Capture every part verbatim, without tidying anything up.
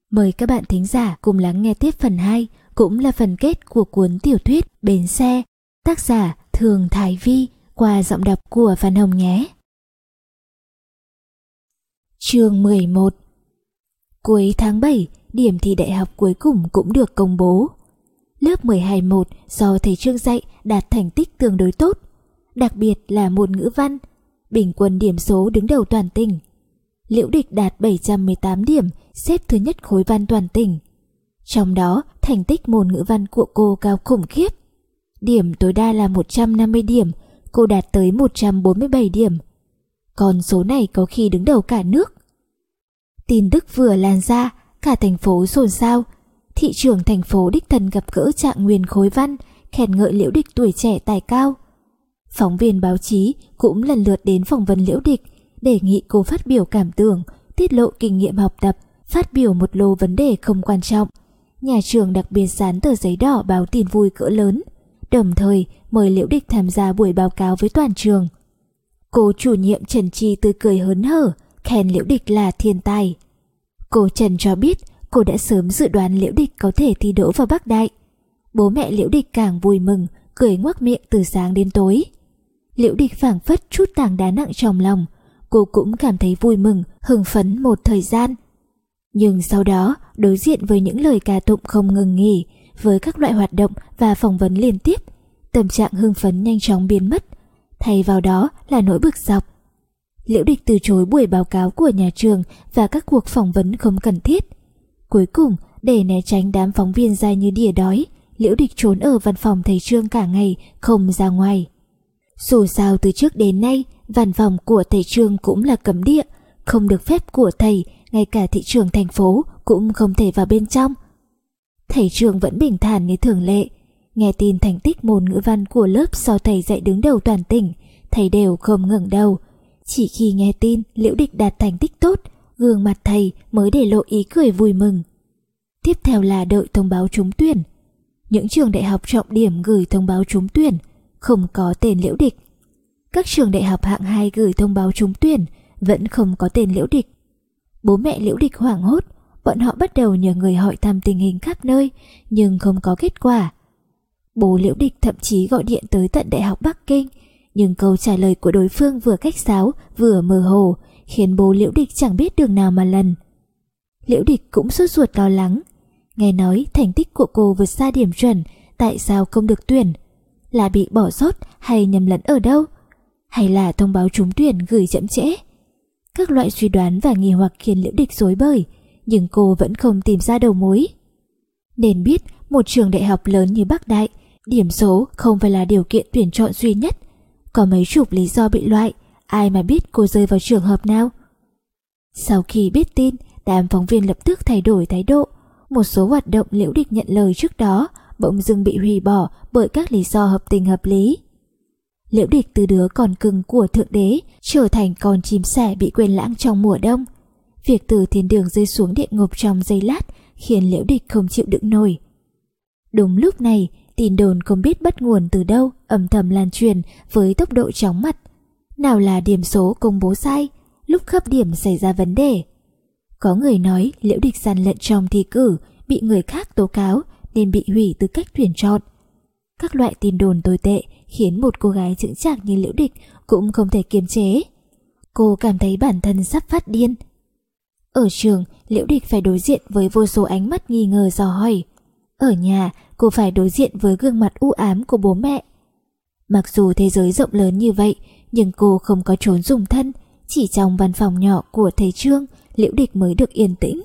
Mời các bạn thính giả cùng lắng nghe tiếp phần hai, cũng là phần kết của cuốn tiểu thuyết Bến Xe, tác giả Thường Thái Vi, qua giọng đọc của Phan Hồng nhé. Chương mười một. Cuối tháng bảy, điểm thi đại học cuối cùng cũng được công bố. Lớp mười hai mốt do thầy Trương dạy đạt thành tích tương đối tốt, đặc biệt là môn ngữ văn, bình quân điểm số đứng đầu toàn tỉnh. Liễu Địch đạt bảy trăm mười tám điểm, xếp thứ nhất khối văn toàn tỉnh. Trong đó, thành tích môn ngữ văn của cô cao khủng khiếp. Điểm tối đa là một trăm năm mươi điểm, cô đạt tới một trăm bốn mươi bảy điểm. Con số này có khi đứng đầu cả nước. Tin tức vừa lan ra, cả thành phố xôn xao. Thị trưởng thành phố đích thân gặp gỡ Trạng Nguyên khối văn, khen ngợi Liễu Địch tuổi trẻ tài cao. Phóng viên báo chí cũng lần lượt đến phỏng vấn Liễu Địch, đề nghị cô phát biểu cảm tưởng, tiết lộ kinh nghiệm học tập, phát biểu một lô vấn đề không quan trọng. Nhà trường đặc biệt dán tờ giấy đỏ báo tin vui cỡ lớn, đồng thời mời Liễu Địch tham gia buổi báo cáo với toàn trường. Cô chủ nhiệm Trần Chi tươi cười hớn hở, khen Liễu Địch là thiên tài. Cô Trần cho biết cô đã sớm dự đoán Liễu Địch có thể thi đỗ vào Bắc Đại. Bố mẹ Liễu Địch càng vui mừng, cười ngoác miệng từ sáng đến tối. Liễu Địch phảng phất chút tảng đá nặng trong lòng, cô cũng cảm thấy vui mừng, hưng phấn một thời gian. Nhưng sau đó, đối diện với những lời ca tụng không ngừng nghỉ, với các loại hoạt động và phỏng vấn liên tiếp, tâm trạng hưng phấn nhanh chóng biến mất, thay vào đó là nỗi bực dọc. Liễu Địch từ chối buổi báo cáo của nhà trường và các cuộc phỏng vấn không cần thiết. Cuối cùng, để né tránh đám phóng viên dài như đỉa đói, Liễu Địch trốn ở văn phòng thầy Trương cả ngày, không ra ngoài. Dù sao từ trước đến nay, văn phòng của thầy Trương cũng là cấm địa, không được phép của thầy, ngay cả thị trưởng thành phố cũng không thể vào bên trong. Thầy Trương vẫn bình thản như thường lệ, nghe tin thành tích môn ngữ văn của lớp do thầy dạy đứng đầu toàn tỉnh, thầy đều không ngẩng đầu. Chỉ khi nghe tin Liễu Địch đạt thành tích tốt, gương mặt thầy mới để lộ ý cười vui mừng. Tiếp theo là đợi thông báo trúng tuyển. Những trường đại học trọng điểm gửi thông báo trúng tuyển, không có tên Liễu Địch. Các trường đại học hạng hai gửi thông báo trúng tuyển, vẫn không có tên Liễu Địch. Bố mẹ Liễu Địch hoảng hốt, bọn họ bắt đầu nhờ người hỏi thăm tình hình khắp nơi, nhưng không có kết quả. Bố Liễu Địch thậm chí gọi điện tới tận Đại học Bắc Kinh, nhưng câu trả lời của đối phương vừa khách sáo vừa mơ hồ, khiến bố Liễu Địch chẳng biết đường nào mà lần. Liễu Địch cũng sốt ruột lo lắng. Nghe nói thành tích của cô vượt xa điểm chuẩn, tại sao không được tuyển? Là bị bỏ sót hay nhầm lẫn ở đâu? Hay là thông báo trúng tuyển gửi chậm trễ? Các loại suy đoán và nghi hoặc khiến Liễu Địch rối bời, nhưng cô vẫn không tìm ra đầu mối. Nên biết một trường đại học lớn như Bắc Đại, điểm số không phải là điều kiện tuyển chọn duy nhất. Có mấy chục lý do bị loại, ai mà biết cô rơi vào trường hợp nào. Sau khi biết tin, đám phóng viên lập tức thay đổi thái độ. Một số hoạt động Liễu Địch nhận lời trước đó bỗng dưng bị hủy bỏ bởi các lý do hợp tình hợp lý. Liễu Địch từ đứa con cưng của Thượng Đế trở thành con chim sẻ bị quên lãng trong mùa đông. Việc từ thiên đường rơi xuống địa ngục trong giây lát khiến Liễu Địch không chịu đựng nổi. Đúng lúc này, tin đồn không biết bắt nguồn từ đâu âm thầm lan truyền với tốc độ chóng mặt. Nào là điểm số công bố sai, lúc khớp điểm xảy ra vấn đề. Có người nói Liễu Địch gian lận trong thi cử, bị người khác tố cáo nên bị hủy tư cách tuyển chọn. Các loại tin đồn tồi tệ khiến một cô gái chững chạc như Liễu Địch cũng không thể kiềm chế. Cô cảm thấy bản thân sắp phát điên. Ở trường, Liễu Địch phải đối diện với vô số ánh mắt nghi ngờ dò hỏi. Ở nhà, cô phải đối diện với gương mặt u ám của bố mẹ. Mặc dù thế giới rộng lớn như vậy, nhưng cô không có trốn dùng thân. Chỉ trong văn phòng nhỏ của thầy Trương, Liễu Địch mới được yên tĩnh.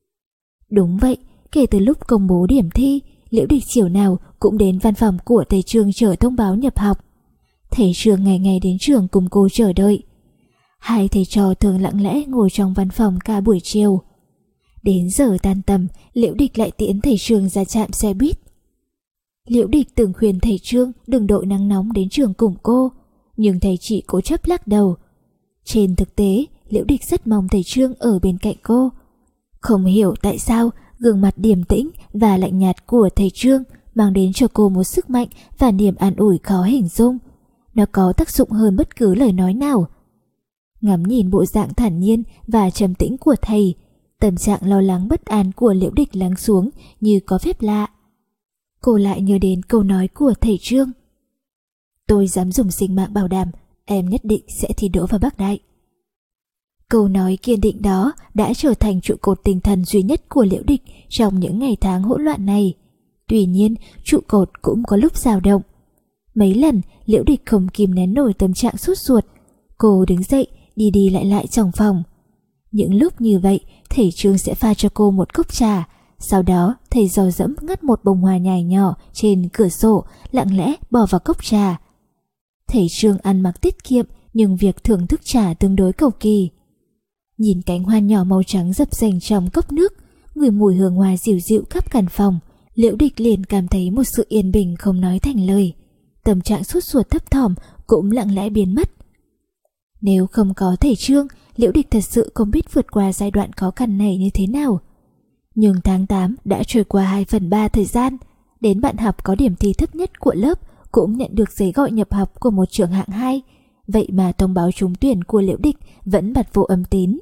Đúng vậy, kể từ lúc công bố điểm thi, Liễu Địch chiều nào cũng đến văn phòng của thầy Trương chờ thông báo nhập học. Thầy Trương ngày ngày đến trường cùng cô chờ đợi. Hai thầy trò thường lặng lẽ ngồi trong văn phòng cả buổi chiều. Đến giờ tan tầm, Liễu Địch lại tiễn thầy Trương ra trạm xe buýt. Liễu Địch từng khuyên thầy Trương đừng đội nắng nóng đến trường cùng cô, nhưng thầy chỉ cố chấp lắc đầu. Trên thực tế, Liễu Địch rất mong thầy Trương ở bên cạnh cô. Không hiểu tại sao gương mặt điềm tĩnh và lạnh nhạt của thầy Trương mang đến cho cô một sức mạnh và niềm an ủi khó hình dung. Nó có tác dụng hơn bất cứ lời nói nào. Ngắm nhìn bộ dạng thản nhiên và trầm tĩnh của thầy, Tâm trạng lo lắng bất an của Liễu Địch lắng xuống như có phép lạ. Cô lại nhớ đến câu nói của thầy Trương. Tôi dám dùng sinh mạng bảo đảm em nhất định sẽ thi đỗ vào Bắc Đại. Câu nói kiên định đó đã trở thành trụ cột tinh thần duy nhất của Liễu Địch trong những ngày tháng hỗn loạn này. Tuy nhiên, trụ cột cũng có lúc dao động. Mấy lần, Liễu Địch không kìm nén nổi tâm trạng sốt ruột. Cô đứng dậy, đi đi lại lại trong phòng. Những lúc như vậy, thầy Trương sẽ pha cho cô một cốc trà. Sau đó, thầy dò dẫm ngắt một bông hoa nhài nhỏ trên cửa sổ, lặng lẽ bỏ vào cốc trà. Thầy Trương ăn mặc tiết kiệm, nhưng việc thưởng thức trà tương đối cầu kỳ. Nhìn cánh hoa nhỏ màu trắng dập dềnh trong cốc nước, ngửi mùi hương hoa dịu dịu khắp căn phòng, Liễu Địch liền cảm thấy một sự yên bình không nói thành lời. Tâm trạng sốt ruột thấp thỏm cũng lặng lẽ biến mất. Nếu không có thầy Trương, Liễu Địch thật sự không biết vượt qua giai đoạn khó khăn này như thế nào. Nhưng tháng tám đã trôi qua hai phần ba thời gian, đến bạn học có điểm thi thấp nhất của lớp cũng nhận được giấy gọi nhập học của một trường hạng hai. Vậy mà thông báo trúng tuyển của Liễu Địch vẫn bật vô âm tín.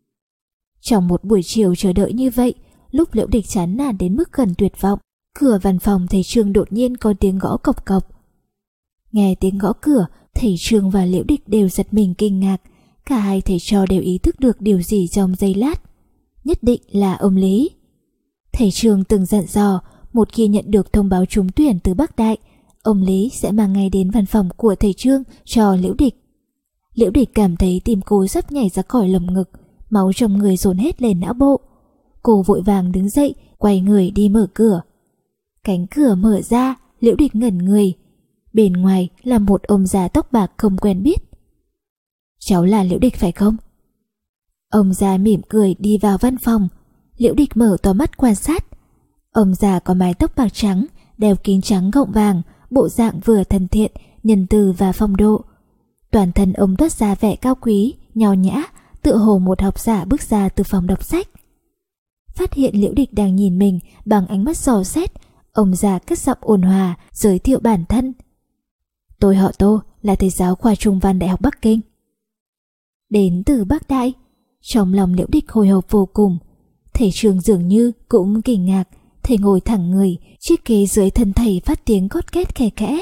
Trong một buổi chiều chờ đợi như vậy, lúc Liễu Địch chán nản đến mức gần tuyệt vọng, cửa văn phòng thầy Trương đột nhiên có tiếng gõ cộc cộc. Nghe tiếng gõ cửa, thầy Trương và Liễu Địch đều giật mình kinh ngạc. Cả hai thầy trò đều ý thức được điều gì trong giây lát. Nhất định là ông Lý. Thầy Trương từng dặn dò, một khi nhận được thông báo trúng tuyển từ Bắc Đại, ông Lý sẽ mang ngay đến văn phòng của thầy Trương cho Liễu Địch. Liễu Địch cảm thấy tim cô sắp nhảy ra khỏi lồng ngực, máu trong người dồn hết lên não bộ. Cô vội vàng đứng dậy, quay người đi mở cửa. Cánh cửa mở ra, Liễu Địch ngẩn người. Bên ngoài là một ông già tóc bạc không quen biết. Cháu là Liễu Địch phải không? Ông già mỉm cười đi vào văn phòng. Liễu Địch mở to mắt quan sát. Ông già có mái tóc bạc trắng, đeo kính trắng gọng vàng, bộ dạng vừa thân thiện, nhân từ và phong độ. Toàn thân ông toát ra vẻ cao quý, nho nhã, tựa hồ một học giả bước ra từ phòng đọc sách. Phát hiện Liễu Địch đang nhìn mình bằng ánh mắt dò xét, ông già cất giọng ôn hòa giới thiệu bản thân. Tôi họ Tô, là thầy giáo khoa Trung văn Đại học Bắc Kinh. Đến từ Bắc Đại. Trong lòng Liễu Địch hồi hộp vô cùng. Thầy Trương dường như cũng kinh ngạc. Thầy ngồi thẳng người, chiếc ghế dưới thân thầy phát tiếng gót két khe khẽ.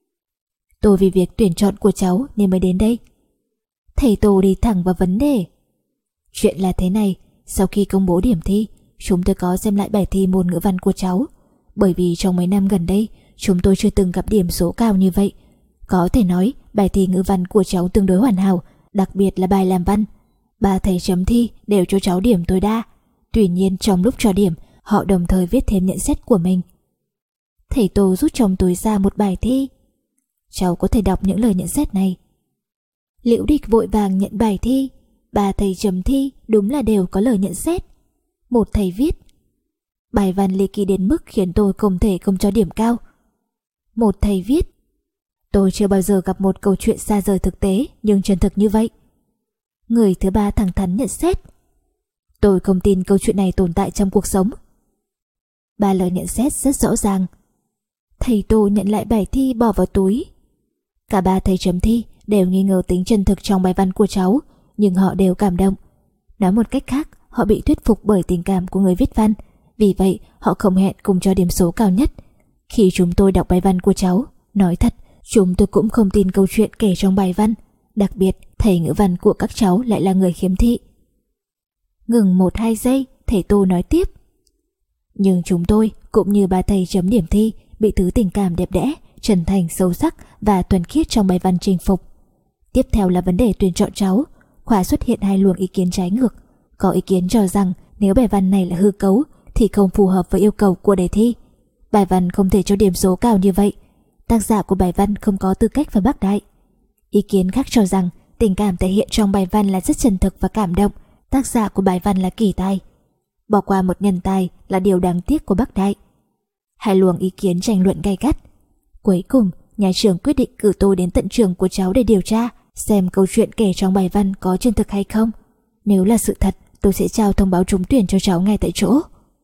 Tôi vì việc tuyển chọn của cháu nên mới đến đây. Thầy Tô đi thẳng vào vấn đề. Chuyện là thế này, sau khi công bố điểm thi, chúng tôi có xem lại bài thi môn ngữ văn của cháu. Bởi vì trong mấy năm gần đây, chúng tôi chưa từng gặp điểm số cao như vậy. Có thể nói bài thi ngữ văn của cháu tương đối hoàn hảo, đặc biệt là bài làm văn. Ba thầy chấm thi đều cho cháu điểm tối đa. Tuy nhiên trong lúc cho điểm, họ đồng thời viết thêm nhận xét của mình. Thầy Tô rút trong túi ra một bài thi. Cháu có thể đọc những lời nhận xét này. Liễu Địch vội vàng nhận bài thi. Ba thầy chấm thi đúng là đều có lời nhận xét. Một thầy viết: bài văn ly kỳ đến mức khiến tôi không thể không cho điểm cao. Một thầy viết: tôi chưa bao giờ gặp một câu chuyện xa rời thực tế nhưng chân thực như vậy. Người thứ ba thẳng thắn nhận xét: tôi không tin câu chuyện này tồn tại trong cuộc sống. Ba lời nhận xét rất rõ ràng. Thầy Tô nhận lại bài thi bỏ vào túi. Cả ba thầy chấm thi đều nghi ngờ tính chân thực trong bài văn của cháu, nhưng họ đều cảm động. Nói một cách khác, họ bị thuyết phục bởi tình cảm của người viết văn. Vì vậy, họ không hẹn cùng cho điểm số cao nhất. Khi chúng tôi đọc bài văn của cháu, nói thật, chúng tôi cũng không tin câu chuyện kể trong bài văn. Đặc biệt, thầy ngữ văn của các cháu lại là người khiếm thị. Ngừng một hai giây, thầy Tô nói tiếp. Nhưng chúng tôi, cũng như ba thầy chấm điểm thi, bị thứ tình cảm đẹp đẽ, chân thành, sâu sắc và thuần khiết trong bài văn chinh phục. Tiếp theo là vấn đề tuyển chọn cháu. Khoa xuất hiện hai luồng ý kiến trái ngược. Có ý kiến cho rằng nếu bài văn này là hư cấu thì không phù hợp với yêu cầu của đề thi. Bài văn không thể cho điểm số cao như vậy. Tác giả của bài văn không có tư cách vào Bắc Đại. Ý kiến khác cho rằng tình cảm thể hiện trong bài văn là rất chân thực và cảm động. Tác giả của bài văn là kỳ tài. Bỏ qua một nhân tài là điều đáng tiếc của Bắc Đại. Hai luồng ý kiến tranh luận gay gắt. Cuối cùng, nhà trường quyết định cử tôi đến tận trường của cháu để điều tra xem câu chuyện kể trong bài văn có chân thực hay không. Nếu là sự thật, tôi sẽ trao thông báo trúng tuyển cho cháu ngay tại chỗ.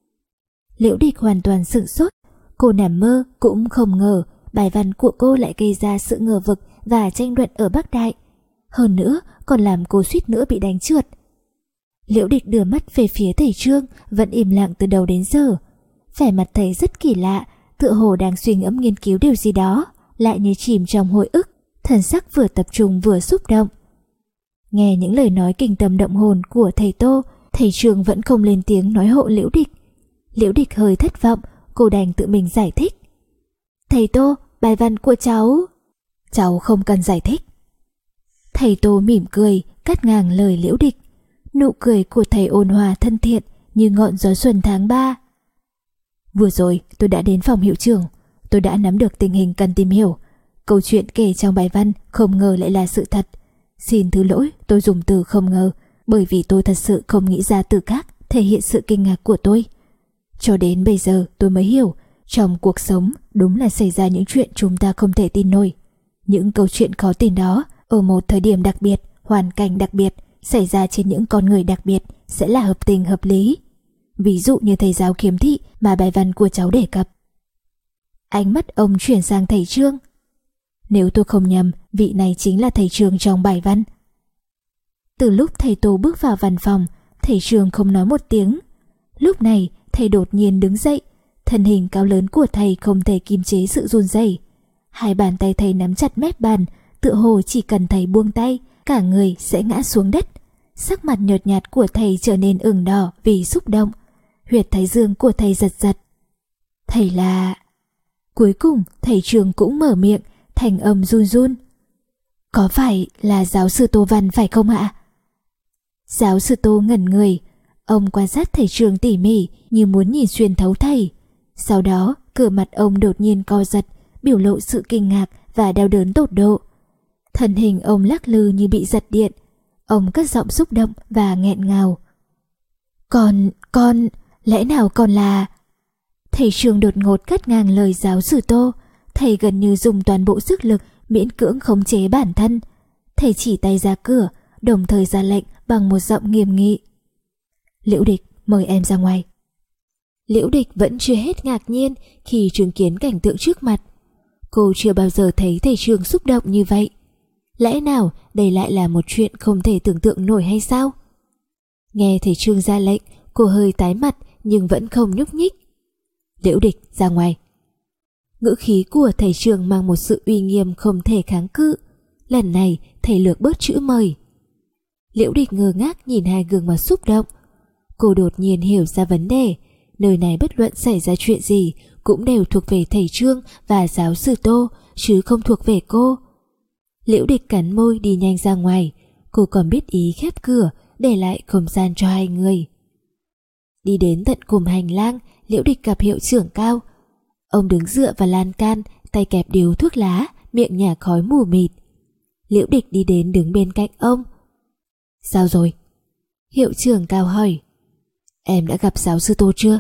Liễu Địch hoàn toàn sửng sốt. Cô nằm mơ cũng không ngờ bài văn của cô lại gây ra sự ngờ vực và tranh luận ở Bắc Đại. Hơn nữa còn làm cô suýt nữa bị đánh trượt. Liễu Địch đưa mắt về phía thầy Trương, vẫn im lặng từ đầu đến giờ. Vẻ mặt thầy rất kỳ lạ, tựa hồ đang suy ngẫm nghiên cứu điều gì đó, lại như chìm trong hồi ức, thần sắc vừa tập trung vừa xúc động. Nghe những lời nói kinh tâm động hồn của thầy Tô, thầy Trương vẫn không lên tiếng nói hộ Liễu Địch. Liễu Địch hơi thất vọng, cô đành tự mình giải thích. Thầy Tô, bài văn của cháu... Cháu không cần giải thích. Thầy Tô mỉm cười, cắt ngang lời Liễu Địch. Nụ cười của thầy ôn hòa thân thiện như ngọn gió xuân tháng ba. Vừa rồi tôi đã đến phòng hiệu trưởng, tôi đã nắm được tình hình cần tìm hiểu. Câu chuyện kể trong bài văn không ngờ lại là sự thật. Xin thứ lỗi tôi dùng từ không ngờ, bởi vì tôi thật sự không nghĩ ra từ khác thể hiện sự kinh ngạc của tôi. Cho đến bây giờ tôi mới hiểu, trong cuộc sống đúng là xảy ra những chuyện chúng ta không thể tin nổi. Những câu chuyện khó tin đó ở một thời điểm đặc biệt, hoàn cảnh đặc biệt, xảy ra trên những con người đặc biệt sẽ là hợp tình hợp lý. Ví dụ như thầy giáo khiếm thị mà bài văn của cháu đề cập. Ánh mắt ông chuyển sang thầy Trương. Nếu tôi không nhầm, vị này chính là thầy Trương trong bài văn. Từ lúc thầy Tô bước vào văn phòng, thầy Trương không nói một tiếng. Lúc này thầy đột nhiên đứng dậy, thân hình cao lớn của thầy không thể kiềm chế sự run rẩy. Hai bàn tay thầy nắm chặt mép bàn, tựa hồ chỉ cần thầy buông tay, cả người sẽ ngã xuống đất. Sắc mặt nhợt nhạt của thầy trở nên ửng đỏ vì xúc động. Huyệt thái dương của thầy giật giật. Thầy là... Cuối cùng thầy Trương cũng mở miệng, thành âm run run. Có phải là giáo sư Tô Văn phải không ạ? Giáo sư Tô ngẩn người. Ông quan sát thầy Trương tỉ mỉ như muốn nhìn xuyên thấu thầy. Sau đó cửa mặt ông đột nhiên co giật, biểu lộ sự kinh ngạc và đau đớn tột độ. Thân hình ông lắc lư như bị giật điện. Ông cất giọng xúc động và nghẹn ngào. Con, con, lẽ nào con là... Thầy Trương đột ngột cắt ngang lời giáo sư Tô. Thầy gần như dùng toàn bộ sức lực miễn cưỡng khống chế bản thân. Thầy chỉ tay ra cửa, đồng thời ra lệnh bằng một giọng nghiêm nghị. Liễu Địch, mời em ra ngoài. Liễu Địch vẫn chưa hết ngạc nhiên khi chứng kiến cảnh tượng trước mặt. Cô chưa bao giờ thấy thầy Trương xúc động như vậy. Lẽ nào đây lại là một chuyện không thể tưởng tượng nổi hay sao? Nghe thầy Trương ra lệnh, cô hơi tái mặt nhưng vẫn không nhúc nhích. Liễu Địch, ra ngoài. Ngữ khí của thầy Trương mang một sự uy nghiêm không thể kháng cự. Lần này thầy lược bớt chữ mời. Liễu Địch ngơ ngác nhìn hai gương mặt xúc động. Cô đột nhiên hiểu ra vấn đề. Nơi này bất luận xảy ra chuyện gì cũng đều thuộc về thầy Trương và giáo sư Tô, chứ không thuộc về cô. Liễu Địch cắn môi đi nhanh ra ngoài. Cô còn biết ý khép cửa, để lại không gian cho hai người. Đi đến tận cùng hành lang, Liễu Địch gặp hiệu trưởng Cao. Ông đứng dựa vào lan can, tay kẹp điếu thuốc lá, miệng nhả khói mù mịt. Liễu Địch đi đến đứng bên cạnh ông. Sao rồi? Hiệu trưởng Cao hỏi. Em đã gặp giáo sư Tô chưa?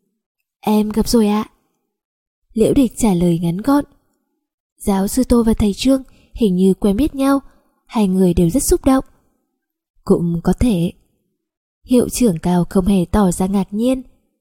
Em gặp rồi ạ. Liễu Địch trả lời ngắn gọn. Giáo sư Tô và thầy Trương hình như quen biết nhau. Hai người đều rất xúc động. Cũng có thể. Hiệu trưởng Cao không hề tỏ ra ngạc nhiên.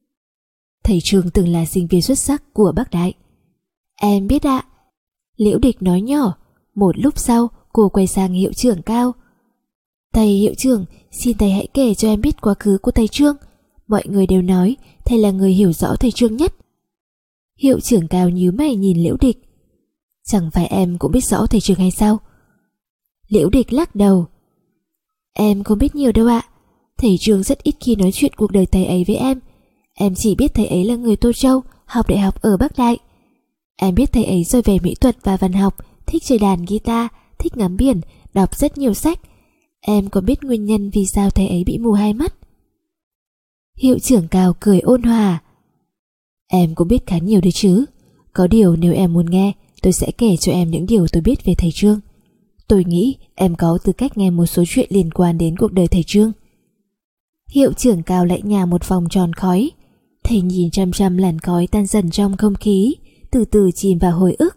Thầy Trương từng là sinh viên xuất sắc của Bắc Đại. Em biết ạ. Liễu Địch nói nhỏ. Một lúc sau cô quay sang hiệu trưởng Cao. Thầy hiệu trưởng, xin thầy hãy kể cho em biết quá khứ của thầy Trương. Mọi người đều nói thầy là người hiểu rõ thầy Trương nhất. Hiệu trưởng Cao nhíu mày nhìn Liễu Địch. Chẳng phải em cũng biết rõ thầy Trương hay sao? Liễu Địch lắc đầu. Em không biết nhiều đâu ạ. Thầy Trương rất ít khi nói chuyện cuộc đời thầy ấy với em. Em chỉ biết thầy ấy là người Tô Châu, học đại học ở Bắc Đại. Em biết thầy ấy rồi về mỹ thuật và văn học, thích chơi đàn guitar, thích ngắm biển, đọc rất nhiều sách. Em còn biết nguyên nhân vì sao thầy ấy bị mù hai mắt. Hiệu trưởng Cao cười ôn hòa. Em cũng biết khá nhiều đấy chứ. Có điều nếu em muốn nghe, tôi sẽ kể cho em những điều tôi biết về thầy Trương. Tôi nghĩ em có tư cách nghe một số chuyện liên quan đến cuộc đời thầy Trương. Hiệu trưởng Cao lại nhả một vòng tròn khói. Thầy nhìn chăm chăm làn khói tan dần trong không khí, từ từ chìm vào hồi ức.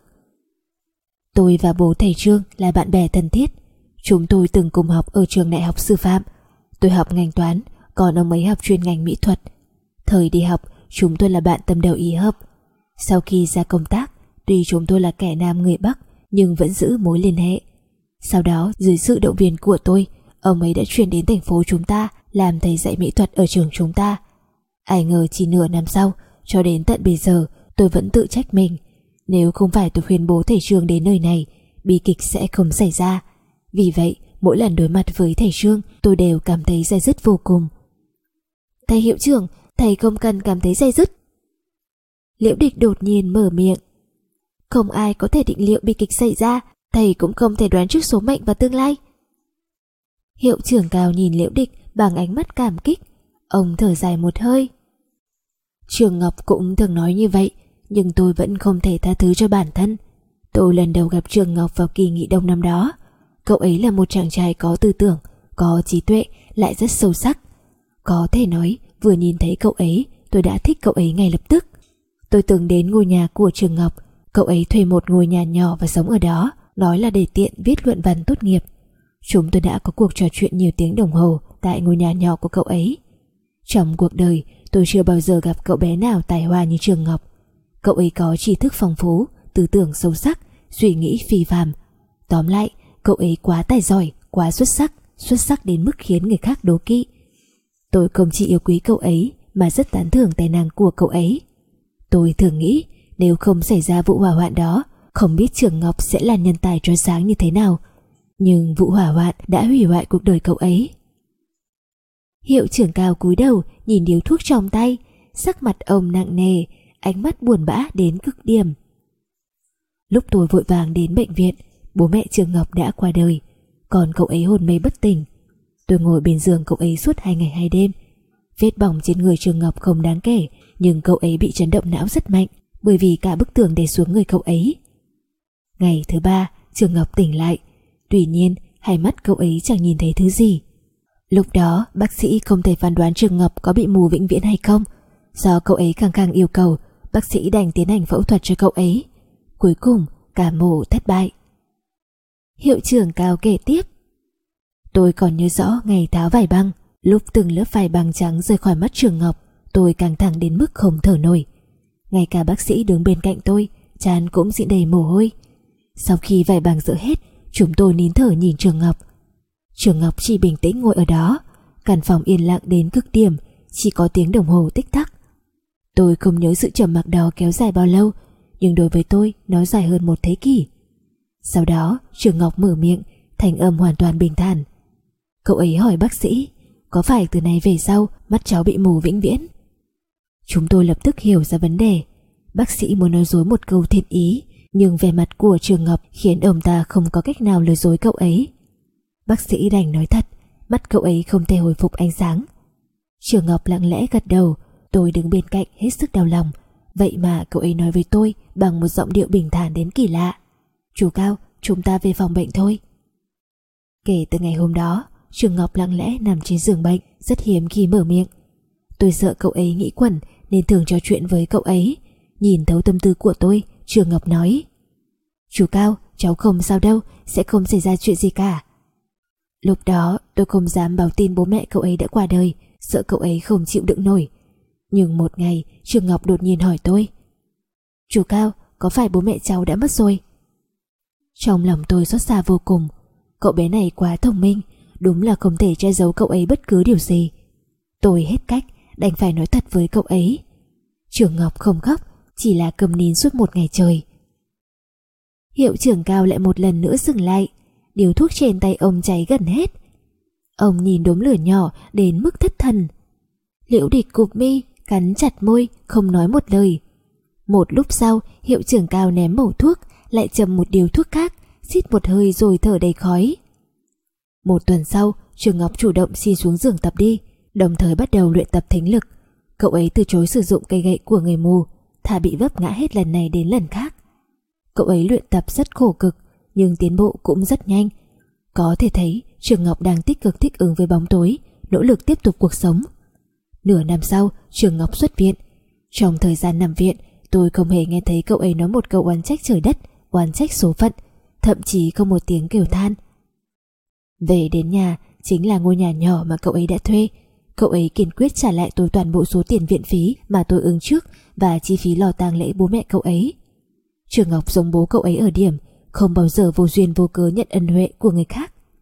Tôi và bố thầy Trương là bạn bè thân thiết. Chúng tôi từng cùng học ở trường đại học sư phạm. Tôi học ngành toán, còn ông ấy học chuyên ngành mỹ thuật. Thời đi học, chúng tôi là bạn tâm đầu ý hợp. Sau khi ra công tác, tuy chúng tôi là kẻ Nam người Bắc, nhưng vẫn giữ mối liên hệ. Sau đó, dưới sự động viên của tôi, ông ấy đã chuyển đến thành phố chúng ta làm thầy dạy mỹ thuật ở trường chúng ta. Ai ngờ chỉ nửa năm sau, cho đến tận bây giờ tôi vẫn tự trách mình. Nếu không phải tôi khuyên bố thầy Trương đến nơi này, bi kịch sẽ không xảy ra. Vì vậy, mỗi lần đối mặt với thầy Trương, tôi đều cảm thấy day dứt vô cùng. Thầy hiệu trưởng, thầy không cần cảm thấy day dứt. Liễu Địch đột nhiên mở miệng. Không ai có thể định liệu bi kịch xảy ra, thầy cũng không thể đoán trước số mệnh và tương lai. Hiệu trưởng Cao nhìn Liễu Địch bằng ánh mắt cảm kích. Ông thở dài một hơi. Trường Ngọc cũng thường nói như vậy, nhưng tôi vẫn không thể tha thứ cho bản thân. Tôi lần đầu gặp Trường Ngọc vào kỳ nghỉ đông năm đó. Cậu ấy là một chàng trai có tư tưởng, có trí tuệ, lại rất sâu sắc. Có thể nói, vừa nhìn thấy cậu ấy, tôi đã thích cậu ấy ngay lập tức. Tôi từng đến ngôi nhà của Trường Ngọc. Cậu ấy thuê một ngôi nhà nhỏ và sống ở đó, nói là để tiện viết luận văn tốt nghiệp. Chúng tôi đã có cuộc trò chuyện nhiều tiếng đồng hồ tại ngôi nhà nhỏ của cậu ấy. Trong cuộc đời, tôi chưa bao giờ gặp cậu bé nào tài hoa như Trường Ngọc. Cậu ấy có tri thức phong phú, tư tưởng sâu sắc, suy nghĩ phi phàm. Tóm lại, cậu ấy quá tài giỏi, quá xuất sắc, xuất sắc đến mức khiến người khác đố kỵ. Tôi không chỉ yêu quý cậu ấy mà rất tán thưởng tài năng của cậu ấy. Tôi thường nghĩ nếu không xảy ra vụ hỏa hoạn đó, không biết Trường Ngọc sẽ là nhân tài trói sáng như thế nào. Nhưng vụ hỏa hoạn đã hủy hoại cuộc đời cậu ấy. Hiệu trưởng Cao cúi đầu nhìn điếu thuốc trong tay, sắc mặt ông nặng nề, ánh mắt buồn bã đến cực điểm. Lúc tôi vội vàng đến bệnh viện, bố mẹ Trường Ngọc đã qua đời, còn cậu ấy hôn mê bất tỉnh. Tôi ngồi bên giường cậu ấy suốt hai ngày hai đêm. Vết bỏng trên người Trường Ngọc không đáng kể, nhưng cậu ấy bị chấn động não rất mạnh, bởi vì cả bức tường đè xuống người cậu ấy. Ngày thứ ba, Trường Ngọc tỉnh lại. Tuy nhiên, hai mắt cậu ấy chẳng nhìn thấy thứ gì. Lúc đó, bác sĩ không thể phán đoán Trường Ngọc có bị mù vĩnh viễn hay không. Do cậu ấy càng càng yêu cầu, bác sĩ đành tiến hành phẫu thuật cho cậu ấy. Cuối cùng, cả mổ thất bại. Hiệu trưởng Cao kể tiếp. Tôi còn nhớ rõ ngày tháo vải băng. Lúc từng lớp vải băng trắng rời khỏi mắt Trường Ngọc, tôi căng thẳng đến mức không thở nổi. Ngay cả bác sĩ đứng bên cạnh tôi, trán cũng dịn đầy mồ hôi. Sau khi vải băng dỡ hết, chúng tôi nín thở nhìn Trường Ngọc. Trường Ngọc chỉ bình tĩnh ngồi ở đó. Căn phòng yên lặng đến cực điểm, chỉ có tiếng đồng hồ tích tắc. Tôi không nhớ sự trầm mặc đó kéo dài bao lâu, nhưng đối với tôi nó dài hơn một thế kỷ. Sau đó Trường Ngọc mở miệng, thanh âm hoàn toàn bình thản. Cậu ấy hỏi bác sĩ, có phải từ nay về sau mắt cháu bị mù vĩnh viễn? Chúng tôi lập tức hiểu ra vấn đề. Bác sĩ muốn nói dối một câu thiện ý, nhưng vẻ mặt của Trường Ngọc khiến ông ta không có cách nào lừa dối cậu ấy. Bác sĩ đành nói thật, mắt cậu ấy không thể hồi phục ánh sáng. Trường Ngọc lặng lẽ gật đầu. Tôi đứng bên cạnh hết sức đau lòng. Vậy mà cậu ấy nói với tôi bằng một giọng điệu bình thản đến kỳ lạ. Chú Cao, chúng ta về phòng bệnh thôi. Kể từ ngày hôm đó, Trường Ngọc lặng lẽ nằm trên giường bệnh, rất hiếm khi mở miệng. Tôi sợ cậu ấy nghĩ quẩn nên thường trò chuyện với cậu ấy. Nhìn thấu tâm tư của tôi, Trường Ngọc nói: Chú Cao, cháu không sao đâu, sẽ không xảy ra chuyện gì cả. Lúc đó tôi không dám báo tin bố mẹ cậu ấy đã qua đời, sợ cậu ấy không chịu đựng nổi. Nhưng một ngày, Trường Ngọc đột nhiên hỏi tôi: Chú Cao, có phải bố mẹ cháu đã mất rồi? Trong lòng tôi xót xa vô cùng. Cậu bé này quá thông minh, đúng là không thể che giấu cậu ấy bất cứ điều gì. Tôi hết cách, đành phải nói thật với cậu ấy. Trường Ngọc không khóc, chỉ là cầm nín suốt một ngày trời. Hiệu trưởng Cao lại một lần nữa dừng lại. Điếu thuốc trên tay ông cháy gần hết. Ông nhìn đốm lửa nhỏ đến mức thất thần. Liễu Địch cụp mi, cắn chặt môi, không nói một lời. Một lúc sau, hiệu trưởng Cao ném mẩu thuốc, lại châm một điếu thuốc khác, xít một hơi rồi thở đầy khói. Một tuần sau, Trường Ngọc chủ động xin xuống giường tập đi, đồng thời bắt đầu luyện tập thính lực. Cậu ấy từ chối sử dụng cây gậy của người mù, thà bị vấp ngã hết lần này đến lần khác. Cậu ấy luyện tập rất khổ cực, nhưng tiến bộ cũng rất nhanh. Có thể thấy Trường Ngọc đang tích cực thích ứng với bóng tối, nỗ lực tiếp tục cuộc sống. Nửa năm sau, Trường Ngọc xuất viện. Trong thời gian nằm viện, tôi không hề nghe thấy cậu ấy nói một câu oán trách trời đất, oán trách số phận, thậm chí không một tiếng kêu than. Về đến nhà, chính là ngôi nhà nhỏ mà cậu ấy đã thuê. Cậu ấy kiên quyết trả lại tôi toàn bộ số tiền viện phí mà tôi ứng trước và chi phí lo tang lễ bố mẹ cậu ấy. Trường Ngọc giống bố cậu ấy ở điểm không bao giờ vô duyên vô cớ nhận ân huệ của người khác.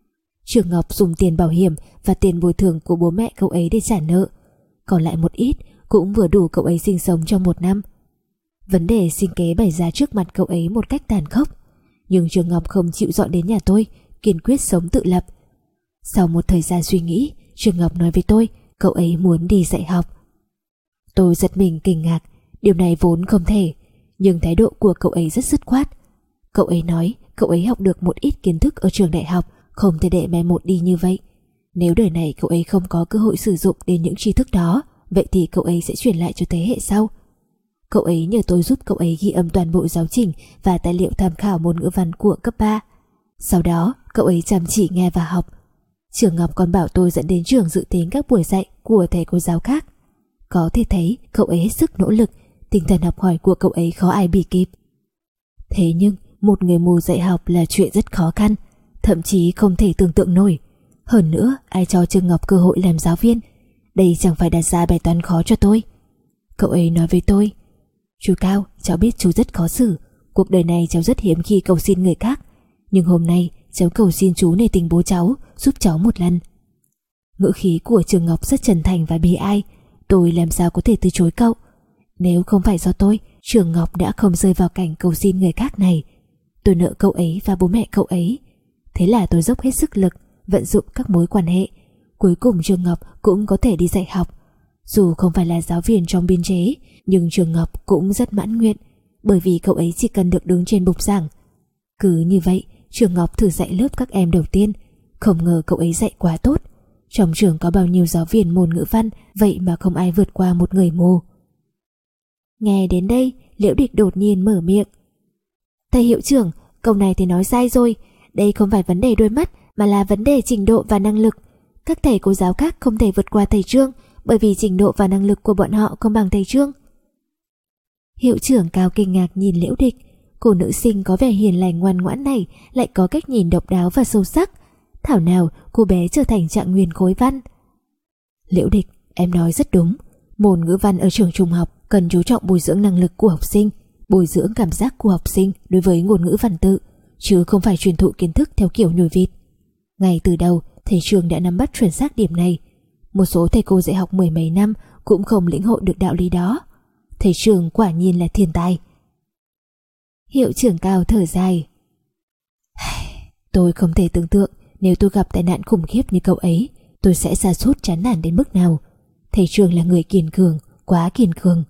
Trường Ngọc dùng tiền bảo hiểm và tiền bồi thường của bố mẹ cậu ấy để trả nợ, còn lại một ít cũng vừa đủ cậu ấy sinh sống trong một năm. Vấn đề sinh kế bày ra trước mặt cậu ấy một cách tàn khốc, nhưng Trường Ngọc không chịu dọn đến nhà tôi, kiên quyết sống tự lập. Sau một thời gian suy nghĩ, Trường Ngọc nói với tôi cậu ấy muốn đi dạy học. Tôi giật mình kinh ngạc, điều này vốn không thể, nhưng thái độ của cậu ấy rất dứt khoát. Cậu ấy nói cậu ấy học được một ít kiến thức ở trường đại học, không thể để mai một đi như vậy. Nếu đời này cậu ấy không có cơ hội sử dụng đến những tri thức đó, vậy thì cậu ấy sẽ truyền lại cho thế hệ sau. Cậu ấy nhờ tôi giúp cậu ấy ghi âm toàn bộ giáo trình và tài liệu tham khảo môn ngữ văn của cấp ba. Sau đó cậu ấy chăm chỉ nghe và học. Trường Ngọc còn bảo tôi dẫn đến trường dự tính các buổi dạy của thầy cô giáo khác. Có thể thấy cậu ấy hết sức nỗ lực, tinh thần học hỏi của cậu ấy khó ai bì kịp. Thế nhưng một người mù dạy học là chuyện rất khó khăn, thậm chí không thể tưởng tượng nổi. Hơn nữa, ai cho Trường Ngọc cơ hội làm giáo viên? Đây chẳng phải đặt ra bài toán khó cho tôi. Cậu ấy nói với tôi: "Chú Cao, cháu biết chú rất khó xử. Cuộc đời này cháu rất hiếm khi cầu xin người khác, nhưng hôm nay cháu cầu xin chú nể tình bố cháu, giúp cháu một lần." Ngữ khí của Trường Ngọc rất chân thành và bi ai. Tôi làm sao có thể từ chối cậu? Nếu không phải do tôi, Trường Ngọc đã không rơi vào cảnh cầu xin người khác này. Tôi nợ cậu ấy và bố mẹ cậu ấy. Thế là tôi dốc hết sức lực, vận dụng các mối quan hệ. Cuối cùng Trường Ngọc cũng có thể đi dạy học. Dù không phải là giáo viên trong biên chế, nhưng Trường Ngọc cũng rất mãn nguyện, bởi vì cậu ấy chỉ cần được đứng trên bục giảng. Cứ như vậy, Trường Ngọc thử dạy lớp các em đầu tiên. Không ngờ cậu ấy dạy quá tốt. Trong trường có bao nhiêu giáo viên môn ngữ văn, vậy mà không ai vượt qua một người mù. Nghe đến đây, Liễu Địch đột nhiên mở miệng: "Thầy hiệu trưởng, câu này thì nói sai rồi. Đây không phải vấn đề đôi mắt, mà là vấn đề trình độ và năng lực. Các thầy cô giáo khác không thể vượt qua thầy Trương, bởi vì trình độ và năng lực của bọn họ không bằng thầy Trương." Hiệu trưởng Cao kinh ngạc nhìn Liễu Địch. Cô nữ sinh có vẻ hiền lành ngoan ngoãn này lại có cách nhìn độc đáo và sâu sắc. Thảo nào cô bé trở thành trạng nguyên khối văn. "Liễu Địch, em nói rất đúng. Môn ngữ văn ở trường trung học cần chú trọng bồi dưỡng năng lực của học sinh, bồi dưỡng cảm giác của học sinh đối với ngôn ngữ văn tự, chứ không phải truyền thụ kiến thức theo kiểu nhồi vịt. Ngay từ đầu, thầy Trương đã nắm bắt chuẩn xác điểm này. Một số thầy cô dạy học mười mấy năm cũng không lĩnh hội được đạo lý đó. Thầy Trương quả nhiên là thiên tài." Hiệu trưởng Cao thở dài: "Tôi không thể tưởng tượng nếu tôi gặp tai nạn khủng khiếp như cậu ấy, tôi sẽ sa sút chán nản đến mức nào. Thầy Trương là người kiên cường, quá kiên cường."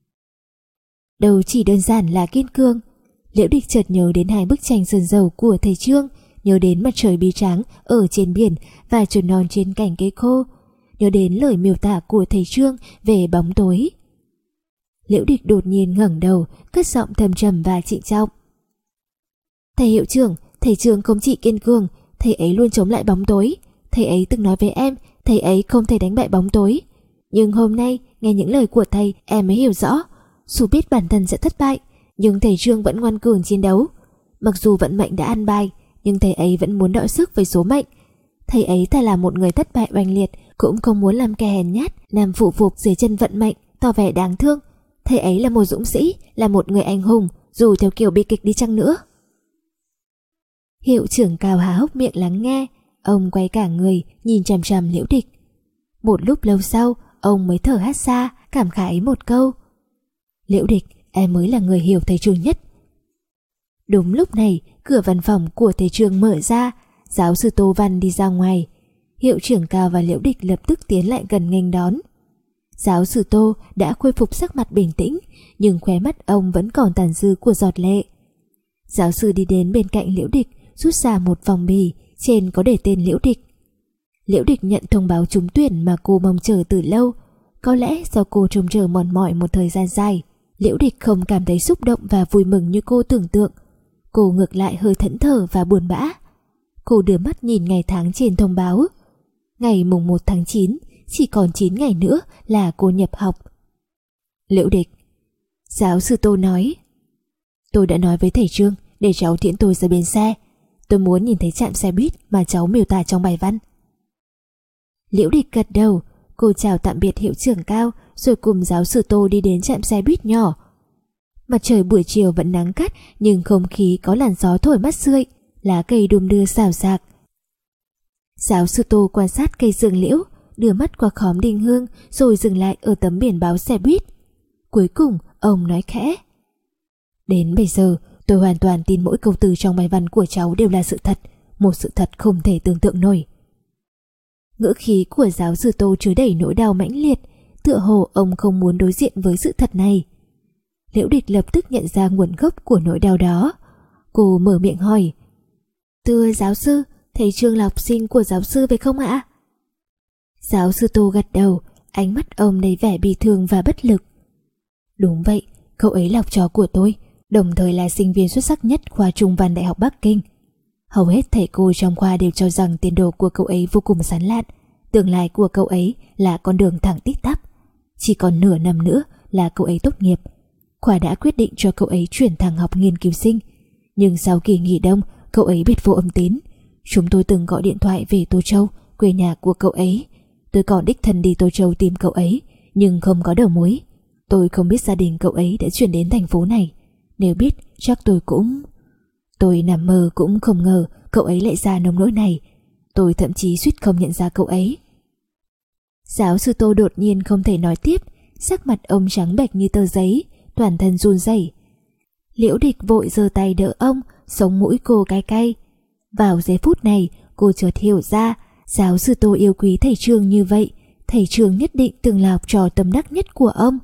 Đâu chỉ đơn giản là kiên cường. Liễu Địch chợt nhớ đến hai bức tranh sơn dầu của thầy Trương, nhớ đến mặt trời bi tráng ở trên biển và chuồn non trên cành cây khô, nhớ đến lời miêu tả của thầy Trương về bóng tối. Liễu Địch đột nhiên ngẩng đầu, cất giọng thâm trầm và trịnh trọng: "Thầy hiệu trưởng, thầy Trương không chỉ kiên cường, thầy ấy luôn chống lại bóng tối. Thầy ấy từng nói với em, thầy ấy không thể đánh bại bóng tối. Nhưng hôm nay, nghe những lời của thầy, em mới hiểu rõ. Dù biết bản thân sẽ thất bại, nhưng thầy Trương vẫn ngoan cường chiến đấu. Mặc dù vận mệnh đã ăn bài, nhưng thầy ấy vẫn muốn đọ sức với số mệnh. Thầy ấy thà là một người thất bại oanh liệt, cũng không muốn làm kẻ hèn nhát, nằm phụ phục dưới chân vận mệnh, tỏ vẻ đáng thương. Thầy ấy là một dũng sĩ, là một người anh hùng, dù theo kiểu bi kịch đi chăng nữa." Hiệu trưởng Cao há hốc miệng lắng nghe. Ông quay cả người nhìn chằm chằm Liễu Địch. Một lúc lâu sau, ông mới thở hắt ra, cảm khái một câu: "Liễu Địch, em mới là người hiểu thầy Trương nhất." Đúng lúc này, cửa văn phòng của thầy Trương mở ra. Giáo sư Tô Văn đi ra ngoài. Hiệu trưởng Cao và Liễu Địch lập tức tiến lại gần nghênh đón. Giáo sư Tô đã khôi phục sắc mặt bình tĩnh, nhưng khóe mắt ông vẫn còn tàn dư của giọt lệ. Giáo sư đi đến bên cạnh Liễu Địch, rút ra một vòng bì, trên có để tên Liễu Địch. Liễu Địch nhận thông báo trúng tuyển mà cô mong chờ từ lâu. Có lẽ do cô trông chờ mòn mỏi một thời gian dài, Liễu Địch không cảm thấy xúc động và vui mừng như cô tưởng tượng. Cô ngược lại hơi thẫn thờ và buồn bã. Cô đưa mắt nhìn ngày tháng trên thông báo. Ngày mùng một tháng chín, chỉ còn chín ngày nữa là cô nhập học. "Liễu Địch," giáo sư Tô nói, "tôi đã nói với thầy Trương để cháu tiễn tôi ra bến xe. Tôi muốn nhìn thấy trạm xe buýt mà cháu miêu tả trong bài văn." Liễu Địch gật đầu. Cô chào tạm biệt hiệu trưởng Cao, rồi cùng giáo sư Tô đi đến trạm xe buýt nhỏ. Mặt trời buổi chiều vẫn nắng gắt, nhưng không khí có làn gió thổi mát rượi, lá cây đung đưa xào xạc. Giáo sư Tô quan sát cây dương liễu, đưa mắt qua khóm đinh hương rồi dừng lại ở tấm biển báo xe buýt. Cuối cùng ông nói khẽ: Đến bây giờ tôi hoàn toàn tin mỗi câu từ trong bài văn của cháu đều là sự thật, một sự thật không thể tưởng tượng nổi. Ngữ khí của giáo sư Tô chứa đầy nỗi đau mãnh liệt, tựa hồ ông không muốn đối diện với sự thật này. Liễu Địch lập tức nhận ra nguồn gốc của nỗi đau đó. Cô mở miệng hỏi: Thưa giáo sư, thầy Trương là học sinh của giáo sư phải không ạ? Giáo sư Tô gật đầu, ánh mắt ông đầy vẻ bi thương và bất lực. Đúng vậy, cậu ấy là học trò của tôi, đồng thời là sinh viên xuất sắc nhất khoa Trung văn Đại học Bắc Kinh. Hầu hết thầy cô trong khoa đều cho rằng tiền đồ của cậu ấy vô cùng sáng lạn, tương lai của cậu ấy là con đường thẳng tít tắp. Chỉ còn nửa năm nữa là cậu ấy tốt nghiệp. Khoa đã quyết định cho cậu ấy chuyển thẳng học nghiên cứu sinh, nhưng sau kỳ nghỉ đông cậu ấy biệt vô âm tín. Chúng tôi từng gọi điện thoại về Tô Châu, quê nhà của cậu ấy. Tôi còn đích thân đi Tô Châu tìm cậu ấy, nhưng không có đầu mối. Tôi không biết gia đình cậu ấy đã chuyển đến thành phố này. Nếu biết chắc tôi cũng... Tôi nằm mơ cũng không ngờ cậu ấy lại ra nông nỗi này. Tôi thậm chí suýt không nhận ra cậu ấy. Giáo sư Tô đột nhiên không thể nói tiếp, sắc mặt ông trắng bệch như tờ giấy, toàn thân run rẩy. Liễu Địch vội giơ tay đỡ ông, sống mũi cô cay cay. Vào giây phút này cô chợt hiểu ra, giáo sư Tô yêu quý thầy Trương như vậy, thầy Trương nhất định từng là học trò tâm đắc nhất của ông.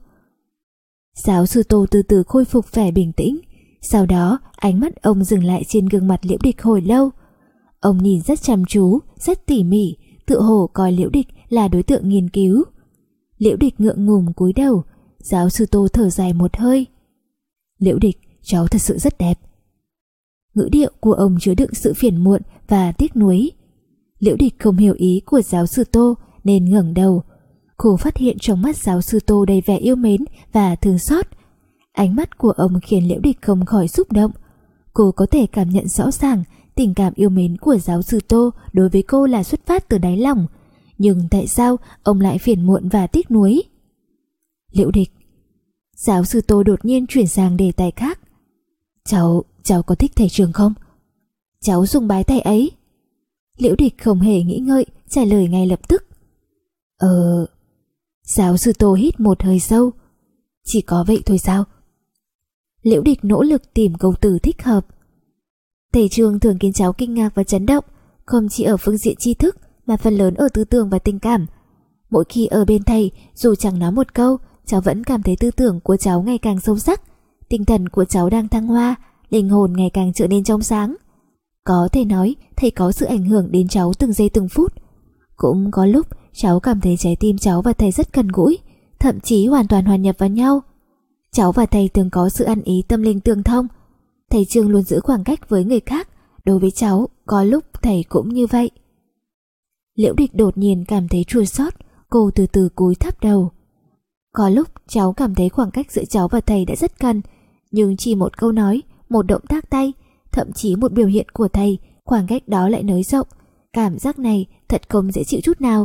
Giáo sư Tô từ từ khôi phục vẻ bình tĩnh, sau đó ánh mắt ông dừng lại trên gương mặt Liễu Địch hồi lâu. Ông nhìn rất chăm chú, rất tỉ mỉ, tựa hồ coi Liễu Địch là đối tượng nghiên cứu. Liễu Địch ngượng ngùng cúi đầu, giáo sư Tô thở dài một hơi. Liễu Địch, cháu thật sự rất đẹp. Ngữ điệu của ông chứa đựng sự phiền muộn và tiếc nuối. Liễu Địch không hiểu ý của giáo sư Tô nên ngẩng đầu. Cô phát hiện trong mắt giáo sư Tô đầy vẻ yêu mến và thương xót. Ánh mắt của ông khiến Liễu Địch không khỏi xúc động. Cô có thể cảm nhận rõ ràng tình cảm yêu mến của giáo sư Tô đối với cô là xuất phát từ đáy lòng. Nhưng tại sao ông lại phiền muộn và tiếc nuối? Liễu Địch. Giáo sư Tô đột nhiên chuyển sang đề tài khác. Cháu, cháu có thích thầy Trương không? Cháu sùng bái thầy ấy. Liễu Địch không hề nghĩ ngợi, trả lời ngay lập tức. Ờ... Giáo sư Tô hít một hơi sâu. Chỉ có vậy thôi sao? Liễu Địch nỗ lực tìm câu từ thích hợp. Thầy Trương thường khiến cháu kinh ngạc và chấn động, không chỉ ở phương diện tri thức mà phần lớn ở tư tưởng và tình cảm. Mỗi khi ở bên thầy, dù chẳng nói một câu, cháu vẫn cảm thấy tư tưởng của cháu ngày càng sâu sắc, tinh thần của cháu đang thăng hoa, linh hồn ngày càng trở nên trong sáng. Có thể nói thầy có sự ảnh hưởng đến cháu từng giây từng phút. Cũng có lúc cháu cảm thấy trái tim cháu và thầy rất gần gũi, thậm chí hoàn toàn hòa nhập vào nhau. Cháu và thầy thường có sự ăn ý tâm linh tương thông. Thầy Trương luôn giữ khoảng cách với người khác, đối với cháu có lúc thầy cũng như vậy. Liễu Địch đột nhiên cảm thấy chua xót, cô từ từ cúi thấp đầu. Có lúc cháu cảm thấy khoảng cách giữa cháu và thầy đã rất gần, nhưng chỉ một câu nói, một động tác tay, thậm chí một biểu hiện của thầy, khoảng cách đó lại nới rộng. Cảm giác này thật không dễ chịu chút nào.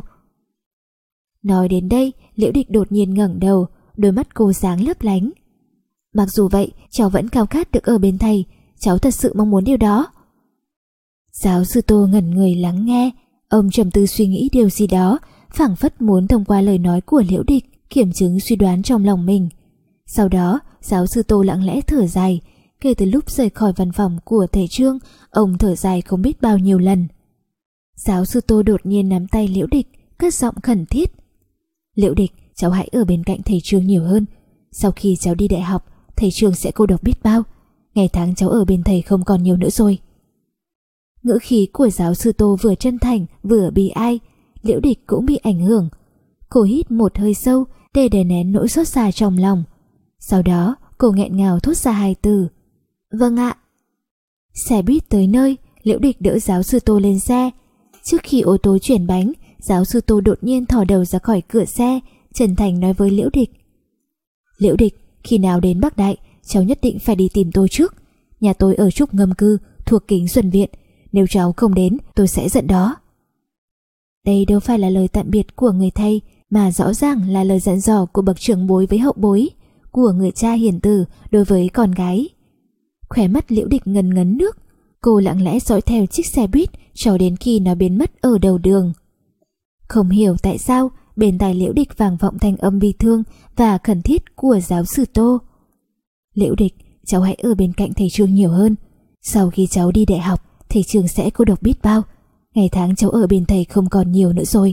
Nói đến đây, Liễu Địch đột nhiên ngẩng đầu, đôi mắt cô sáng lấp lánh. Mặc dù vậy, cháu vẫn khao khát được ở bên thầy, cháu thật sự mong muốn điều đó. Giáo sư Tô ngẩn người lắng nghe, ông trầm tư suy nghĩ điều gì đó, phảng phất muốn thông qua lời nói của Liễu Địch kiểm chứng suy đoán trong lòng mình. Sau đó, giáo sư Tô lặng lẽ thở dài. Kể từ lúc rời khỏi văn phòng của thầy Trương, ông thở dài không biết bao nhiêu lần. Giáo sư Tô đột nhiên nắm tay Liễu Địch, cất giọng khẩn thiết. Liễu Địch, cháu hãy ở bên cạnh thầy Trương nhiều hơn. Sau khi cháu đi đại học, thầy Trương sẽ cô độc biết bao. Ngày tháng cháu ở bên thầy không còn nhiều nữa rồi. Ngữ khí của giáo sư Tô vừa chân thành vừa bi ai. Liễu Địch cũng bị ảnh hưởng. Cô hít một hơi sâu để đè nén nỗi xót xa trong lòng. Sau đó cô nghẹn ngào thốt ra hai từ: Vâng ạ. Xe buýt tới nơi, Liễu Địch đỡ giáo sư Tô lên xe. Trước khi ô tô chuyển bánh, giáo sư Tô đột nhiên thò đầu ra khỏi cửa xe, chân thành nói với Liễu Địch. Liễu Địch, khi nào đến Bắc Đại, cháu nhất định phải đi tìm tôi trước. Nhà tôi ở Trúc Ngâm Cư, thuộc Kính Xuân Viện. Nếu cháu không đến, tôi sẽ giận đó. Đây đâu phải là lời tạm biệt của người thầy, mà rõ ràng là lời dặn dò của bậc trưởng bối với hậu bối, của người cha hiền từ đối với con gái. Khóe mắt Liễu Địch ngần ngấn nước. Cô lặng lẽ dõi theo chiếc xe buýt cho đến khi nó biến mất ở đầu đường. Không hiểu tại sao bên tai Liễu Địch vang vọng thanh âm bi thương và khẩn thiết của giáo sư Tô. Liễu Địch, cháu hãy ở bên cạnh thầy Trương nhiều hơn. Sau khi cháu đi đại học, thầy Trương sẽ cô độc biết bao. Ngày tháng cháu ở bên thầy không còn nhiều nữa rồi.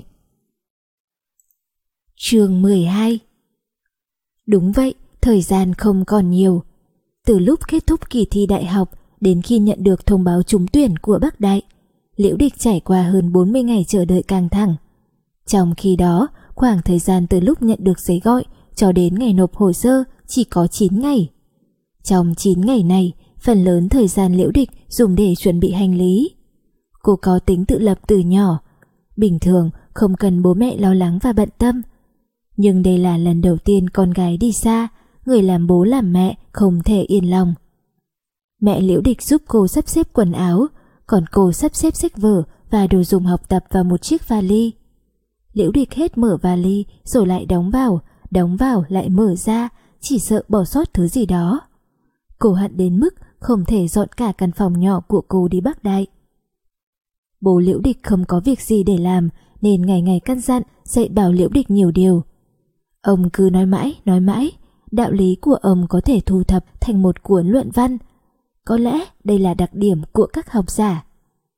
Chương mười hai. Đúng vậy, thời gian không còn nhiều. Từ lúc kết thúc kỳ thi đại học đến khi nhận được thông báo trúng tuyển của Bắc Đại, Liễu Địch trải qua hơn bốn mươi ngày chờ đợi căng thẳng. Trong khi đó, khoảng thời gian từ lúc nhận được giấy gọi cho đến ngày nộp hồ sơ chỉ có chín ngày. Trong chín ngày này, phần lớn thời gian Liễu Địch dùng để chuẩn bị hành lý. Cô có tính tự lập từ nhỏ, bình thường không cần bố mẹ lo lắng và bận tâm. Nhưng đây là lần đầu tiên con gái đi xa, người làm bố làm mẹ không thể yên lòng. Mẹ Liễu Địch giúp cô sắp xếp quần áo, còn cô sắp xếp sách vở và đồ dùng học tập vào một chiếc vali. Liễu Địch hết mở vali rồi lại đóng vào, đóng vào lại mở ra, chỉ sợ bỏ sót thứ gì đó. Cô hận đến mức không thể dọn cả căn phòng nhỏ của cô đi Bắc Đại. Bố Liễu Địch không có việc gì để làm nên ngày ngày căn dặn dạy bảo Liễu Địch nhiều điều. Ông cứ nói mãi, nói mãi, đạo lý của ông có thể thu thập thành một cuốn luận văn. Có lẽ đây là đặc điểm của các học giả.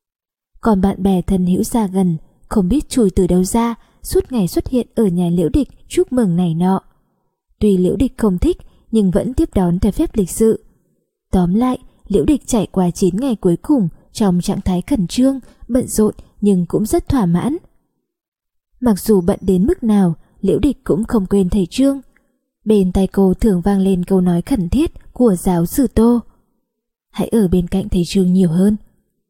Còn bạn bè thân hữu xa gần, không biết chui từ đâu ra, suốt ngày xuất hiện ở nhà Liễu Địch chúc mừng này nọ. Tuy Liễu Địch không thích nhưng vẫn tiếp đón theo phép lịch sự. Tóm lại, Liễu Địch trải qua chín ngày cuối cùng trong trạng thái khẩn trương, bận rộn nhưng cũng rất thỏa mãn. Mặc dù bận đến mức nào, Liễu Địch cũng không quên thầy Trương. Bên tai cô thường vang lên câu nói khẩn thiết của giáo sư Tô: hãy ở bên cạnh thầy Trương nhiều hơn.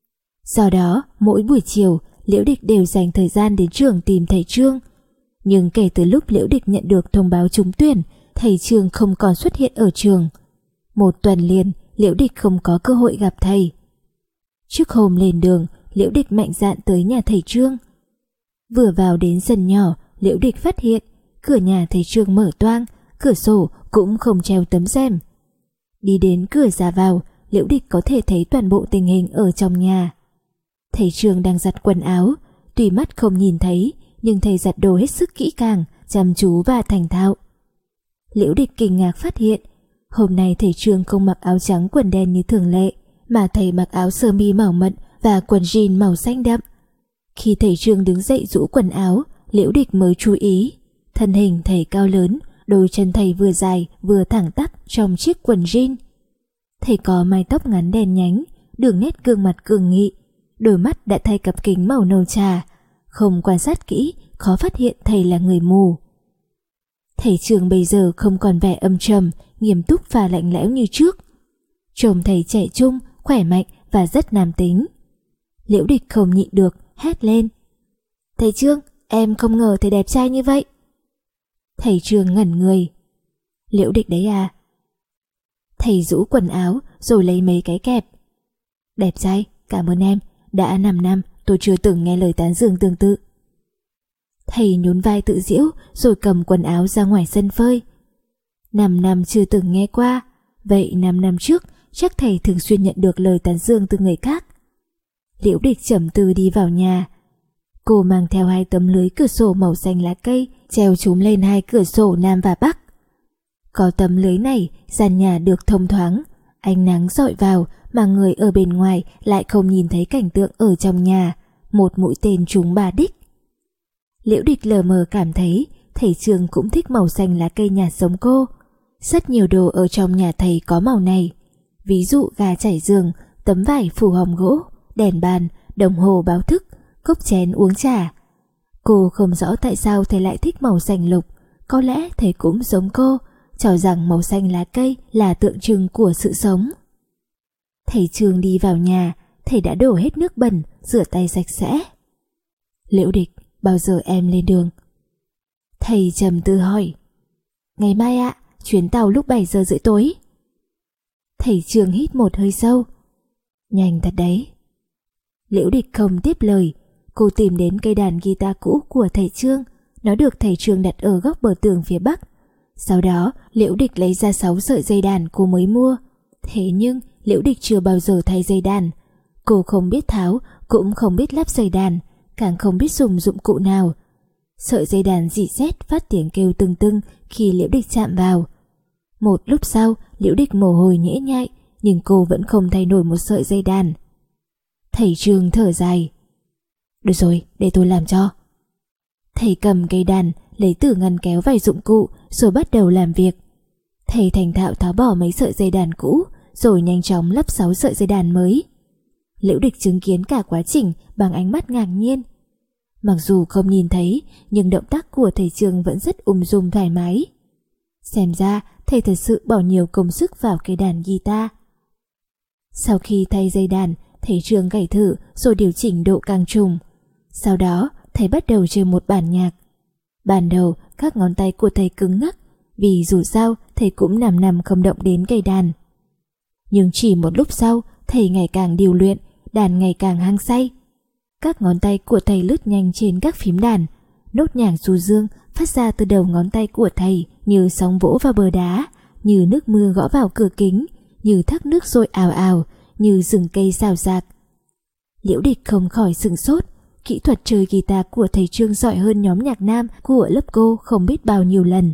Do đó, mỗi buổi chiều, Liễu Địch đều dành thời gian đến trường tìm thầy Trương. Nhưng kể từ lúc Liễu Địch nhận được thông báo trúng tuyển, thầy Trương không còn xuất hiện ở trường. Một tuần liền, Liễu Địch không có cơ hội gặp thầy. Trước hôm lên đường, Liễu Địch mạnh dạn tới nhà thầy Trương. Vừa vào đến sân nhỏ, Liễu Địch phát hiện cửa nhà thầy Trương mở toang, cửa sổ cũng không treo tấm rèm. Đi đến cửa ra vào, Liễu Địch có thể thấy toàn bộ tình hình ở trong nhà. Thầy Trương đang giặt quần áo, tuy mắt không nhìn thấy, nhưng thầy giặt đồ hết sức kỹ càng, chăm chú và thành thạo. Liễu Địch kinh ngạc phát hiện, hôm nay thầy Trương không mặc áo trắng quần đen như thường lệ, mà thầy mặc áo sơ mi màu mận và quần jean màu xanh đậm. Khi thầy Trương đứng dậy rũ quần áo, Liễu Địch mới chú ý, thân hình thầy cao lớn, đôi chân thầy vừa dài vừa thẳng tắp trong chiếc quần jean. Thầy có mái tóc ngắn đen nhánh, đường nét gương mặt cường nghị, đôi mắt đã thay cặp kính màu nâu trà, không quan sát kỹ khó phát hiện thầy là người mù. Thầy Trương bây giờ không còn vẻ âm trầm, nghiêm túc và lạnh lẽo như trước. Trông thầy trẻ trung, khỏe mạnh và rất nam tính. Liễu Địch không nhịn được, hét lên: thầy Trương, em không ngờ thầy đẹp trai như vậy. Thầy Trương ngẩn người: Liễu Địch đấy à? Thầy rũ quần áo rồi lấy mấy cái kẹp: đẹp trai, cảm ơn em, đã năm năm tôi chưa từng nghe lời tán dương tương tự. Thầy nhún vai tự giễu rồi cầm quần áo ra ngoài sân phơi. Năm năm chưa từng nghe qua, vậy năm năm trước chắc thầy thường xuyên nhận được lời tán dương từ người khác. Liễu Địch trầm tư đi vào nhà. Cô mang theo hai tấm lưới cửa sổ màu xanh lá cây treo trúm lên hai cửa sổ Nam và Bắc. Có tấm lưới này, gian nhà được thông thoáng, ánh nắng dọi vào mà người ở bên ngoài lại không nhìn thấy cảnh tượng ở trong nhà, một mũi tên trúng ba đích. Liễu Địch lờ mờ cảm thấy thầy Trương cũng thích màu xanh lá cây nhạt giống cô. Rất nhiều đồ ở trong nhà thầy có màu này, ví dụ gà trải giường, tấm vải phủ hòm gỗ, đèn bàn, đồng hồ báo thức, cốc chén uống trà. Cô không rõ tại sao thầy lại thích màu xanh lục, có lẽ thầy cũng giống cô, cho rằng màu xanh lá cây là tượng trưng của sự sống. Thầy Trương đi vào nhà, thầy đã đổ hết nước bẩn, rửa tay sạch sẽ. Liễu Địch, bao giờ em lên đường? Thầy trầm tư hỏi. Ngày mai ạ, chuyến tàu lúc bảy giờ rưỡi tối. Thầy Trương hít một hơi sâu. Nhanh thật đấy. Liễu Địch không tiếp lời. Cô tìm đến cây đàn guitar cũ của thầy Trương. Nó được thầy Trương đặt ở góc bờ tường phía bắc. Sau đó Liễu Địch lấy ra sáu sợi dây đàn cô mới mua. Thế nhưng Liễu Địch chưa bao giờ thay dây đàn. Cô không biết tháo, cũng không biết lắp dây đàn, càng không biết dùng dụng cụ nào. Sợi dây đàn rỉ sét phát tiếng kêu tưng tưng khi Liễu Địch chạm vào. Một lúc sau, Liễu Địch mồ hôi nhễ nhại, nhưng cô vẫn không thay nổi một sợi dây đàn. Thầy Trương thở dài. Được rồi, để tôi làm cho. Thầy cầm cây đàn, lấy từ ngăn kéo vài dụng cụ, rồi bắt đầu làm việc. Thầy thành thạo tháo bỏ mấy sợi dây đàn cũ, rồi nhanh chóng lắp sáu sợi dây đàn mới. Liễu Địch chứng kiến cả quá trình bằng ánh mắt ngạc nhiên. Mặc dù không nhìn thấy, nhưng động tác của thầy Trương vẫn rất ung dung thoải mái. Xem ra thầy thật sự bỏ nhiều công sức vào cây đàn guitar. Sau khi thay dây đàn, thầy Trương gảy thử rồi điều chỉnh độ càng trùng. Sau đó thầy bắt đầu chơi một bản nhạc. Ban đầu các ngón tay của thầy cứng ngắc, vì dù sao thầy cũng nằm nằm không động đến cây đàn. Nhưng chỉ một lúc sau, thầy ngày càng điều luyện, đàn ngày càng hăng say. Các ngón tay của thầy lướt nhanh trên các phím đàn. Nốt nhạc du dương phát ra từ đầu ngón tay của thầy như sóng vỗ vào bờ đá, như nước mưa gõ vào cửa kính, như thác nước sôi ào ào, như rừng cây rào rạc. Liễu Địch không khỏi sửng sốt. Kỹ thuật chơi guitar của thầy Trương giỏi hơn nhóm nhạc nam của lớp cô không biết bao nhiêu lần.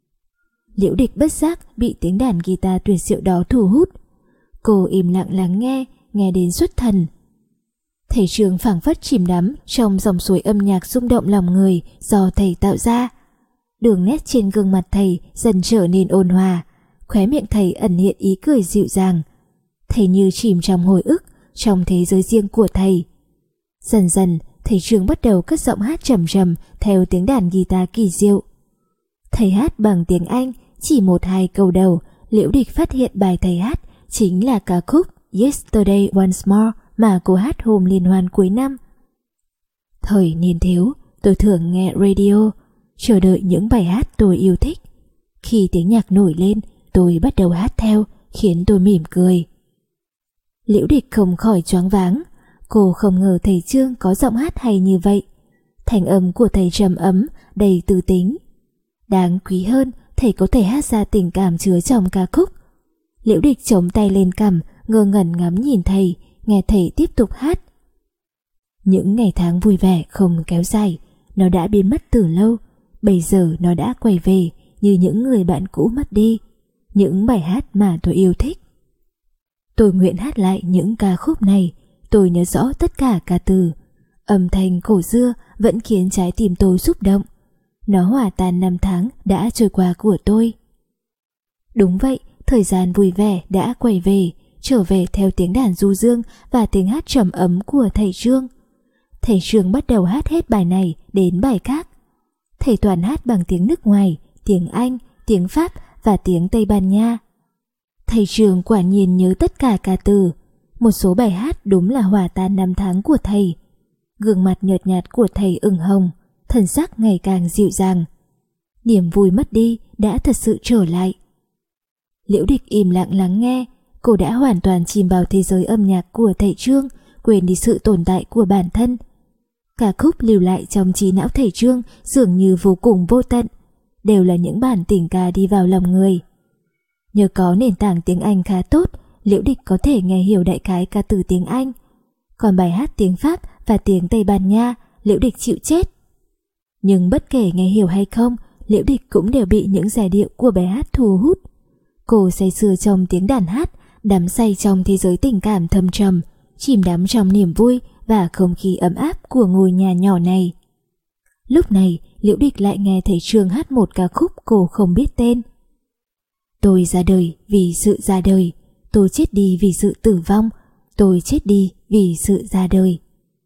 Liễu Địch bất giác bị tiếng đàn guitar tuyệt diệu đó thu hút. Cô im lặng lắng nghe, nghe đến xuất thần. Thầy Trương phảng phất chìm đắm trong dòng suối âm nhạc rung động lòng người do thầy tạo ra. Đường nét trên gương mặt thầy dần trở nên ôn hòa, khóe miệng thầy ẩn hiện ý cười dịu dàng. Thầy như chìm trong hồi ức, trong thế giới riêng của thầy. Dần dần, thầy Trương bắt đầu cất giọng hát trầm trầm theo tiếng đàn guitar kỳ diệu. Thầy hát bằng tiếng Anh, chỉ một hai câu đầu, Liễu Địch phát hiện bài thầy hát chính là ca khúc Yesterday Once More mà cô hát hôm liên hoan cuối năm. Thời niên thiếu, tôi thường nghe radio, chờ đợi những bài hát tôi yêu thích. Khi tiếng nhạc nổi lên, tôi bắt đầu hát theo, khiến tôi mỉm cười. Liễu Địch không khỏi choáng váng. Cô không ngờ thầy Trương có giọng hát hay như vậy. Thanh âm của thầy trầm ấm, đầy tư tính. Đáng quý hơn, thầy có thể hát ra tình cảm chứa trong ca khúc. Liễu Địch chống tay lên cằm, ngơ ngẩn ngắm nhìn thầy, nghe thầy tiếp tục hát. Những ngày tháng vui vẻ không kéo dài, nó đã biến mất từ lâu. Bây giờ nó đã quay về như những người bạn cũ mất đi, những bài hát mà tôi yêu thích. Tôi nguyện hát lại những ca khúc này. Tôi nhớ rõ tất cả ca từ. Âm thanh cổ xưa vẫn khiến trái tim tôi xúc động. Nó hòa tan năm tháng đã trôi qua của tôi. Đúng vậy, thời gian vui vẻ đã quay về, trở về theo tiếng đàn du dương và tiếng hát trầm ấm của thầy Trương. Thầy Trương bắt đầu hát hết bài này đến bài khác. Thầy toàn hát bằng tiếng nước ngoài, tiếng Anh, tiếng Pháp và tiếng Tây Ban Nha. Thầy Trương quả nhiên nhớ tất cả ca từ. Một số bài hát đúng là hòa tan năm tháng của thầy. Gương mặt nhợt nhạt của thầy ửng hồng, thần sắc ngày càng dịu dàng. Niềm vui mất đi đã thật sự trở lại. Liễu Địch im lặng lắng nghe. Cô đã hoàn toàn chìm vào thế giới âm nhạc của thầy Trương, quên đi sự tồn tại của bản thân. Ca khúc lưu lại trong trí não thầy Trương dường như vô cùng vô tận, đều là những bản tình ca đi vào lòng người. Nhờ có nền tảng tiếng Anh khá tốt, Liễu Địch có thể nghe hiểu đại khái ca từ tiếng Anh. Còn bài hát tiếng Pháp và tiếng Tây Ban Nha, Liễu Địch chịu chết. Nhưng bất kể nghe hiểu hay không, Liễu Địch cũng đều bị những giai điệu của bài hát thu hút. Cô say sưa trong tiếng đàn hát, đắm say trong thế giới tình cảm thâm trầm, chìm đắm trong niềm vui và không khí ấm áp của ngôi nhà nhỏ này. Lúc này, Liễu Địch lại nghe thầy Trương hát một ca khúc cô không biết tên. Tôi ra đời vì sự ra đời, tôi chết đi vì sự tử vong, tôi chết đi vì sự ra đời.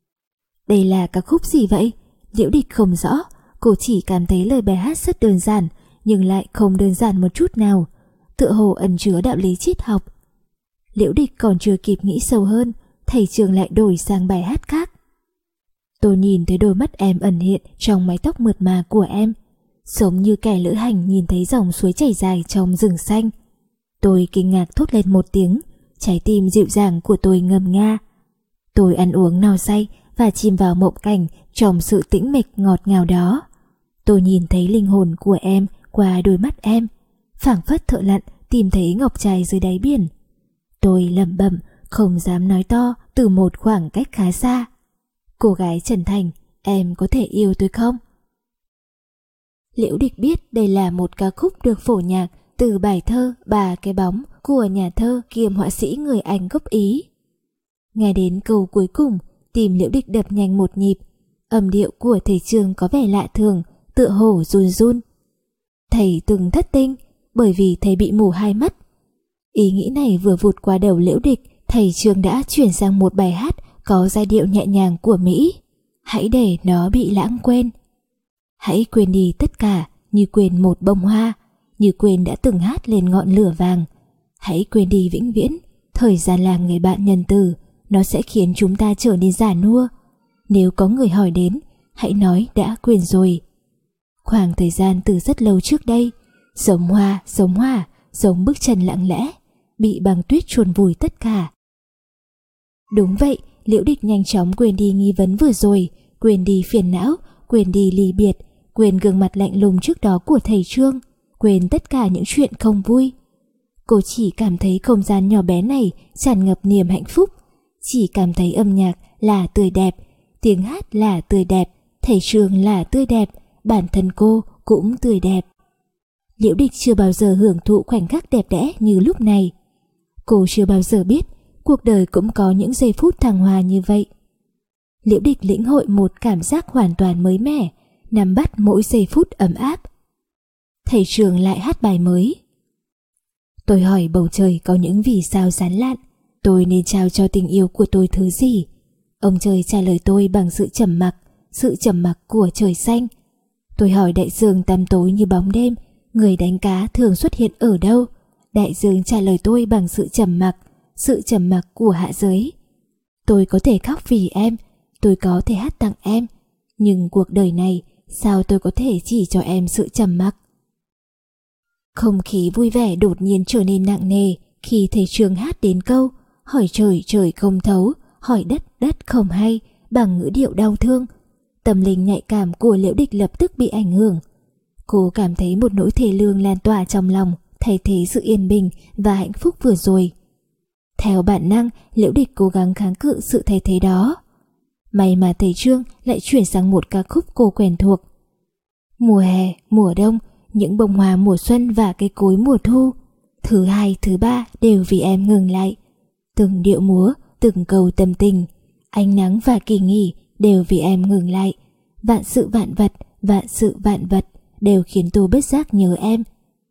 Đây là ca khúc gì vậy? Liễu Địch không rõ, cô chỉ cảm thấy lời bài hát rất đơn giản, nhưng lại không đơn giản một chút nào, tựa hồ ẩn chứa đạo lý triết học. Liễu Địch còn chưa kịp nghĩ sâu hơn, thầy Trương lại đổi sang bài hát khác. Tôi nhìn thấy đôi mắt em ẩn hiện trong mái tóc mượt mà của em, giống như kẻ lữ hành nhìn thấy dòng suối chảy dài trong rừng xanh. Tôi kinh ngạc thốt lên một tiếng, trái tim dịu dàng của tôi ngâm nga. Tôi ăn uống no say và chìm vào mộng cảnh trong sự tĩnh mịch ngọt ngào đó. Tôi nhìn thấy linh hồn của em qua đôi mắt em, phảng phất thợ lặn tìm thấy ngọc trai dưới đáy biển. Tôi lẩm bẩm, không dám nói to từ một khoảng cách khá xa. Cô gái chân thành, em có thể yêu tôi không? Liễu Địch biết đây là một ca khúc được phổ nhạc từ bài thơ Bà Cái Bóng của nhà thơ kiêm họa sĩ người Anh gốc Ý. Nghe đến câu cuối cùng, tim Liễu Địch đập nhanh một nhịp. Âm điệu của thầy Trương có vẻ lạ thường, tựa hồ run run. Thầy từng thất tinh bởi vì thầy bị mù hai mắt. Ý nghĩ này vừa vụt qua đầu Liễu Địch, thầy Trương đã chuyển sang một bài hát có giai điệu nhẹ nhàng của Mỹ. Hãy để nó bị lãng quên. Hãy quên đi tất cả như quên một bông hoa, như quên đã từng hát lên ngọn lửa vàng. Hãy quên đi vĩnh viễn, thời gian làm người bạn nhân từ, nó sẽ khiến chúng ta trở nên già nua. Nếu có người hỏi đến, hãy nói đã quên rồi. Khoảng thời gian từ rất lâu trước đây, giống hoa, giống hoa, giống bước chân lặng lẽ, bị băng tuyết chôn vùi tất cả. Đúng vậy, Liễu Địch nhanh chóng quên đi nghi vấn vừa rồi, quên đi phiền não, quên đi ly biệt, quên gương mặt lạnh lùng trước đó của thầy Trương, quên tất cả những chuyện không vui. Cô chỉ cảm thấy không gian nhỏ bé này tràn ngập niềm hạnh phúc, chỉ cảm thấy âm nhạc là tươi đẹp, tiếng hát là tươi đẹp, thầy Trương là tươi đẹp, bản thân cô cũng tươi đẹp. Liễu Địch chưa bao giờ hưởng thụ khoảnh khắc đẹp đẽ như lúc này. Cô chưa bao giờ biết cuộc đời cũng có những giây phút thăng hoa như vậy. Liễu Địch lĩnh hội một cảm giác hoàn toàn mới mẻ, nắm bắt mỗi giây phút ấm áp. Thầy Trương lại hát bài mới. Tôi hỏi bầu trời có những vì sao sáng lạn, tôi nên trao cho tình yêu của tôi thứ gì? Ông trời trả lời tôi bằng sự trầm mặc, sự trầm mặc của trời xanh. Tôi hỏi đại dương tăm tối như bóng đêm, người đánh cá thường xuất hiện ở đâu? Đại dương trả lời tôi bằng sự trầm mặc, sự trầm mặc của hạ giới. Tôi có thể khóc vì em, tôi có thể hát tặng em, nhưng cuộc đời này sao tôi có thể chỉ cho em sự trầm mặc? Không khí vui vẻ đột nhiên trở nên nặng nề khi thầy Trương hát đến câu hỏi trời trời không thấu, hỏi đất đất không hay bằng ngữ điệu đau thương. Tâm linh nhạy cảm của Liễu Địch lập tức bị ảnh hưởng. Cô cảm thấy một nỗi thê lương lan tỏa trong lòng, thay thế sự yên bình và hạnh phúc vừa rồi. Theo bản năng, Liễu Địch cố gắng kháng cự sự thay thế đó. May mà thầy Trương lại chuyển sang một ca khúc cô quen thuộc. Mùa hè, mùa đông, những bông hoa mùa xuân và cây cối mùa thu, thứ hai, thứ ba đều vì em ngừng lại. Từng điệu múa, từng câu tâm tình, ánh nắng và kỳ nghỉ đều vì em ngừng lại. Vạn sự vạn vật, vạn sự vạn vật đều khiến tôi bất giác nhớ em.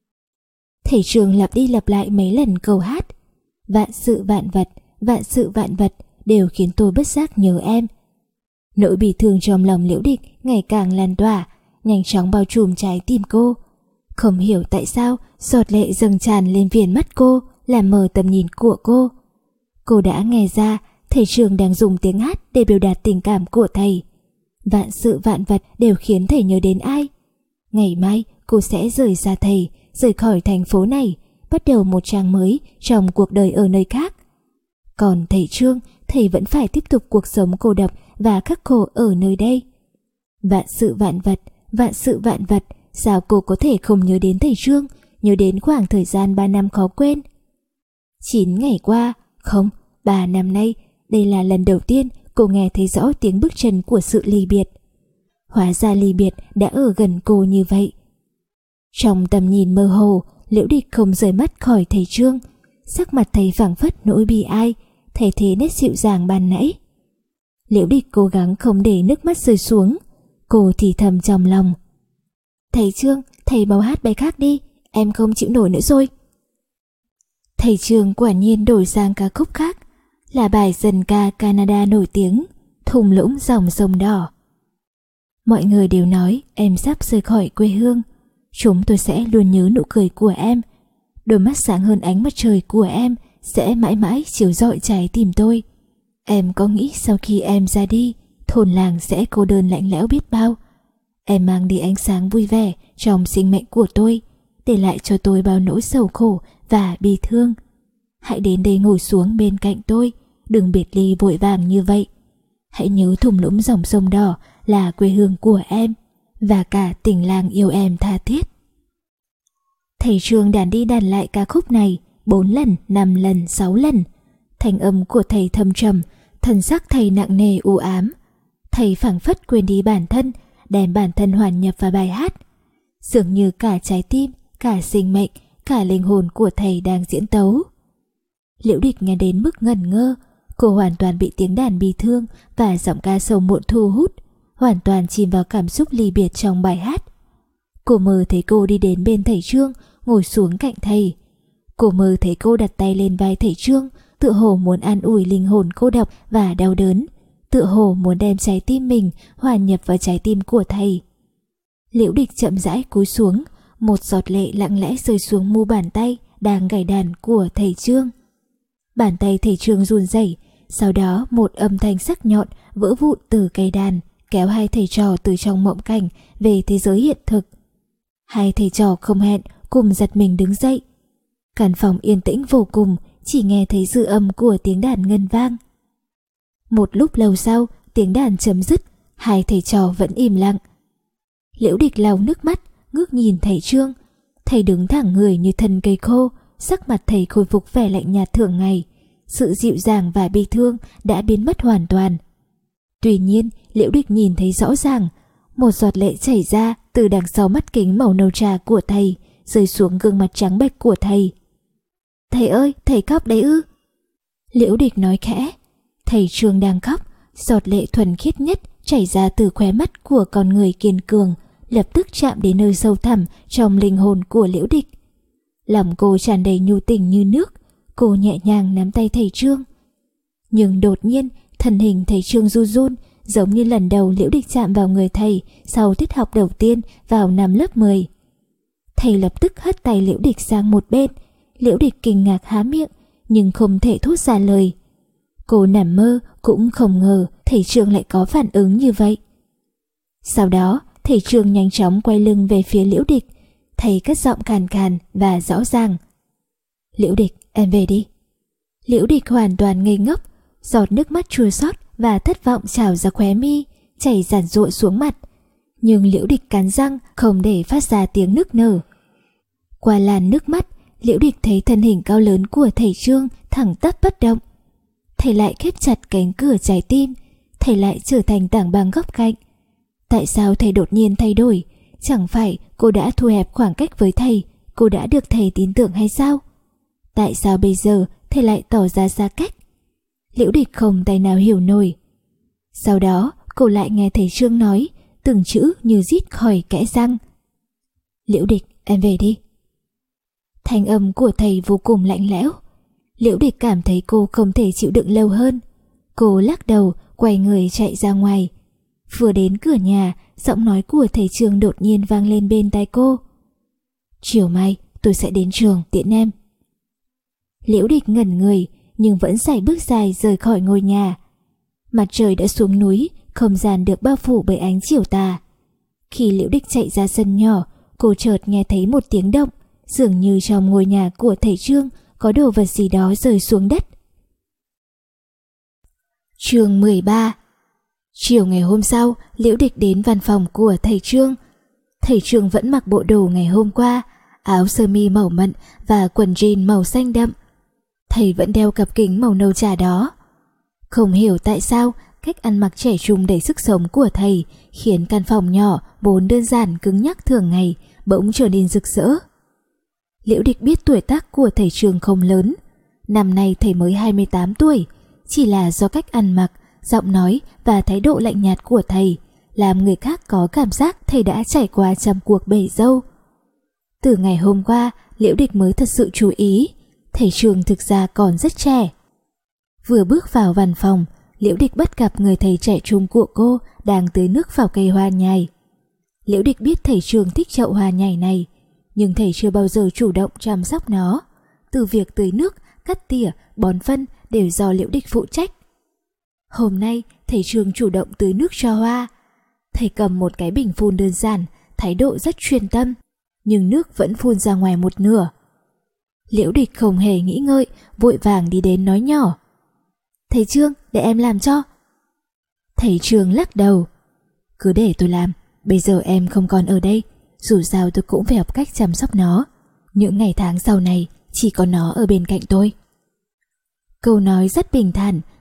Thầy Trương lặp đi lặp lại mấy lần câu hát. Vạn sự vạn vật, vạn sự vạn vật đều khiến tôi bất giác nhớ em. Nỗi bi thương trong lòng Liễu Địch ngày càng lan tỏa, nhanh chóng bao trùm trái tim cô. Không hiểu tại sao giọt lệ dâng tràn lên viền mắt cô, làm mờ tầm nhìn của cô. Cô đã nghe ra thầy Trương đang dùng tiếng hát để biểu đạt tình cảm của thầy. Vạn sự vạn vật đều khiến thầy nhớ đến ai. Ngày mai cô sẽ rời xa thầy, rời khỏi thành phố này, bắt đầu một trang mới trong cuộc đời ở nơi khác. Còn thầy Trương, thầy vẫn phải tiếp tục cuộc sống cô độc và khắc khổ ở nơi đây. Vạn sự vạn vật, vạn sự vạn vật, sao cô có thể không nhớ đến thầy Trương, nhớ đến khoảng thời gian ba năm khó quên. Chín ngày qua, không, ba năm nay, đây là lần đầu tiên cô nghe thấy rõ tiếng bước chân của sự ly biệt. Hóa ra ly biệt đã ở gần cô như vậy. Trong tầm nhìn mơ hồ, Liễu Địch không rời mắt khỏi thầy Trương. Sắc mặt thầy phảng phất nỗi bi ai, thay thế nét dịu dàng ban nãy. Liễu Địch cố gắng không để nước mắt rơi xuống. Cô thì thầm trong lòng. Thầy Trương, thầy mau hát bài khác đi, em không chịu nổi nữa rồi. Thầy Trương quả nhiên đổi sang ca khúc khác, là bài dân ca Canada nổi tiếng, Thung lũng dòng sông đỏ. Mọi người đều nói em sắp rời khỏi quê hương. Chúng tôi sẽ luôn nhớ nụ cười của em. Đôi mắt sáng hơn ánh mặt trời của em sẽ mãi mãi chiếu rọi trái tim tôi. Em có nghĩ sau khi em ra đi, thôn làng sẽ cô đơn lạnh lẽo biết bao? Em mang đi ánh sáng vui vẻ trong sinh mệnh của tôi, để lại cho tôi bao nỗi sầu khổ và bi thương. Hãy đến đây ngồi xuống bên cạnh tôi, đừng biệt ly vội vàng như vậy. Hãy nhớ thung lũng dòng sông đỏ là quê hương của em, và cả tình làng yêu em tha thiết. Thầy Trương đàn đi đàn lại ca khúc này bốn lần, năm lần, sáu lần. Thanh âm của thầy thâm trầm, thần sắc thầy nặng nề u ám. Thầy phảng phất quên đi bản thân, đem bản thân hoàn nhập vào bài hát. Dường như cả trái tim, cả sinh mệnh, cả linh hồn của thầy đang diễn tấu. Liễu Địch nghe đến mức ngẩn ngơ, cô hoàn toàn bị tiếng đàn bi thương và giọng ca sầu muộn thu hút, hoàn toàn chìm vào cảm xúc ly biệt trong bài hát. Cô mơ thấy cô đi đến bên thầy Trương, ngồi xuống cạnh thầy. Cô mơ thấy cô đặt tay lên vai thầy Trương, tựa hồ muốn an ủi linh hồn cô độc và đau đớn, tựa hồ muốn đem trái tim mình hòa nhập vào trái tim của thầy. Liễu Địch chậm rãi cúi xuống, một giọt lệ lặng lẽ rơi xuống mu bàn tay đang gảy đàn của thầy Trương. Bàn tay thầy Trương run rẩy, sau đó một âm thanh sắc nhọn vỡ vụn từ cây đàn, kéo hai thầy trò từ trong mộng cảnh về thế giới hiện thực. Hai thầy trò không hẹn cùng giật mình đứng dậy. Căn phòng yên tĩnh vô cùng, chỉ nghe thấy dư âm của tiếng đàn ngân vang. Một lúc lâu sau, tiếng đàn chấm dứt, hai thầy trò vẫn im lặng. Liễu Địch lau nước mắt, ngước nhìn thầy Trương. Thầy đứng thẳng người như thân cây khô, sắc mặt thầy khôi phục vẻ lạnh nhạt thường ngày. Sự dịu dàng và bi thương đã biến mất hoàn toàn. Tuy nhiên, Liễu Địch nhìn thấy rõ ràng, một giọt lệ chảy ra từ đằng sau mắt kính màu nâu trà của thầy, rơi xuống gương mặt trắng bệch của thầy. Thầy ơi, thầy khóc đấy ư? Liễu Địch nói khẽ. Thầy Trương đang khóc, giọt lệ thuần khiết nhất chảy ra từ khóe mắt của con người kiên cường, lập tức chạm đến nơi sâu thẳm trong linh hồn của Liễu Địch. Lòng cô tràn đầy nhu tình như nước, cô nhẹ nhàng nắm tay thầy Trương. Nhưng đột nhiên, thân hình thầy Trương run run, giống như lần đầu Liễu Địch chạm vào người thầy sau tiết học đầu tiên vào năm lớp mười. Thầy lập tức hất tay Liễu Địch sang một bên. Liễu Địch kinh ngạc há miệng, nhưng không thể thốt ra lời. Cô nằm mơ cũng không ngờ thầy Trương lại có phản ứng như vậy. Sau đó, thầy Trương nhanh chóng quay lưng về phía Liễu Địch. Thầy cất giọng khàn khàn và rõ ràng. Liễu Địch, em về đi. Liễu Địch hoàn toàn ngây ngốc, giọt nước mắt chua xót và thất vọng trào ra khóe mi, chảy giàn giụa xuống mặt. Nhưng Liễu Địch cắn răng không để phát ra tiếng nức nở. Qua làn nước mắt, Liễu Địch thấy thân hình cao lớn của thầy Trương thẳng tắp bất động. Thầy lại khép chặt cánh cửa trái tim, thầy lại trở thành tảng băng góc cạnh. Tại sao thầy đột nhiên thay đổi? Chẳng phải cô đã thu hẹp khoảng cách với thầy, cô đã được thầy tin tưởng hay sao? Tại sao bây giờ thầy lại tỏ ra xa cách? Liễu Địch không tài nào hiểu nổi. Sau đó cô lại nghe thầy Trương nói, từng chữ như rít khỏi kẽ răng. Liễu Địch, em về đi. Thanh âm của thầy vô cùng lạnh lẽo. Liễu Địch cảm thấy cô không thể chịu đựng lâu hơn. Cô lắc đầu, quay người chạy ra ngoài. Vừa đến cửa nhà, giọng nói của thầy Trương đột nhiên vang lên bên tai cô. Chiều mai tôi sẽ đến trường tiễn em. Liễu Địch ngẩn người, nhưng vẫn sải bước dài rời khỏi ngôi nhà. Mặt trời đã xuống núi, không gian được bao phủ bởi ánh chiều tà. Khi Liễu Địch chạy ra sân nhỏ, cô chợt nghe thấy một tiếng động, dường như trong ngôi nhà của thầy Trương có đồ vật gì đó rơi xuống đất. Chương mười ba. Chiều ngày hôm sau, Liễu Địch đến văn phòng của thầy Trương. Thầy Trương vẫn mặc bộ đồ ngày hôm qua, áo sơ mi màu mận và quần jean màu xanh đậm. Thầy vẫn đeo cặp kính màu nâu trà đó. Không hiểu tại sao cách ăn mặc trẻ trung đầy sức sống của thầy khiến căn phòng nhỏ vốn đơn giản cứng nhắc thường ngày bỗng trở nên rực rỡ. Liễu Địch biết tuổi tác của thầy Trương không lớn, năm nay thầy mới hai mươi tám tuổi, chỉ là do cách ăn mặc, giọng nói và thái độ lạnh nhạt của thầy làm người khác có cảm giác thầy đã trải qua trăm cuộc bể dâu. Từ ngày hôm qua, Liễu Địch mới thật sự chú ý, thầy Trương thực ra còn rất trẻ. Vừa bước vào văn phòng, Liễu Địch bắt gặp người thầy trẻ trung của cô đang tưới nước vào cây hoa nhài. Liễu Địch biết thầy Trương thích chậu hoa nhài này, nhưng thầy chưa bao giờ chủ động chăm sóc nó. Từ việc tưới nước, cắt tỉa, bón phân đều do Liễu Địch phụ trách. Hôm nay, thầy Trương chủ động tưới nước cho hoa. Thầy cầm một cái bình phun đơn giản, thái độ rất chuyên tâm, nhưng nước vẫn phun ra ngoài một nửa. Liễu Địch không hề nghĩ ngợi, vội vàng đi đến nói nhỏ. Thầy Trương, để em làm cho. Thầy Trương lắc đầu. Cứ để tôi làm, bây giờ em không còn ở đây, dù sao tôi cũng phải học cách chăm sóc nó. Những ngày tháng sau này chỉ có nó ở bên cạnh tôi. Câu nói rất bình thản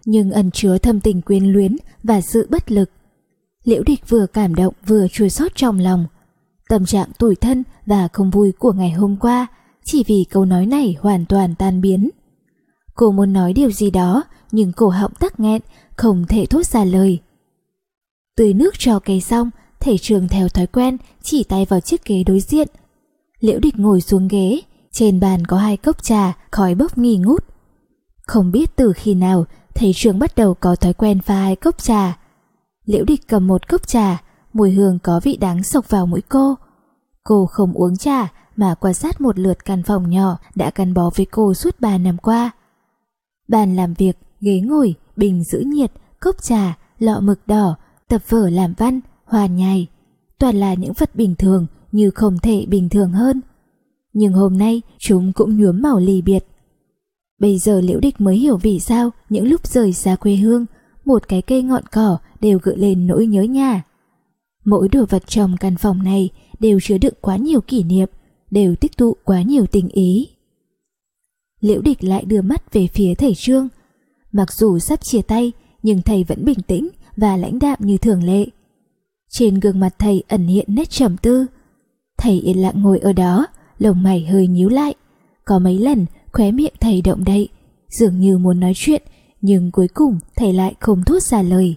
nhưng ẩn chứa thâm tình quyến luyến và sự bất lực. Liễu Địch vừa cảm động vừa chua xót trong lòng. Tâm trạng tủi thân và không vui của ngày hôm qua chỉ vì câu nói này hoàn toàn tan biến. Cô muốn nói điều gì đó nhưng cổ họng tắc nghẹn, không thể thốt ra lời. Tưới nước cho cây xong, thầy Trường theo thói quen chỉ tay vào chiếc ghế đối diện. Liễu Địch ngồi xuống ghế, trên bàn có hai cốc trà, khói bốc nghi ngút. Không biết từ khi nào thầy Trường bắt đầu có thói quen pha hai cốc trà. Liễu Địch cầm một cốc trà, mùi hương có vị đắng xộc vào mũi cô. Cô không uống trà mà quan sát một lượt căn phòng nhỏ đã gắn bó với cô suốt ba năm qua. Bàn làm việc, ghế ngồi, bình giữ nhiệt, cốc trà, lọ mực đỏ, tập vở làm văn, hoa nhài, toàn là những vật bình thường như không thể bình thường hơn. Nhưng hôm nay chúng cũng nhuốm màu ly biệt. Bây giờ Liễu Địch mới hiểu vì sao những lúc rời xa quê hương, một cái cây ngọn cỏ đều gợi lên nỗi nhớ nhà. Mỗi đồ vật trong căn phòng này đều chứa đựng quá nhiều kỷ niệm, đều tích tụ quá nhiều tình ý. Liễu Địch lại đưa mắt về phía thầy Trương. Mặc dù sắp chia tay, nhưng thầy vẫn bình tĩnh và lãnh đạm như thường lệ. Trên gương mặt thầy ẩn hiện nét trầm tư. Thầy yên lặng ngồi ở đó, lông mày hơi nhíu lại. Có mấy lần khóe miệng thầy động đậy, dường như muốn nói chuyện, nhưng cuối cùng thầy lại không thốt ra lời.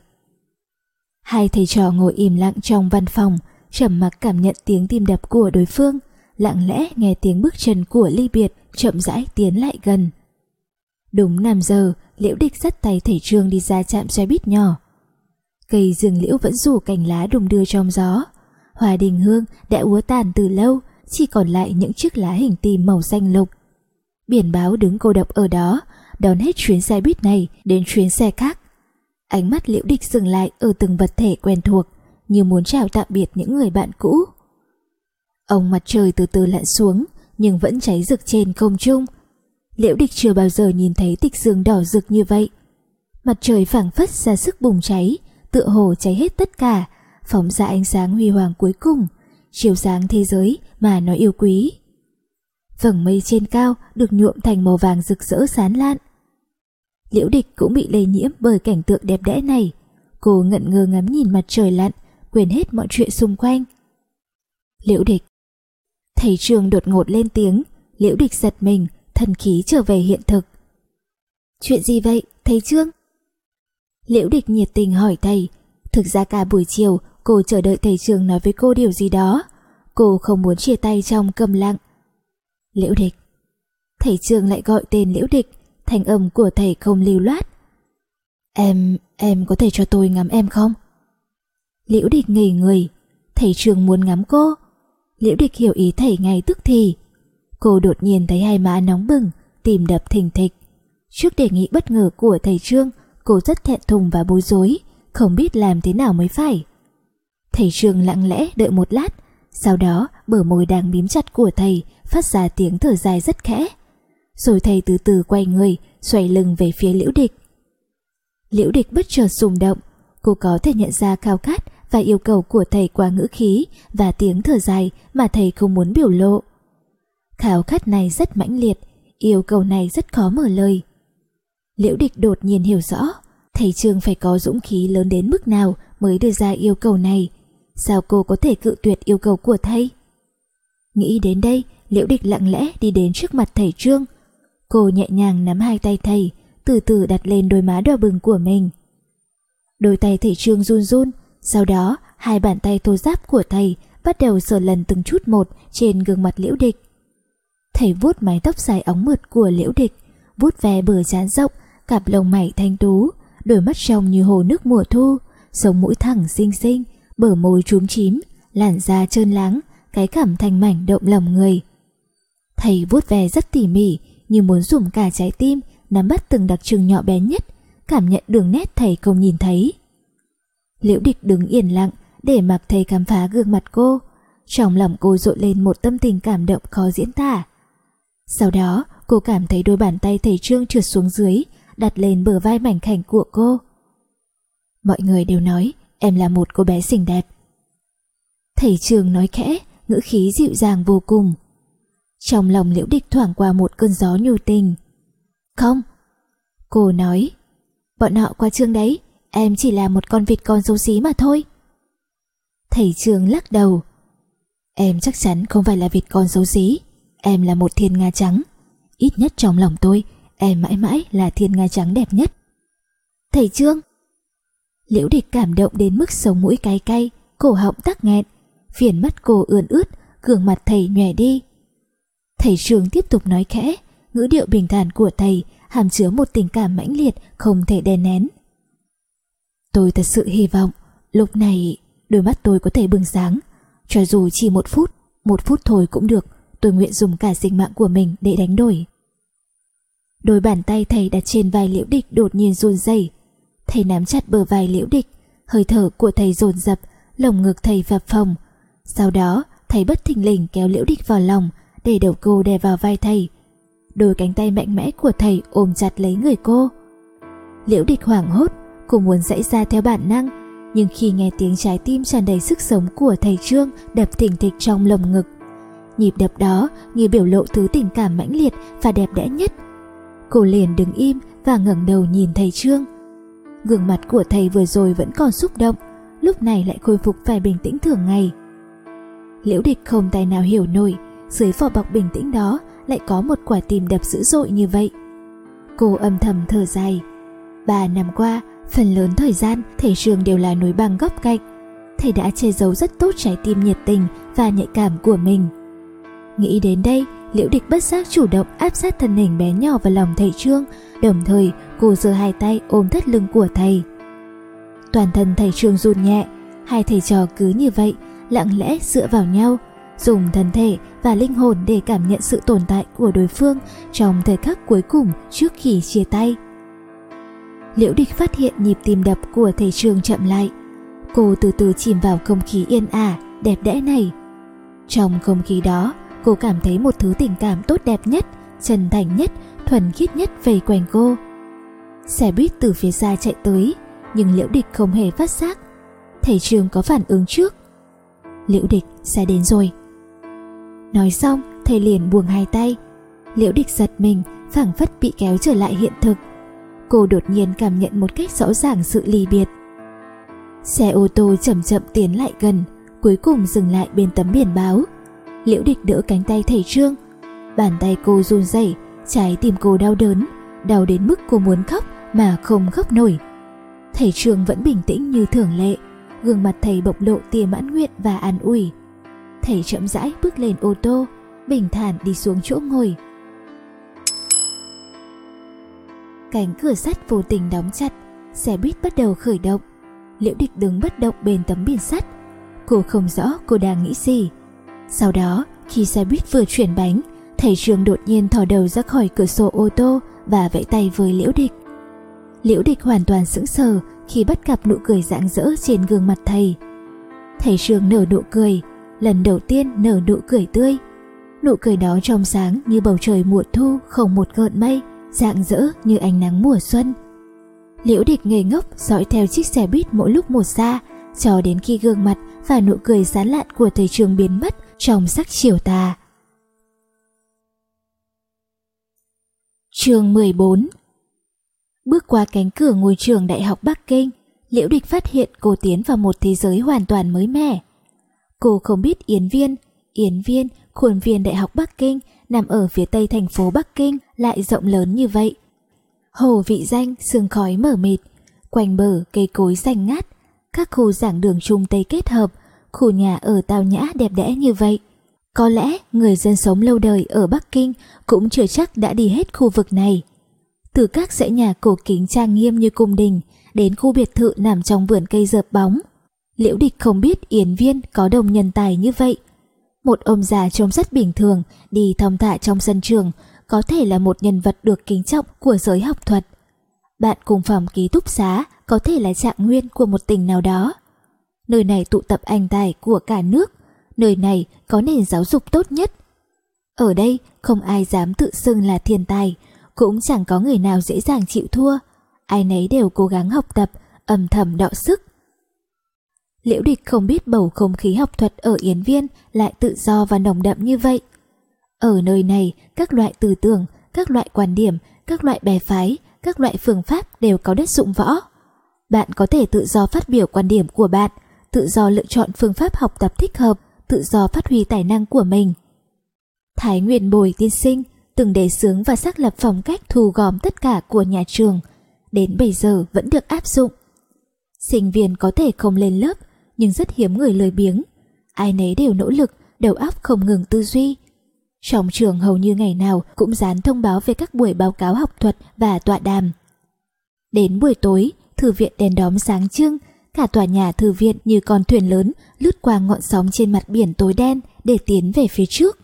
Hai thầy trò ngồi im lặng trong văn phòng, trầm mặc cảm nhận tiếng tim đập của đối phương, lặng lẽ nghe tiếng bước chân của ly biệt chậm rãi tiến lại gần. Đúng năm giờ, Liễu Địch dắt tay thầy Trương đi ra trạm xe buýt nhỏ. Cây dương liễu vẫn rủ cành lá đung đưa trong gió. Hoa đình hương đã úa tàn từ lâu, chỉ còn lại những chiếc lá hình tim màu xanh lục. Biển báo đứng cô độc ở đó, đón hết chuyến xe buýt này đến chuyến xe khác. Ánh mắt Liễu Địch dừng lại ở từng vật thể quen thuộc, như muốn chào tạm biệt những người bạn cũ. Ông mặt trời từ từ lặn xuống, nhưng vẫn cháy rực trên không trung. Liễu Địch chưa bao giờ nhìn thấy tịch dương đỏ rực như vậy. Mặt trời phảng phất ra sức bùng cháy, tựa hồ cháy hết tất cả, phóng ra ánh sáng huy hoàng cuối cùng, chiếu sáng thế giới mà nó yêu quý. Vầng mây trên cao được nhuộm thành màu vàng rực rỡ sáng lạn. Liễu Địch cũng bị lây nhiễm bởi cảnh tượng đẹp đẽ này. Cô ngẩn ngơ ngắm nhìn mặt trời lặn, quên hết mọi chuyện xung quanh. Liễu Địch. Thầy Trương đột ngột lên tiếng. Liễu Địch giật mình, thần khí trở về hiện thực. Chuyện gì vậy, thầy Trương? Liễu Địch nhiệt tình hỏi thầy. Thực ra cả buổi chiều cô chờ đợi thầy Trương nói với cô điều gì đó. Cô không muốn chia tay trong câm lặng. Liễu Địch. Thầy Trương lại gọi tên Liễu Địch, thanh âm của thầy không lưu loát. Em, em có thể cho tôi ngắm em không? Liễu Địch ngây người. Thầy Trương muốn ngắm cô. Liễu Địch hiểu ý thầy ngay tức thì. Cô đột nhiên thấy hai má nóng bừng, tim đập thình thịch. Trước đề nghị bất ngờ của thầy Trương, cô rất thẹn thùng và bối rối, không biết làm thế nào mới phải. Thầy Trương lặng lẽ đợi một lát, sau đó bờ môi đang mím chặt của thầy phát ra tiếng thở dài rất khẽ. Rồi thầy từ từ quay người, xoay lưng về phía Liễu Địch. Liễu Địch bất chợt rung động, cô có thể nhận ra khao khát và yêu cầu của thầy qua ngữ khí và tiếng thở dài mà thầy không muốn biểu lộ. Khao khát này rất mãnh liệt, yêu cầu này rất khó mở lời. Liễu Địch đột nhiên hiểu rõ, thầy Trương phải có dũng khí lớn đến mức nào mới đưa ra yêu cầu này. Sao cô có thể cự tuyệt yêu cầu của thầy? Nghĩ đến đây, Liễu Địch lặng lẽ đi đến trước mặt thầy Trương. Cô nhẹ nhàng nắm hai tay thầy, từ từ đặt lên đôi má đỏ bừng của mình. Đôi tay thầy Trương run run, sau đó hai bàn tay thô ráp của thầy bắt đầu sờ lần từng chút một trên gương mặt Liễu Địch. Thầy vuốt mái tóc dài óng mượt của Liễu Địch, vuốt ve bờ trán rộng, cặp lông mày thanh tú, đôi mắt trong như hồ nước mùa thu, sống mũi thẳng xinh xinh, bờ môi chúm chím, làn da trơn láng, cái cằm thanh mảnh động lòng người. Thầy vuốt ve rất tỉ mỉ, như muốn dùng cả trái tim nắm bắt từng đặc trưng nhỏ bé nhất, cảm nhận đường nét thầy không nhìn thấy. Liễu Địch đứng yên lặng để mặc thầy khám phá gương mặt cô. Trong lòng cô dội lên một tâm tình cảm động khó diễn tả. Sau đó cô cảm thấy đôi bàn tay thầy Trương trượt xuống dưới, đặt lên bờ vai mảnh khảnh của cô. Mọi người đều nói em là một cô bé xinh đẹp. Thầy Trương nói khẽ, ngữ khí dịu dàng vô cùng. Trong lòng Liễu Địch thoảng qua một cơn gió nhu tình. Không, cô nói. bọn họ qua Trương đấy, em chỉ là một con vịt con xấu xí mà thôi. Thầy Trương lắc đầu. Em chắc chắn không phải là vịt con xấu xí, em là một thiên nga trắng. Ít nhất trong lòng tôi, em mãi mãi là thiên nga trắng đẹp nhất. Thầy Trương. Liễu Địch cảm động đến mức sống mũi cay cay, cổ họng tắc nghẹn, viền mắt cô ươn ướt, gương mặt thầy nhòe đi. Thầy Trương tiếp tục nói khẽ, ngữ điệu bình thản của thầy hàm chứa một tình cảm mãnh liệt không thể đè nén. Tôi thật sự hy vọng lúc này đôi mắt tôi có thể bừng sáng, cho dù chỉ một phút, một phút thôi cũng được, tôi nguyện dùng cả sinh mạng của mình để đánh đổi. Đôi bàn tay thầy đặt trên vai Liễu Địch đột nhiên run rẩy. Thầy nắm chặt bờ vai Liễu Địch, hơi thở của thầy dồn dập, lồng ngực thầy phập phồng. Sau đó thầy bất thình lình kéo Liễu Địch vào lòng, để đầu cô đè vào vai thầy. Đôi cánh tay mạnh mẽ của thầy ôm chặt lấy người cô. Liễu Địch hoảng hốt, cô muốn giãy ra theo bản năng, nhưng khi nghe tiếng trái tim tràn đầy sức sống của thầy Trương đập thình thịch trong lồng ngực, nhịp đập đó như biểu lộ thứ tình cảm mãnh liệt và đẹp đẽ nhất. Cô liền đứng im và ngẩng đầu nhìn thầy Trương. Gương mặt của thầy vừa rồi vẫn còn xúc động, lúc này lại khôi phục vẻ bình tĩnh thường ngày. Liễu Địch không tài nào hiểu nổi, dưới vỏ bọc bình tĩnh đó lại có một quả tim đập dữ dội như vậy. Cô âm thầm thở dài. Ba năm qua, phần lớn thời gian thầy Trương đều là núi băng góc cạnh. Thầy đã che giấu rất tốt trái tim nhiệt tình và nhạy cảm của mình. Nghĩ đến đây, Liễu Địch bất giác chủ động áp sát thân hình bé nhỏ vào lòng thầy Trương, đồng thời cô giơ hai tay ôm thắt lưng của thầy. Toàn thân thầy Trương run nhẹ, hai thầy trò cứ như vậy lặng lẽ dựa vào nhau, dùng thân thể và linh hồn để cảm nhận sự tồn tại của đối phương trong thời khắc cuối cùng trước khi chia tay. Liễu Địch phát hiện nhịp tim đập của thầy Trương chậm lại. Cô từ từ chìm vào không khí yên ả, đẹp đẽ này. Trong không khí đó, cô cảm thấy một thứ tình cảm tốt đẹp nhất, chân thành nhất, thuần khiết nhất vây quanh cô. Xe buýt từ phía xa chạy tới, nhưng Liễu Địch không hề phát giác. Thầy Trương có phản ứng trước. Liễu Địch, xe đến rồi. Nói xong, thầy liền buông hai tay. Liễu Địch giật mình, phảng phất bị kéo trở lại hiện thực. Cô đột nhiên cảm nhận một cách rõ ràng sự ly biệt. Xe ô tô chậm chậm tiến lại gần, cuối cùng dừng lại bên tấm biển báo. Liễu Địch đỡ cánh tay thầy Trương. Bàn tay cô run rẩy, trái tim cô đau đớn, đau đến mức cô muốn khóc mà không khóc nổi. Thầy Trương vẫn bình tĩnh như thường lệ, gương mặt thầy bộc lộ tia mãn nguyện và an ủi. Thầy chậm rãi bước lên ô tô, bình thản đi xuống chỗ ngồi. Cánh cửa sắt vô tình đóng chặt, xe buýt bắt đầu khởi động. Liễu Địch đứng bất động bên tấm biển sắt. Cô không rõ cô đang nghĩ gì. Sau đó, khi xe buýt vừa chuyển bánh, thầy Trương đột nhiên thò đầu ra khỏi cửa sổ ô tô và vẫy tay với Liễu Địch. Liễu Địch hoàn toàn sững sờ khi bắt gặp nụ cười rạng rỡ trên gương mặt thầy. Thầy Trương nở nụ cười, lần đầu tiên nở nụ cười tươi. Nụ cười đó trong sáng như bầu trời mùa thu không một gợn mây, rạng rỡ như ánh nắng mùa xuân. Liễu Địch ngây ngốc dõi theo chiếc xe buýt mỗi lúc một xa, cho đến khi gương mặt và nụ cười sán lạn của thầy Trương biến mất trong sắc chiều tà. Chương mười bốn. Bước qua cánh cửa ngôi trường Đại học Bắc Kinh, Liễu Địch phát hiện cô tiến vào một thế giới hoàn toàn mới mẻ. Cô không biết Yến Viên, Yến Viên, khuôn viên Đại học Bắc Kinh nằm ở phía tây thành phố Bắc Kinh lại rộng lớn như vậy. Hồ Vị Danh sương khói mờ mịt, quanh bờ cây cối xanh ngát, các khu giảng đường Trung Tây kết hợp, khu nhà ở tao nhã đẹp đẽ như vậy. Có lẽ người dân sống lâu đời ở Bắc Kinh cũng chưa chắc đã đi hết khu vực này. Từ các dãy nhà cổ kính trang nghiêm như cung đình đến khu biệt thự nằm trong vườn cây rợp bóng, Liễu Địch không biết Yến Viên có đông nhân tài như vậy. Một ông già trông rất bình thường đi thong thả trong sân trường có thể là một nhân vật được kính trọng của giới học thuật. Bạn cùng phòng ký túc xá có thể là trạng nguyên của một tỉnh nào đó. Nơi này tụ tập anh tài của cả nước, nơi này có nền giáo dục tốt nhất. Ở đây không ai dám tự xưng là thiên tài, cũng chẳng có người nào dễ dàng chịu thua. Ai nấy đều cố gắng học tập, âm thầm đọ sức. Liễu Địch không biết bầu không khí học thuật ở Yến Viên lại tự do và nồng đậm như vậy. Ở nơi này, các loại tư tưởng, các loại quan điểm, các loại bè phái, các loại phương pháp đều có đất dụng võ. Bạn có thể tự do phát biểu quan điểm của bạn, tự do lựa chọn phương pháp học tập thích hợp, tự do phát huy tài năng của mình. Thái Nguyên Bồi tiên sinh từng đề xướng và xác lập phong cách thu gom tất cả của nhà trường, đến bây giờ vẫn được áp dụng. Sinh viên có thể không lên lớp, nhưng rất hiếm người lười biếng. Ai nấy đều nỗ lực, đầu óc không ngừng tư duy. Trong trường hầu như ngày nào cũng dán thông báo về các buổi báo cáo học thuật và tọa đàm. Đến buổi tối, thư viện đèn đóm sáng trưng, cả tòa nhà thư viện như con thuyền lớn lướt qua ngọn sóng trên mặt biển tối đen để tiến về phía trước.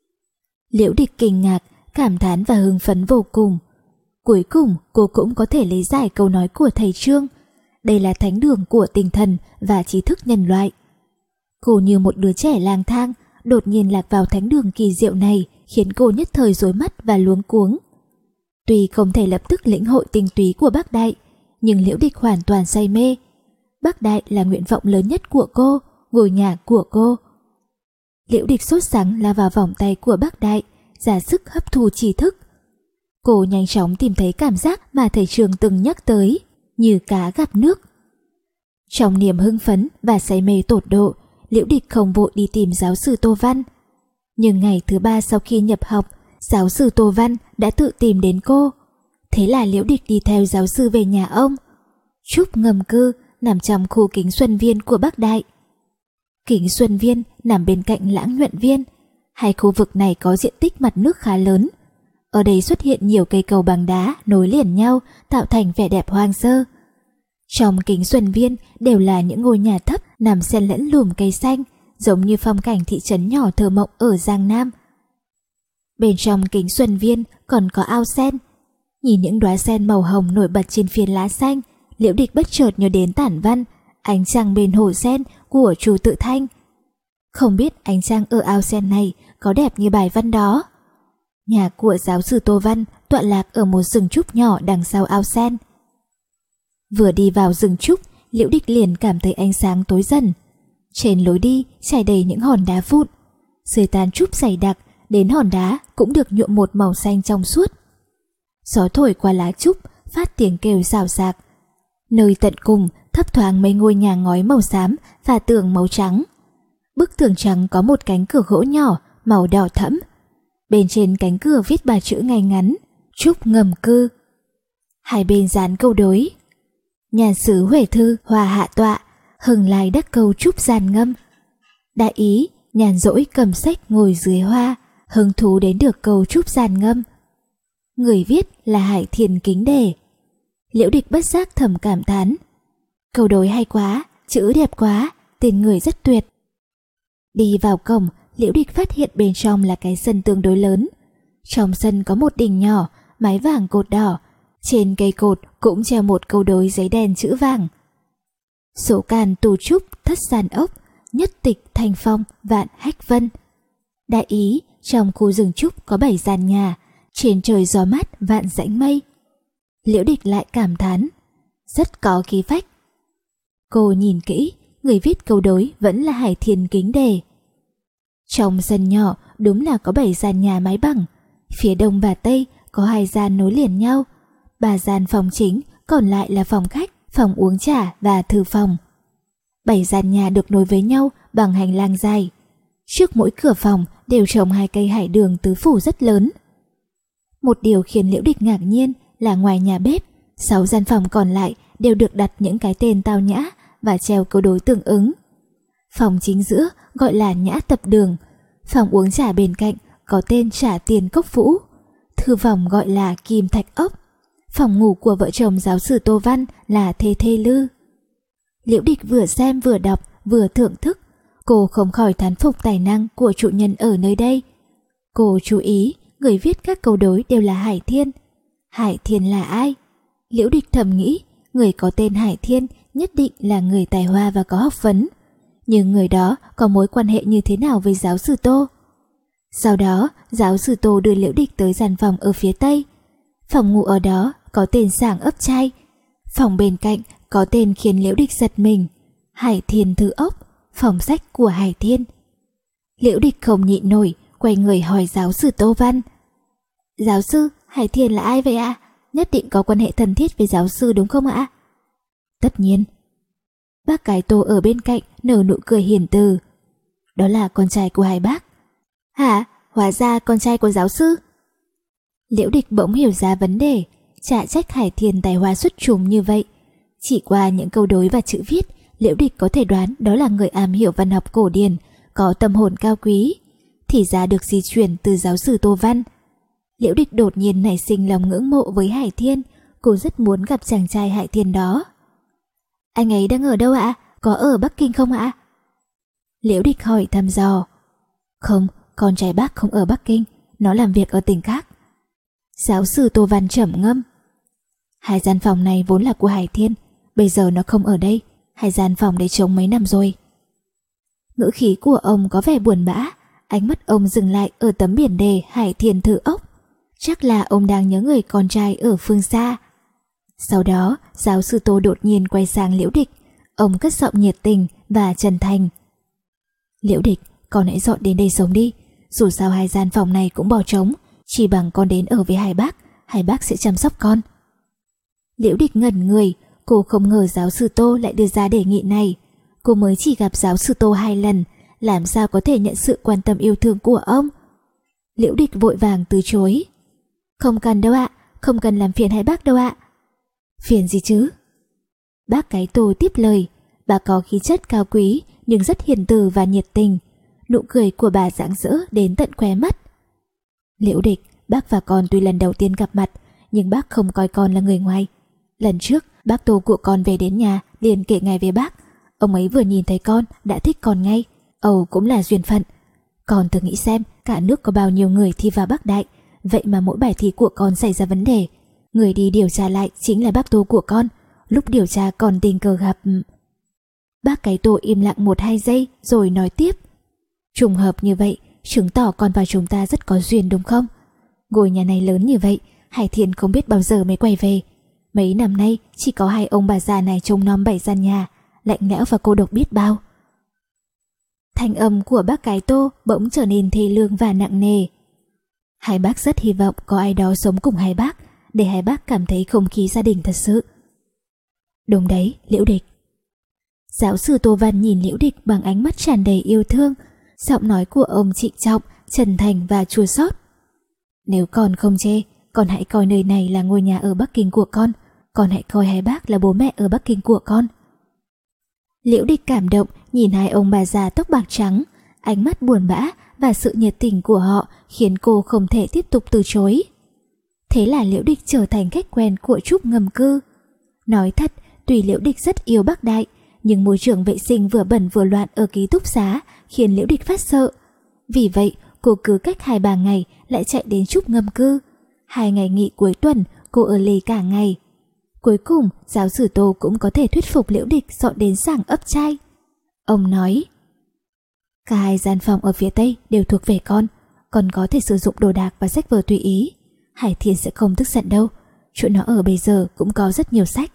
Liễu Địch kinh ngạc, cảm thán và hưng phấn vô cùng. Cuối cùng cô cũng có thể lý giải câu nói của thầy Trương. Đây là thánh đường của tinh thần và trí thức nhân loại. Cô như một đứa trẻ lang thang, đột nhiên lạc vào thánh đường kỳ diệu này, khiến cô nhất thời rối mắt và luống cuống. Tuy không thể lập tức lĩnh hội tinh túy của Bác Đại, nhưng Liễu Địch hoàn toàn say mê. Bác Đại là nguyện vọng lớn nhất của cô, ngôi nhà của cô. Liễu Địch sốt sắng lao vào vòng tay của Bác Đại, ra sức hấp thu tri thức. Cô nhanh chóng tìm thấy cảm giác mà thầy Trường từng nhắc tới, như cá gặp nước. Trong niềm hưng phấn và say mê tột độ, Liễu Địch không vội đi tìm giáo sư Tô Văn. Nhưng ngày thứ ba sau khi nhập học, giáo sư Tô Văn đã tự tìm đến cô. Thế là Liễu Địch đi theo giáo sư về nhà ông. Trúc ngầm cư nằm trong khu Kính Xuân Viên của Bác Đại. Kính Xuân Viên nằm bên cạnh Lãng Nhuận Viên. Hai khu vực này có diện tích mặt nước khá lớn. Ở đây xuất hiện nhiều cây cầu bằng đá nối liền nhau, tạo thành vẻ đẹp hoang sơ. Trong Kính Xuân Viên đều là những ngôi nhà thấp nằm xen lẫn lùm cây xanh, giống như phong cảnh thị trấn nhỏ thơ mộng ở Giang Nam. Bên trong Kính Xuân Viên còn có ao sen. Nhìn những đóa sen màu hồng nổi bật trên phiến lá xanh, Liễu Địch bất chợt nhớ đến tản văn Ánh trăng bên hồ sen của Chu Tự Thanh. Không biết ánh trăng ở ao sen này có đẹp như bài văn đó. Nhà của giáo sư Tô Văn tọa lạc ở một rừng trúc nhỏ đằng sau ao sen. Vừa đi vào rừng trúc, Liễu Địch liền cảm thấy ánh sáng tối dần. Trên lối đi trải đầy những hòn đá vụn. Dưới tán trúc dày đặc, đến hòn đá cũng được nhuộm một màu xanh trong suốt. Gió thổi qua lá trúc, phát tiếng kêu xào xạc. Nơi tận cùng thấp thoáng mấy ngôi nhà ngói màu xám và tường màu trắng. Bức tường trắng có một cánh cửa gỗ nhỏ màu đỏ thẫm. Bên trên cánh cửa viết ba chữ ngay ngắn: Trúc ngầm cư. Hai bên dán câu đối: Nhà sử Huệ Thư hòa hạ tọa, hừng lai đắc câu trúc gian ngâm. Đại ý nhàn rỗi cầm sách ngồi dưới hoa, hứng thú đến được câu trúc gian ngâm. Người viết là Hải Thiền Kính Đề. Liễu Địch bất giác thầm cảm thán: câu đối hay quá, chữ đẹp quá, tên người rất tuyệt. Đi vào cổng, Liễu Địch phát hiện bên trong là cái sân tương đối lớn. Trong sân có một đình nhỏ, mái vàng cột đỏ. Trên cây cột cũng treo một câu đối giấy đen chữ vàng: Số càn tù trúc thất gian ốc, nhất tịch thanh phong vạn hách vân. Đại ý trong khu rừng trúc có bảy gian nhà, trên trời gió mát vạn dãnh mây. Liễu Địch lại cảm thán: rất có khí phách. Cô nhìn kỹ, người viết câu đối vẫn là Hải Thiền Kính Đề. Trong sân nhỏ đúng là có bảy gian nhà mái bằng. Phía đông và tây có hai gian nối liền nhau. Ba gian phòng chính, còn lại là phòng khách, phòng uống trà và thư phòng. Bảy gian nhà được nối với nhau bằng hành lang dài. Trước mỗi cửa phòng đều trồng hai cây hải đường tứ phủ rất lớn. Một điều khiến Liễu Địch ngạc nhiên là ngoài nhà bếp, sáu gian phòng còn lại đều được đặt những cái tên tao nhã và treo câu đối tương ứng. Phòng chính giữa gọi là Nhã Tập Đường, phòng uống trà bên cạnh có tên Trà Tiền Cốc Vũ, thư phòng gọi là Kim Thạch Ốc, phòng ngủ của vợ chồng giáo sư Tô Văn là Thê Thê Lư. Liễu Địch vừa xem vừa đọc vừa thưởng thức, cô không khỏi thán phục tài năng của chủ nhân ở nơi đây. Cô chú ý người viết các câu đối đều là Hải Thiên. Hải Thiên là ai? Liễu Địch thầm nghĩ, người có tên Hải Thiên nhất định là người tài hoa và có học vấn. Nhưng người đó có mối quan hệ như thế nào với giáo sư Tô? Sau đó, giáo sư Tô đưa Liễu Địch tới gian phòng ở phía tây. Phòng ngủ ở đó có tên Sảng Ấp Trai. Phòng bên cạnh có tên khiến Liễu Địch giật mình: Hải Thiên Thư Ốc, phòng sách của Hải Thiên. Liễu Địch không nhịn nổi, quay người hỏi giáo sư Tô Văn: Giáo sư, Hải Thiên là ai vậy ạ? nhất định có quan hệ thân thiết với giáo sư đúng không ạ? Tất nhiên. Bác cái Tô ở bên cạnh nở nụ cười hiền từ. Đó là con trai của hai bác. Hả? Hóa ra con trai của giáo sư? Liễu Địch bỗng hiểu ra vấn đề, chả trách Hải Thiên tài hoa xuất chúng như vậy. Chỉ qua những câu đối và chữ viết, Liễu Địch có thể đoán đó là người am hiểu văn học cổ điển, có tâm hồn cao quý. Thì ra được di chuyển từ giáo sư Tô Văn. Liễu Địch đột nhiên nảy sinh lòng ngưỡng mộ với Hải Thiên, cô rất muốn gặp chàng trai Hải Thiên đó. Anh ấy đang ở đâu ạ? Có ở Bắc Kinh không ạ? Liễu Địch hỏi thăm dò. Không, con trai bác không ở Bắc Kinh, nó làm việc ở tỉnh khác. Giáo sư Tô Văn trầm ngâm. Hai gian phòng này vốn là của Hải Thiên, bây giờ nó không ở đây, hai gian phòng để trống mấy năm rồi. Ngữ khí của ông có vẻ buồn bã, ánh mắt ông dừng lại ở tấm biển đề Hải Thiên Thư Ốc. Chắc là ông đang nhớ người con trai ở phương xa. Sau đó, giáo sư Tô đột nhiên quay sang Liễu Địch, ông cất giọng nhiệt tình và chân thành. Liễu Địch, con hãy dọn đến đây sống đi, dù sao hai gian phòng này cũng bỏ trống, chỉ bằng con đến ở với hai bác, hai bác sẽ chăm sóc con. Liễu Địch ngẩn người, cô không ngờ giáo sư Tô lại đưa ra đề nghị này. Cô mới chỉ gặp giáo sư Tô hai lần, làm sao có thể nhận sự quan tâm yêu thương của ông? Liễu Địch vội vàng từ chối. Không cần đâu ạ, không cần làm phiền hai bác đâu ạ. Phiền gì chứ? Bác cái Tô tiếp lời, bà có khí chất cao quý nhưng rất hiền từ và nhiệt tình. Nụ cười của bà rạng rỡ đến tận khóe mắt. Liễu Địch, bác và con tuy lần đầu tiên gặp mặt, nhưng bác không coi con là người ngoài. Lần trước, bác Tô của con về đến nhà liền kể ngay với bác. Ông ấy vừa nhìn thấy con đã thích con ngay. Âu cũng là duyên phận. Con thử nghĩ xem, cả nước có bao nhiêu người thi vào Bắc Đại, vậy mà mỗi bài thi của con xảy ra vấn đề. Người đi điều tra lại chính là bác Tô của con. Lúc điều tra còn tình cờ gặp... Bác cái Tô im lặng một hai giây rồi nói tiếp. Trùng hợp như vậy, chứng tỏ con và chúng ta rất có duyên đúng không? Ngôi nhà này lớn như vậy, Hải Thiên không biết bao giờ mới quay về. Mấy năm nay chỉ có hai ông bà già này trông nom bảy gian nhà, lạnh lẽo và cô độc biết bao. Thanh âm của bác cái Tô bỗng trở nên thê lương và nặng nề. Hai bác rất hy vọng có ai đó sống cùng hai bác, để hai bác cảm thấy không khí gia đình thật sự. Đúng đấy, Liễu Địch. Giáo sư Tô Văn nhìn Liễu Địch bằng ánh mắt tràn đầy yêu thương, giọng nói của ông trịnh trọng, chân thành và chua xót. Nếu con không chê, con hãy coi nơi này là ngôi nhà ở Bắc Kinh của con, con hãy coi hai bác là bố mẹ ở Bắc Kinh của con. Liễu Địch cảm động nhìn hai ông bà già tóc bạc trắng, ánh mắt buồn bã và sự nhiệt tình của họ khiến cô không thể tiếp tục từ chối. Thế là Liễu Địch trở thành khách quen của Trúc Ngầm Cư. Nói thật, tuy Liễu Địch rất yêu Bắc Đại, nhưng môi trường vệ sinh vừa bẩn vừa loạn ở ký túc xá khiến Liễu Địch phát sợ. Vì vậy, cô cứ cách hai ba ngày lại chạy đến Trúc Ngầm Cư. Hai ngày nghỉ cuối tuần, cô ở lì cả ngày. Cuối cùng, giáo sư Tô cũng có thể thuyết phục Liễu Địch dọn đến Sảng Ấp Trai. Ông nói, cả hai gian phòng ở phía Tây đều thuộc về con, con có thể sử dụng đồ đạc và sách vở tùy ý. Hải Thiên sẽ không tức giận đâu, chỗ nó ở bây giờ cũng có rất nhiều sách.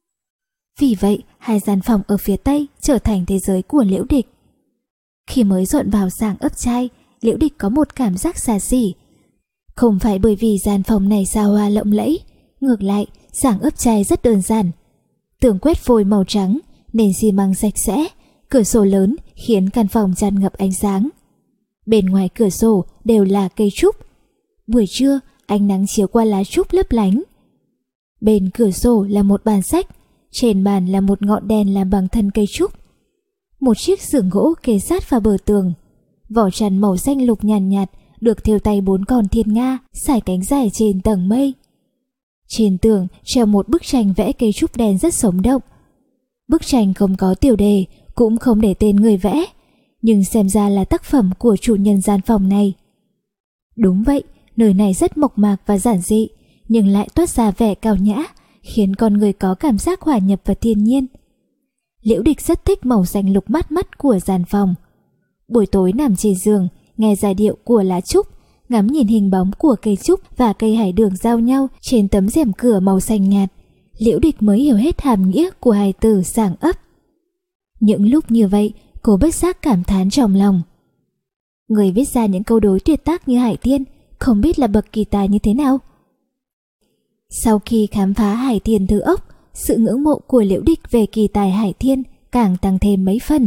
Vì vậy, hai gian phòng ở phía Tây trở thành thế giới của Liễu Địch. Khi mới dọn vào Sảng Ấp Trai, Liễu Địch có một cảm giác xa xỉ. Không phải bởi vì gian phòng này xa hoa lộng lẫy, ngược lại, Sảng Ấp Trai rất đơn giản. Tường quét vôi màu trắng, nền xi măng sạch sẽ, cửa sổ lớn khiến căn phòng tràn ngập ánh sáng. Bên ngoài cửa sổ đều là cây trúc. Buổi trưa, ánh nắng chiếu qua lá trúc lấp lánh. Bên cửa sổ là một bàn sách, trên bàn là một ngọn đèn làm bằng thân cây trúc. Một chiếc giường gỗ kê sát vào bờ tường. Vỏ chăn màu xanh lục nhàn nhạt, nhạt được thêu tay bốn con thiên nga sải cánh dài trên tầng mây. Trên tường treo một bức tranh vẽ cây trúc đen rất sống động. Bức tranh không có tiêu đề, cũng không để tên người vẽ, nhưng xem ra là tác phẩm của chủ nhân gian phòng này. Đúng vậy, nơi này rất mộc mạc và giản dị, nhưng lại toát ra vẻ cao nhã, khiến con người có cảm giác hòa nhập vào thiên nhiên. Liễu Địch rất thích màu xanh lục mát mắt của gian phòng. Buổi tối nằm trên giường, nghe giai điệu của lá trúc, ngắm nhìn hình bóng của cây trúc và cây hải đường giao nhau trên tấm rèm cửa màu xanh nhạt, Liễu Địch mới hiểu hết hàm nghĩa của hai từ Sảng Ấp. Những lúc như vậy, cô bất giác cảm thán trong lòng. Người viết ra những câu đối tuyệt tác như Hải Thiên không biết là bậc kỳ tài như thế nào. Sau khi khám phá Hải Thiên Thư Ốc, sự ngưỡng mộ của Liễu Địch về kỳ tài Hải Thiên càng tăng thêm mấy phần.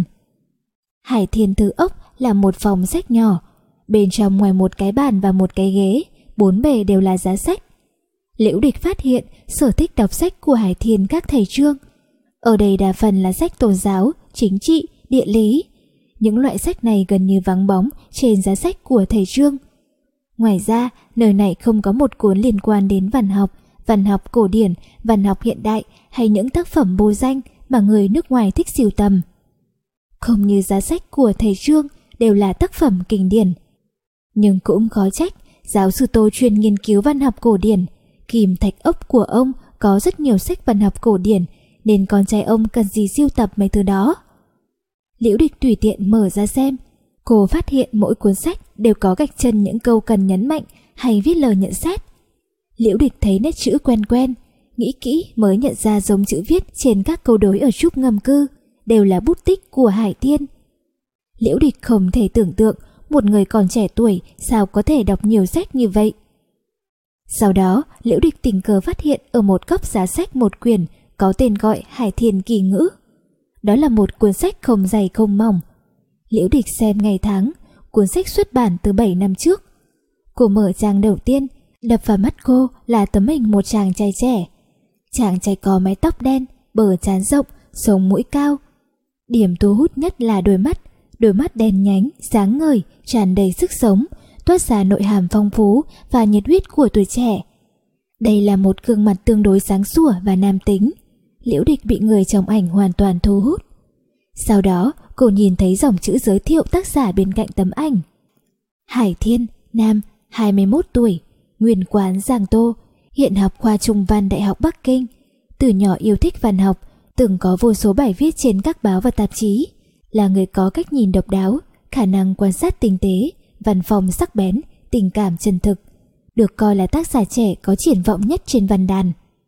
Hải Thiên Thư Ốc là một phòng sách nhỏ, bên trong ngoài một cái bàn và một cái ghế, bốn bề đều là giá sách. Liễu Địch phát hiện sở thích đọc sách của Hải Thiên các thầy Trương. Ở đây đa phần là sách tôn giáo, chính trị, địa lý. Những loại sách này gần như vắng bóng trên giá sách của thầy Trương. Ngoài ra, nơi này không có một cuốn liên quan đến văn học, văn học cổ điển, văn học hiện đại hay những tác phẩm vô danh mà người nước ngoài thích sưu tầm. Không như giá sách của thầy Trương đều là tác phẩm kinh điển. Nhưng cũng khó trách, giáo sư Tô chuyên nghiên cứu văn học cổ điển. Kim thạch ốc của ông có rất nhiều sách văn học cổ điển, nên con trai ông cần gì sưu tập mấy thứ đó. Liễu Địch tùy tiện mở ra xem. Cô phát hiện mỗi cuốn sách đều có gạch chân những câu cần nhấn mạnh hay viết lời nhận xét. Liễu Địch thấy nét chữ quen quen, nghĩ kỹ mới nhận ra giống chữ viết trên các câu đối ở Trúc Ngâm Cư đều là bút tích của Hải Thiên. Liễu Địch không thể tưởng tượng một người còn trẻ tuổi sao có thể đọc nhiều sách như vậy. Sau đó, Liễu Địch tình cờ phát hiện ở một góc giá sách một quyển có tên gọi Hải Thiên Kỳ Ngữ. Đó là một cuốn sách không dày không mỏng. Liễu Địch xem ngày tháng, cuốn sách xuất bản từ bảy năm trước. Cô mở trang đầu tiên, đập vào mắt cô là tấm hình một chàng trai trẻ. Chàng trai có mái tóc đen, bờ trán rộng, sống mũi cao. Điểm thu hút nhất là đôi mắt, đôi mắt đen nhánh, sáng ngời, tràn đầy sức sống, toát ra nội hàm phong phú và nhiệt huyết của tuổi trẻ. Đây là một gương mặt tương đối sáng sủa và nam tính. Liễu Địch bị người trong ảnh hoàn toàn thu hút. Sau đó, cô nhìn thấy dòng chữ giới thiệu tác giả bên cạnh tấm ảnh. Hải Thiên, nam, hai mươi mốt tuổi, nguyên quán Giang Tô, hiện học khoa Trung văn Đại học Bắc Kinh. Từ nhỏ yêu thích văn học, từng có vô số bài viết trên các báo và tạp chí. Là người có cách nhìn độc đáo, khả năng quan sát tinh tế, văn phong sắc bén, tình cảm chân thực, được coi là tác giả trẻ có triển vọng nhất trên văn đàn.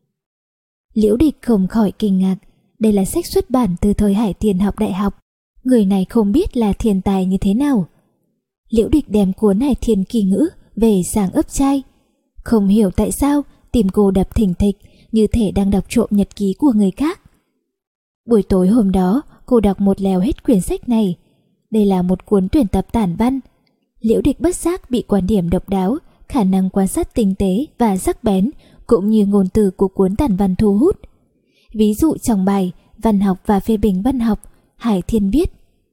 Liễu Địch không khỏi kinh ngạc, đây là sách xuất bản từ thời Hải Thiên học đại học, người này không biết là thiên tài như thế nào. Liễu Địch đem cuốn Hải Thiên Kỳ Ngữ về sang ấp chai. Không hiểu tại sao tim cô đập thình thịch như thể đang đọc trộm nhật ký của người khác. Buổi tối hôm đó, cô đọc một lèo hết quyển sách này. Đây là một cuốn tuyển tập tản văn. Liễu Địch bất giác bị quan điểm độc đáo, khả năng quan sát tinh tế và sắc bén cũng như ngôn từ của cuốn tản văn thu hút. Ví dụ trong bài Văn học và phê bình văn học, Hải Thiên viết: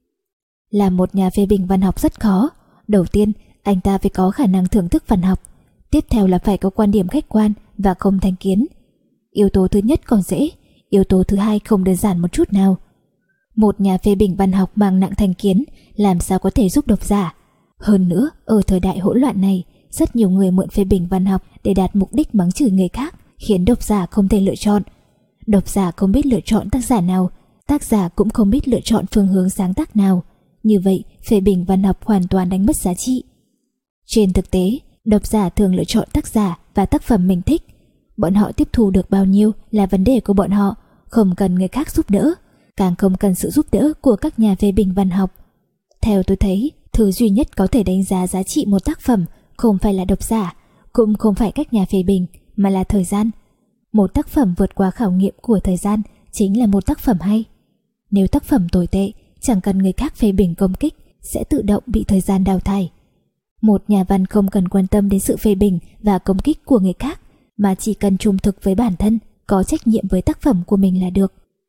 là một nhà phê bình văn học rất khó. Đầu tiên, anh ta phải có khả năng thưởng thức văn học. Tiếp theo là phải có quan điểm khách quan và không thành kiến. Yếu tố thứ nhất còn dễ, yếu tố thứ hai không đơn giản một chút nào. Một nhà phê bình văn học mang nặng thành kiến làm sao có thể giúp độc giả. Hơn nữa, ở thời đại hỗn loạn này, rất nhiều người mượn phê bình văn học để đạt mục đích mắng chửi người khác, khiến độc giả không thể lựa chọn. Độc giả không biết lựa chọn tác giả nào, tác giả cũng không biết lựa chọn phương hướng sáng tác nào. Như vậy, phê bình văn học hoàn toàn đánh mất giá trị. Trên thực tế, độc giả thường lựa chọn tác giả và tác phẩm mình thích. Bọn họ tiếp thu được bao nhiêu là vấn đề của bọn họ, không cần người khác giúp đỡ, càng không cần sự giúp đỡ của các nhà phê bình văn học. Theo tôi thấy, thứ duy nhất có thể đánh giá giá trị một tác phẩm không phải là độc giả, cũng không phải các nhà phê bình, mà là thời gian. Một tác phẩm vượt qua khảo nghiệm của thời gian chính là một tác phẩm hay. Nếu tác phẩm tồi tệ, chẳng cần người khác phê bình công kích, sẽ tự động bị thời gian đào thải. Một nhà văn không cần quan tâm đến sự phê bình và công kích của người khác, mà chỉ cần trung thực với bản thân, có trách nhiệm với tác phẩm của mình là được.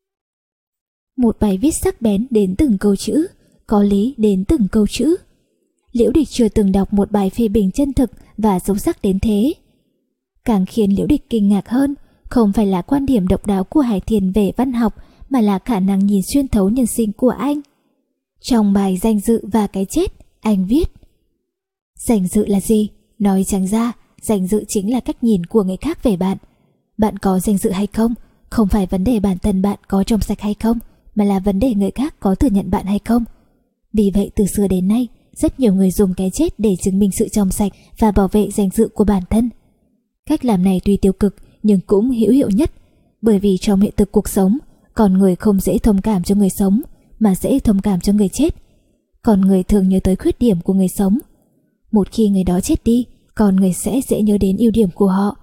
Một bài viết sắc bén đến từng câu chữ, có lý đến từng câu chữ. Liễu Địch chưa từng đọc một bài phê bình chân thực và sâu sắc đến thế. Càng khiến Liễu Địch kinh ngạc hơn, không phải là quan điểm độc đáo của Hải Thiên về văn học, mà là khả năng nhìn xuyên thấu nhân sinh của anh. Trong bài Danh dự và cái chết, anh viết: danh dự là gì? Nói chẳng ra, danh dự chính là cách nhìn của người khác về bạn. Bạn có danh dự hay không, không phải vấn đề bản thân bạn có trong sạch hay không, mà là vấn đề người khác có thừa nhận bạn hay không. Vì vậy từ xưa đến nay, rất nhiều người dùng cái chết để chứng minh sự trong sạch và bảo vệ danh dự của bản thân. Cách làm này tuy tiêu cực nhưng cũng hữu hiệu nhất, bởi vì trong hiện thực cuộc sống, con người không dễ thông cảm cho người sống, mà dễ thông cảm cho người chết. Con người thường nhớ tới khuyết điểm của người sống. Một khi người đó chết đi, con người sẽ dễ nhớ đến ưu điểm của họ.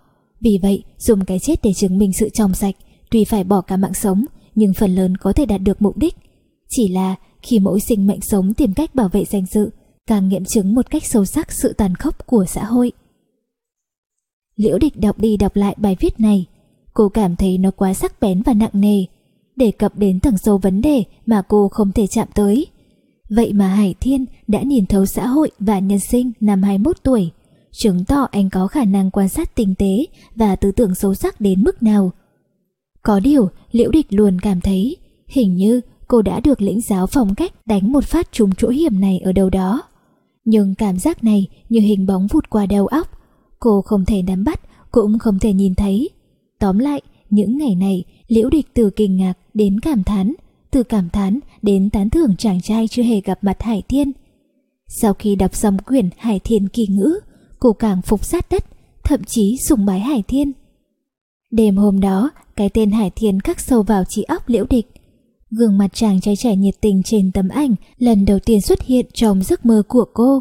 Vì vậy, dùng cái chết để chứng minh sự trong sạch, tuy phải bỏ cả mạng sống, nhưng phần lớn có thể đạt được mục đích. Chỉ là khi mỗi sinh mệnh sống tìm cách bảo vệ danh dự, càng nghiệm chứng một cách sâu sắc sự tàn khốc của xã hội. Liễu Địch đọc đi đọc lại bài viết này, cô cảm thấy nó quá sắc bén và nặng nề, đề cập đến tầng sâu vấn đề mà cô không thể chạm tới. Vậy mà Hải Thiên đã nhìn thấu xã hội và nhân sinh năm hai mươi mốt tuổi, chứng tỏ anh có khả năng quan sát tinh tế và tư tưởng sâu sắc đến mức nào. Có điều, Liễu Địch luôn cảm thấy hình như cô đã được lĩnh giáo phong cách đánh một phát trúng chỗ hiểm này ở đâu đó. Nhưng cảm giác này như hình bóng vụt qua đầu óc, cô không thể nắm bắt, cũng không thể nhìn thấy. Tóm lại, những ngày này, Liễu Địch từ kinh ngạc đến cảm thán, từ cảm thán đến tán thưởng chàng trai chưa hề gặp mặt Hải Thiên. Sau khi đọc xong quyển Hải Thiên kỳ ngữ, cô càng phục sát đất, thậm chí sùng bái Hải Thiên. Đêm hôm đó, cái tên Hải Thiên khắc sâu vào trí óc Liễu Địch. Gương mặt chàng trai trẻ nhiệt tình trên tấm ảnh lần đầu tiên xuất hiện trong giấc mơ của cô.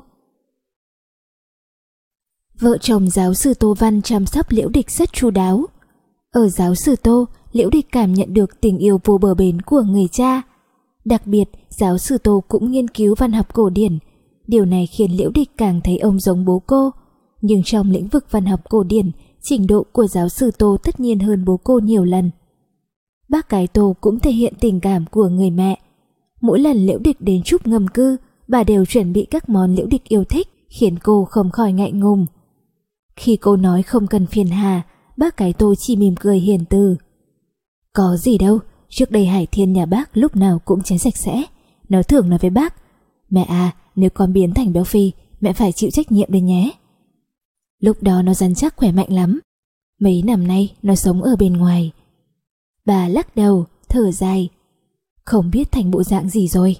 Vợ chồng giáo sư Tô Văn chăm sóc Liễu Địch rất chu đáo. Ở giáo sư Tô, Liễu Địch cảm nhận được tình yêu vô bờ bến của người cha. Đặc biệt, giáo sư Tô cũng nghiên cứu văn học cổ điển. Điều này khiến Liễu Địch càng thấy ông giống bố cô. Nhưng trong lĩnh vực văn học cổ điển, trình độ của giáo sư Tô tất nhiên hơn bố cô nhiều lần. Bác gái Tô cũng thể hiện tình cảm của người mẹ. Mỗi lần Liễu Địch đến chúc ngâm cư, bà đều chuẩn bị các món Liễu Địch yêu thích, khiến cô không khỏi ngại ngùng. Khi cô nói không cần phiền hà, bác gái Tô chỉ mỉm cười hiền từ. Có gì đâu, trước đây Hải Thiên nhà bác lúc nào cũng chén sạch sẽ. Nó thường nói với bác, mẹ à, nếu con biến thành béo phì, mẹ phải chịu trách nhiệm đấy nhé. Lúc đó nó rắn chắc khỏe mạnh lắm. Mấy năm nay nó sống ở bên ngoài. Bà lắc đầu, thở dài. Không biết thành bộ dạng gì rồi.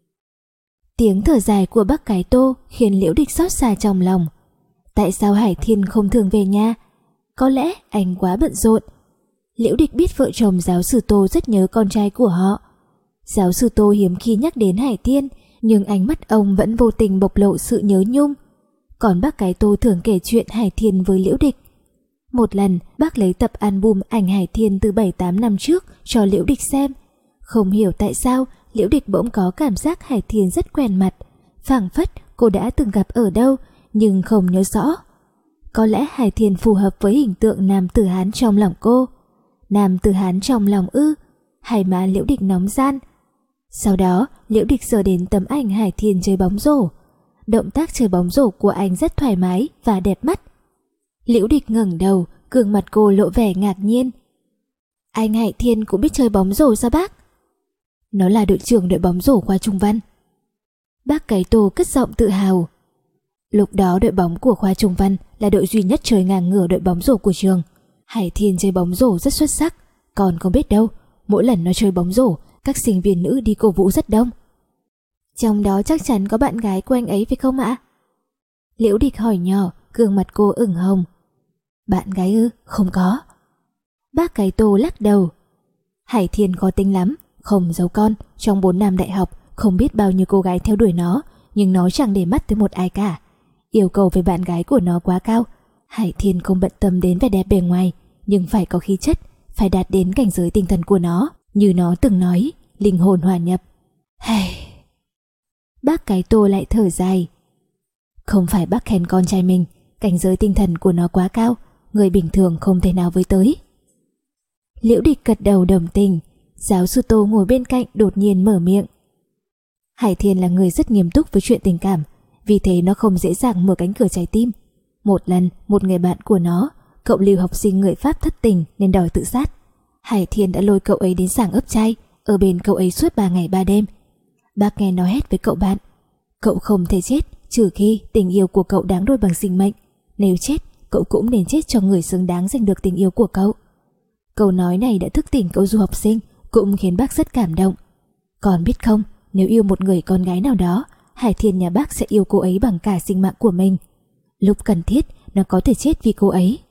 Tiếng thở dài của bác gái Tô khiến Liễu Địch xót xa trong lòng. Tại sao Hải Thiên không thường về nhà? Có lẽ anh quá bận rộn. Liễu Địch biết vợ chồng giáo sư Tô rất nhớ con trai của họ. Giáo sư Tô hiếm khi nhắc đến Hải Thiên, nhưng ánh mắt ông vẫn vô tình bộc lộ sự nhớ nhung. Còn bác gái Tô thường kể chuyện Hải Thiên với Liễu Địch. Một lần, bác lấy tập album ảnh Hải Thiên từ bảy tám năm trước cho Liễu Địch xem. Không hiểu tại sao, Liễu Địch bỗng có cảm giác Hải Thiên rất quen mặt. Phảng phất cô đã từng gặp ở đâu, nhưng không nhớ rõ. Có lẽ Hải Thiên phù hợp với hình tượng nam tử Hán trong lòng cô. Nam tử Hán trong lòng ư? Hai má Liễu Địch nóng gian. Sau đó, Liễu Địch sờ đến tấm ảnh Hải Thiên chơi bóng rổ. Động tác chơi bóng rổ của anh rất thoải mái và đẹp mắt. Liễu Địch ngẩng đầu, gương mặt cô lộ vẻ ngạc nhiên. Anh Hải Thiên cũng biết chơi bóng rổ sao bác? Nó là đội trưởng đội bóng rổ khoa Trung Văn. Bác gái Tô cất giọng tự hào. Lúc đó đội bóng của khoa Trung Văn là đội duy nhất chơi ngang ngửa đội bóng rổ của trường. Hải Thiên chơi bóng rổ rất xuất sắc. Còn không biết đâu, mỗi lần nó chơi bóng rổ, các sinh viên nữ đi cổ vũ rất đông. Trong đó chắc chắn có bạn gái của anh ấy phải không ạ? Liễu Địch hỏi nhỏ, gương mặt cô ửng hồng. Bạn gái ư? Không có. Bác gái Tô lắc đầu. Hải Thiên khó tính lắm, không giấu con, trong bốn năm đại học không biết bao nhiêu cô gái theo đuổi nó, nhưng nó chẳng để mắt tới một ai cả. Yêu cầu về bạn gái của nó quá cao. Hải Thiên không bận tâm đến vẻ đẹp bề ngoài, nhưng phải có khí chất, phải đạt đến cảnh giới tinh thần của nó, như nó từng nói, linh hồn hòa nhập. Hey. Bác gái Tô lại thở dài. Không phải bác khen con trai mình, cảnh giới tinh thần của nó quá cao, người bình thường không thể nào với tới. Liễu Địch gật đầu đồng tình. Giáo sư Tô ngồi bên cạnh đột nhiên mở miệng. Hải Thiên là người rất nghiêm túc với chuyện tình cảm, vì thế nó không dễ dàng mở cánh cửa trái tim. Một lần, một người bạn của nó, cậu lưu học sinh người Pháp thất tình nên đòi tự sát. Hải Thiên đã lôi cậu ấy đến sảng ấp trai, ở bên cậu ấy suốt ba ngày ba đêm. Bác nghe nói hết với cậu bạn, cậu không thể chết trừ khi tình yêu của cậu đáng đôi bằng sinh mệnh. Nếu chết, cậu cũng nên chết cho người xứng đáng giành được tình yêu của cậu. Câu nói này đã thức tỉnh cậu du học sinh, cũng khiến bác rất cảm động. Còn biết không, nếu yêu một người con gái nào đó, Hải Thiên nhà bác sẽ yêu cô ấy bằng cả sinh mạng của mình. Lúc cần thiết, nó có thể chết vì cô ấy.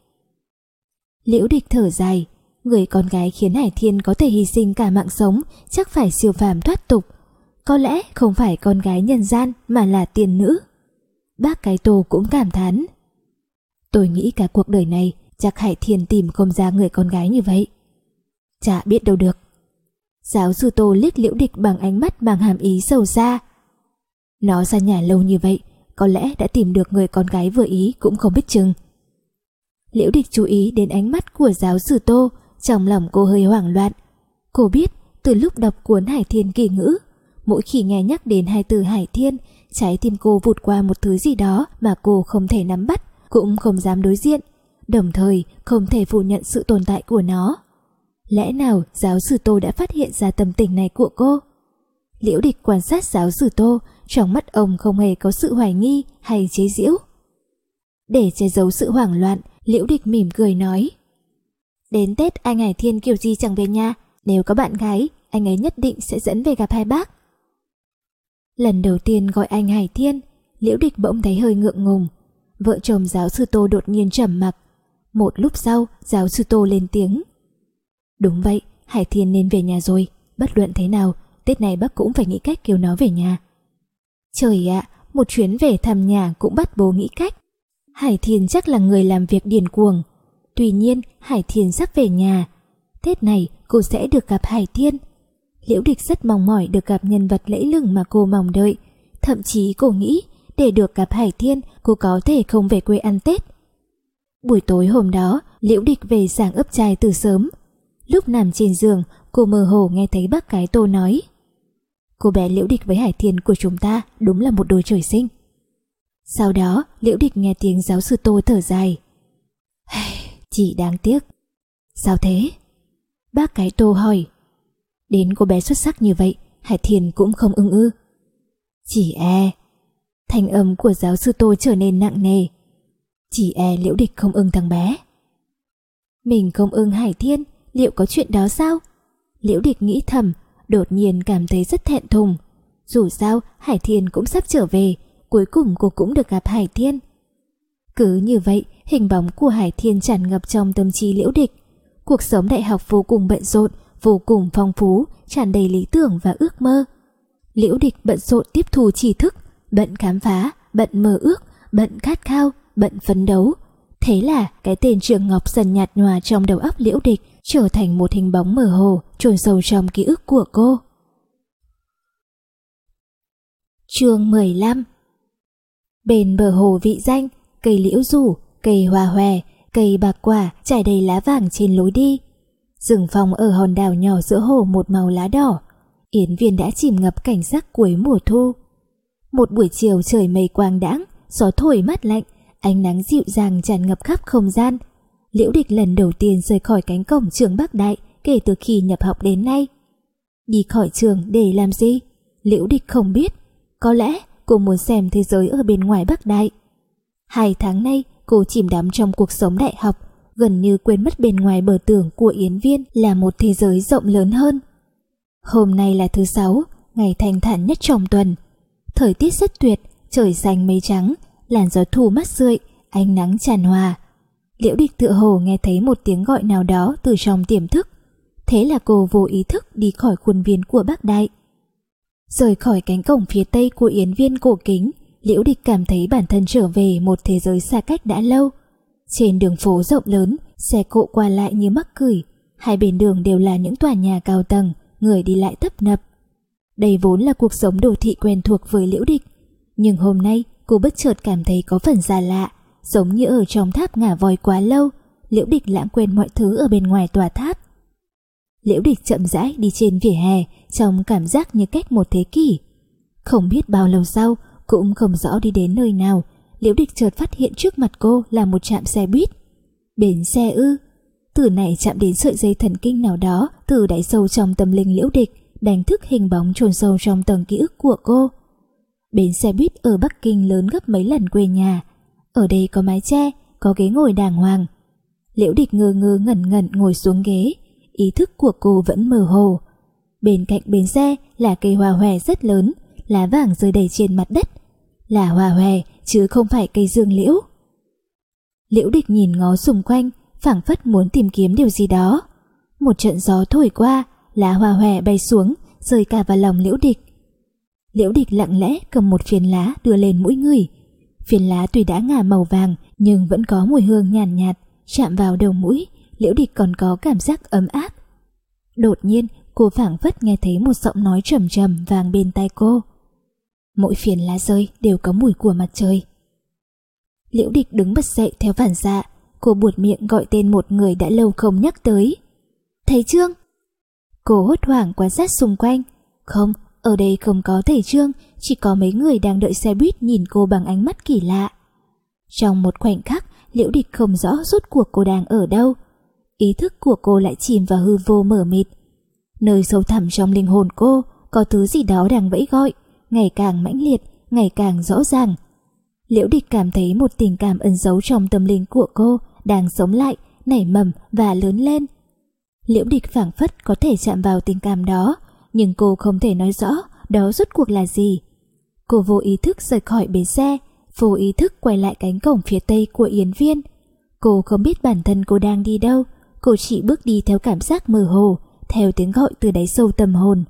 Liễu Địch thở dài. Người con gái khiến Hải Thiên có thể hy sinh cả mạng sống chắc phải siêu phàm thoát tục. Có lẽ không phải con gái nhân gian mà là tiên nữ. Bác cái Tô cũng cảm thán. Tôi nghĩ cả cuộc đời này Chắc Hải Thiên tìm không ra người con gái như vậy. Chả biết đâu được. Giáo sư Tô liếc Liễu Địch bằng ánh mắt mang hàm ý sâu xa. Nó ra nhà lâu như vậy, có lẽ đã tìm được người con gái vừa ý cũng không biết chừng. Liễu Địch chú ý đến ánh mắt của giáo sư Tô, trong lòng cô hơi hoảng loạn. Cô biết từ lúc đọc cuốn Hải Thiên kỳ ngữ, mỗi khi nghe nhắc đến hai từ Hải Thiên, trái tim cô vụt qua một thứ gì đó mà cô không thể nắm bắt, cũng không dám đối diện, đồng thời không thể phủ nhận sự tồn tại của nó. Lẽ nào giáo sư Tô đã phát hiện ra tâm tình này của cô? Liễu Địch quan sát giáo sư Tô, trong mắt ông không hề có sự hoài nghi hay chế giễu. Để che giấu sự hoảng loạn, Liễu Địch mỉm cười nói: Đến Tết anh Hải Thiên kiểu gì chẳng về nhà, nếu có bạn gái, anh ấy nhất định sẽ dẫn về gặp hai bác. Lần đầu tiên gọi anh Hải Thiên, Liễu Địch bỗng thấy hơi ngượng ngùng. Vợ chồng giáo sư Tô đột nhiên trầm mặc. Một lúc sau, giáo sư Tô lên tiếng: Đúng vậy, Hải Thiên nên về nhà rồi. Bất luận thế nào, Tết này bác cũng phải nghĩ cách kêu nó về nhà. Trời ạ, một chuyến về thăm nhà cũng bắt bố nghĩ cách. Hải Thiên chắc là người làm việc điên cuồng. Tuy nhiên, Hải Thiên sắp về nhà. Tết này cô sẽ được gặp Hải Thiên. Liễu Địch rất mong mỏi được gặp nhân vật lẫy lừng mà cô mong đợi. Thậm chí cô nghĩ để được gặp Hải Thiên, cô có thể không về quê ăn Tết. Buổi tối hôm đó, Liễu Địch về sáng ấp chai từ sớm. Lúc nằm trên giường, cô mơ hồ nghe thấy bác gái Tô nói: Cô bé Liễu Địch với Hải Thiên của chúng ta đúng là một đôi trời sinh. Sau đó, Liễu Địch nghe tiếng giáo sư Tô thở dài: Chỉ đáng tiếc. Sao thế? Bác gái Tô hỏi. Đến cô bé xuất sắc như vậy, Hải Thiên cũng không ưng ư? Chỉ e. Thanh âm của giáo sư Tô trở nên nặng nề. Chỉ e Liễu Địch không ưng thằng bé. Mình không ưng Hải Thiên, liệu có chuyện đó sao? Liễu Địch nghĩ thầm, đột nhiên cảm thấy rất thẹn thùng. Dù sao, Hải Thiên cũng sắp trở về, cuối cùng cô cũng được gặp Hải Thiên. Cứ như vậy, hình bóng của Hải Thiên tràn ngập trong tâm trí Liễu Địch. Cuộc sống đại học vô cùng bận rộn, vô cùng phong phú, tràn đầy lý tưởng và ước mơ. Liễu Địch bận rộn tiếp thu tri thức, bận khám phá, bận mơ ước, bận khát khao, bận phấn đấu. Thế là cái tên Trường Ngọc dần nhạt nhòa trong đầu óc Liễu Địch, trở thành một hình bóng mơ hồ chôn sâu trong ký ức của cô. Chương mười lăm. Bên bờ hồ Vị Danh, cây liễu rủ, cây hoa hòe, cây bạc quả trải đầy lá vàng trên lối đi. Rừng phong ở hòn đảo nhỏ giữa hồ một màu lá đỏ. Yến Viên đã chìm ngập cảnh sắc cuối mùa thu. Một buổi chiều trời mây quang đãng, gió thổi mát lạnh, ánh nắng dịu dàng tràn ngập khắp không gian. Liễu Địch lần đầu tiên rời khỏi cánh cổng trường Bắc Đại kể từ khi nhập học đến nay. Đi khỏi trường để làm gì? Liễu Địch không biết. Có lẽ cô muốn xem thế giới ở bên ngoài Bắc Đại. Hai tháng nay cô chìm đắm trong cuộc sống đại học, gần như quên mất bên ngoài bờ tường của Yến Viên là một thế giới rộng lớn hơn. Hôm nay là thứ sáu, ngày thanh thản nhất trong tuần. Thời tiết rất tuyệt, trời xanh mây trắng, làn gió thu mát rượi, ánh nắng tràn hòa. Liễu Địch tựa hồ nghe thấy một tiếng gọi nào đó từ trong tiềm thức. Thế là cô vô ý thức đi khỏi khuôn viên của Bắc Đại. Rời khỏi cánh cổng phía tây của Yến Viên cổ kính, Liễu Địch cảm thấy bản thân trở về một thế giới xa cách đã lâu. Trên đường phố rộng lớn, xe cộ qua lại như mắc cười, hai bên đường đều là những tòa nhà cao tầng, người đi lại tấp nập. Đây vốn là cuộc sống đô thị quen thuộc với Liễu Địch, nhưng hôm nay cô bất chợt cảm thấy có phần xa lạ, giống như ở trong tháp ngả voi quá lâu. Liễu Địch lãng quên mọi thứ ở bên ngoài tòa tháp. Liễu Địch chậm rãi đi trên vỉa hè trong cảm giác như cách một thế kỷ. Không biết bao lâu sau, cũng không rõ đi đến nơi nào, Liễu Địch chợt phát hiện trước mặt cô là một trạm xe buýt. Bến xe ư? Từ này chạm đến sợi dây thần kinh nào đó từ đáy sâu trong tâm linh Liễu Địch, đánh thức hình bóng chôn sâu trong tầng ký ức của cô. Bến xe buýt ở Bắc Kinh lớn gấp mấy lần quê nhà. Ở đây có mái che, có ghế ngồi đàng hoàng. Liễu Địch ngơ ngơ ngẩn ngẩn ngồi xuống ghế, ý thức của cô vẫn mơ hồ. Bên cạnh bến xe là cây hoa hòe rất lớn, lá vàng rơi đầy trên mặt đất. Là hoa hòe chứ không phải cây dương liễu. Liễu Địch nhìn ngó xung quanh, phảng phất muốn tìm kiếm điều gì đó. Một trận gió thổi qua, lá hoa hòe bay xuống, rơi cả vào lòng Liễu Địch. Liễu Địch lặng lẽ cầm một phiến lá đưa lên mũi ngửi. Phiến lá tuy đã ngả màu vàng nhưng vẫn có mùi hương nhàn nhạt, nhạt, chạm vào đầu mũi, Liễu Địch còn có cảm giác ấm áp. Đột nhiên, cô phảng phất nghe thấy một giọng nói trầm trầm vang bên tai cô. Mỗi phiến lá rơi đều có mùi của mặt trời. Liễu Địch đứng bật dậy theo phản xạ, cô buột miệng gọi tên một người đã lâu không nhắc tới. Thầy Trương! Cô hốt hoảng quan sát xung quanh. Không, ở đây không có thầy Trương, chỉ có mấy người đang đợi xe buýt nhìn cô bằng ánh mắt kỳ lạ. Trong một khoảnh khắc, Liễu Địch không rõ rốt cuộc cô đang ở đâu. Ý thức của cô lại chìm vào hư vô mờ mịt. Nơi sâu thẳm trong linh hồn cô có thứ gì đó đang vẫy gọi, ngày càng mãnh liệt, ngày càng rõ ràng. Liễu Địch cảm thấy một tình cảm ẩn giấu trong tâm linh của cô đang sống lại, nảy mầm và lớn lên. Liễu Địch phảng phất có thể chạm vào tình cảm đó, nhưng cô không thể nói rõ đó rốt cuộc là gì. Cô vô ý thức rời khỏi bến xe, vô ý thức quay lại cánh cổng phía tây của Yến Viên. Cô không biết bản thân cô đang đi đâu, cô chỉ bước đi theo cảm giác mơ hồ, theo tiếng gọi từ đáy sâu tâm hồn.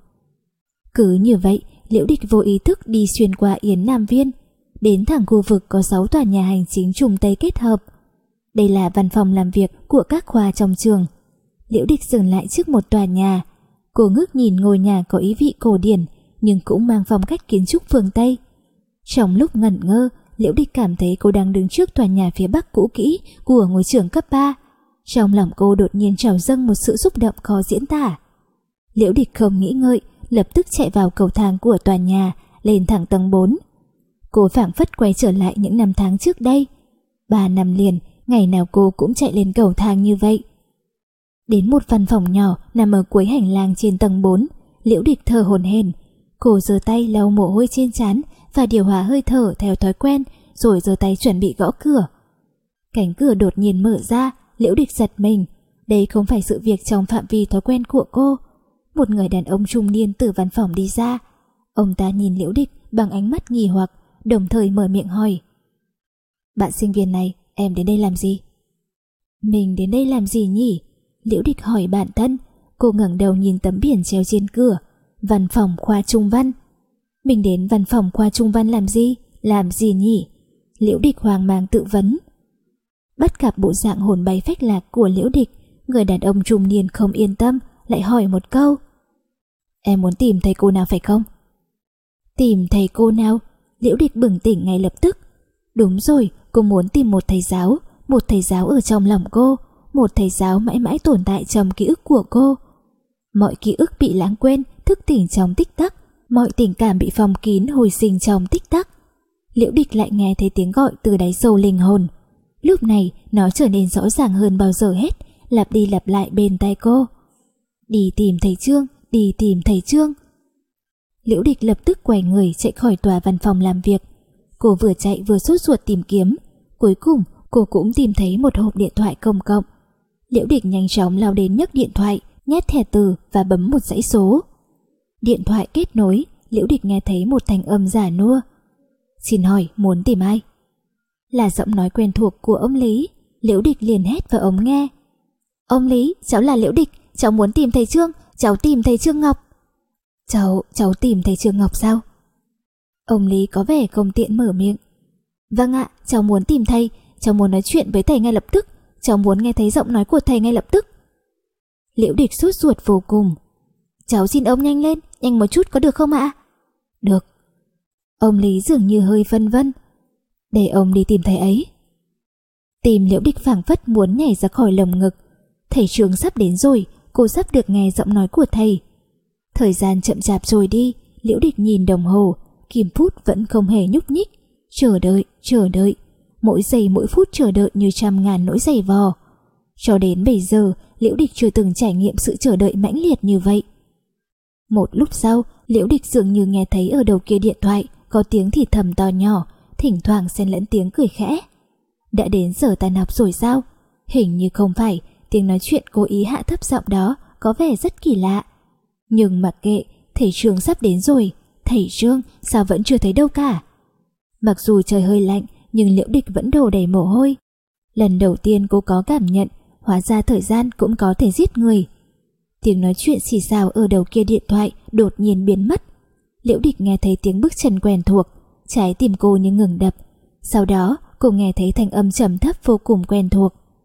Cứ như vậy, Liễu Địch vô ý thức đi xuyên qua Yến Nam Viên, đến thẳng khu vực có sáu tòa nhà hành chính Trung Tây kết hợp. Đây là văn phòng làm việc của các khoa trong trường. Liễu Địch dừng lại trước một tòa nhà. Cô ngước nhìn ngôi nhà có ý vị cổ điển, nhưng cũng mang phong cách kiến trúc phương Tây. Trong lúc ngẩn ngơ, Liễu Địch cảm thấy cô đang đứng trước tòa nhà phía bắc cũ kỹ của ngôi trường cấp ba. Trong lòng cô đột nhiên trào dâng một sự xúc động khó diễn tả. Liễu Địch không nghĩ ngợi, lập tức chạy vào cầu thang của tòa nhà, lên thẳng tầng bốn. Cô phảng phất quay trở lại những năm tháng trước đây. Ba năm liền, ngày nào cô cũng chạy lên cầu thang như vậy. Đến một văn phòng nhỏ nằm ở cuối hành lang trên tầng bốn, Liễu Địch thở hổn hển. Cô giơ tay lau mồ hôi trên trán và điều hòa hơi thở theo thói quen, rồi giơ tay chuẩn bị gõ cửa. Cánh cửa đột nhiên mở ra, Liễu Địch giật mình. Đây không phải sự việc trong phạm vi thói quen của cô. Một người đàn ông trung niên từ văn phòng đi ra. Ông ta nhìn Liễu Địch bằng ánh mắt nghi hoặc, đồng thời mở miệng hỏi: Bạn sinh viên này, em đến đây làm gì? Mình đến đây làm gì nhỉ? Liễu Địch hỏi bản thân. Cô ngẩng đầu nhìn tấm biển treo trên cửa: Văn phòng khoa Trung Văn. Mình đến văn phòng khoa Trung Văn làm gì? Làm gì nhỉ? Liễu Địch hoang mang tự vấn. Bắt gặp bộ dạng hồn bay phách lạc của Liễu Địch, người đàn ông trung niên không yên tâm, lại hỏi một câu: Em muốn tìm thầy cô nào phải không? Tìm thầy cô nào? Liễu Địch bừng tỉnh ngay lập tức. Đúng rồi, cô muốn tìm một thầy giáo, một thầy giáo ở trong lòng cô, một thầy giáo mãi mãi tồn tại trong ký ức của cô. Mọi ký ức bị lãng quên, thức tỉnh trong tích tắc, mọi tình cảm bị phong kín hồi sinh trong tích tắc. Liễu Địch lại nghe thấy tiếng gọi từ đáy sâu linh hồn. Lúc này nó trở nên rõ ràng hơn bao giờ hết, lặp đi lặp lại bên tai cô: Đi tìm thầy Trương, đi tìm thầy Trương. Liễu Địch lập tức quay người chạy khỏi tòa văn phòng làm việc. Cô vừa chạy vừa sốt ruột tìm kiếm. Cuối cùng cô cũng tìm thấy một hộp điện thoại công cộng. Liễu Địch nhanh chóng lao đến nhấc điện thoại, nhét thẻ từ và bấm một dãy số. Điện thoại kết nối, Liễu Địch nghe thấy một thanh âm giả nua: Xin hỏi muốn tìm ai? Là giọng nói quen thuộc của ông Lý. Liễu Địch liền hét vào ống nghe: Ông Lý, cháu là Liễu Địch, cháu muốn tìm thầy Trương, cháu tìm thầy Trương Ngọc. Cháu, cháu tìm thầy Trương Ngọc sao? Ông Lý có vẻ không tiện mở miệng. Vâng ạ, cháu muốn tìm thầy, cháu muốn nói chuyện với thầy ngay lập tức, cháu muốn nghe thấy giọng nói của thầy ngay lập tức. Liễu Địch sốt ruột vô cùng. Cháu xin ông nhanh lên, nhanh một chút có được không ạ? Được. Ông Lý dường như hơi phân vân. Để ông đi tìm thầy ấy. Tìm Liễu Địch phảng phất muốn nhảy ra khỏi lồng ngực. Thầy Trương sắp đến rồi, cô sắp được nghe giọng nói của thầy. Thời gian chậm chạp rồi đi. Liễu Địch nhìn đồng hồ, kim phút vẫn không hề nhúc nhích. Chờ đợi, chờ đợi. Mỗi giây mỗi phút chờ đợi như trăm ngàn nỗi giày vò. Cho đến bây giờ, Liễu Địch chưa từng trải nghiệm sự chờ đợi mãnh liệt như vậy. Một lúc sau, Liễu Địch dường như nghe thấy ở đầu kia điện thoại có tiếng thì thầm to nhỏ, thỉnh thoảng xen lẫn tiếng cười khẽ. Đã đến giờ tan học rồi sao? Hình như không phải. Tiếng nói chuyện cố ý hạ thấp giọng đó có vẻ rất kỳ lạ. Nhưng mặc kệ, thầy Trương sắp đến rồi. Thầy Trương sao vẫn chưa thấy đâu cả? Mặc dù trời hơi lạnh, nhưng Liễu Địch vẫn đổ đầy mồ hôi. Lần đầu tiên cô có cảm nhận, hóa ra thời gian cũng có thể giết người. Tiếng nói chuyện xì xào ở đầu kia điện thoại đột nhiên biến mất. Liễu Địch nghe thấy tiếng bước chân quen thuộc, trái tim cô như ngừng đập. Sau đó cô nghe thấy thanh âm trầm thấp vô cùng quen thuộc.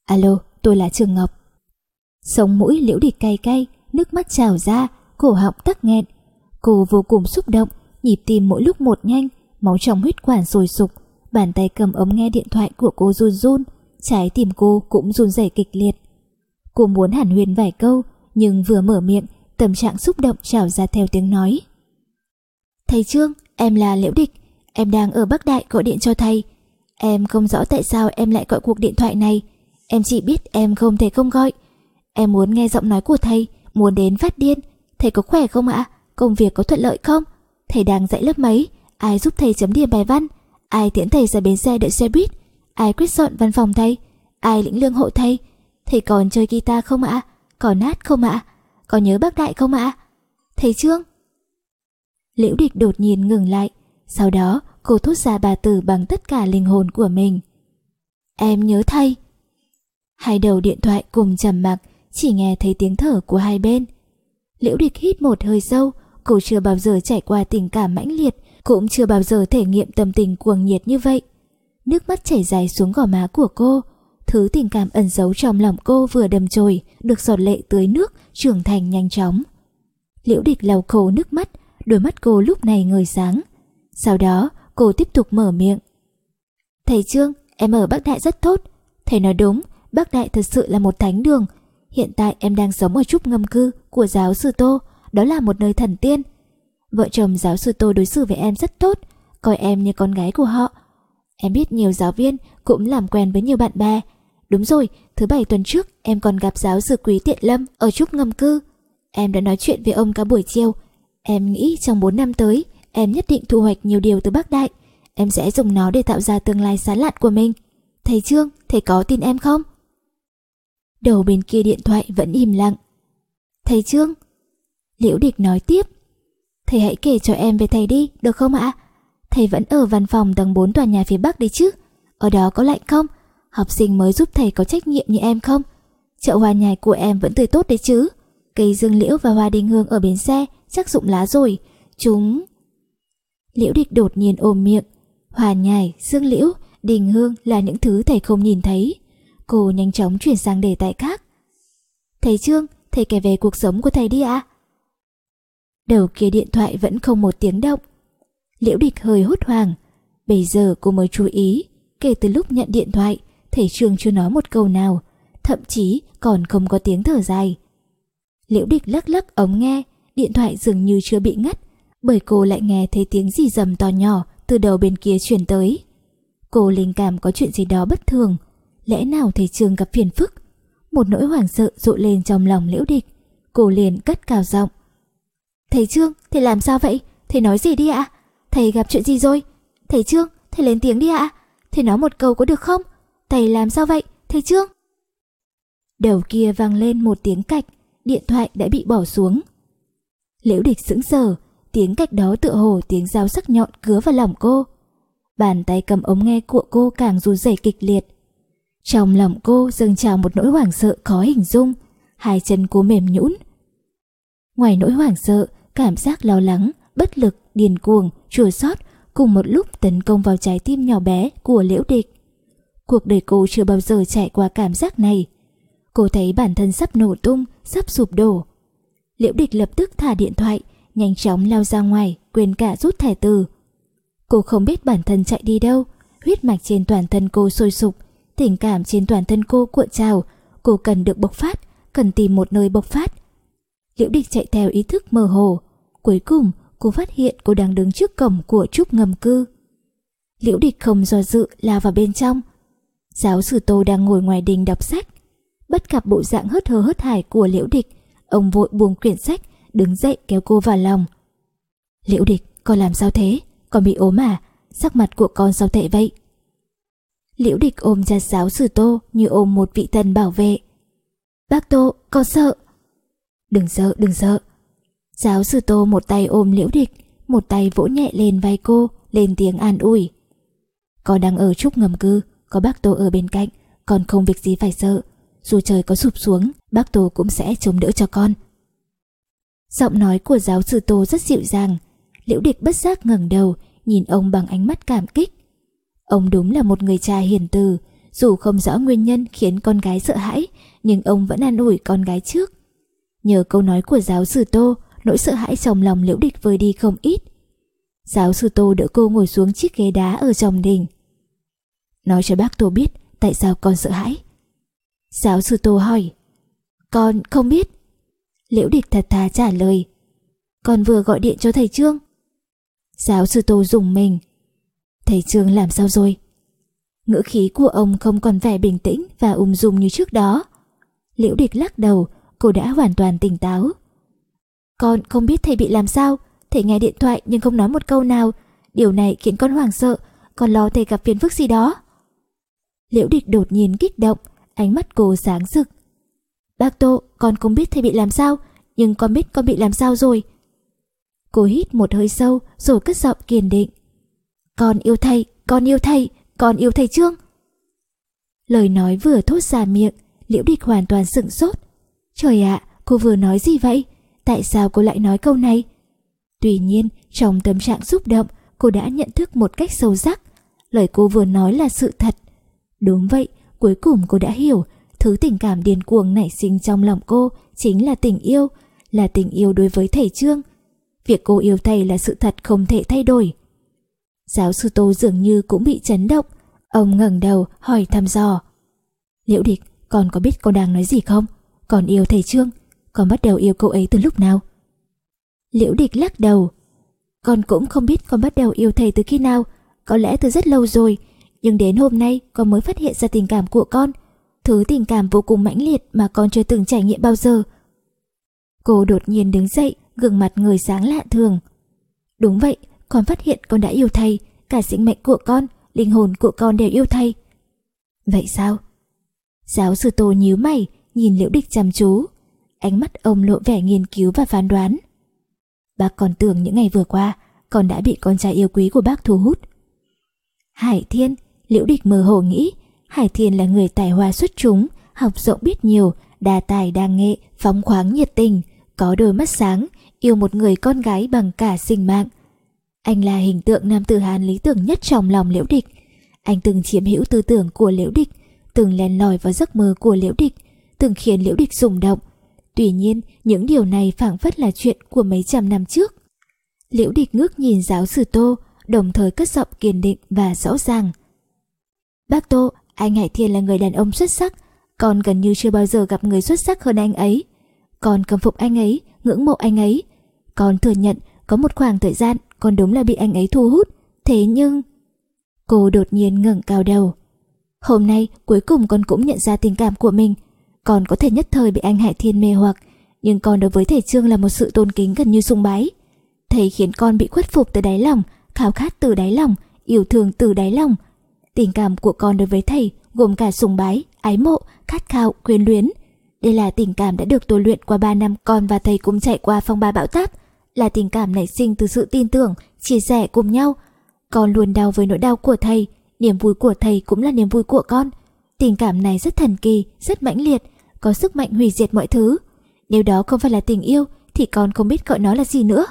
Alo, tôi là Trường Ngọc. Sống mũi Liễu Địch cay cay, nước mắt trào ra, cổ họng tắc nghẹn. Cô vô cùng xúc động, nhịp tim mỗi lúc một nhanh, máu trong huyết quản sôi sục, bàn tay cầm ống nghe điện thoại của cô run run, trái tim cô cũng run rẩy kịch liệt. Cô muốn hàn huyên vài câu, nhưng vừa mở miệng, tâm trạng xúc động trào ra theo tiếng nói. Thầy Trương, em là Liễu Địch, em đang ở Bắc Đại gọi điện cho thầy. Em không rõ tại sao em lại gọi cuộc điện thoại này, em chỉ biết em không thể không gọi. Em muốn nghe giọng nói của thầy, muốn đến phát điên. Thầy có khỏe không ạ? Công việc có thuận lợi không? Thầy đang dạy lớp mấy? Ai giúp thầy chấm điểm bài văn? Ai tiễn thầy ra bến xe đợi xe buýt? Ai quét dọn văn phòng thầy? Ai lĩnh lương hộ thầy? Thầy còn chơi guitar không ạ? Còn hát không ạ? Có nhớ Bác Đại không ạ? Thầy Trương. Liễu Địch đột nhiên ngừng lại, sau đó cô thốt ra ba từ bằng tất cả linh hồn của mình. Em nhớ thầy. Hai đầu điện thoại cùng trầm mặc, chỉ nghe thấy tiếng thở của hai bên. Liễu Địch hít một hơi sâu, cô chưa bao giờ trải qua tình cảm mãnh liệt, cũng chưa bao giờ thể nghiệm tâm tình cuồng nhiệt như vậy. Nước mắt chảy dài xuống gò má của cô, thứ tình cảm ẩn giấu trong lòng cô vừa đầm chồi, được giọt lệ tưới nước, trưởng thành nhanh chóng. Liễu Địch lau khô nước mắt, đôi mắt cô lúc này ngời sáng. Sau đó cô tiếp tục mở miệng. Thầy Trương, em ở Bắc Đại rất tốt. Thầy nói đúng, Bắc Đại thật sự là một thánh đường. Hiện tại em đang sống ở Trúc Ngâm Cư của giáo sư Tô, đó là một nơi thần tiên. Vợ chồng giáo sư Tô đối xử với em rất tốt, coi em như con gái của họ. Em biết nhiều giáo viên cũng làm quen với nhiều bạn bè. Đúng rồi, thứ bảy tuần trước em còn gặp giáo sư Quý Tiện Lâm ở Trúc Ngâm Cư. Em đã nói chuyện với ông cả buổi chiều. Em nghĩ trong bốn năm tới em nhất định thu hoạch nhiều điều từ Bắc Đại. Em sẽ dùng nó để tạo ra tương lai sáng lạn của mình. Thầy Trương, thầy có tin em không? Đầu bên kia điện thoại vẫn im lặng. Thầy Trương. Liễu Địch nói tiếp. Thầy hãy kể cho em về thầy đi, được không ạ? Thầy vẫn ở văn phòng tầng bốn tòa nhà phía Bắc đấy chứ? Ở đó có lạnh không? Học sinh mới giúp thầy có trách nhiệm như em không? Chậu hoa nhài của em vẫn tươi tốt đấy chứ? Cây dương liễu và hoa đinh hương ở bến xe chắc rụng lá rồi. Chúng... Liễu Địch đột nhiên ôm miệng. Hoa nhài, dương liễu, đình hương là những thứ thầy không nhìn thấy. Cô nhanh chóng chuyển sang đề tài khác. Thầy Trương, thầy kể về cuộc sống của thầy đi ạ. Đầu kia điện thoại vẫn không một tiếng động. Liễu Địch hơi hốt hoảng. Bây giờ cô mới chú ý, kể từ lúc nhận điện thoại, thầy Trương chưa nói một câu nào, thậm chí còn không có tiếng thở dài. Liễu Địch lắc lắc ống nghe, điện thoại dường như chưa bị ngắt, bởi cô lại nghe thấy tiếng rì rầm to nhỏ từ đầu bên kia truyền tới. Cô linh cảm có chuyện gì đó bất thường, lẽ nào thầy Trương gặp phiền phức? Một nỗi hoảng sợ dội lên trong lòng Liễu Địch. Cô liền cất cao giọng. Thầy Trương, thầy làm sao vậy? Thầy nói gì đi ạ? Thầy gặp chuyện gì rồi? Thầy Trương, thầy lên tiếng đi ạ. Thầy nói một câu có được không? Thầy làm sao vậy, thầy Trương? Đầu kia vang lên một tiếng cạch, điện thoại đã bị bỏ xuống. Liễu Địch sững sờ, tiếng cạch đó tựa hồ tiếng dao sắc nhọn cứa vào lòng cô. Bàn tay cầm ống nghe của cô càng run rẩy kịch liệt. Trong lòng cô dâng trào một nỗi hoảng sợ khó hình dung, hai chân cô mềm nhũn. Ngoài nỗi hoảng sợ, cảm giác lo lắng, bất lực, điên cuồng, chua xót cùng một lúc tấn công vào trái tim nhỏ bé của Liễu Địch. Cuộc đời cô chưa bao giờ trải qua cảm giác này. Cô thấy bản thân sắp nổ tung, sắp sụp đổ. Liễu Địch lập tức thả điện thoại, nhanh chóng lao ra ngoài, quên cả rút thẻ từ. Cô không biết bản thân chạy đi đâu, huyết mạch trên toàn thân cô sôi sục, tình cảm trên toàn thân cô cuộn trào. Cô cần được bộc phát, cần tìm một nơi bộc phát. Liễu Địch chạy theo ý thức mơ hồ. Cuối cùng cô phát hiện cô đang đứng trước cổng của Trúc Ngâm Cư. Liễu Địch không do dự lao vào bên trong. Giáo sư Tô đang ngồi ngoài đình đọc sách. Bất cập bộ dạng hớt hơ hớt hải của Liễu Địch, ông vội buông quyển sách, đứng dậy kéo cô vào lòng. Liễu Địch, con làm sao thế? Con bị ốm à? Sắc mặt của con sao tệ vậy? Liễu Địch ôm chặt giáo sư Tô như ôm một vị thần bảo vệ. Bác Tô, con sợ. Đừng sợ, đừng sợ. Giáo sư Tô một tay ôm Liễu Địch, một tay vỗ nhẹ lên vai cô, lên tiếng an ủi. Con đang ở Trúc Ngâm Cư, có bác Tô ở bên cạnh, con không việc gì phải sợ. Dù trời có sụp xuống, bác Tô cũng sẽ chống đỡ cho con. Giọng nói của giáo sư Tô rất dịu dàng. Liễu Địch bất giác ngẩng đầu, nhìn ông bằng ánh mắt cảm kích. Ông đúng là một người cha hiền từ, Dù không rõ nguyên nhân khiến con gái sợ hãi, nhưng ông vẫn an ủi con gái trước. Nhờ câu nói của giáo sư Tô, nỗi sợ hãi trong lòng Liễu Địch vơi đi không ít. Giáo sư Tô đỡ cô ngồi xuống chiếc ghế đá ở trong đình. Nói cho bác Tô biết tại sao con sợ hãi. Giáo sư Tô hỏi. Con không biết. Liễu Địch thật thà trả lời. Con vừa gọi điện cho thầy Trương. Giáo sư Tô rùng mình. Thầy Trương làm sao rồi? Ngữ khí của ông không còn vẻ bình tĩnh và ung dung như trước đó. Liễu Địch lắc đầu, cô đã hoàn toàn tỉnh táo. Con không biết thầy bị làm sao. Thầy nghe điện thoại nhưng không nói một câu nào. Điều này khiến con hoảng sợ. Con lo thầy gặp phiền phức gì đó. Liễu Địch đột nhiên kích động, ánh mắt cô sáng rực. Bác Tô, con không biết thầy bị làm sao, nhưng con biết con bị làm sao rồi. Cô hít một hơi sâu rồi cất giọng kiên định. Con yêu thầy, con yêu thầy, con yêu thầy Trương. Lời nói vừa thốt ra miệng, Liễu Địch hoàn toàn sửng sốt. Trời ạ, cô vừa nói gì vậy? Tại sao cô lại nói câu này? Tuy nhiên, trong tâm trạng xúc động, cô đã nhận thức một cách sâu sắc. Lời cô vừa nói là sự thật. Đúng vậy, cuối cùng cô đã hiểu, thứ tình cảm điên cuồng nảy sinh trong lòng cô chính là tình yêu, là tình yêu đối với thầy Trương. Việc cô yêu thầy là sự thật không thể thay đổi. Giáo sư Tô dường như cũng bị chấn động. Ông ngẩng đầu hỏi thăm dò. Liễu Địch, con có biết con đang nói gì không? Con yêu thầy Trương. Con bắt đầu yêu cô ấy từ lúc nào? Liễu Địch lắc đầu. Con cũng không biết con bắt đầu yêu thầy từ khi nào. Có lẽ từ rất lâu rồi. Nhưng đến hôm nay con mới phát hiện ra tình cảm của con. Thứ tình cảm vô cùng mãnh liệt mà con chưa từng trải nghiệm bao giờ. Cô đột nhiên đứng dậy, gương mặt người sáng lạ thường. Đúng vậy, con phát hiện con đã yêu thầy. Cả sinh mệnh của con, linh hồn của con đều yêu thầy. Vậy sao? Giáo sư Tô nhíu mày, nhìn Liễu Địch chăm chú. Ánh mắt ông lộ vẻ nghiên cứu và phán đoán. Bác còn tưởng những ngày vừa qua con đã bị con trai yêu quý của bác thu hút. Hải Thiên, Liễu Địch mơ hồ nghĩ, Hải Thiên là người tài hoa xuất chúng, học rộng biết nhiều, đa tài đa nghệ, phóng khoáng nhiệt tình, có đôi mắt sáng, yêu một người con gái bằng cả sinh mạng. Anh là hình tượng nam tử Hán lý tưởng nhất trong lòng Liễu Địch. Anh từng chiếm hữu tư tưởng của Liễu Địch, từng len lỏi vào giấc mơ của Liễu Địch, từng khiến Liễu Địch rung động. Tuy nhiên, những điều này phảng phất là chuyện của mấy trăm năm trước. Liễu Địch ngước nhìn giáo sư Tô, đồng thời cất giọng kiên định và rõ ràng. Bác Tô, anh Hải Thiên là người đàn ông xuất sắc. Con gần như chưa bao giờ gặp người xuất sắc hơn anh ấy. Con khâm phục anh ấy, ngưỡng mộ anh ấy. Con thừa nhận có một khoảng thời gian con đúng là bị anh ấy thu hút. Thế nhưng... Cô đột nhiên ngẩng cao đầu. Hôm nay cuối cùng con cũng nhận ra tình cảm của mình. Con có thể nhất thời bị anh Hải Thiên mê hoặc, nhưng con đối với thầy Trương là một sự tôn kính gần như sùng bái. Thầy khiến con bị khuất phục từ đáy lòng, khao khát từ đáy lòng, yêu thương từ đáy lòng. Tình cảm của con đối với thầy gồm cả sùng bái, ái mộ, khát khao, quyến luyến. Đây là tình cảm đã được tôi luyện qua ba năm con và thầy cùng trải qua phong ba bão táp, là tình cảm nảy sinh từ sự tin tưởng, chia sẻ cùng nhau. Con luôn đau với nỗi đau của thầy, niềm vui của thầy cũng là niềm vui của con. Tình cảm này rất thần kỳ, rất mãnh liệt, có sức mạnh hủy diệt mọi thứ. Nếu đó không phải là tình yêu thì con không biết gọi nó là gì nữa.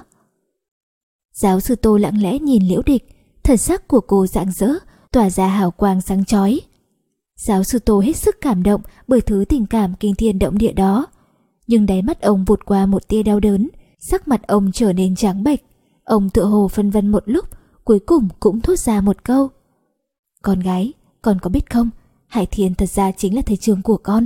Giáo sư Tô lặng lẽ nhìn Liễu Địch, thần sắc của cô rạng rỡ, tỏa ra hào quang sáng chói. Giáo sư Tô hết sức cảm động bởi thứ tình cảm kinh thiên động địa đó. Nhưng đáy mắt ông vụt qua một tia đau đớn, sắc mặt ông trở nên trắng bệch. Ông tựa hồ phân vân một lúc, cuối cùng cũng thốt ra một câu. Con gái, con có biết không, Hải Thiên thật ra chính là thầy Trương của con.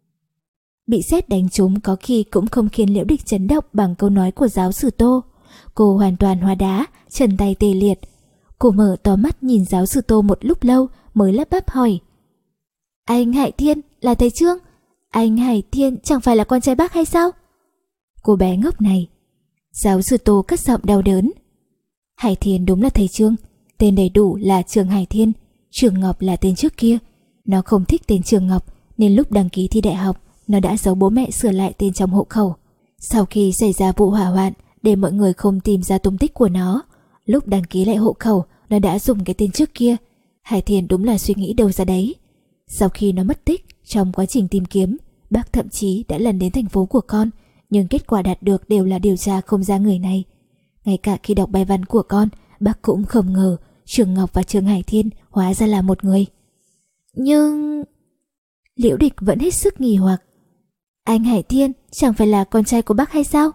Bị sét đánh trúng có khi cũng không khiến Liễu Địch chấn động bằng câu nói của giáo sư Tô. Cô hoàn toàn hóa đá, chân tay tê liệt. Cô mở to mắt nhìn giáo sư Tô một lúc lâu mới lắp bắp hỏi. Anh Hải Thiên là thầy Trương? Anh Hải Thiên chẳng phải là con trai bác hay sao? Cô bé ngốc này. Giáo sư Tô cất giọng đau đớn. Hải Thiên đúng là thầy Trương. Tên đầy đủ là Trương Hải Thiên. Trường Ngọc là tên trước kia. Nó không thích tên Trường Ngọc nên lúc đăng ký thi đại học nó đã giấu bố mẹ sửa lại tên trong hộ khẩu. Sau khi xảy ra vụ hỏa hoạn, để mọi người không tìm ra tung tích của nó, lúc đăng ký lại hộ khẩu nó đã dùng cái tên trước kia. Hải Thiên đúng là suy nghĩ đâu ra đấy. Sau khi nó mất tích, trong quá trình tìm kiếm, bác thậm chí đã lần đến thành phố của con, nhưng kết quả đạt được đều là điều tra không ra người này. Ngay cả khi đọc bài văn của con, bác cũng không ngờ Trường Ngọc và Trường Hải Thiên hóa ra là một người. Nhưng... Liễu Địch vẫn hết sức nghi hoặc. Anh Hải Thiên chẳng phải là con trai của bác hay sao?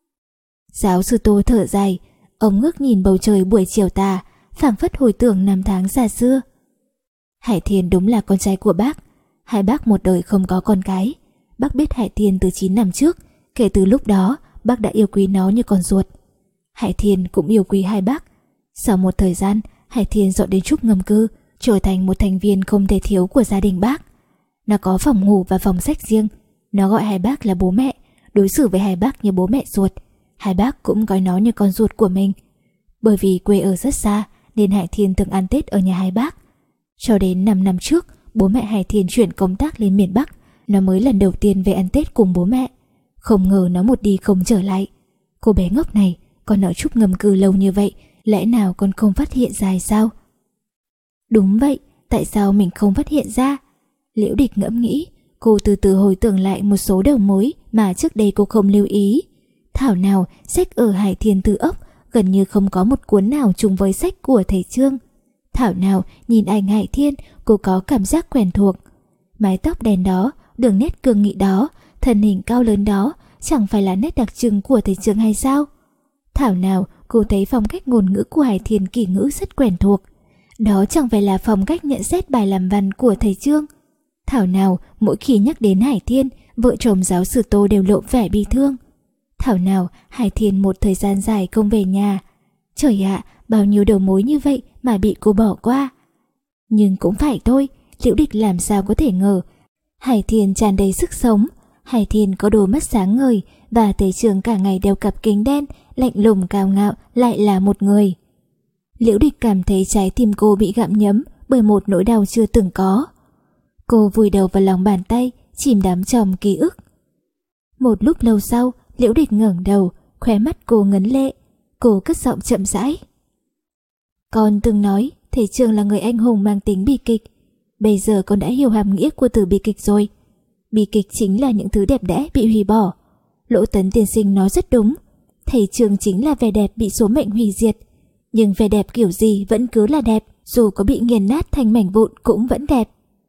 Giáo sư Tô thở dài, ông ngước nhìn bầu trời buổi chiều tà, phảng phất hồi tưởng năm tháng xa xưa. Hải Thiên đúng là con trai của bác. Hai bác một đời không có con cái. Bác biết Hải Thiên từ chín năm trước. Kể từ lúc đó bác đã yêu quý nó như con ruột. Hải Thiên cũng yêu quý hai bác. Sau một thời gian, Hải Thiên dọn đến Trúc Ngâm Cư, trở thành một thành viên không thể thiếu của gia đình bác. Nó có phòng ngủ và phòng sách riêng. Nó gọi hai bác là bố mẹ, đối xử với hai bác như bố mẹ ruột. Hai bác cũng coi nó như con ruột của mình. Bởi vì quê ở rất xa nên Hải Thiên thường ăn Tết ở nhà hai bác. Cho đến năm năm trước, bố mẹ Hải Thiên chuyển công tác lên miền Bắc, nó mới lần đầu tiên về ăn Tết cùng bố mẹ. Không ngờ nó một đi không trở lại. Cô bé ngốc này, con ở Trúc Ngâm Cư lâu như vậy, lẽ nào con không phát hiện ra hay sao? Đúng vậy, tại sao mình không phát hiện ra? Liễu Địch ngẫm nghĩ. Cô từ từ hồi tưởng lại một số đầu mối mà trước đây cô không lưu ý. Thảo nào sách ở Hải Thiên Tử Ốc gần như không có một cuốn nào trùng với sách của thầy Trương. Thảo nào nhìn ảnh Hải Thiên cô có cảm giác quen thuộc. Mái tóc đen đó, đường nét cương nghị đó, thân hình cao lớn đó chẳng phải là nét đặc trưng của thầy Trương hay sao? Thảo nào cô thấy phong cách ngôn ngữ của Hải Thiên kỳ ngữ rất quen thuộc. Đó chẳng phải là phong cách nhận xét bài làm văn của thầy Trương. Thảo nào mỗi khi nhắc đến Hải Thiên, vợ chồng giáo sư Tô đều lộ vẻ bi thương. Thảo nào Hải Thiên một thời gian dài không về nhà. Trời ạ, bao nhiêu đầu mối như vậy mà bị cô bỏ qua. Nhưng cũng phải thôi, Liễu Địch làm sao có thể ngờ. Hải Thiên tràn đầy sức sống. Hải Thiên có đôi mắt sáng ngời và thầy Trương cả ngày đeo cặp kính đen, lạnh lùng cao ngạo lại là một người. Liễu Địch cảm thấy trái tim cô bị gặm nhấm bởi một nỗi đau chưa từng có. Cô vùi đầu vào lòng bàn tay, chìm đắm trong ký ức. Một lúc lâu sau, Liễu Địch ngẩng đầu, khóe mắt cô ngấn lệ. Cô cất giọng chậm rãi. Con từng nói thầy Trương là người anh hùng mang tính bi kịch. Bây giờ con đã hiểu hàm nghĩa của từ bi kịch rồi. Bi kịch chính là những thứ đẹp đẽ bị hủy bỏ. Lỗ Tấn tiên sinh nói rất đúng. Thầy Trương chính là vẻ đẹp bị số mệnh hủy diệt. Nhưng vẻ đẹp kiểu gì vẫn cứ là đẹp, dù có bị nghiền nát thành mảnh vụn cũng vẫn đẹp.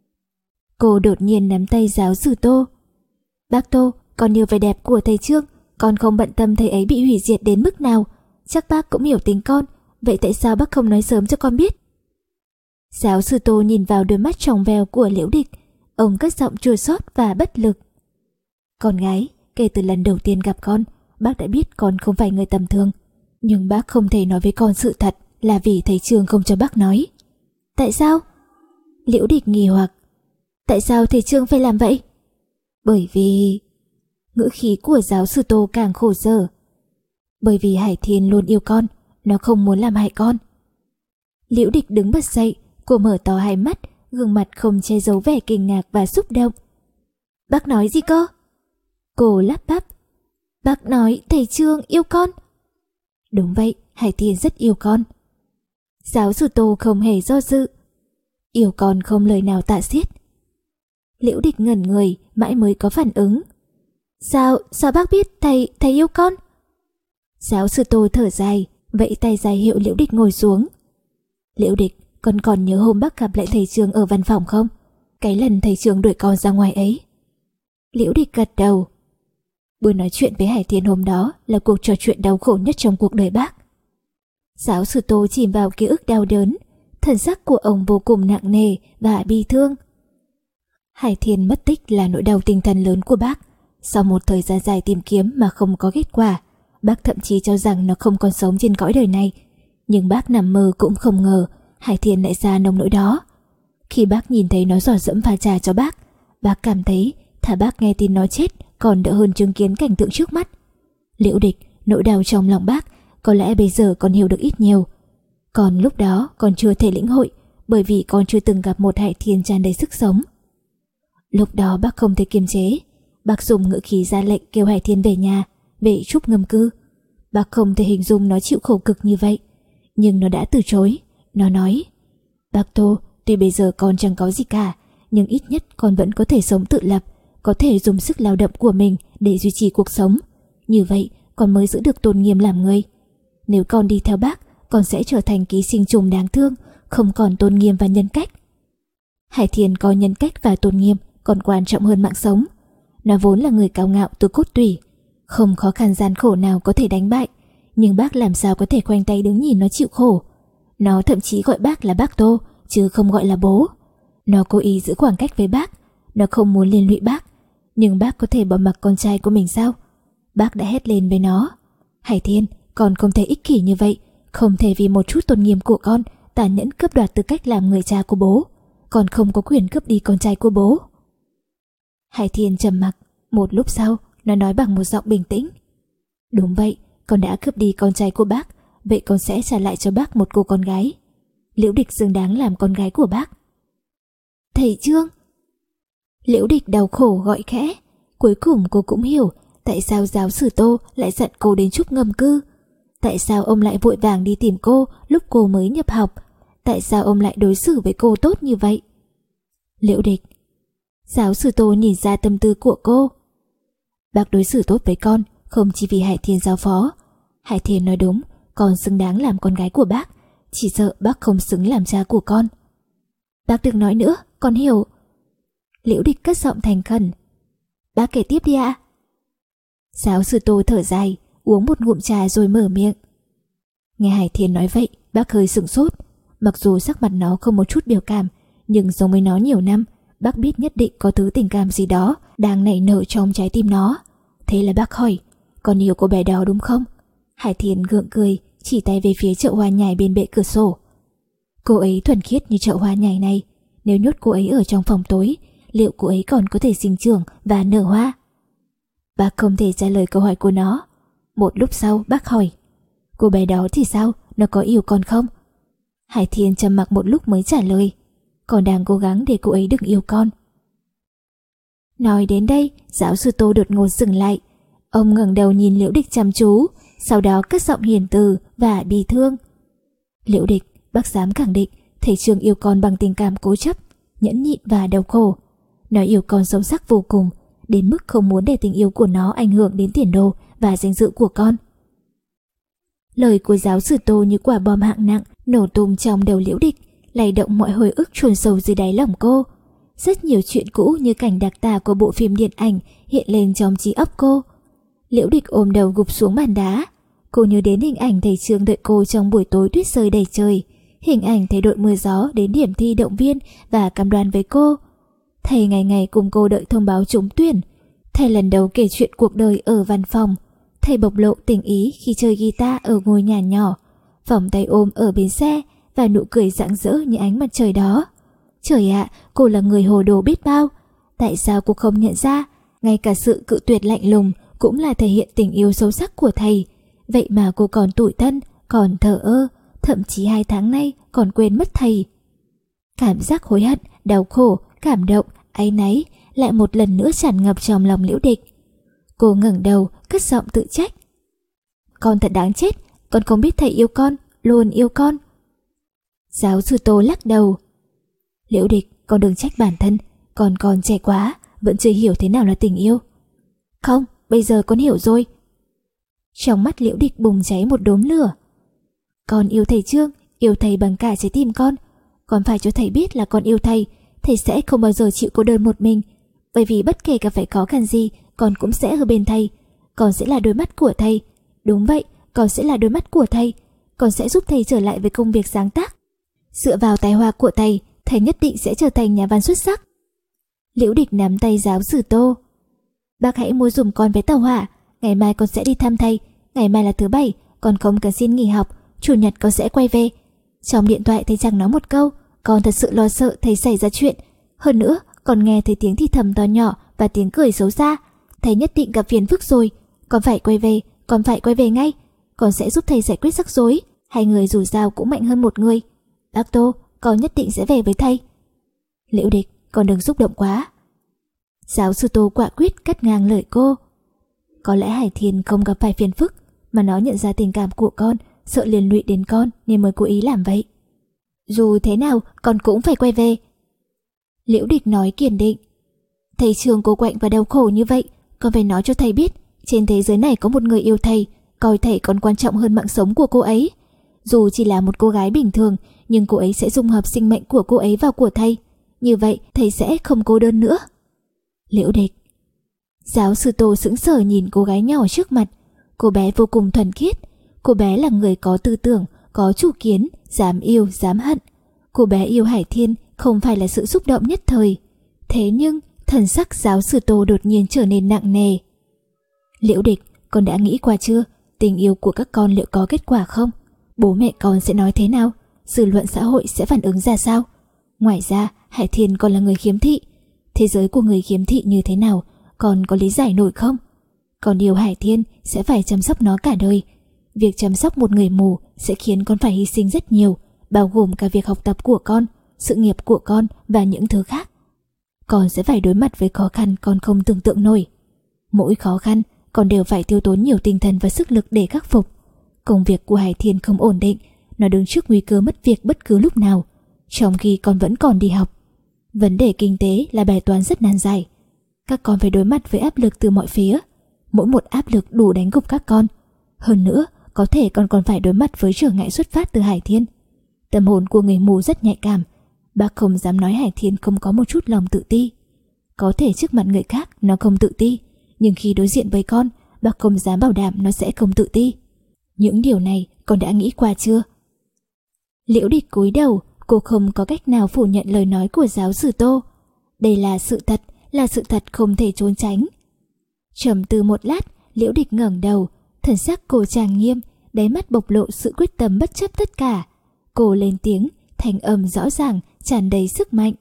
Cô đột nhiên nắm tay giáo sư Tô. Bác Tô, con yêu vẻ đẹp của thầy Trương, con không bận tâm thầy ấy bị hủy diệt đến mức nào. Chắc bác cũng hiểu tính con, vậy tại sao bác không nói sớm cho con biết? Giáo sư Tô nhìn vào đôi mắt trong veo của Liễu Địch, ông cất giọng chua xót và bất lực. Con gái, kể từ lần đầu tiên gặp con, bác đã biết con không phải người tầm thường. Nhưng bác không thể nói với con sự thật là vì thầy Trương không cho bác nói. Tại sao? Liễu Địch nghi hoặc. Tại sao thầy Trương phải làm vậy? Bởi vì... Ngữ khí của giáo sư Tô càng khổ sở. Bởi vì Hải Thiên luôn yêu con, nó không muốn làm hại con. Liễu Địch đứng bật dậy, cô mở to hai mắt, gương mặt không che giấu vẻ kinh ngạc và xúc động. Bác nói gì cơ? Cô lắp bắp. Bác nói thầy Trương yêu con. Đúng vậy, Hải Thiên rất yêu con. Giáo sư Tô không hề do dự. Yêu con không lời nào tả xiết. Liễu Địch ngẩn người, mãi mới có phản ứng. Sao, sao bác biết thầy, thầy yêu con? Giáo sư Tô thở dài, vẫy tay ra hiệu Liễu Địch ngồi xuống. Liễu Địch, con còn nhớ hôm bác gặp lại thầy Trương ở văn phòng không? Cái lần thầy Trương đuổi con ra ngoài ấy. Liễu Địch gật đầu. Buổi nói chuyện với Hải Thiên hôm đó là cuộc trò chuyện đau khổ nhất trong cuộc đời bác. Giáo sư Tô chìm vào ký ức đau đớn, thần sắc của ông vô cùng nặng nề và bi thương. Hải Thiên mất tích là nỗi đau tinh thần lớn của bác. Sau một thời gian dài tìm kiếm mà không có kết quả, bác thậm chí cho rằng nó không còn sống trên cõi đời này. Nhưng bác nằm mơ cũng không ngờ Hải Thiên lại ra nông nỗi đó. Khi bác nhìn thấy nó dò dẫm pha trà cho bác, bác cảm thấy thà bác nghe tin nó chết còn đỡ hơn chứng kiến cảnh tượng trước mắt. Liễu Địch, nỗi đau trong lòng bác có lẽ bây giờ còn hiểu được ít nhiều. Còn lúc đó còn chưa thể lĩnh hội, bởi vì con chưa từng gặp một Hải Thiên tràn đầy sức sống. Lúc đó bác không thể kiềm chế, bác dùng ngữ khí ra lệnh kêu Hải Thiên về nhà, về Trúc Ngâm Cư. Bác không thể hình dung nó chịu khổ cực như vậy, nhưng nó đã từ chối. Nó nói, bác Tô, tuy bây giờ con chẳng có gì cả, nhưng ít nhất con vẫn có thể sống tự lập, có thể dùng sức lao động của mình để duy trì cuộc sống. Như vậy con mới giữ được tôn nghiêm làm người. Nếu con đi theo bác, con sẽ trở thành ký sinh trùng đáng thương, không còn tôn nghiêm và nhân cách. Hải Thiên có nhân cách và tôn nghiêm còn quan trọng hơn mạng sống. Nó vốn là người cao ngạo từ cốt tủy, không khó khăn gian khổ nào có thể đánh bại, nhưng bác làm sao có thể khoanh tay đứng nhìn nó chịu khổ. Nó thậm chí gọi bác là bác Tô, chứ không gọi là bố. Nó cố ý giữ khoảng cách với bác, nó không muốn liên lụy bác. Nhưng bác có thể bỏ mặc con trai của mình sao? Bác đã hét lên với nó: Hải Thiên, con không thể ích kỷ như vậy, không thể vì một chút tôn nghiêm của con tàn nhẫn cướp đoạt tư cách làm người cha của bố. Con không có quyền cướp đi con trai của bố. Hải Thiên trầm mặc. Một lúc sau, nó nói bằng một giọng bình tĩnh: Đúng vậy, con đã cướp đi con trai của bác, vậy con sẽ trả lại cho bác một cô con gái. Liễu Địch xứng đáng làm con gái của bác. Thầy Trương! Liễu Địch đau khổ gọi khẽ. Cuối cùng cô cũng hiểu tại sao giáo sư Tô lại giận cô đến Trúc Ngâm Cư. Tại sao ông lại vội vàng đi tìm cô lúc cô mới nhập học. Tại sao ông lại đối xử với cô tốt như vậy? Liễu Địch. Giáo sư Tô nhìn ra tâm tư của cô. Bác đối xử tốt với con không chỉ vì Hải Thiên giao phó. Hải Thiên nói đúng, con xứng đáng làm con gái của bác, chỉ sợ bác không xứng làm cha của con. Bác đừng nói nữa, con hiểu. Liễu Địch cất giọng thành khẩn. Bác kể tiếp đi ạ. Giáo sư Tô thở dài, uống một ngụm trà rồi mở miệng. Nghe Hải Thiên nói vậy, bác hơi sửng sốt. Mặc dù sắc mặt nó không một chút biểu cảm, nhưng giống với nó nhiều năm, bác biết nhất định có thứ tình cảm gì đó đang nảy nở trong trái tim nó. Thế là bác hỏi: Con yêu cô bé đó đúng không? Hải Thiên gượng cười, chỉ tay về phía chậu hoa nhài bên bệ cửa sổ. Cô ấy thuần khiết như chậu hoa nhài này, nếu nhốt cô ấy ở trong phòng tối, liệu cô ấy còn có thể sinh trưởng và nở hoa? Bác không thể trả lời câu hỏi của nó. Một lúc sau bác hỏi: Cô bé đó thì sao? Nó có yêu con không? Hải Thiên trầm mặc một lúc mới trả lời: Con đang cố gắng để cô ấy đừng yêu con. Nói đến đây, giáo sư Tô đột ngột dừng lại. Ông ngẩng đầu nhìn Liễu Địch chăm chú, sau đó cất giọng hiền từ và bi thương. Liễu Địch, bác dám khẳng định thầy Trương yêu con bằng tình cảm cố chấp, nhẫn nhịn và đau khổ. Nó yêu con sâu sắc vô cùng, đến mức không muốn để tình yêu của nó ảnh hưởng đến tiền đồ và danh dự của con. Lời của giáo sư Tô như quả bom hạng nặng nổ tung trong đầu Liễu Địch, lay động mọi hồi ức chôn sâu dưới đáy lòng cô. Rất nhiều chuyện cũ như cảnh đặc tả của bộ phim điện ảnh hiện lên trong trí óc cô. Liễu Địch ôm đầu gục xuống bàn đá. Cô nhớ đến hình ảnh thầy Trương đợi cô trong buổi tối tuyết rơi đầy trời, hình ảnh thầy đội mưa gió đến điểm thi động viên và cam đoan với cô. Thầy ngày ngày cùng cô đợi thông báo trúng tuyển. Thầy lần đầu kể chuyện cuộc đời ở văn phòng. Thầy bộc lộ tình ý khi chơi guitar ở ngôi nhà nhỏ, vòng tay ôm ở bến xe và nụ cười rạng rỡ như ánh mặt trời đó. Trời ạ, cô là người hồ đồ biết bao. Tại sao cô không nhận ra, ngay cả sự cự tuyệt lạnh lùng cũng là thể hiện tình yêu sâu sắc của thầy. Vậy mà cô còn tủi thân, còn thờ ơ, thậm chí hai tháng nay còn quên mất thầy. Cảm giác hối hận, đau khổ, cảm động, áy náy lại một lần nữa tràn ngập trong lòng Liễu Địch. Cô ngẩng đầu, cất giọng tự trách. Con thật đáng chết, con không biết thầy yêu con, luôn yêu con. Giáo sư Tô lắc đầu. Liễu Địch, con đừng trách bản thân, con còn trẻ quá, vẫn chưa hiểu thế nào là tình yêu. Không, bây giờ con hiểu rồi. Trong mắt Liễu Địch bùng cháy một đốm lửa. Con yêu thầy Trương, yêu thầy bằng cả trái tim con. Con phải cho thầy biết là con yêu thầy, thầy sẽ không bao giờ chịu cô đơn một mình. Bởi vì bất kể gặp phải khó khăn gì, con cũng sẽ ở bên thầy. Con sẽ là đôi mắt của thầy. Đúng vậy, con sẽ là đôi mắt của thầy. Con sẽ giúp thầy trở lại với công việc sáng tác. Dựa vào tài hoa của thầy, thầy nhất định sẽ trở thành nhà văn xuất sắc. Liễu Địch nắm tay giáo sư Tô. Bác hãy mua dùm con vé tàu hỏa. Ngày mai con sẽ đi thăm thầy. Ngày mai là thứ bảy, con không cần xin nghỉ học. Chủ nhật con sẽ quay về. Trong điện thoại thầy chẳng nói một câu. Con thật sự lo sợ thầy xảy ra chuyện. Hơn nữa, con nghe thấy tiếng thì thầm to nhỏ và tiếng cười xấu xa. Thầy nhất định gặp phiền phức rồi. Con phải quay về, con phải quay về ngay. Con sẽ giúp thầy giải quyết rắc rối. Hai người dù sao cũng mạnh hơn một người. Bác Tô, con nhất định sẽ về với thầy. Liễu Địch, con đừng xúc động quá. Giáo sư Tô quả quyết cắt ngang lời cô. Có lẽ Hải Thiên không gặp phải phiền phức, mà nó nhận ra tình cảm của con, sợ liên lụy đến con nên mới cố ý làm vậy. Dù thế nào, con cũng phải quay về. Liễu Địch nói kiên định. Thầy Trương cô quạnh và đau khổ như vậy, con phải nói cho thầy biết, trên thế giới này có một người yêu thầy, coi thầy còn quan trọng hơn mạng sống của cô ấy. Dù chỉ là một cô gái bình thường, nhưng cô ấy sẽ dung hợp sinh mệnh của cô ấy vào của thầy. như vậy thầy sẽ không cô đơn nữa. Liễu Địch. Giáo sư Tô sững sờ nhìn cô gái nhỏ trước mặt. Cô bé vô cùng thuần khiết. Cô bé là người có tư tưởng, có chủ kiến, dám yêu, dám hận. Cô bé yêu Hải Thiên không phải là sự xúc động nhất thời. Thế nhưng thần sắc giáo sư Tô đột nhiên trở nên nặng nề. Liễu Địch, con đã nghĩ qua chưa? Tình yêu của các con liệu có kết quả không? Bố mẹ con sẽ nói thế nào? Dư luận xã hội sẽ phản ứng ra sao? Ngoài ra, Hải Thiên còn là người khiếm thị. Thế giới của người khiếm thị như thế nào? Con có lý giải nổi không? Con yêu Hải Thiên sẽ phải chăm sóc nó cả đời. Việc chăm sóc một người mù sẽ khiến con phải hy sinh rất nhiều, bao gồm cả việc học tập của con, sự nghiệp của con và những thứ khác. Con sẽ phải đối mặt với khó khăn con không tưởng tượng nổi. Mỗi khó khăn, con đều phải tiêu tốn nhiều tinh thần và sức lực để khắc phục. Công việc của Hải Thiên không ổn định, nó đứng trước nguy cơ mất việc bất cứ lúc nào, trong khi con vẫn còn đi học. Vấn đề kinh tế là bài toán rất nan giải. Các con phải đối mặt với áp lực từ mọi phía. Mỗi một áp lực đủ đánh gục các con. Hơn nữa, có thể con còn phải đối mặt với trở ngại xuất phát từ Hải Thiên. Tâm hồn của người mù rất nhạy cảm. Bác không dám nói Hải Thiên không có một chút lòng tự ti. Có thể trước mặt người khác nó không tự ti, nhưng khi đối diện với con, bác không dám bảo đảm nó sẽ không tự ti. Những điều này con đã nghĩ qua chưa? Liễu Địch cúi đầu, cô không có cách nào phủ nhận lời nói của giáo sư Tô. Đây là sự thật, là sự thật không thể trốn tránh. Trầm tư một lát, Liễu Địch ngẩng đầu, thần sắc cô trang nghiêm, đáy mắt bộc lộ sự quyết tâm bất chấp tất cả. Cô lên tiếng, thanh âm rõ ràng, tràn đầy sức mạnh.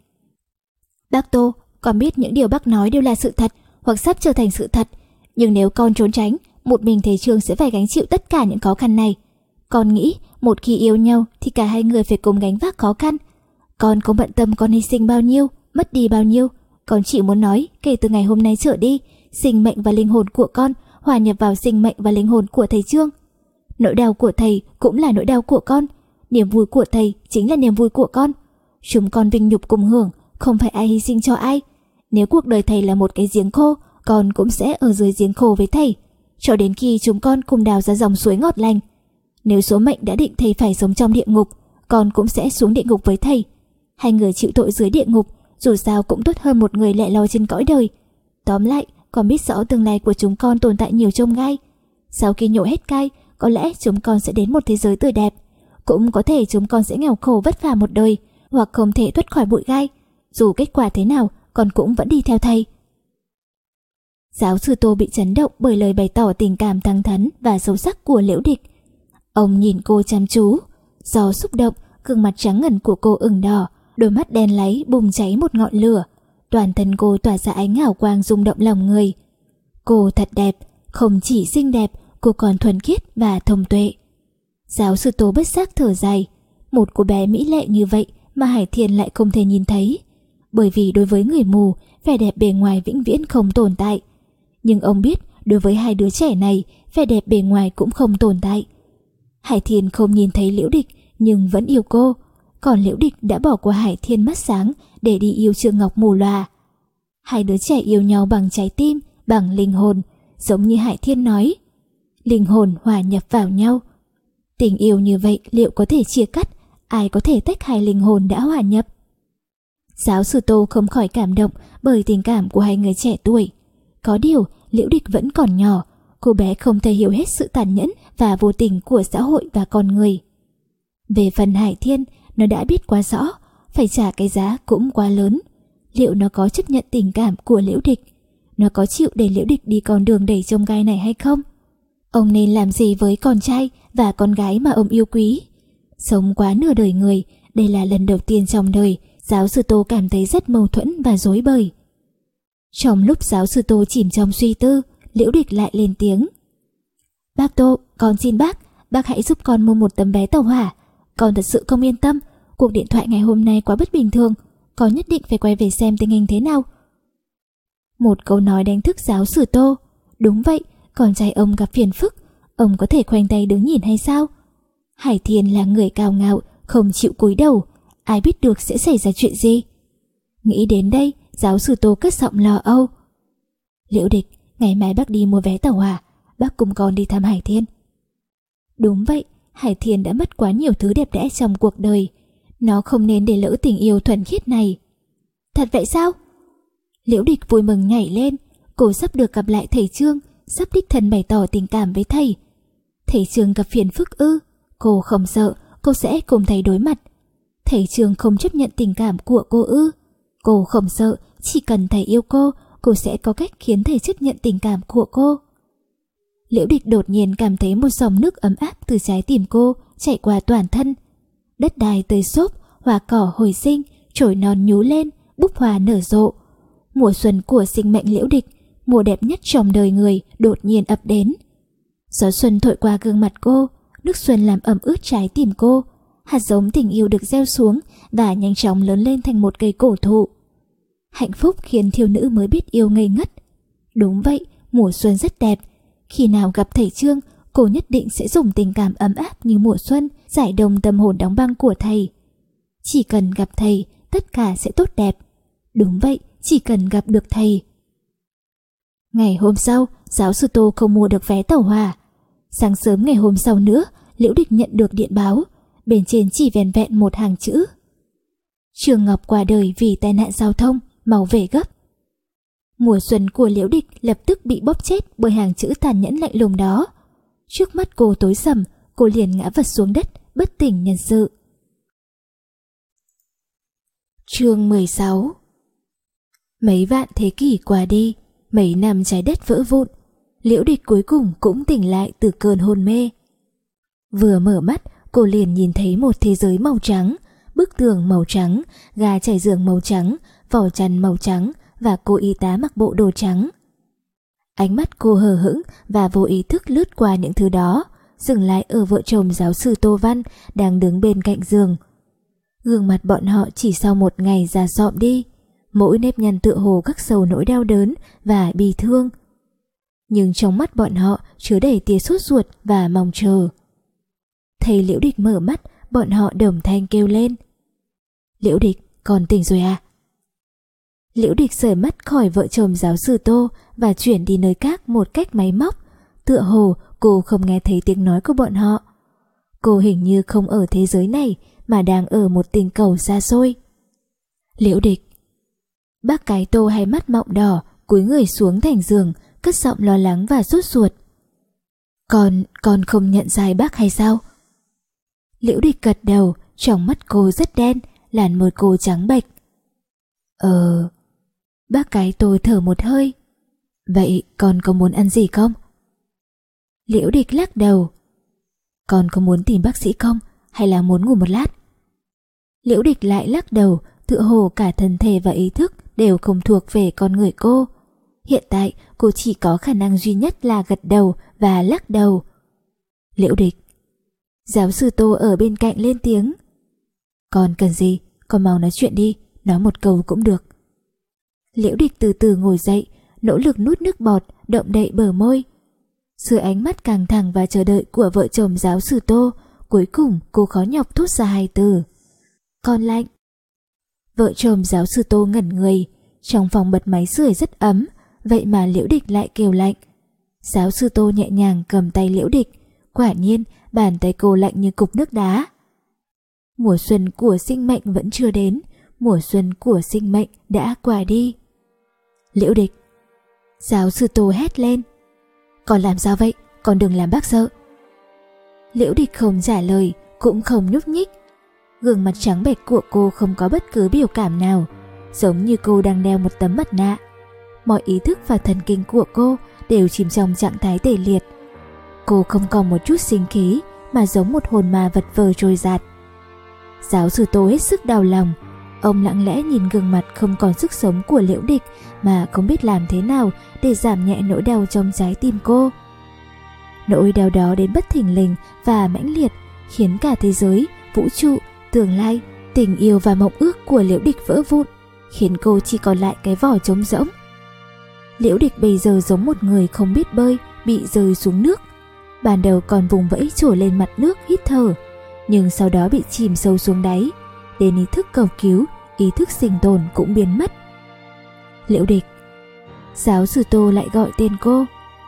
Bác Tô, con biết những điều bác nói đều là sự thật hoặc sắp trở thành sự thật, nhưng nếu con trốn tránh, một mình thầy Trương sẽ phải gánh chịu tất cả những khó khăn này. Con nghĩ một khi yêu nhau thì cả hai người phải cùng gánh vác khó khăn. Con không bận tâm con hy sinh bao nhiêu, mất đi bao nhiêu. Con chỉ muốn nói kể từ ngày hôm nay trở đi, sinh mệnh và linh hồn của con hòa nhập vào sinh mệnh và linh hồn của thầy Trương. Nỗi đau của thầy cũng là nỗi đau của con, niềm vui của thầy chính là niềm vui của con. Chúng con vinh nhục cùng hưởng, không phải ai hy sinh cho ai. Nếu cuộc đời thầy là một cái giếng khô, con cũng sẽ ở dưới giếng khô với thầy, cho đến khi chúng con cùng đào ra dòng suối ngọt lành. Nếu số mệnh đã định thầy phải sống trong địa ngục, con cũng sẽ xuống địa ngục với thầy. Hai người chịu tội dưới địa ngục, dù sao cũng tốt hơn một người lẻ loi trên cõi đời. Tóm lại, con biết rõ tương lai của chúng con tồn tại nhiều chông gai. Sau khi nhổ hết gai, có lẽ chúng con sẽ đến một thế giới tươi đẹp. Cũng có thể chúng con sẽ nghèo khổ vất vả một đời, hoặc không thể thoát khỏi bụi gai. Dù kết quả thế nào, con cũng vẫn đi theo thầy. Giáo sư Tô bị chấn động bởi lời bày tỏ tình cảm thẳng thắn và sâu sắc của Liễu Địch. Ông nhìn cô chăm chú, do xúc động, gương mặt trắng ngần của cô ửng đỏ, đôi mắt đen láy bùng cháy một ngọn lửa, toàn thân cô tỏa ra ánh hào quang rung động lòng người. Cô thật đẹp, không chỉ xinh đẹp, cô còn thuần khiết và thông tuệ. Giáo sư Tô bất giác thở dài, một cô bé mỹ lệ như vậy mà Hải Thiên lại không thể nhìn thấy, bởi vì đối với người mù, vẻ đẹp bề ngoài vĩnh viễn không tồn tại. Nhưng ông biết đối với hai đứa trẻ này, vẻ đẹp bề ngoài cũng không tồn tại. Hải Thiên không nhìn thấy Liễu Địch nhưng vẫn yêu cô, còn Liễu Địch đã bỏ qua Hải Thiên mắt sáng để đi yêu Trương Ngọc mù lòa. Hai đứa trẻ yêu nhau bằng trái tim, bằng linh hồn, giống như Hải Thiên nói, linh hồn hòa nhập vào nhau. Tình yêu như vậy liệu có thể chia cắt, ai có thể tách hai linh hồn đã hòa nhập? Giáo sư Tô không khỏi cảm động bởi tình cảm của hai người trẻ tuổi. Có điều, Liễu Địch vẫn còn nhỏ, cô bé không thể hiểu hết sự tàn nhẫn và vô tình của xã hội và con người. Về phần Hải Thiên, nó đã biết quá rõ, phải trả cái giá cũng quá lớn. Liệu nó có chấp nhận tình cảm của Liễu Địch? Nó có chịu để Liễu Địch đi con đường đầy chông gai này hay không? Ông nên làm gì với con trai và con gái mà ông yêu quý? Sống quá nửa đời người, đây là lần đầu tiên trong đời, giáo sư Tô cảm thấy rất mâu thuẫn và rối bời. Trong lúc giáo sư Tô chìm trong suy tư, Liễu Địch lại lên tiếng. Bác Tô, con xin bác, bác hãy giúp con mua một tấm vé tàu hỏa. Con thật sự không yên tâm, cuộc điện thoại ngày hôm nay quá bất bình thường, con nhất định phải quay về xem tình hình thế nào. Một câu nói đánh thức giáo sư Tô. Đúng vậy, con trai ông gặp phiền phức, ông có thể khoanh tay đứng nhìn hay sao? Hải Thiên là người cao ngạo, không chịu cúi đầu, ai biết được sẽ xảy ra chuyện gì. Nghĩ đến đây, giáo sư Tô cất giọng lo âu. Liễu Địch, ngày mai bác đi mua vé tàu hỏa, bác cùng con đi thăm Hải Thiên. Đúng vậy, Hải Thiên đã mất quá nhiều thứ đẹp đẽ trong cuộc đời, nó không nên để lỡ tình yêu thuần khiết này. Thật vậy sao? Liễu Địch vui mừng nhảy lên, cô sắp được gặp lại thầy Trương, sắp đích thân bày tỏ tình cảm với thầy. Thầy Trương gặp phiền phức ư? Cô không sợ, cô sẽ cùng thầy đối mặt. Thầy Trương không chấp nhận tình cảm của cô ư? Cô không sợ, chỉ cần thầy yêu cô, cô sẽ có cách khiến thầy chấp nhận tình cảm của cô. Liễu Địch đột nhiên cảm thấy một dòng nước ấm áp từ trái tim cô chạy qua toàn thân. Đất đai tơi xốp, hoa cỏ hồi sinh, chồi non nhú lên, búp hoa nở rộ. Mùa xuân của sinh mệnh Liễu Địch, mùa đẹp nhất trong đời người, đột nhiên ập đến. Gió xuân thổi qua gương mặt cô, nước xuân làm ẩm ướt trái tim cô. Hạt giống tình yêu được gieo xuống và nhanh chóng lớn lên thành một cây cổ thụ. Hạnh phúc khiến thiếu nữ mới biết yêu ngây ngất. Đúng vậy, mùa xuân rất đẹp. Khi nào gặp thầy Trương, cô nhất định sẽ dùng tình cảm ấm áp như mùa xuân giải đông tâm hồn đóng băng của thầy. Chỉ cần gặp thầy, tất cả sẽ tốt đẹp. Đúng vậy, chỉ cần gặp được thầy. Ngày hôm sau, giáo sư Tô không mua được vé tàu hỏa. Sáng sớm ngày hôm sau nữa, Liễu Địch nhận được điện báo. Bên trên chỉ vẻn vẹn một hàng chữ: Trương Ngọc qua đời vì tai nạn giao thông, mau về gấp. Mùa xuân của Liễu Địch lập tức bị bóp chết bởi hàng chữ tàn nhẫn lạnh lùng đó. Trước mắt cô tối sầm, cô liền ngã vật xuống đất, bất tỉnh nhân sự. Chương mười sáu. Mấy vạn thế kỷ qua đi, mấy năm trái đất vỡ vụn, Liễu Địch cuối cùng cũng tỉnh lại từ cơn hôn mê. Vừa mở mắt, cô liền nhìn thấy một thế giới màu trắng, bức tường màu trắng, gà trải giường màu trắng, vỏ chăn màu trắng và cô y tá mặc bộ đồ trắng. Ánh mắt cô hờ hững và vô ý thức lướt qua những thứ đó, dừng lại ở vợ chồng giáo sư Tô Văn đang đứng bên cạnh giường. Gương mặt bọn họ chỉ sau một ngày già sọm đi, mỗi nếp nhăn tựa hồ khắc sâu nỗi đau đớn và bi thương. Nhưng trong mắt bọn họ chứa đầy tia sốt ruột và mong chờ. Thầy Liễu Địch mở mắt, bọn họ đồng thanh kêu lên: Liễu Địch, con tỉnh rồi à? Liễu Địch rời mắt khỏi vợ chồng giáo sư Tô và chuyển đi nơi khác một cách máy móc, tựa hồ cô không nghe thấy tiếng nói của bọn họ. Cô hình như không ở thế giới này mà đang ở một tinh cầu xa xôi. Liễu Địch. Bác cái Tô hai mắt mọng đỏ, cúi người xuống thành giường, cất giọng lo lắng và sốt ruột. Con, con không nhận ra bác hay sao? Liễu Địch gật đầu, trong mắt cô rất đen, làn môi cô trắng bệch. Ờ... Bác cái Tô thở một hơi. Vậy con có muốn ăn gì không? Liễu Địch lắc đầu. Con có muốn tìm bác sĩ không? Hay là muốn ngủ một lát? Liễu Địch lại lắc đầu, tựa hồ cả thân thể và ý thức đều không thuộc về con người cô. Hiện tại cô chỉ có khả năng duy nhất là gật đầu và lắc đầu. Liễu Địch. Giáo sư Tô ở bên cạnh lên tiếng. Con cần gì? Con mau nói chuyện đi, nói một câu cũng được. Liễu Địch từ từ ngồi dậy, nỗ lực nuốt nước bọt, động đậy bờ môi. Dưới ánh mắt căng thẳng và chờ đợi của vợ chồng giáo sư Tô, cuối cùng cô khó nhọc thốt ra hai từ: Con lạnh. Vợ chồng giáo sư Tô ngẩn người. Trong phòng bật máy sưởi rất ấm, vậy mà Liễu Địch lại kêu lạnh. Giáo sư Tô nhẹ nhàng cầm tay Liễu Địch, quả nhiên bàn tay cô lạnh như cục nước đá. Mùa xuân của sinh mệnh vẫn chưa đến, mùa xuân của sinh mệnh đã qua đi. Liễu Địch. Giáo sư Tô hét lên. Con làm sao vậy? Con đừng làm bác sợ. Liễu Địch không trả lời, cũng không nhúc nhích. Gương mặt trắng bệch của cô không có bất cứ biểu cảm nào, giống như cô đang đeo một tấm mặt nạ. Mọi ý thức và thần kinh của cô đều chìm trong trạng thái tê liệt. Cô không còn một chút sinh khí, mà giống một hồn ma vật vờ trôi giạt. Giáo sư Tô hết sức đau lòng. Ông lặng lẽ nhìn gương mặt không còn sức sống của Liễu Địch mà không biết làm thế nào để giảm nhẹ nỗi đau trong trái tim cô. Nỗi đau đó đến bất thình lình và mãnh liệt, khiến cả thế giới, vũ trụ, tương lai, tình yêu và mộng ước của Liễu Địch vỡ vụn, khiến cô chỉ còn lại cái vỏ trống rỗng. Liễu Địch bây giờ giống một người không biết bơi, bị rơi xuống nước. Ban đầu còn vùng vẫy trồi lên mặt nước hít thở, nhưng sau đó bị chìm sâu xuống đáy, đến ý thức cầu cứu, ý thức sinh tồn cũng biến mất. Liễu Địch. Giáo sư Tô lại gọi tên cô.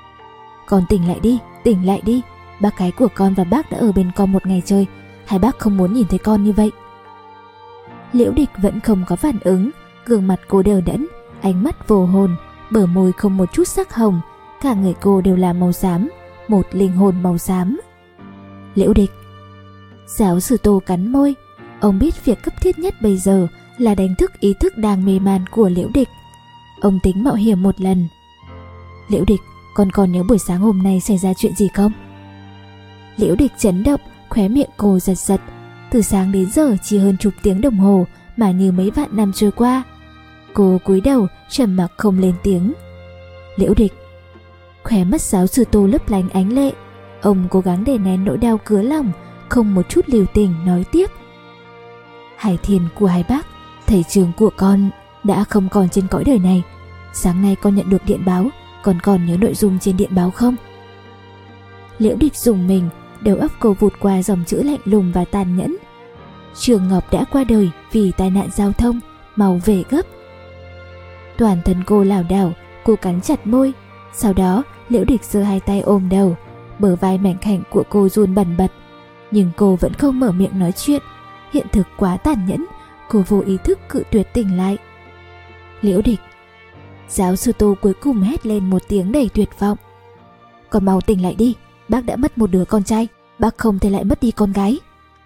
Con tỉnh lại đi, tỉnh lại đi. Bác gái của con và bác đã ở bên con một ngày trời, hai bác không muốn nhìn thấy con như vậy. Liễu Địch vẫn không có phản ứng, Gương mặt cô đờ đẫn, ánh mắt vô hồn, bờ môi không một chút sắc hồng, cả người cô đều là màu xám, một linh hồn màu xám. Liễu Địch. Giáo sư Tô cắn môi, ông biết việc cấp thiết nhất bây giờ là đánh thức ý thức đang mê man của Liễu Địch. Ông tính mạo hiểm một lần. Liễu Địch, con còn nhớ buổi sáng hôm nay xảy ra chuyện gì không? Liễu Địch chấn động, khóe miệng cô giật giật. Từ sáng đến giờ chỉ hơn chục tiếng đồng hồ mà như mấy vạn năm trôi qua. Cô cúi đầu trầm mặc không lên tiếng. Liễu Địch. Khóe mắt giáo sư Tô lấp lánh ánh lệ. Ông cố gắng đè nén nỗi đau cứa lòng, không một chút lưu tình nói tiếp. Hải Thiên của hai bác, thầy trường của con đã không còn trên cõi đời này. Sáng nay con nhận được điện báo, con còn nhớ nội dung trên điện báo không? Liễu Địch rùng mình, đầu óc cô vụt qua dòng chữ lạnh lùng và tàn nhẫn. Trường Ngọc đã qua đời vì tai nạn giao thông, mau về gấp. Toàn thân cô lảo đảo, cô cắn chặt môi. Sau đó Liễu Địch giơ hai tay ôm đầu, bờ vai mảnh khảnh của cô run bần bật, nhưng cô vẫn không mở miệng nói chuyện. Hiện thực quá tàn nhẫn, cô vô ý thức cự tuyệt tỉnh lại. Liễu Địch. Giáo sư Tô cuối cùng hét lên một tiếng đầy tuyệt vọng. Con mau tỉnh lại đi, bác đã mất một đứa con trai, bác không thể lại mất đi con gái.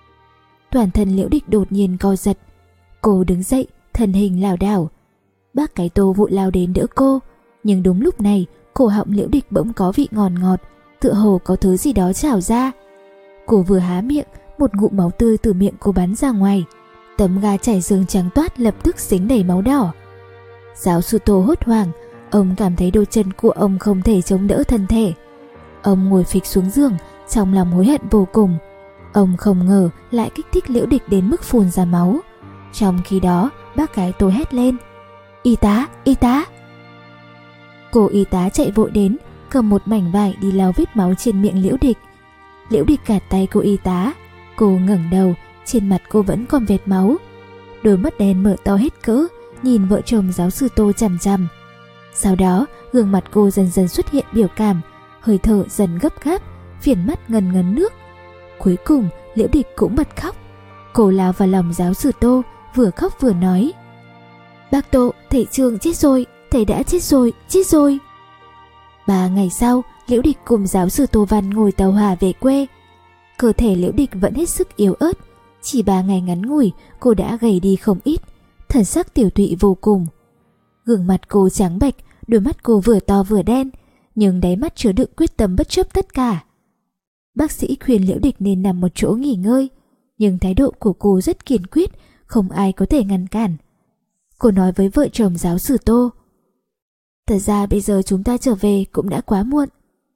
Toàn thân Liễu Địch đột nhiên co giật. Cô đứng dậy, thân hình lảo đảo. Bác Cái Tô vội lao đến đỡ cô, nhưng đúng lúc này cổ họng Liễu Địch bỗng có vị ngọt ngọt, tựa hồ có thứ gì đó trào ra. Cô vừa há miệng, một ngụm máu tươi từ miệng cô bắn ra ngoài. Tấm ga chảy xương trắng toát lập tức dính đầy máu đỏ. Giáo sư Tô hốt hoảng, ông cảm thấy đôi chân của ông không thể chống đỡ thân thể. Ông ngồi phịch xuống giường, trong lòng hối hận vô cùng. Ông không ngờ lại kích thích Liễu Địch đến mức phun ra máu. Trong khi đó, bác Cái Tô hét lên. Y tá, y tá. Cô y tá chạy vội đến, cầm một mảnh vải đi lau vết máu trên miệng Liễu Địch. Liễu Địch gạt tay cô y tá. Cô ngẩng đầu, trên mặt cô vẫn còn vệt máu. Đôi mắt đen mở to hết cỡ, nhìn vợ chồng giáo sư Tô chằm chằm. Sau đó, gương mặt cô dần dần xuất hiện biểu cảm, hơi thở dần gấp gáp, viền mắt ngần ngấn nước. Cuối cùng, Liễu Địch cũng bật khóc. Cô lao vào lòng giáo sư Tô, vừa khóc vừa nói. Bác Tô, thầy Trương chết rồi, thầy đã chết rồi, chết rồi. Ba ngày sau, Liễu Địch cùng giáo sư Tô Văn ngồi tàu hỏa về quê. Cơ thể Liễu Địch vẫn hết sức yếu ớt. Chỉ ba ngày ngắn ngủi, cô đã gầy đi không ít, thần sắc tiểu tụy vô cùng. Gương mặt cô trắng bệch, đôi mắt cô vừa to vừa đen, nhưng đáy mắt chứa đựng quyết tâm bất chấp tất cả. Bác sĩ khuyên Liễu Địch nên nằm một chỗ nghỉ ngơi, nhưng thái độ của cô rất kiên quyết, không ai có thể ngăn cản. Cô nói với vợ chồng giáo sư Tô. Thật ra bây giờ chúng ta trở về cũng đã quá muộn.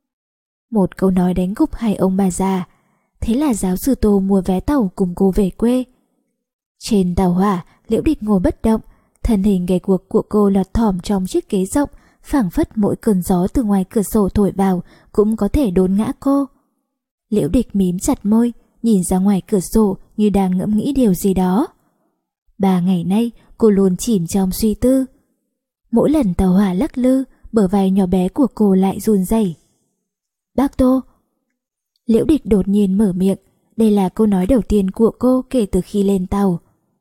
Một câu nói đánh gục hai ông bà già. Thế là giáo sư Tô mua vé tàu cùng cô về quê. Trên tàu hỏa, Liễu Địch ngồi bất động, thân hình gầy guộc của cô lọt thỏm trong chiếc ghế rộng, phảng phất mỗi cơn gió từ ngoài cửa sổ thổi vào cũng có thể đốn ngã cô. Liễu Địch mím chặt môi, nhìn ra ngoài cửa sổ như đang ngẫm nghĩ điều gì đó. Ba ngày nay cô luôn chìm trong suy tư. Mỗi lần tàu hỏa lắc lư, bờ vai nhỏ bé của cô lại run rẩy. Bác Tô. Liễu Địch đột nhiên mở miệng. Đây là câu nói đầu tiên của cô kể từ khi lên tàu.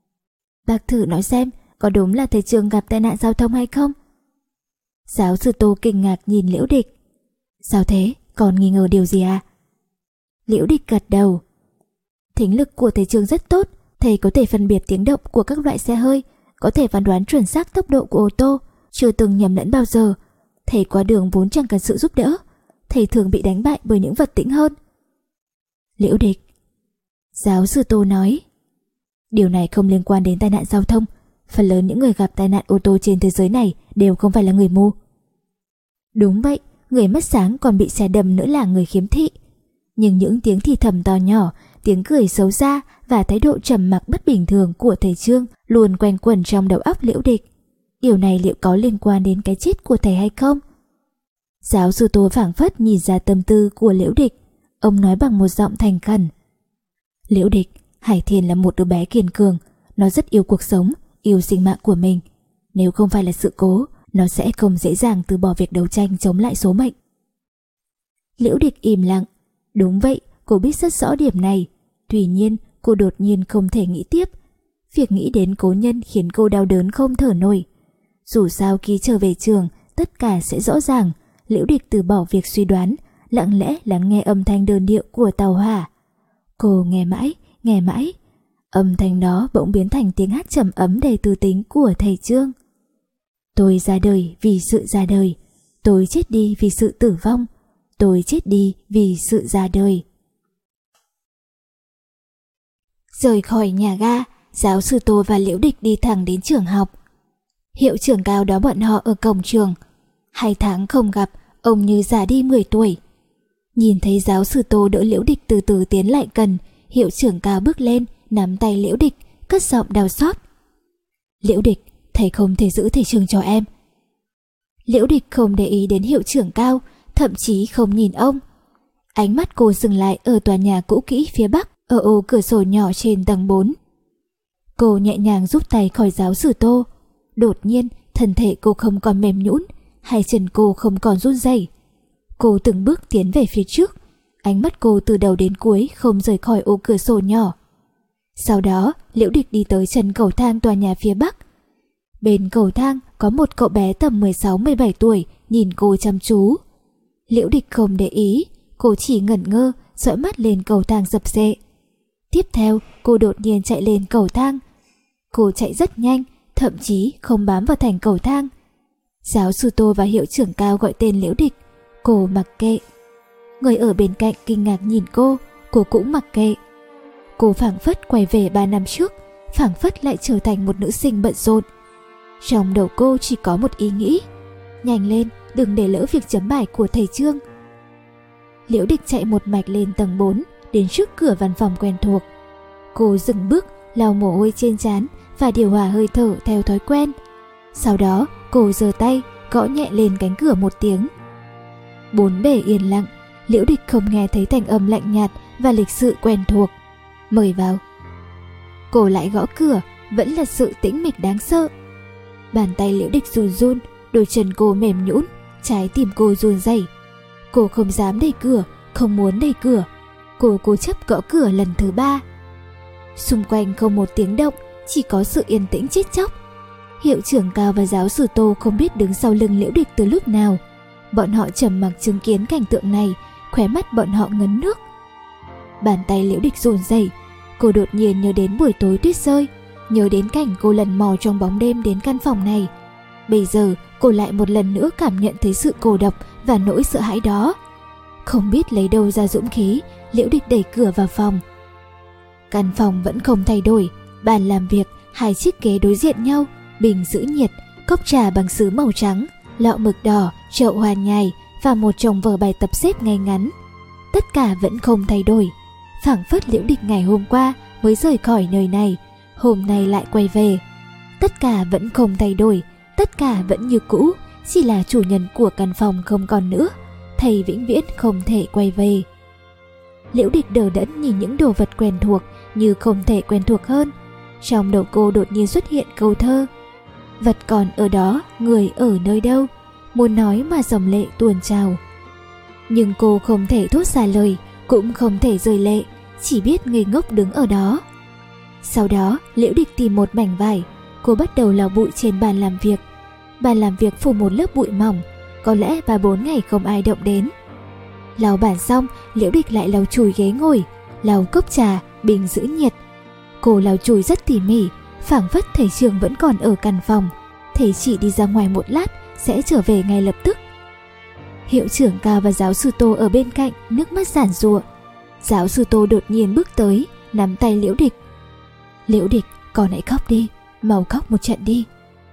Bác thử nói xem, có đúng là thầy Trương gặp tai nạn giao thông hay không? Giáo sư Tô kinh ngạc nhìn Liễu Địch. Sao thế, còn nghi ngờ điều gì à? Liễu Địch gật đầu. Thính lực của thầy Trương rất tốt, thầy có thể phân biệt tiếng động của các loại xe hơi, có thể phán đoán chuẩn xác tốc độ của ô tô, chưa từng nhầm lẫn bao giờ. Thầy qua đường vốn chẳng cần sự giúp đỡ, thầy thường bị đánh bại bởi những vật tĩnh hơn. Liễu Địch. Giáo sư Tô nói. Điều này không liên quan đến tai nạn giao thông. Phần lớn những người gặp tai nạn ô tô trên thế giới này đều không phải là người mù. Đúng vậy, người mất sáng còn bị xe đâm nữa là người khiếm thị. Nhưng những tiếng thì thầm to nhỏ, tiếng cười xấu xa và thái độ trầm mặc bất bình thường của thầy Trương luôn quanh quẩn trong đầu óc Liễu Địch. Điều này liệu có liên quan đến cái chết của thầy hay không? Giáo sư Tô phảng phất nhìn ra tâm tư của Liễu Địch. Ông nói bằng một giọng thành khẩn. Liễu Địch, Hải Thiên là một đứa bé kiên cường. Nó rất yêu cuộc sống, yêu sinh mạng của mình. Nếu không phải là sự cố, nó sẽ không dễ dàng từ bỏ việc đấu tranh chống lại số mệnh. Liễu Địch im lặng. Đúng vậy, cô biết rất rõ điểm này. Tuy nhiên, cô đột nhiên không thể nghĩ tiếp. Việc nghĩ đến cố nhân khiến cô đau đớn không thở nổi. Dù sao khi trở về trường, tất cả sẽ rõ ràng. Liễu Địch từ bỏ việc suy đoán, lặng lẽ lắng nghe âm thanh đơn điệu của tàu hỏa. Cô nghe mãi, nghe mãi. Âm thanh đó bỗng biến thành tiếng hát trầm ấm đầy tư tính của thầy Trương. Tôi ra đời vì sự ra đời, tôi chết đi vì sự tử vong, tôi chết đi vì sự ra đời. Rời khỏi nhà ga, giáo sư Tô và Liễu Địch đi thẳng đến trường học. Hiệu trưởng Cao đón bọn họ ở cổng trường. Hai tháng không gặp, ông như già đi mười tuổi. Nhìn thấy giáo sư Tô đỡ Liễu Địch từ từ tiến lại gần, hiệu trưởng Cao bước lên, nắm tay Liễu Địch, cất giọng đau xót. Liễu Địch, thầy không thể giữ thầy Trương cho em. Liễu Địch không để ý đến hiệu trưởng Cao, thậm chí không nhìn ông. Ánh mắt cô dừng lại ở tòa nhà cũ kỹ phía bắc, ở ô cửa sổ nhỏ trên tầng bốn. Cô nhẹ nhàng rút tay khỏi giáo sư Tô. Đột nhiên, thân thể cô không còn mềm nhũn, hai chân cô không còn run rẩy. Cô từng bước tiến về phía trước, ánh mắt cô từ đầu đến cuối không rời khỏi ô cửa sổ nhỏ. Sau đó, Liễu Địch đi tới chân cầu thang tòa nhà phía bắc. Bên cầu thang có một cậu bé tầm mười sáu mười bảy tuổi nhìn cô chăm chú. Liễu Địch không để ý, cô chỉ ngẩn ngơ, dõi mắt lên cầu thang dập dệ. Tiếp theo, cô đột nhiên chạy lên cầu thang. Cô chạy rất nhanh, thậm chí không bám vào thành cầu thang. Giáo sư Tô và hiệu trưởng Cao gọi tên Liễu Địch, cô mặc kệ. Người ở bên cạnh kinh ngạc nhìn cô, cô cũng mặc kệ. Cô phảng phất quay về ba năm trước, phảng phất lại trở thành một nữ sinh bận rộn. Trong đầu cô chỉ có một ý nghĩ: nhanh lên, đừng để lỡ việc chấm bài của thầy Trương. Liễu Địch chạy một mạch lên tầng bốn, đến trước cửa văn phòng quen thuộc. Cô dừng bước, lau mồ hôi trên trán và điều hòa hơi thở theo thói quen. Sau đó, cô giơ tay, gõ nhẹ lên cánh cửa một tiếng. Bốn bề yên lặng, Liễu Địch không nghe thấy thanh âm lạnh nhạt và lịch sự quen thuộc. Mời vào. Cô lại gõ cửa, vẫn là sự tĩnh mịch đáng sợ. Bàn tay Liễu Địch run run, đôi chân cô mềm nhũn, trái tim cô run rẩy. Cô không dám đẩy cửa, không muốn đẩy cửa. Cô cố chấp gõ cửa lần thứ ba. Xung quanh không một tiếng động, chỉ có sự yên tĩnh chết chóc. Hiệu trưởng Cao và giáo sư Tô không biết đứng sau lưng Liễu Địch từ lúc nào. Bọn họ trầm mặc chứng kiến cảnh tượng này, khóe mắt bọn họ ngấn nước. Bàn tay Liễu Địch run rẩy. Cô đột nhiên nhớ đến buổi tối tuyết rơi, nhớ đến cảnh cô lần mò trong bóng đêm đến căn phòng này. Bây giờ cô lại một lần nữa cảm nhận thấy sự cô độc và nỗi sợ hãi đó. Không biết lấy đâu ra dũng khí, Liễu Địch đẩy cửa vào phòng. Căn phòng vẫn không thay đổi, bàn làm việc, hai chiếc ghế đối diện nhau, bình giữ nhiệt, cốc trà bằng sứ màu trắng, lọ mực đỏ, chậu hoa nhài và một chồng vở bài tập xếp ngay ngắn. Tất cả vẫn không thay đổi. Phảng phất Liễu Địch ngày hôm qua mới rời khỏi nơi này, hôm nay lại quay về. Tất cả vẫn không thay đổi, tất cả vẫn như cũ, chỉ là chủ nhân của căn phòng không còn nữa, thầy vĩnh viễn không thể quay về. Liễu Địch đờ đẫn nhìn những đồ vật quen thuộc như không thể quen thuộc hơn. Trong đầu cô đột nhiên xuất hiện câu thơ: vật còn ở đó, người ở nơi đâu, muốn nói mà dòng lệ tuôn trào. Nhưng cô không thể thốt ra lời, cũng không thể rơi lệ, chỉ biết ngây ngốc đứng ở đó. Sau đó, Liễu Địch tìm một mảnh vải, cô bắt đầu lau bụi trên bàn làm việc. Bàn làm việc phủ một lớp bụi mỏng, có lẽ ba bốn ngày không ai động đến. Lau bàn xong, Liễu Địch lại lau chùi ghế ngồi, lau cốc trà, bình giữ nhiệt. Cô lau chùi rất tỉ mỉ, phảng phất thầy Trương vẫn còn ở căn phòng. Thầy chỉ đi ra ngoài một lát, sẽ trở về ngay lập tức. Hiệu trưởng Cao và giáo sư Tô ở bên cạnh, nước mắt giản giụa. Giáo sư Tô đột nhiên bước tới, nắm tay Liễu Địch. Liễu Địch, con hãy khóc đi, mau khóc một trận đi.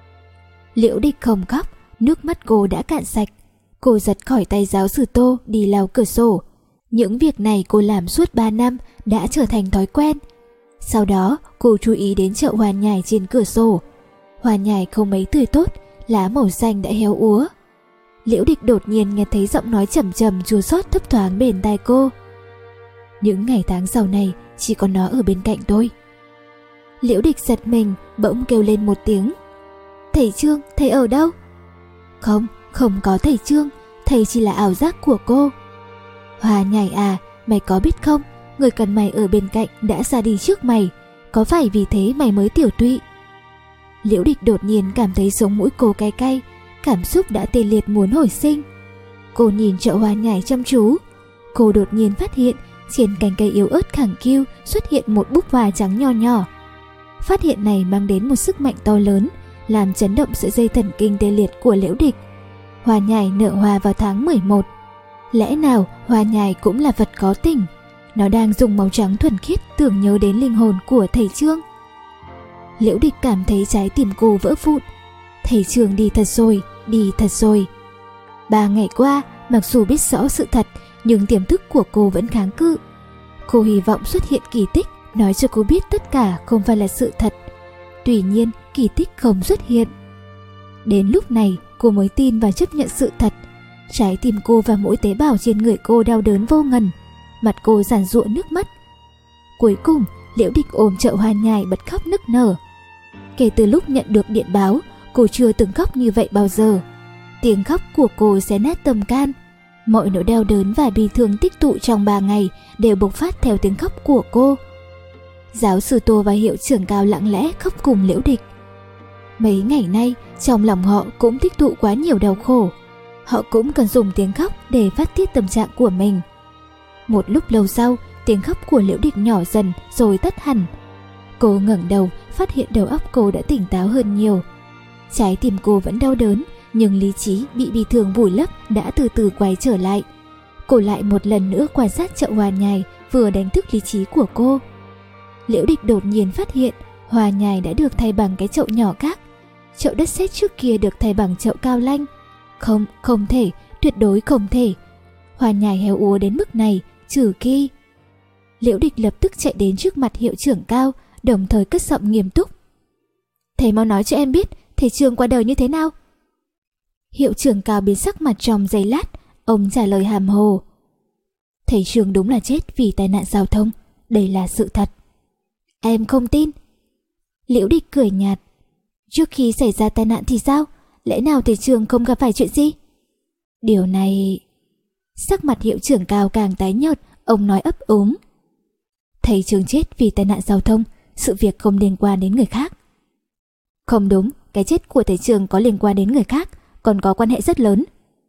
Liễu Địch không khóc, nước mắt cô đã cạn sạch. Cô giật khỏi tay giáo sư Tô đi lau cửa sổ. Những việc này cô làm suốt ba năm đã trở thành thói quen. Sau đó cô chú ý đến chậu hoa nhài trên cửa sổ. Hoa nhài không mấy tươi tốt, lá màu xanh đã héo úa. Liễu Địch đột nhiên nghe thấy giọng nói trầm trầm chua xót thấp thoáng bên tai cô. Những ngày tháng sau này chỉ có nó ở bên cạnh tôi. Liễu Địch giật mình, bỗng kêu lên một tiếng. Thầy Trương, thầy ở đâu? Không, không có thầy Trương, thầy chỉ là ảo giác của cô. Hoa nhài à, mày có biết không, người cần mày ở bên cạnh đã ra đi trước mày. Có phải vì thế mày mới tiểu tụy? Liễu Địch đột nhiên cảm thấy sống mũi cô cay cay, cảm xúc đã tê liệt muốn hồi sinh. Cô nhìn chậu hoa nhài chăm chú. Cô đột nhiên phát hiện trên cành cây yếu ớt khẳng khiu xuất hiện một búp hoa trắng nho nhỏ. Phát hiện này mang đến một sức mạnh to lớn, làm chấn động sợi dây thần kinh tê liệt của Liễu Địch. Hoa nhài nở hoa vào tháng mười một. Lẽ nào hoa nhài cũng là vật có tình? Nó đang dùng màu trắng thuần khiết tưởng nhớ đến linh hồn của thầy Trương. Liễu Địch cảm thấy trái tim cô vỡ vụn. Thầy Trương đi thật rồi, đi thật rồi. Ba ngày qua, mặc dù biết rõ sự thật, nhưng tiềm thức của cô vẫn kháng cự. Cô hy vọng xuất hiện kỳ tích, nói cho cô biết tất cả không phải là sự thật. Tuy nhiên, kỳ tích không xuất hiện. Đến lúc này, cô mới tin và chấp nhận sự thật. Trái tim cô và mỗi tế bào trên người cô đau đớn vô ngần. Mặt cô giàn giụa nước mắt. Cuối cùng, Liễu Địch ôm chậu hoa nhài bật khóc nức nở. Kể từ lúc nhận được điện báo, cô chưa từng khóc như vậy bao giờ. Tiếng khóc của cô xé nát tâm can. Mọi nỗi đau đớn và bi thương tích tụ trong ba ngày đều bộc phát theo tiếng khóc của cô. Giáo sư Tô và hiệu trưởng Cao lặng lẽ khóc cùng Liễu Địch. Mấy ngày nay, trong lòng họ cũng tích tụ quá nhiều đau khổ. Họ cũng cần dùng tiếng khóc để phát tiết tâm trạng của mình. Một lúc lâu sau, tiếng khóc của Liễu Địch nhỏ dần rồi tắt hẳn. Cô ngẩng đầu, phát hiện đầu óc cô đã tỉnh táo hơn nhiều. Trái tim cô vẫn đau đớn, nhưng lý trí bị bi thương vùi lấp đã từ từ quay trở lại. Cô lại một lần nữa quan sát chậu hoa nhài, vừa đánh thức lý trí của cô. Liễu Địch đột nhiên phát hiện hoa nhài đã được thay bằng cái chậu nhỏ khác. Chậu đất sét trước kia được thay bằng chậu cao lanh. Không, không thể, tuyệt đối không thể. Hoa nhài héo úa đến mức này, trừ khi... Liễu Địch lập tức chạy đến trước mặt hiệu trưởng Cao, đồng thời cất giọng nghiêm túc. Thầy mau nói cho em biết, thầy Trương qua đời như thế nào? Hiệu trưởng Cao biến sắc mặt trong giây lát, ông trả lời hàm hồ. Thầy Trương đúng là chết vì tai nạn giao thông, đây là sự thật. Em không tin. Liễu Địch cười nhạt. Trước khi xảy ra tai nạn thì sao? Lẽ nào thầy Trương không gặp phải chuyện gì? Điều này... Sắc mặt hiệu trưởng Cao càng tái nhợt, ông nói ấp úng. Thầy Trương chết vì tai nạn giao thông, sự việc không liên quan đến người khác. Không đúng, cái chết của thầy Trương có liên quan đến người khác, còn có quan hệ rất lớn.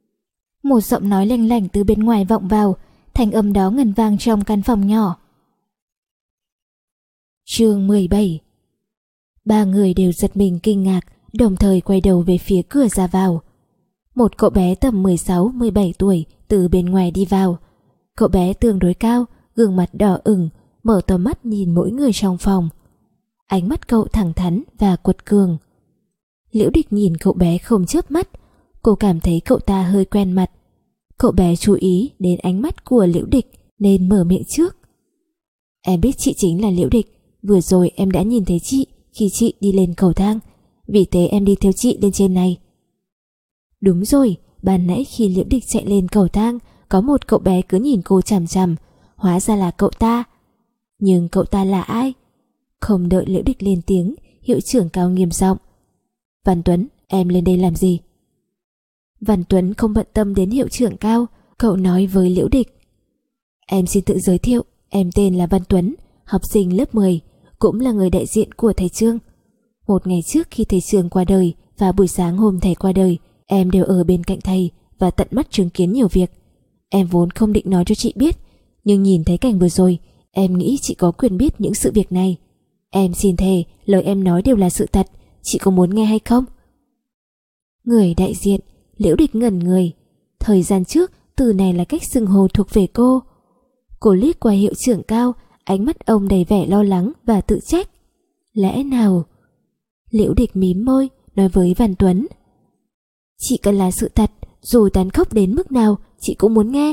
Một giọng nói lanh lảnh từ bên ngoài vọng vào, thanh âm đó ngân vang trong căn phòng nhỏ. Chương mười bảy. Ba người đều giật mình kinh ngạc, đồng thời quay đầu về phía cửa ra vào. Một cậu bé tầm mười sáu mười bảy tuổi từ bên ngoài đi vào. Cậu bé tương đối cao, gương mặt đỏ ửng, mở to mắt nhìn mỗi người trong phòng. Ánh mắt cậu thẳng thắn và quật cường. Liễu Địch nhìn cậu bé không chớp mắt, cô cảm thấy cậu ta hơi quen mặt. Cậu bé chú ý đến ánh mắt của Liễu Địch nên mở miệng trước. Em biết chị chính là Liễu Địch, vừa rồi em đã nhìn thấy chị khi chị đi lên cầu thang, vì thế em đi theo chị lên trên này. Đúng rồi, ban nãy khi Liễu Địch chạy lên cầu thang, có một cậu bé cứ nhìn cô chằm chằm, hóa ra là cậu ta. Nhưng cậu ta là ai? Không đợi Liễu Địch lên tiếng, hiệu trưởng Cao nghiêm giọng. Văn Tuấn, em lên đây làm gì? Văn Tuấn không bận tâm đến hiệu trưởng Cao, cậu nói với Liễu Địch. Em xin tự giới thiệu, em tên là Văn Tuấn, học sinh lớp mười, cũng là người đại diện của thầy Trương. Một ngày trước khi thầy Trương qua đời và buổi sáng hôm thầy qua đời, em đều ở bên cạnh thầy và tận mắt chứng kiến nhiều việc. Em vốn không định nói cho chị biết, nhưng nhìn thấy cảnh vừa rồi, em nghĩ chị có quyền biết những sự việc này. Em xin thề, lời em nói đều là sự thật, chị có muốn nghe hay không? Người đại diện, Liễu Địch ngẩn người. Thời gian trước, từ này là cách xưng hô thuộc về cô. Cô liếc qua hiệu trưởng Cao, ánh mắt ông đầy vẻ lo lắng và tự trách. Lẽ nào? Liễu Địch mím môi, nói với Văn Tuấn. Chị cần là sự thật, dù tàn khốc đến mức nào, chị cũng muốn nghe.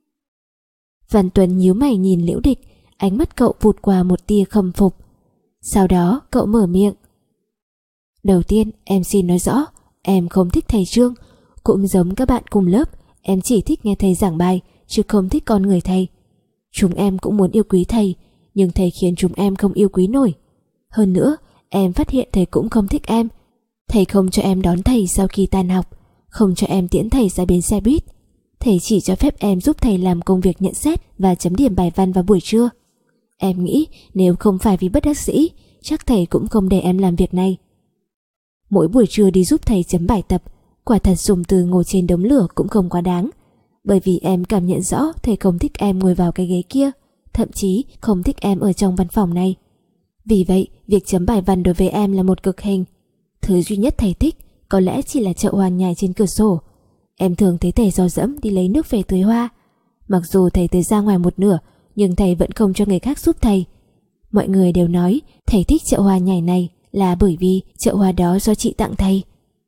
Văn Tuấn nhíu mày nhìn Liễu Địch, ánh mắt cậu vụt qua một tia khâm phục. Sau đó cậu mở miệng. Đầu tiên em xin nói rõ, em không thích thầy Trương. Cũng giống các bạn cùng lớp, em chỉ thích nghe thầy giảng bài, chứ không thích con người thầy. Chúng em cũng muốn yêu quý thầy, nhưng thầy khiến chúng em không yêu quý nổi. Hơn nữa, em phát hiện thầy cũng không thích em. Thầy không cho em đón thầy sau khi tan học, không cho em tiễn thầy ra bến xe buýt. Thầy chỉ cho phép em giúp thầy làm công việc nhận xét và chấm điểm bài văn vào buổi trưa. Em nghĩ nếu không phải vì bất đắc dĩ, chắc thầy cũng không để em làm việc này. Mỗi buổi trưa đi giúp thầy chấm bài tập, quả thật dùng từ ngồi trên đống lửa cũng không quá đáng. Bởi vì em cảm nhận rõ thầy không thích em ngồi vào cái ghế kia, thậm chí không thích em ở trong văn phòng này. Vì vậy, việc chấm bài văn đối với em là một cực hình. Thứ duy nhất thầy thích có lẽ chỉ là chậu hoa nhài trên cửa sổ. Em thường thấy thầy dò dẫm đi lấy nước về tưới hoa. Mặc dù thầy tưới ra ngoài một nửa, nhưng thầy vẫn không cho người khác giúp thầy. Mọi người đều nói thầy thích chậu hoa nhài này là bởi vì chậu hoa đó do chị tặng thầy.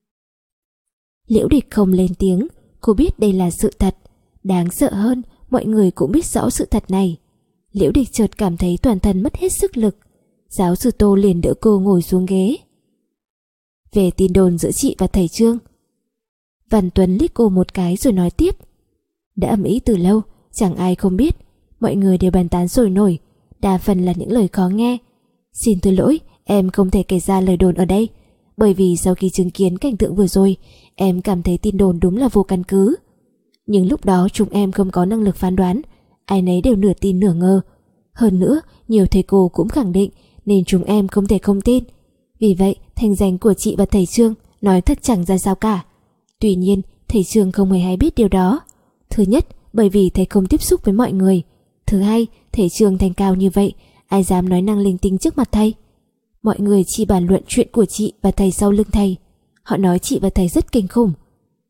Liễu Địch không lên tiếng, cô biết đây là sự thật. Đáng sợ hơn, mọi người cũng biết rõ sự thật này. Liễu Địch chợt cảm thấy toàn thân mất hết sức lực. Giáo sư Tô liền đỡ cô ngồi xuống ghế. Về tin đồn giữa chị và thầy Trương. Văn Tuấn liếc cô một cái rồi nói tiếp. Đã ầm ĩ từ lâu, chẳng ai không biết. Mọi người đều bàn tán sôi nổi, đa phần là những lời khó nghe. Xin thứ lỗi, em không thể kể ra lời đồn ở đây, bởi vì sau khi chứng kiến cảnh tượng vừa rồi, em cảm thấy tin đồn đúng là vô căn cứ. Nhưng lúc đó chúng em không có năng lực phán đoán, ai nấy đều nửa tin nửa ngờ. Hơn nữa, nhiều thầy cô cũng khẳng định, nên chúng em không thể không tin. Vì vậy, thành danh của chị và thầy Trương nói thật chẳng ra sao cả. Tuy nhiên, thầy Trương không hề hay biết điều đó. Thứ nhất, bởi vì thầy không tiếp xúc với mọi người. Thứ hai, thầy Trương thanh cao như vậy, ai dám nói năng linh tinh trước mặt thầy. Mọi người chỉ bàn luận chuyện của chị và thầy sau lưng thầy. Họ nói chị và thầy rất kinh khủng.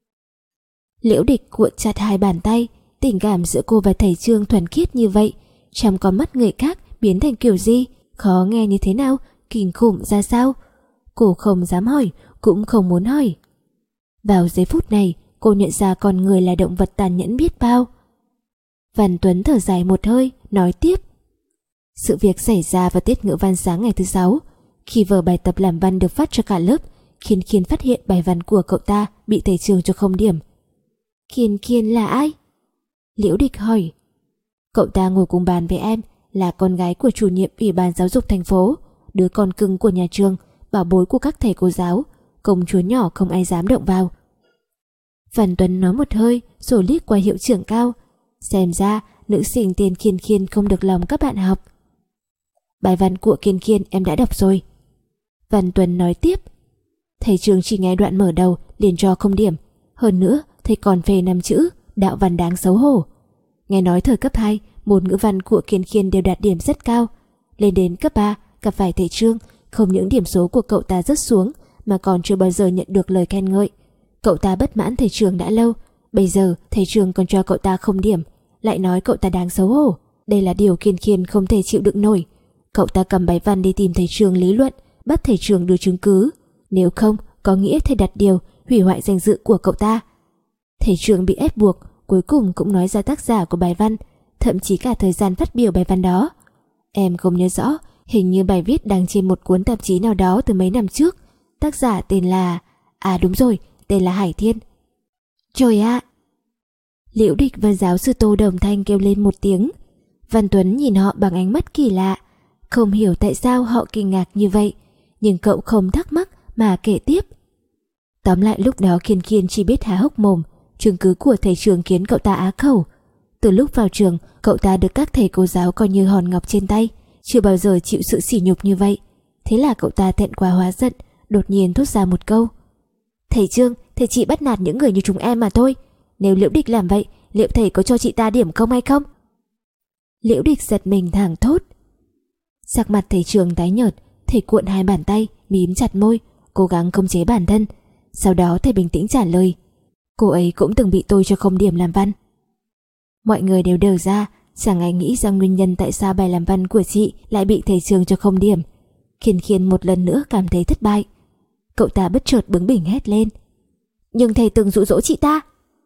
Liễu Địch cuộn chặt hai bàn tay. Tình cảm giữa cô và thầy Trương thuần khiết như vậy, trong con mắt người khác biến thành kiểu gì, khó nghe như thế nào, kinh khủng ra sao. Cô không dám hỏi, cũng không muốn hỏi. Vào giây phút này, cô nhận ra con người là động vật tàn nhẫn biết bao. Văn Tuấn thở dài một hơi, nói tiếp. Sự việc xảy ra vào tiết ngữ văn sáng ngày thứ sáu, khi vở bài tập làm văn được phát cho cả lớp, Khiên Khiên phát hiện bài văn của cậu ta bị thầy Trương cho không điểm. Khiên Khiên là ai? Liễu Địch hỏi. Cậu ta ngồi cùng bàn với em, là con gái của chủ nhiệm Ủy ban giáo dục thành phố, đứa con cưng của nhà trường, bảo bối của các thầy cô giáo, công chúa nhỏ không ai dám động vào. Văn Tuấn nói một hơi rồi liếc qua hiệu trưởng Cao. Xem ra nữ sinh tên Khiên Khiên không được lòng các bạn học. Bài văn của Khiên Khiên em đã đọc rồi. Văn Tuấn nói tiếp. Thầy Trương chỉ nghe đoạn mở đầu liền cho không điểm. Hơn nữa thầy còn phê năm chữ đạo văn đáng xấu hổ. Nghe nói thời cấp hai môn ngữ văn của Khiên Khiên đều đạt điểm rất cao. Lên đến cấp ba gặp phải thầy Trương, không những điểm số của cậu ta rớt xuống mà còn chưa bao giờ nhận được lời khen ngợi. Cậu ta bất mãn thầy Trương đã lâu. Bây giờ thầy Trương còn cho cậu ta không điểm, lại nói cậu ta đáng xấu hổ. Đây là điều Khiên Khiên không thể chịu đựng nổi. Cậu ta cầm bài văn đi tìm thầy Trương lý luận, bắt thầy Trương đưa chứng cứ. Nếu không, có nghĩa thầy đặt điều hủy hoại danh dự của cậu ta. Thầy Trương bị ép buộc, cuối cùng cũng nói ra tác giả của bài văn, thậm chí cả thời gian phát biểu bài văn đó. Em không nhớ rõ, hình như bài viết đăng trên một cuốn tạp chí nào đó từ mấy năm trước. Tác giả tên là... À đúng rồi, tên là Hải Thiên. Trời ạ! Liễu Địch và giáo sư Tô đồng thanh kêu lên một tiếng. Văn Tuấn nhìn họ bằng ánh mắt kỳ lạ, không hiểu tại sao họ kinh ngạc như vậy, nhưng cậu không thắc mắc mà kể tiếp. Tóm lại lúc đó Khiên Khiên chỉ biết há hốc mồm, chứng cứ của thầy Trương khiến cậu ta á khẩu. Từ lúc vào trường, cậu ta được các thầy cô giáo coi như hòn ngọc trên tay, chưa bao giờ chịu sự sỉ nhục như vậy. Thế là cậu ta thẹn quá hóa giận, đột nhiên thốt ra một câu. Thầy Trương, thầy chỉ bắt nạt những người như chúng em mà thôi. Nếu Liễu Địch làm vậy, liệu thầy có cho chị ta điểm không hay không? Liễu Địch giật mình thảng thốt. Sắc mặt thầy Trương tái nhợt, thầy cuộn hai bàn tay, mím chặt môi, cố gắng khống chế bản thân. Sau đó thầy bình tĩnh trả lời. Cô ấy cũng từng bị tôi cho không điểm làm văn. Mọi người đều đờ ra, chẳng ai nghĩ ra nguyên nhân tại sao bài làm văn của chị lại bị thầy Trương cho không điểm. Khiên Khiên một lần nữa cảm thấy thất bại. Cậu ta bất chợt bướng bỉnh hét lên. Nhưng thầy từng dụ dỗ chị ta.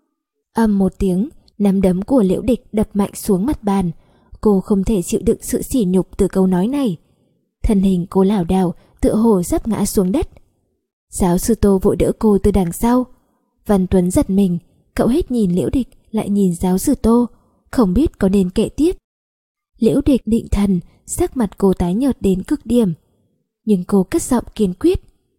Ầm một tiếng, nắm đấm của Liễu Địch đập mạnh xuống mặt bàn. Cô không thể chịu đựng sự sỉ nhục từ câu nói này. Thân hình cô lảo đảo, tựa hồ sắp ngã xuống đất. Giáo sư Tô vội đỡ cô từ đằng sau. Văn Tuấn giật mình, cậu hết nhìn Liễu Địch lại nhìn giáo sư Tô, không biết có nên kể tiếp. Liễu Địch định thần, sắc mặt cô tái nhợt đến cực điểm. Nhưng cô cất giọng kiên quyết.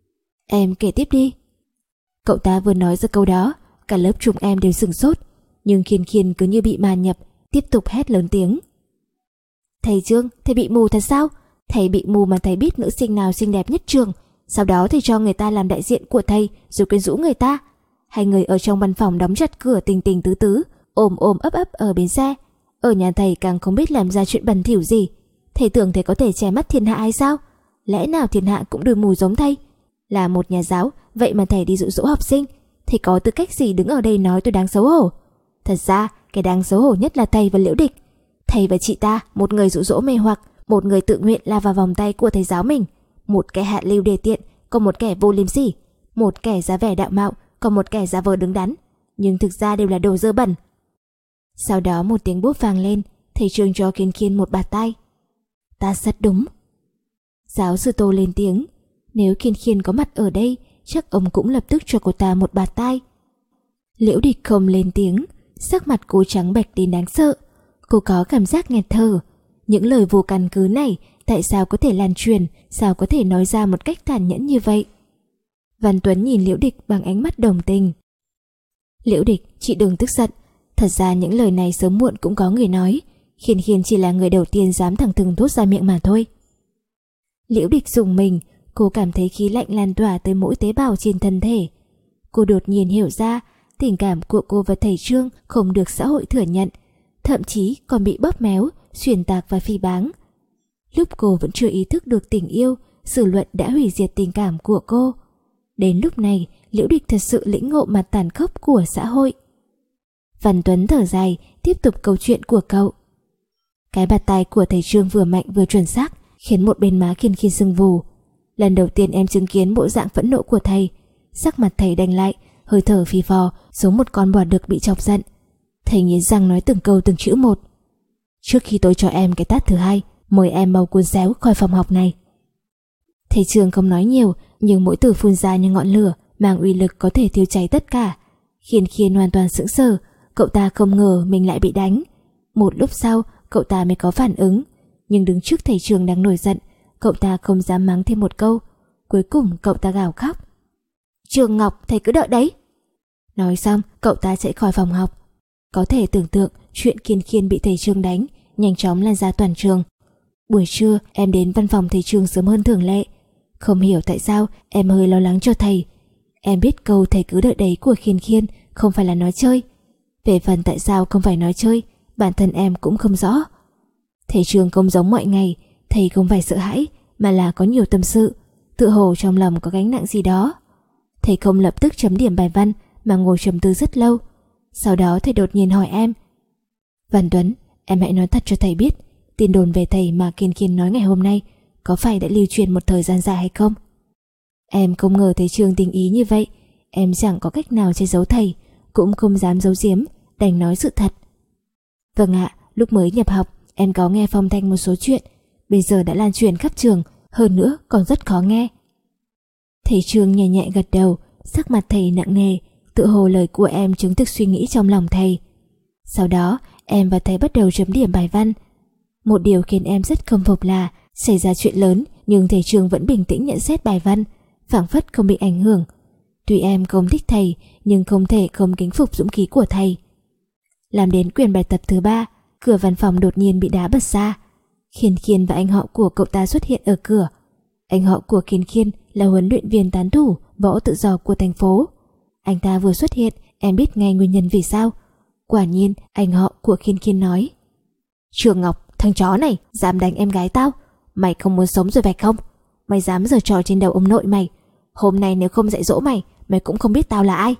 Em kể tiếp đi. Cậu ta vừa nói ra câu đó, cả lớp chúng em đều sửng sốt, nhưng Khiên Khiên cứ như bị ma nhập, tiếp tục hét lớn tiếng. Thầy Trương, thầy bị mù thật sao? Thầy bị mù mà thầy biết nữ sinh nào xinh đẹp nhất trường, sau đó thầy cho người ta làm đại diện của thầy rồi quyến rũ người ta. Hai người ở trong văn phòng đóng chặt cửa tình tình tứ tứ, ôm ôm ấp ấp ở bến xe. Ở nhà thầy càng không biết làm ra chuyện bẩn thỉu gì. Thầy tưởng thầy có thể che mắt thiên hạ hay sao? Lẽ nào thiên hạ cũng đôi mù giống thầy? Là một nhà giáo, vậy mà thầy đi dụ dỗ học sinh. Thầy có tư cách gì đứng ở đây nói tôi đáng xấu hổ? Thật ra, cái đáng xấu hổ nhất là thầy và Liễu Địch. Thầy và chị ta, một người dụ dỗ mê hoặc, một người tự nguyện lao vào vòng tay của thầy giáo mình. Một kẻ hạ lưu đề tiện, còn một kẻ vô liêm sỉ. Một kẻ giá vẻ đạo mạo, còn một kẻ giả vờ đứng đắn. Nhưng thực ra đều là đồ dơ bẩn. Sau đó một tiếng bốp vang lên, thầy Trương cho Khiên Khiên một bạt tai. Ta rất đúng. Giáo sư Tô lên tiếng. Nếu Khiên Khiên có mặt ở đây, chắc ông cũng lập tức cho cô ta một bạt tai. Liễu Địch không lên tiếng, sắc mặt cô trắng bệch đến đáng sợ. Cô có cảm giác nghẹt thở. Những lời vô căn cứ này tại sao có thể lan truyền, sao có thể nói ra một cách tàn nhẫn như vậy? Văn Tuấn nhìn Liễu Địch bằng ánh mắt đồng tình. Liễu Địch, chị đừng tức giận. Thật ra những lời này sớm muộn cũng có người nói. Khiên Khiên chỉ là người đầu tiên dám thẳng thừng thốt ra miệng mà thôi. Liễu Địch rùng mình, cô cảm thấy khí lạnh lan tỏa tới mỗi tế bào trên thân thể. Cô đột nhiên hiểu ra tình cảm của cô và thầy Trương không được xã hội thừa nhận, thậm chí còn bị bóp méo, xuyên tạc và phỉ báng. Lúc cô vẫn chưa ý thức được tình yêu, dư luận đã hủy diệt tình cảm của cô. Đến lúc này, Liễu Địch thật sự lĩnh ngộ mặt tàn khốc của xã hội. Văn Tuấn thở dài, tiếp tục câu chuyện của cậu. Cái bạt tai của thầy Trương vừa mạnh vừa chuẩn xác, khiến một bên má Khiên Khiên sưng vù. Lần đầu tiên em chứng kiến bộ dạng phẫn nộ của thầy. Sắc mặt thầy đanh lại, hơi thở phì phò, giống một con bò đực bị chọc giận. Thầy nghiến răng nói từng câu từng chữ một. Trước khi tôi cho em cái tát thứ hai, mời em mau cuốn xéo khỏi phòng học này. Thầy Trương không nói nhiều, nhưng mỗi từ phun ra như ngọn lửa, mang uy lực có thể thiêu cháy tất cả. Khiên Khiên hoàn toàn sững sờ, cậu ta không ngờ mình lại bị đánh. Một lúc sau, cậu ta mới có phản ứng, nhưng đứng trước thầy Trương đang nổi giận, cậu ta không dám mắng thêm một câu. Cuối cùng cậu ta gào khóc. Trường Ngọc, thầy cứ đợi đấy. Nói xong, cậu ta chạy khỏi phòng học. Có thể tưởng tượng chuyện Khiên Khiên bị thầy Trương đánh nhanh chóng lan ra toàn trường. Buổi trưa em đến văn phòng thầy Trương sớm hơn thường lệ. Không hiểu tại sao em hơi lo lắng cho thầy. Em biết câu thầy cứ đợi đấy của Khiên Khiên không phải là nói chơi. Về phần tại sao không phải nói chơi, bản thân em cũng không rõ. Thầy Trương không giống mọi ngày, thầy không phải sợ hãi mà là có nhiều tâm sự, tự hồ trong lòng có gánh nặng gì đó. Thầy không lập tức chấm điểm bài văn mà ngồi trầm tư rất lâu. Sau đó thầy đột nhiên hỏi em. Văn Tuấn, em hãy nói thật cho thầy biết, tin đồn về thầy mà Khiên Khiên nói ngày hôm nay có phải đã lưu truyền một thời gian dài hay không? Em không ngờ thầy Trương tình ý như vậy. Em chẳng có cách nào che giấu thầy, cũng không dám giấu giếm, đành nói sự thật. Vâng ạ, lúc mới nhập học em có nghe phong thanh một số chuyện, bây giờ đã lan truyền khắp trường, hơn nữa còn rất khó nghe. Thầy Trương nhẹ nhẹ gật đầu, sắc mặt thầy nặng nề, tự hồ lời của em chứng thực suy nghĩ trong lòng thầy. Sau đó em và thầy bắt đầu chấm điểm bài văn. Một điều khiến em rất không phục là xảy ra chuyện lớn nhưng thầy Trương vẫn bình tĩnh nhận xét bài văn, phảng phất không bị ảnh hưởng. Tuy em không thích thầy nhưng không thể không kính phục dũng khí của thầy. Làm đến quyển bài tập thứ ba, cửa văn phòng đột nhiên bị đá bật ra. Khiên Khiên và anh họ của cậu ta xuất hiện ở cửa. Anh họ của Khiên Khiên là huấn luyện viên tán thủ võ tự do của thành phố. Anh ta vừa xuất hiện, em biết ngay nguyên nhân vì sao. Quả nhiên, anh họ của Khiên Khiên nói: Trường Ngọc, thằng chó này dám đánh em gái tao. Mày không muốn sống rồi phải không? Mày dám giở trò trên đầu ông nội mày. Hôm nay nếu không dạy dỗ mày, mày cũng không biết tao là ai.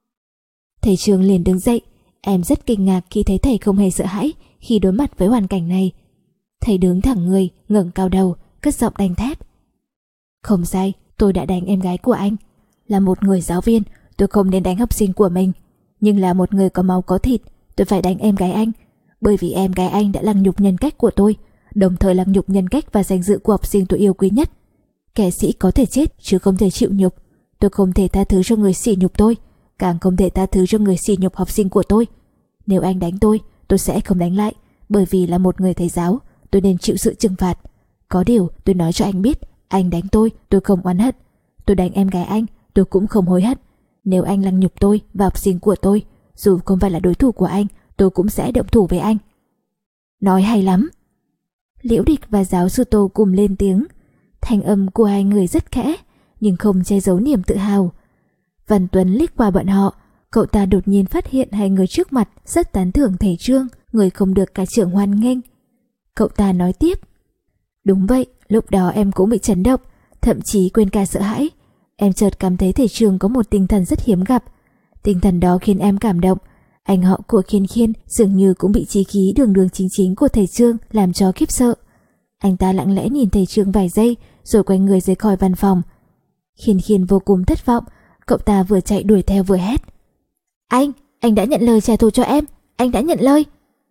Thầy Trương liền đứng dậy. Em rất kinh ngạc khi thấy thầy không hề sợ hãi khi đối mặt với hoàn cảnh này. Thầy đứng thẳng người, ngẩng cao đầu, cất giọng đanh thép: Không sai, tôi đã đánh em gái của anh. Là một người giáo viên, tôi không nên đánh học sinh của mình. Nhưng là một người có máu có thịt, tôi phải đánh em gái anh. Bởi vì em gái anh đã lăng nhục nhân cách của tôi, đồng thời lăng nhục nhân cách và danh dự của học sinh tôi yêu quý nhất. Kẻ sĩ có thể chết chứ không thể chịu nhục. Tôi không thể tha thứ cho người sỉ nhục tôi, càng không thể tha thứ cho người sỉ nhục học sinh của tôi. Nếu anh đánh tôi, tôi sẽ không đánh lại, bởi vì là một người thầy giáo, tôi nên chịu sự trừng phạt. Có điều tôi nói cho anh biết, anh đánh tôi, tôi không oán hận. Tôi đánh em gái anh, tôi cũng không hối hận. Nếu anh lăng nhục tôi và học sinh của tôi, dù không phải là đối thủ của anh, tôi cũng sẽ động thủ với anh. Nói hay lắm. Liễu Địch và giáo sư Tô cùng lên tiếng. Thanh âm của hai người rất khẽ, nhưng không che giấu niềm tự hào. Văn Tuấn liếc qua bọn họ, cậu ta đột nhiên phát hiện hai người trước mặt rất tán thưởng thầy Trương, người không được cả trưởng hoan nghênh. Cậu ta nói tiếp. Đúng vậy, lúc đó em cũng bị chấn động, thậm chí quên cả sợ hãi. Em chợt cảm thấy thầy Trương có một tinh thần rất hiếm gặp. Tinh thần đó khiến em cảm động. Anh họ của Khiên Khiên dường như cũng bị chí khí đường đường chính chính của thầy Trương làm cho khiếp sợ. Anh ta lặng lẽ nhìn thầy Trương vài giây rồi quay người rời khỏi văn phòng. Khiên Khiên vô cùng thất vọng, cậu ta vừa chạy đuổi theo vừa hét. Anh, anh đã nhận lời trả thù cho em, anh đã nhận lời.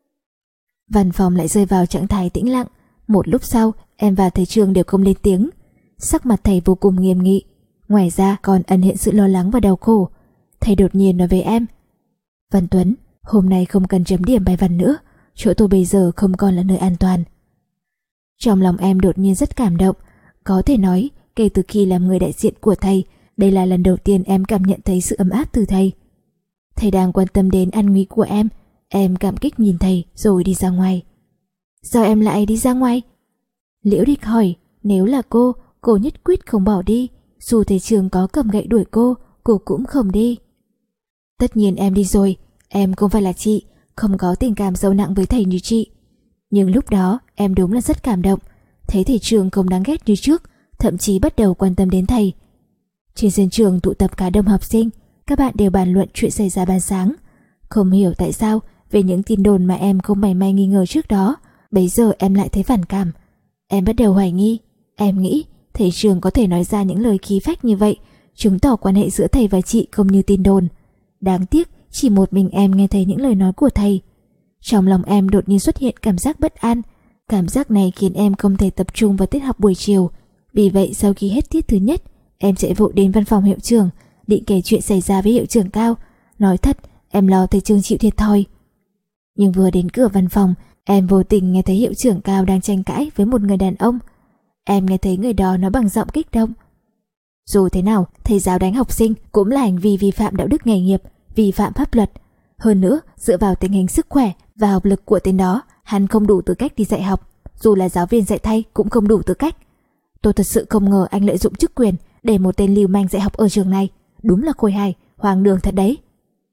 Văn phòng lại rơi vào trạng thái tĩnh lặng. Một lúc sau, em và thầy Trương đều không lên tiếng. Sắc mặt thầy vô cùng nghiêm nghị, ngoài ra còn ẩn hiện sự lo lắng và đau khổ. Thầy đột nhiên nói với em. Văn Tuấn, hôm nay không cần chấm điểm bài văn nữa, chỗ tôi bây giờ không còn là nơi an toàn. Trong lòng em đột nhiên rất cảm động. Có thể nói, kể từ khi làm người đại diện của thầy, đây là lần đầu tiên em cảm nhận thấy sự ấm áp từ thầy. Thầy đang quan tâm đến an nguy của em. Em cảm kích nhìn thầy rồi đi ra ngoài. Sao em lại đi ra ngoài? Liễu Địch hỏi. Nếu là cô, cô nhất quyết không bỏ đi. Dù thầy Trường có cầm gậy đuổi cô, cô cũng không đi. Tất nhiên em đi rồi. Em không phải là chị, không có tình cảm sâu nặng với thầy như chị. Nhưng lúc đó em đúng là rất cảm động. Thấy thầy Trường không đáng ghét như trước, thậm chí bắt đầu quan tâm đến thầy. Trên sân trường tụ tập cả đông học sinh, các bạn đều bàn luận chuyện xảy ra ban sáng. Không hiểu tại sao về những tin đồn mà em không mảy may nghi ngờ trước đó, bấy giờ em lại thấy phản cảm. Em bắt đầu hoài nghi. Em nghĩ thầy Trường có thể nói ra những lời khí phách như vậy, chứng tỏ quan hệ giữa thầy và chị không như tin đồn. Đáng tiếc chỉ một mình em nghe thấy những lời nói của thầy. Trong lòng em đột nhiên xuất hiện cảm giác bất an. Cảm giác này khiến em không thể tập trung vào tiết học buổi chiều. Vì vậy sau khi hết tiết thứ nhất, em chạy vội đến văn phòng hiệu trưởng, định kể chuyện xảy ra với hiệu trưởng Cao. Nói thật, em lo thầy Trương chịu thiệt thòi. Nhưng vừa đến cửa văn phòng, em vô tình nghe thấy hiệu trưởng Cao đang tranh cãi với một người đàn ông. Em nghe thấy người đó nói bằng giọng kích động. Dù thế nào, thầy giáo đánh học sinh cũng là hành vi vi phạm đạo đức nghề nghiệp, vi phạm pháp luật. Hơn nữa, dựa vào tình hình sức khỏe và học lực của tên đó, hắn không đủ tư cách đi dạy học. Dù là giáo viên dạy thay cũng không đủ tư cách. Tôi thật sự không ngờ anh lợi dụng chức quyền để một tên lưu manh dạy học ở trường này. Đúng là khôi hài, hoang đường thật đấy.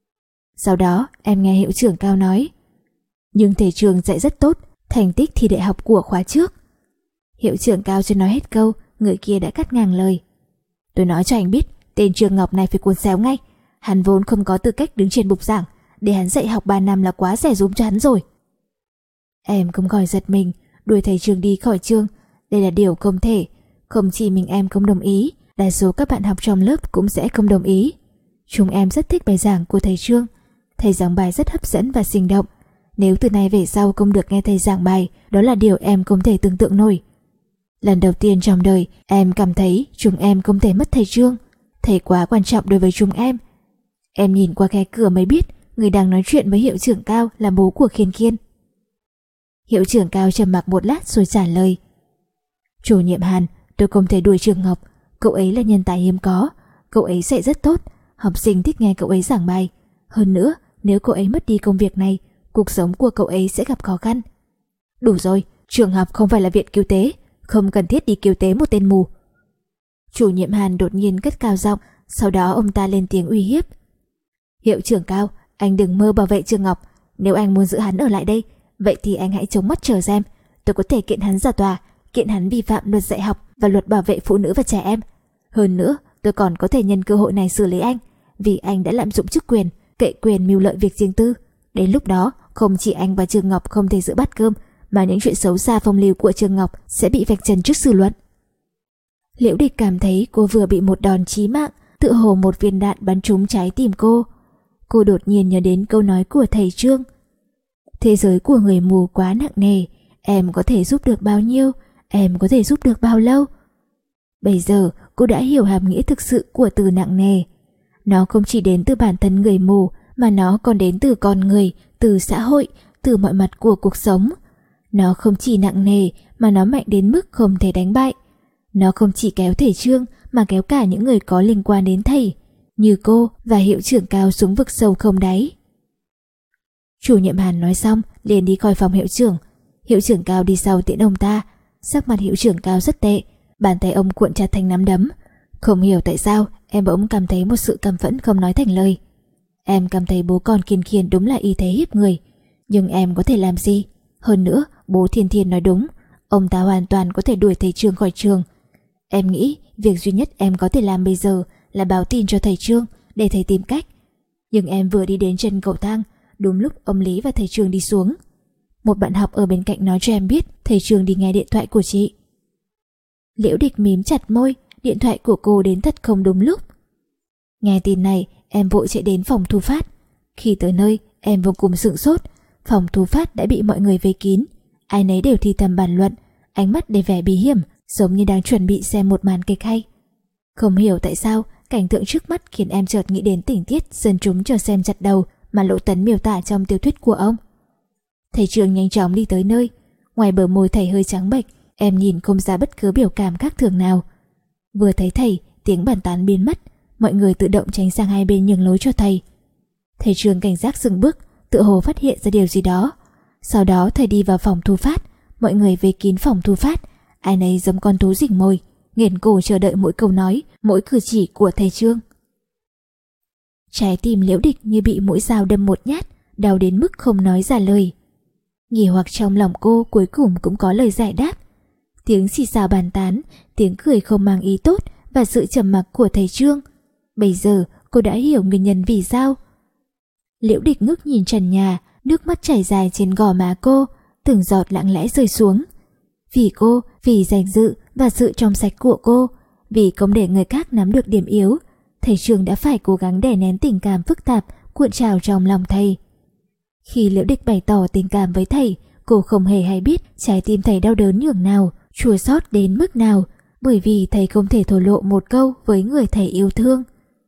Sau đó em nghe hiệu trưởng Cao nói. Nhưng thầy Trường dạy rất tốt, thành tích thi đại học của khóa trước. Hiệu trưởng Cao chưa nói hết câu, người kia đã cắt ngang lời. Tôi nói cho anh biết, tên Trương Ngọc này phải cuốn xéo ngay. Hắn vốn không có tư cách đứng trên bục giảng, để hắn dạy học ba năm là quá rẻ rúm cho hắn rồi. Em không khỏi giật mình, đuổi thầy Trương đi khỏi trường. Đây là điều không thể. Không chỉ mình em không đồng ý, đa số các bạn học trong lớp cũng sẽ không đồng ý. Chúng em rất thích bài giảng của thầy Trương. Thầy giảng bài rất hấp dẫn và sinh động. Nếu từ nay về sau không được nghe thầy giảng bài, đó là điều em không thể tưởng tượng nổi. Lần đầu tiên trong đời, em cảm thấy chúng em không thể mất thầy Trương. Thầy quá quan trọng đối với chúng em. Em nhìn qua khe cửa mới biết người đang nói chuyện với hiệu trưởng Cao là bố của Khiên Khiên. Hiệu trưởng Cao trầm mặc một lát rồi trả lời. Chủ nhiệm Hàn, tôi không thể đuổi Trường Ngọc. Cậu ấy là nhân tài hiếm có. Cậu ấy dạy rất tốt. Học sinh thích nghe cậu ấy giảng bài. Hơn nữa, nếu cậu ấy mất đi công việc này, cuộc sống của cậu ấy sẽ gặp khó khăn. Đủ rồi, trường học không phải là viện cứu tế, không cần thiết đi cứu tế một tên mù. Chủ nhiệm Hàn đột nhiên cất cao giọng, sau đó ông ta lên tiếng uy hiếp. Hiệu trưởng Cao, anh đừng mơ bảo vệ Trường Ngọc. Nếu anh muốn giữ hắn ở lại đây, vậy thì anh hãy chống mắt chờ xem. Tôi có thể kiện hắn ra tòa, kiện hắn vi phạm luật dạy học và luật bảo vệ phụ nữ và trẻ em. Hơn nữa, tôi còn có thể nhân cơ hội này xử lý anh, vì anh đã lạm dụng chức quyền, cậy quyền mưu lợi việc riêng tư. Đến lúc đó, không chỉ anh và Trường Ngọc không thể giữ bát cơm, mà những chuyện xấu xa phong lưu của Trường Ngọc sẽ bị vạch trần trước dư luận. Liễu Địch cảm thấy cô vừa bị một đòn chí mạng, tựa hồ một viên đạn bắn trúng trái tim cô. Cô đột nhiên nhớ đến câu nói của thầy Trương. Thế giới của người mù quá nặng nề, em có thể giúp được bao nhiêu, em có thể giúp được bao lâu. Bây giờ cô đã hiểu hàm nghĩa thực sự của từ nặng nề. Nó không chỉ đến từ bản thân người mù, mà nó còn đến từ con người, từ xã hội, từ mọi mặt của cuộc sống. Nó không chỉ nặng nề, mà nó mạnh đến mức không thể đánh bại. Nó không chỉ kéo thầy Trương, mà kéo cả những người có liên quan đến thầy, như cô và hiệu trưởng Cao xuống vực sâu không đáy. Chủ nhiệm Hàn nói xong liền đi khỏi phòng hiệu trưởng. Hiệu trưởng Cao đi sau tiễn ông ta. Sắc mặt hiệu trưởng Cao rất tệ, bàn tay ông cuộn chặt thành nắm đấm. Không hiểu tại sao em bỗng cảm thấy một sự căm phẫn không nói thành lời. Em cảm thấy bố con Kiên Kiên đúng là y thế hiếp người, nhưng em có thể làm gì? Hơn nữa, bố Thiên Thiên nói đúng, ông ta hoàn toàn có thể đuổi thầy Trương khỏi trường. Em nghĩ việc duy nhất em có thể làm bây giờ là báo tin cho thầy Trương để thầy tìm cách. Nhưng em vừa đi đến chân cầu thang, đúng lúc ông Lý và thầy Trương đi xuống. Một bạn học ở bên cạnh nói cho em biết thầy Trương đi nghe điện thoại của chị. Liễu Địch mím chặt môi, điện thoại của cô đến thật không đúng lúc. Nghe tin này, em vội chạy đến phòng thu phát. Khi tới nơi, em vô cùng sửng sốt. Phòng thu phát đã bị mọi người vây kín, ai nấy đều thì thầm bàn luận, ánh mắt đầy vẻ bí hiểm, giống như đang chuẩn bị xem một màn kịch hay. Không hiểu tại sao, cảnh tượng trước mắt khiến em chợt nghĩ đến tình tiết dân chúng chờ xem chặt đầu mà Lỗ Tấn miêu tả trong tiểu thuyết của ông. Thầy Trương nhanh chóng đi tới nơi. Ngoài bờ môi thầy hơi trắng bệch, em nhìn không ra bất cứ biểu cảm khác thường nào. Vừa thấy thầy, tiếng bàn tán biến mất, mọi người tự động tránh sang hai bên nhường lối cho thầy. Thầy Trương cảnh giác dừng bước, tựa hồ phát hiện ra điều gì đó. Sau đó thầy đi vào phòng thu phát, mọi người vây kín phòng thu phát, ai nấy giống con thú rình mồi, nghiền cổ chờ đợi mỗi câu nói, mỗi cử chỉ của thầy Trương. Trái tim Liễu Địch như bị mũi dao đâm một nhát, đau đến mức không nói ra lời. Nghi hoặc trong lòng cô cuối cùng cũng có lời giải đáp. Tiếng xì xào bàn tán, tiếng cười không mang ý tốt và sự trầm mặc của thầy Trương. Bây giờ cô đã hiểu nguyên nhân vì sao. Liễu Địch ngước nhìn trần nhà, nước mắt chảy dài trên gò má cô, từng giọt lặng lẽ rơi xuống. Vì cô, vì danh dự và sự trong sạch của cô, vì không để người khác nắm được điểm yếu, thầy Trương đã phải cố gắng đè nén tình cảm phức tạp cuộn trào trong lòng thầy. Khi Liễu Địch bày tỏ tình cảm với thầy, cô không hề hay biết trái tim thầy đau đớn nhường nào, chua xót đến mức nào, bởi vì thầy không thể thổ lộ một câu với người thầy yêu thương.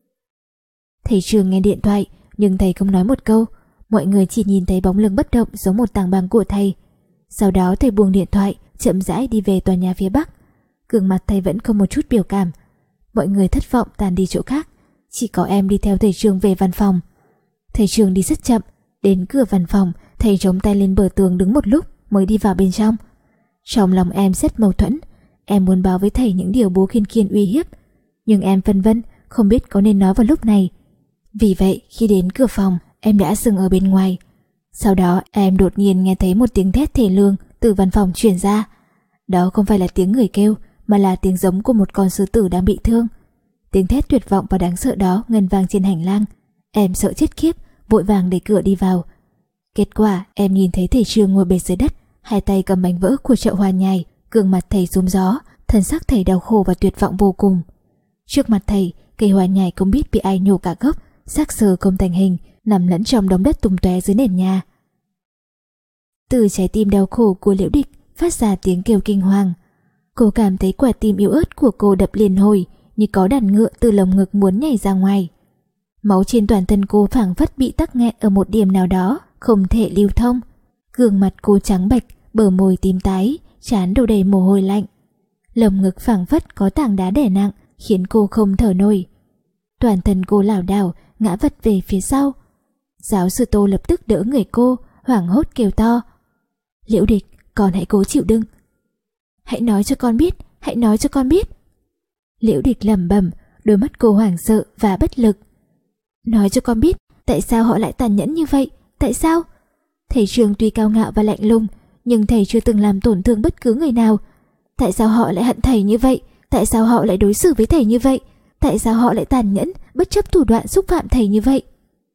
Thầy Trương nghe điện thoại, nhưng thầy không nói một câu. Mọi người chỉ nhìn thấy bóng lưng bất động giống một tảng băng của thầy. Sau đó thầy buông điện thoại, chậm rãi đi về tòa nhà phía bắc. Gương mặt thầy vẫn không một chút biểu cảm. Mọi người thất vọng tàn đi chỗ khác, chỉ có em đi theo thầy Trương về văn phòng. Thầy Trương đi rất chậm, đến cửa văn phòng, thầy chống tay lên bờ tường đứng một lúc mới đi vào bên trong. Trong lòng em rất mâu thuẫn, em muốn báo với thầy những điều bố Kiên Kiên uy hiếp, nhưng em phân vân không biết có nên nói vào lúc này. Vì vậy khi đến cửa phòng, em đã dừng ở bên ngoài. Sau đó em đột nhiên nghe thấy một tiếng thét thê lương từ văn phòng truyền ra. Đó không phải là tiếng người kêu, mà là tiếng giống của một con sư tử đang bị thương. Tiếng thét tuyệt vọng và đáng sợ đó ngân vang trên hành lang. Em sợ chết khiếp, vội vàng đẩy cửa đi vào. Kết quả em nhìn thấy thầy Trương ngồi bệt dưới đất, hai tay cầm bánh vỡ của chậu hoa nhài, gương mặt thầy rúm gió, thân xác thầy đau khổ và tuyệt vọng vô cùng. Trước mặt thầy, cây hoa nhài không biết bị ai nhổ cả gốc, xác sờ không thành hình, nằm lẫn trong đống đất tung tóe dưới nền nhà. Từ trái tim đau khổ của Liễu Địch phát ra tiếng kêu kinh hoàng. Cô cảm thấy quả tim yếu ớt của cô đập liền hồi, như có đàn ngựa từ lồng ngực muốn nhảy ra ngoài. Máu trên toàn thân cô phảng phất bị tắc nghẹn ở một điểm nào đó, không thể lưu thông. Gương mặt cô trắng bệch, bờ môi tím tái, trán đổ đầy mồ hôi lạnh. Lồng ngực phảng phất có tảng đá đè nặng, khiến cô không thở nổi. Toàn thân cô lảo đảo, ngã vật về phía sau. Giáo sư Tô lập tức đỡ người cô, hoảng hốt kêu to: Liễu Địch, con hãy cố chịu đựng. Hãy nói cho con biết, hãy nói cho con biết. Liễu Địch lẩm bẩm, đôi mắt cô hoảng sợ và bất lực. Nói cho con biết, tại sao họ lại tàn nhẫn như vậy? Tại sao? Thầy Trương tuy cao ngạo và lạnh lùng, nhưng thầy chưa từng làm tổn thương bất cứ người nào. Tại sao họ lại hận thầy như vậy? Tại sao họ lại đối xử với thầy như vậy? Tại sao họ lại tàn nhẫn, bất chấp thủ đoạn xúc phạm thầy như vậy?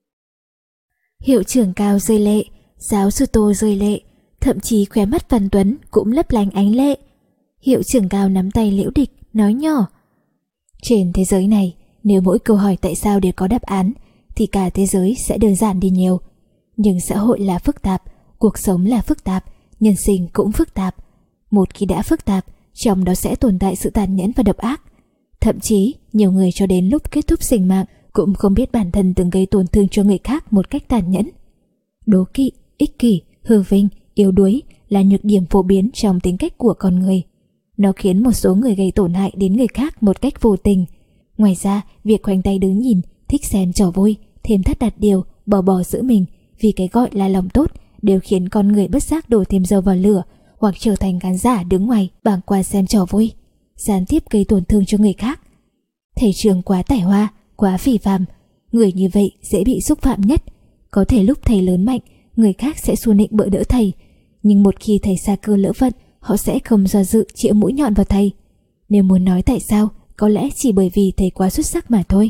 Hiệu trưởng Cao rơi lệ, giáo sư Tô rơi lệ, thậm chí khóe mắt Văn Tuấn cũng lấp lánh ánh lệ. Hiệu trưởng Cao nắm tay Liễu Địch, nói nhỏ: Trên thế giới này, nếu mỗi câu hỏi tại sao đều có đáp án, thì cả thế giới sẽ đơn giản đi nhiều. Nhưng xã hội là phức tạp, cuộc sống là phức tạp, nhân sinh cũng phức tạp. Một khi đã phức tạp, trong đó sẽ tồn tại sự tàn nhẫn và độc ác. Thậm chí, nhiều người cho đến lúc kết thúc sinh mạng cũng không biết bản thân từng gây tổn thương cho người khác một cách tàn nhẫn. Đố kỵ, ích kỷ, hư vinh, yếu đuối là nhược điểm phổ biến trong tính cách của con người. Nó khiến một số người gây tổn hại đến người khác một cách vô tình. Ngoài ra, việc khoanh tay đứng nhìn, thích xem trò vui, thêm thắt đặt điều, bỏ bỏ giữ mình vì cái gọi là lòng tốt đều khiến con người bất giác đổ thêm dầu vào lửa, hoặc trở thành khán giả đứng ngoài bảng quan xem trò vui, gián tiếp gây tổn thương cho người khác. Thầy trường quá tài hoa, quá phỉ phàm, người như vậy dễ bị xúc phạm nhất. Có thể lúc thầy lớn mạnh, người khác sẽ xu nịnh bỡ đỡ thầy, nhưng một khi thầy sa cơ lỡ vận, họ sẽ không do dự chĩa mũi nhọn vào thầy. Nếu muốn nói tại sao, có lẽ chỉ bởi vì thầy quá xuất sắc mà thôi.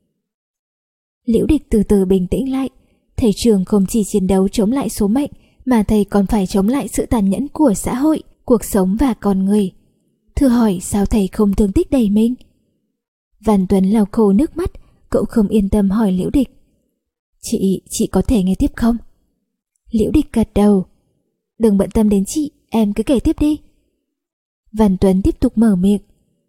Liễu Địch từ từ bình tĩnh lại. Thầy trường không chỉ chiến đấu chống lại số mệnh, mà thầy còn phải chống lại sự tàn nhẫn của xã hội, cuộc sống và con người. Thử hỏi sao thầy không thương tích đầy mình? Văn Tuấn lau khô nước mắt, cậu không yên tâm hỏi Liễu Địch. Chị, chị có thể nghe tiếp không? Liễu Địch gật đầu. Đừng bận tâm đến chị, em cứ kể tiếp đi. Văn Tuấn tiếp tục mở miệng.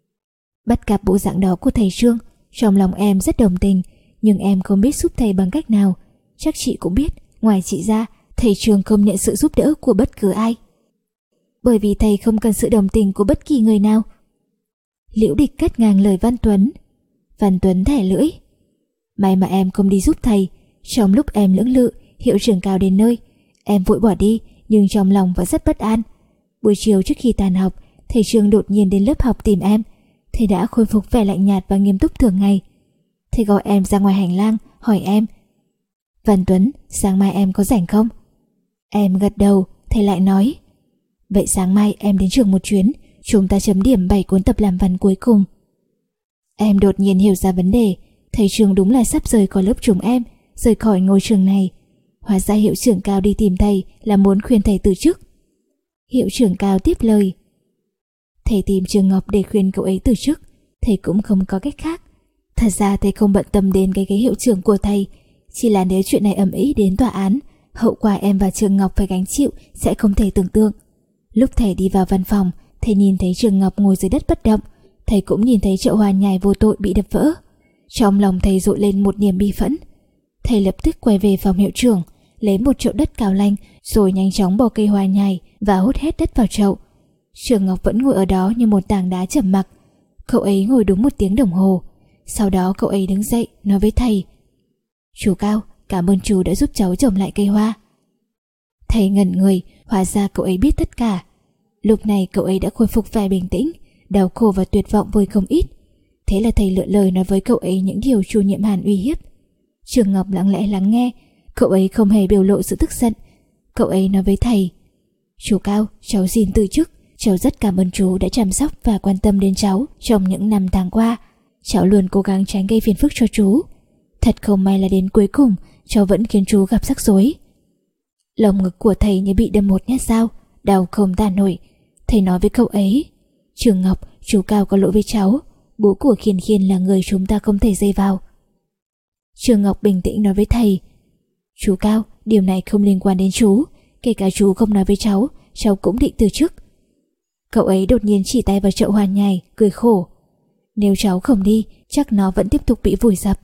Bắt gặp bộ dạng đó của thầy Trương, trong lòng em rất đồng tình, nhưng em không biết giúp thầy bằng cách nào. Chắc chị cũng biết, ngoài chị ra, thầy Trương không nhận sự giúp đỡ của bất cứ ai. Bởi vì thầy không cần sự đồng tình của bất kỳ người nào. Liễu Địch cắt ngang lời Văn Tuấn. Văn Tuấn thẻ lưỡi. May mà em không đi giúp thầy. Trong lúc em lưỡng lự, hiệu trưởng Cao đến nơi, em vội bỏ đi, nhưng trong lòng vẫn rất bất an. Buổi chiều trước khi tan học, thầy Trương đột nhiên đến lớp học tìm em. Thầy đã khôi phục vẻ lạnh nhạt và nghiêm túc thường ngày. Thầy gọi em ra ngoài hành lang, hỏi em: Văn Tuấn, sáng mai em có rảnh không? Em gật đầu. Thầy lại nói: Vậy sáng mai em đến trường một chuyến, chúng ta chấm điểm bảy cuốn tập làm văn cuối cùng. Em đột nhiên hiểu ra vấn đề. Thầy Trương đúng là sắp rời khỏi lớp chúng em, rời khỏi ngôi trường này. Hóa ra hiệu trưởng Cao đi tìm thầy là muốn khuyên thầy từ chức. Hiệu trưởng Cao tiếp lời: Thầy tìm Trường Ngọc để khuyên cậu ấy từ chức, thầy cũng không có cách khác. Thật ra thầy không bận tâm đến cái ghế hiệu trưởng của thầy, chỉ là nếu chuyện này ầm ĩ đến tòa án, hậu quả em và Trường Ngọc phải gánh chịu sẽ không thể tưởng tượng. Lúc thầy đi vào văn phòng, thầy nhìn thấy Trường Ngọc ngồi dưới đất bất động, thầy cũng nhìn thấy chậu hoa nhài vô tội bị đập vỡ. Trong lòng thầy dội lên một niềm bi phẫn. Thầy lập tức quay về phòng hiệu trưởng, lấy một chậu đất cao lanh, rồi nhanh chóng bỏ cây hoa nhài và hút hết đất vào chậu. Trường Ngọc vẫn ngồi ở đó như một tảng đá trầm mặc. Cậu ấy ngồi đúng một tiếng đồng hồ. Sau đó cậu ấy đứng dậy nói với thầy: Chú Cao, cảm ơn chú đã giúp cháu trồng lại cây hoa. Thầy ngẩn người, hóa ra cậu ấy biết tất cả. Lúc này cậu ấy đã khôi phục vẻ bình tĩnh, đau khổ và tuyệt vọng vơi không ít. Thế là thầy lựa lời nói với cậu ấy những điều Chu Nhiệm Hàn uy hiếp. Trường Ngọc lặng lẽ lắng nghe. Cậu ấy không hề biểu lộ sự tức giận. Cậu ấy nói với thầy: Chú Cao, cháu xin từ chức. Cháu rất cảm ơn chú đã chăm sóc và quan tâm đến cháu trong những năm tháng qua. Cháu luôn cố gắng tránh gây phiền phức cho chú. Thật không may là đến cuối cùng cháu vẫn khiến chú gặp rắc rối. Lồng ngực của thầy như bị đâm một nhát dao, đau không tả nổi. Thầy nói với cậu ấy: Trường Ngọc, chú Cao có lỗi với cháu. Bố của Khiên Khiên là người chúng ta không thể dây vào. Trường Ngọc bình tĩnh nói với thầy: Chú Cao, điều này không liên quan đến chú. Kể cả chú không nói với cháu, cháu cũng định từ chức. Cậu ấy đột nhiên chỉ tay vào chậu hoa nhài, cười khổ: Nếu cháu không đi, chắc nó vẫn tiếp tục bị vùi dập.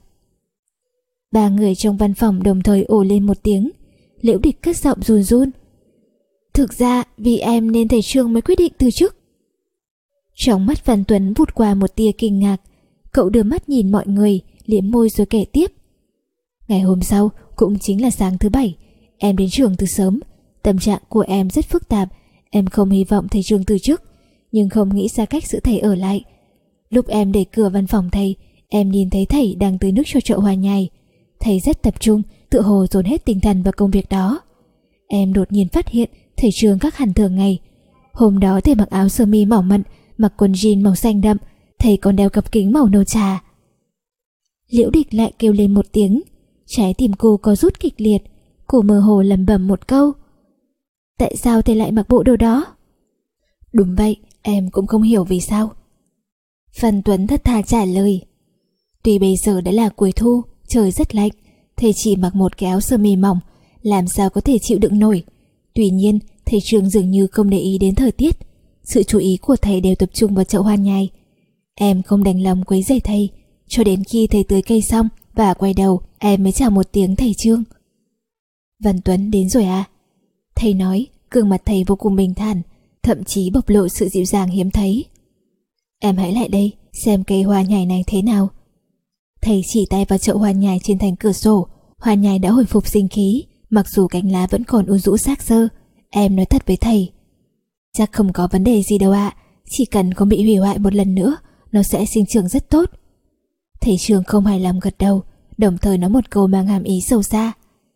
Ba người trong văn phòng đồng thời ồ lên một tiếng. Liễu Địch cất giọng run run: Thực ra vì em nên thầy Trương mới quyết định từ chức. Trong mắt Văn Tuấn vụt qua một tia kinh ngạc. Cậu đưa mắt nhìn mọi người, liếm môi rồi kể tiếp: Ngày hôm sau, cũng chính là sáng thứ bảy, em đến trường từ sớm. Tâm trạng của em rất phức tạp. Em không hy vọng thầy Trương từ chức, nhưng không nghĩ ra cách giữ thầy ở lại. Lúc em đẩy cửa văn phòng thầy, em nhìn thấy thầy đang tưới nước cho chậu hoa nhài. Thầy rất tập trung, tựa hồ dồn hết tinh thần vào công việc đó. Em đột nhiên phát hiện thầy Trương khác hẳn thường ngày. Hôm đó thầy mặc áo sơ mi mỏng mận, mặc quần jean màu xanh đậm, thầy còn đeo cặp kính màu nâu trà. Liễu Địch lại kêu lên một tiếng. Trái tim cô có rút kịch liệt. Cô mơ hồ lẩm bẩm một câu: Tại sao thầy lại mặc bộ đồ đó? Đúng vậy, em cũng không hiểu vì sao. Văn Tuấn thật thà trả lời: Tuy bây giờ đã là cuối thu, trời rất lạnh, thầy chỉ mặc một cái áo sơ mi mỏng, làm sao có thể chịu đựng nổi. Tuy nhiên, thầy Trương dường như không để ý đến thời tiết. Sự chú ý của thầy đều tập trung vào chậu hoa nhài. Em không đành lòng quấy rầy thầy, cho đến khi thầy tưới cây xong và quay đầu, em mới chào một tiếng thầy Trương. Văn Tuấn đến rồi à? Thầy nói, gương mặt thầy vô cùng bình thản, thậm chí bộc lộ sự dịu dàng hiếm thấy. Em hãy lại đây, xem cây hoa nhài này thế nào. Thầy chỉ tay vào chậu hoa nhài trên thành cửa sổ. Hoa nhài đã hồi phục sinh khí, Mặc dù cánh lá vẫn còn ưu rũ xác xơ, em nói thật với thầy, chắc không có vấn đề gì đâu ạ, chỉ cần không bị hủy hoại một lần nữa, nó sẽ sinh trưởng rất tốt. Thầy Trường không hài lòng gật đầu, đồng thời nói một câu mang hàm ý sâu xa.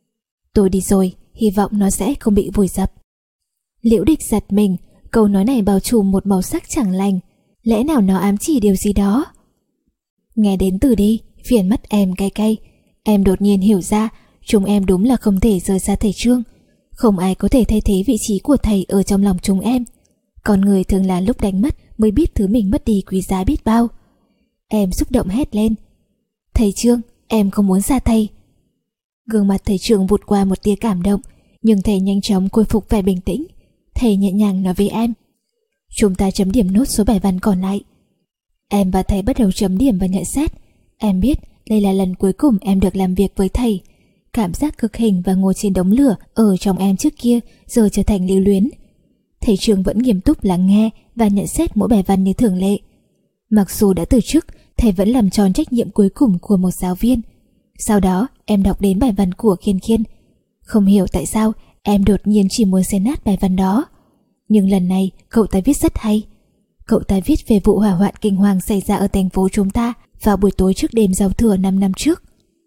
Tôi đi rồi, hy vọng nó sẽ không bị vùi dập. Liễu Địch giật mình, câu nói này bao trùm một màu sắc chẳng lành, lẽ nào nó ám chỉ điều gì đó? Nghe đến từ đi, phiền mắt em cay cay. Em đột nhiên hiểu ra, chúng em đúng là không thể rời xa thầy Trương. Không ai có thể thay thế vị trí của thầy ở trong lòng chúng em. Con người thường là lúc đánh mất mới biết thứ mình mất đi quý giá biết bao. Em xúc động hét lên. Thầy Trương, em không muốn xa thầy. Gương mặt thầy Trương vụt qua một tia cảm động, nhưng thầy nhanh chóng khôi phục vẻ bình tĩnh. Thầy nhẹ nhàng nói với em. Chúng ta chấm điểm nốt số bài văn còn lại. Em và thầy bắt đầu chấm điểm và nhận xét. Em biết đây là lần cuối cùng em được làm việc với thầy. Cảm giác cực hình và ngồi trên đống lửa ở trong em trước kia giờ trở thành lưu luyến. Thầy Trương vẫn nghiêm túc lắng nghe và nhận xét mỗi bài văn như thường lệ. Mặc dù đã từ chức, thầy vẫn làm tròn trách nhiệm cuối cùng của một giáo viên. Sau đó em đọc đến bài văn của Khiên Khiên. Không hiểu tại sao em đột nhiên chỉ muốn xé nát bài văn đó. Nhưng lần này cậu ta viết rất hay. Cậu ta viết về vụ hỏa hoạn kinh hoàng xảy ra ở thành phố chúng ta vào buổi tối trước đêm giao thừa năm năm trước.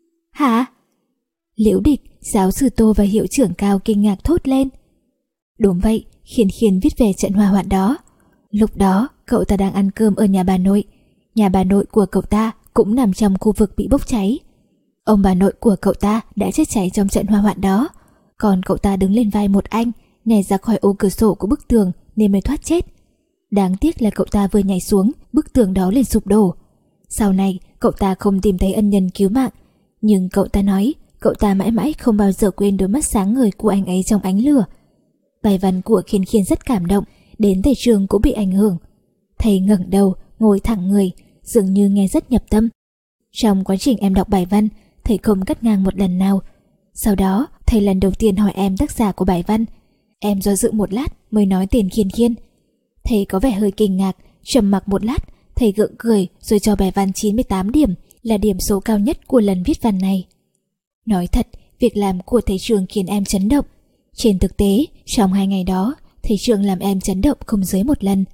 Hả? Liễu Địch, giáo sư Tô và hiệu trưởng Cao kinh ngạc thốt lên. Đúng vậy, Khiên Khiên viết về trận hỏa hoạn đó. Lúc đó cậu ta đang ăn cơm ở nhà bà nội. Nhà bà nội của cậu ta cũng nằm trong khu vực bị bốc cháy. Ông bà nội của cậu ta đã chết cháy trong trận hỏa hoạn đó. Còn cậu ta đứng lên vai một anh, nhảy ra khỏi ô cửa sổ của bức tường nên mới thoát chết. Đáng tiếc là cậu ta vừa nhảy xuống, bức tường đó liền sụp đổ. Sau này cậu ta không tìm thấy ân nhân cứu mạng, nhưng cậu ta nói cậu ta mãi mãi không bao giờ quên đôi mắt sáng ngời của anh ấy trong ánh lửa. Bài văn của Khiên Khiên rất cảm động, đến thầy Trường cũng bị ảnh hưởng. Thầy ngẩng đầu, ngồi thẳng người, dường như nghe rất nhập tâm. Trong quá trình em đọc bài văn, thầy không cắt ngang một lần nào. Sau đó, thầy lần đầu tiên hỏi em tác giả của bài văn. Em do dự một lát mới nói tên Khiên Khiên. Thầy có vẻ hơi kinh ngạc, trầm mặc một lát, thầy gượng cười rồi cho bài văn chín mươi tám điểm, là điểm số cao nhất của lần viết văn này. Nói thật, việc làm của thầy Trường khiến em chấn động. Trên thực tế, trong hai ngày đó, thầy Trường làm em chấn động không dưới một lần.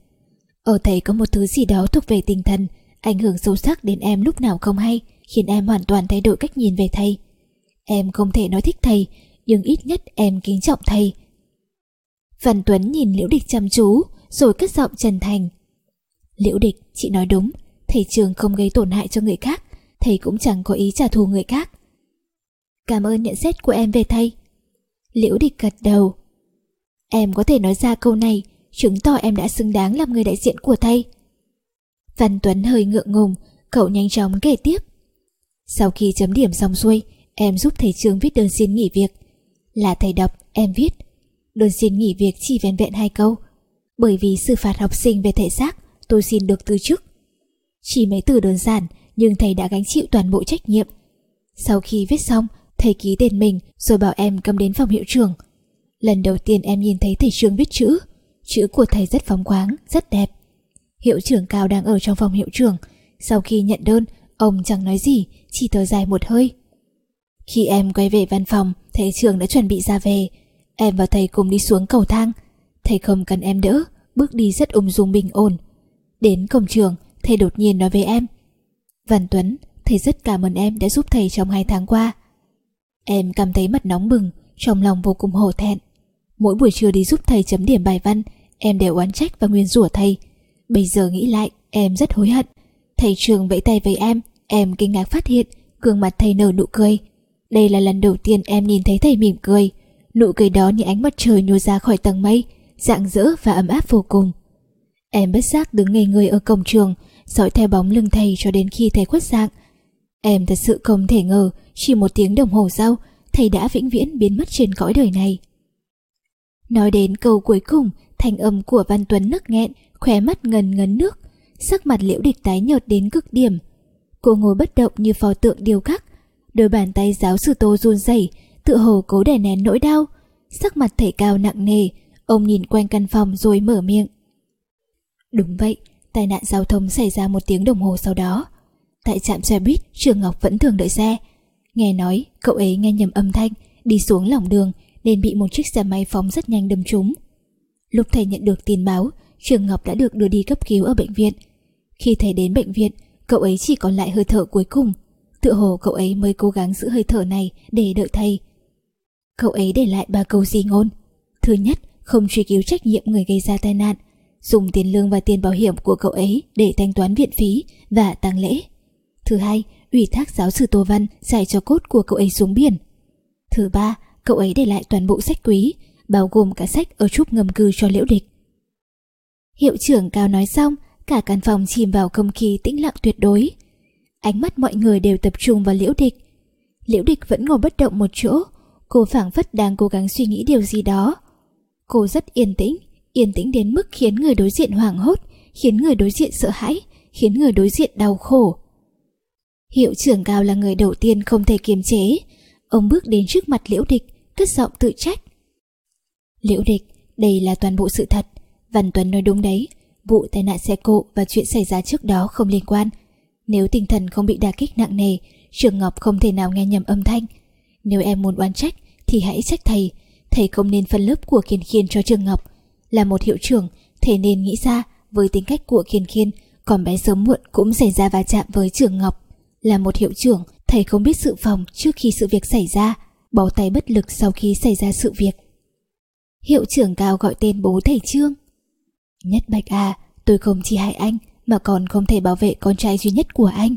Ở thầy có một thứ gì đó thuộc về tinh thần, ảnh hưởng sâu sắc đến em lúc nào không hay, khiến em hoàn toàn thay đổi cách nhìn về thầy. Em không thể nói thích thầy, nhưng ít nhất em kính trọng thầy. Văn Tuấn nhìn Liễu Địch chăm chú, rồi cất giọng chân thành. Liễu Địch, chị nói đúng, thầy Trường không gây tổn hại cho người khác, thầy cũng chẳng có ý trả thù người khác. Cảm ơn nhận xét của em về thầy. Liễu Địch gật đầu. Em có thể nói ra câu này, chứng tỏ em đã xứng đáng làm người đại diện của thầy. Văn Tuấn hơi ngượng ngùng, cậu nhanh chóng kể tiếp. Sau khi chấm điểm xong xuôi, em giúp thầy Trường viết đơn xin nghỉ việc. Là thầy đọc, em viết. Đơn xin nghỉ việc chỉ vẹn vẹn hai câu. Bởi vì xử phạt học sinh về thể xác, tôi xin được từ chức. Chỉ mấy từ đơn giản, nhưng thầy đã gánh chịu toàn bộ trách nhiệm. Sau khi viết xong, thầy ký tên mình rồi bảo em cầm đến phòng hiệu trưởng. Lần đầu tiên em nhìn thấy thầy Trường viết chữ. Chữ của thầy rất phóng khoáng, rất đẹp. Hiệu trưởng Cao đang ở trong phòng hiệu trưởng. Sau khi nhận đơn, ông chẳng nói gì, chỉ thở dài một hơi. Khi em quay về văn phòng, thầy Trường đã chuẩn bị ra về. Em và thầy cùng đi xuống cầu thang. Thầy không cần em đỡ, bước đi rất ung dung bình ổn. Đến cổng trường, thầy đột nhiên nói với em. Văn Tuấn, thầy rất cảm ơn em đã giúp thầy trong hai tháng qua. Em cảm thấy mặt nóng bừng, trong lòng vô cùng hổ thẹn. Mỗi buổi trưa đi giúp thầy chấm điểm bài văn, em đều oán trách và nguyên rủa thầy. Bây giờ nghĩ lại, em rất hối hận. Thầy Trường vẫy tay với em, em kinh ngạc phát hiện gương mặt thầy nở nụ cười. Đây là lần đầu tiên em nhìn thấy thầy mỉm cười. Nụ cười đó như ánh mặt trời nhô ra khỏi tầng mây, rạng rỡ và ấm áp vô cùng. Em bất giác đứng ngây người ở cổng trường, dõi theo bóng lưng thầy cho đến khi thầy khuất dạng. Em thật sự không thể ngờ, chỉ một tiếng đồng hồ sau, thầy đã vĩnh viễn biến mất trên cõi đời này. Nói đến câu cuối cùng, thanh âm của Văn Tuấn nức nghẹn, khóe mắt ngần ngấn nước, sắc mặt Liễu Địch tái nhợt đến cực điểm. Cô ngồi bất động như pho tượng điêu khắc, đôi bàn tay giáo sư Tô run rẩy, tựa hồ cố đè nén nỗi đau. Sắc mặt thầy Cao nặng nề, ông nhìn quanh căn phòng rồi mở miệng. Đúng vậy, tai nạn giao thông xảy ra một tiếng đồng hồ sau đó. Tại trạm xe buýt, Trường Ngọc vẫn thường đợi xe. Nghe nói cậu ấy nghe nhầm âm thanh đi xuống lòng đường nên bị một chiếc xe máy phóng rất nhanh đâm trúng. Lúc thầy nhận được tin báo, Trường Ngọc đã được đưa đi cấp cứu ở bệnh viện. Khi thầy đến bệnh viện, cậu ấy chỉ còn lại hơi thở cuối cùng. Tựa hồ cậu ấy mới cố gắng giữ hơi thở này để đợi thầy. Cậu ấy để lại ba câu di ngôn. Thứ nhất, không truy cứu trách nhiệm người gây ra tai nạn, dùng tiền lương và tiền bảo hiểm của cậu ấy để thanh toán viện phí và tang lễ. Thứ hai, ủy thác giáo sư Tô Văn giải cho cốt của cậu ấy xuống biển. Thứ ba, cậu ấy để lại toàn bộ sách quý, bao gồm cả sách ở trúc ngầm cư cho Liễu Địch. Hiệu trưởng Cao nói xong, cả căn phòng chìm vào không khí tĩnh lặng tuyệt đối. Ánh mắt mọi người đều tập trung vào Liễu Địch. Liễu Địch vẫn ngồi bất động một chỗ, cô phảng phất đang cố gắng suy nghĩ điều gì đó. Cô rất yên tĩnh, yên tĩnh đến mức khiến người đối diện hoảng hốt, khiến người đối diện sợ hãi, khiến người đối diện đau khổ. Hiệu trưởng Cao là người đầu tiên không thể kiềm chế. Ông bước đến trước mặt Liễu Địch, cất giọng tự trách. Liễu Địch, đây là toàn bộ sự thật. Văn Tuấn nói đúng đấy, vụ tai nạn xe cộ và chuyện xảy ra trước đó không liên quan. Nếu tinh thần không bị đả kích nặng nề, Trường Ngọc không thể nào nghe nhầm âm thanh. Nếu em muốn oán trách thì hãy trách thầy. Thầy không nên phân lớp của Khiên Khiên cho Trường Ngọc. Là một hiệu trưởng, thầy nên nghĩ ra với tính cách của Khiên Khiên, còn bé sớm muộn cũng xảy ra va chạm với Trường Ngọc. Là một hiệu trưởng, thầy không biết dự phòng trước khi sự việc xảy ra, bó tay bất lực sau khi xảy ra sự việc. Hiệu trưởng Cao gọi tên bố thầy Trương. Nhất Bạch à, tôi không chỉ hại anh mà còn không thể bảo vệ con trai duy nhất của anh.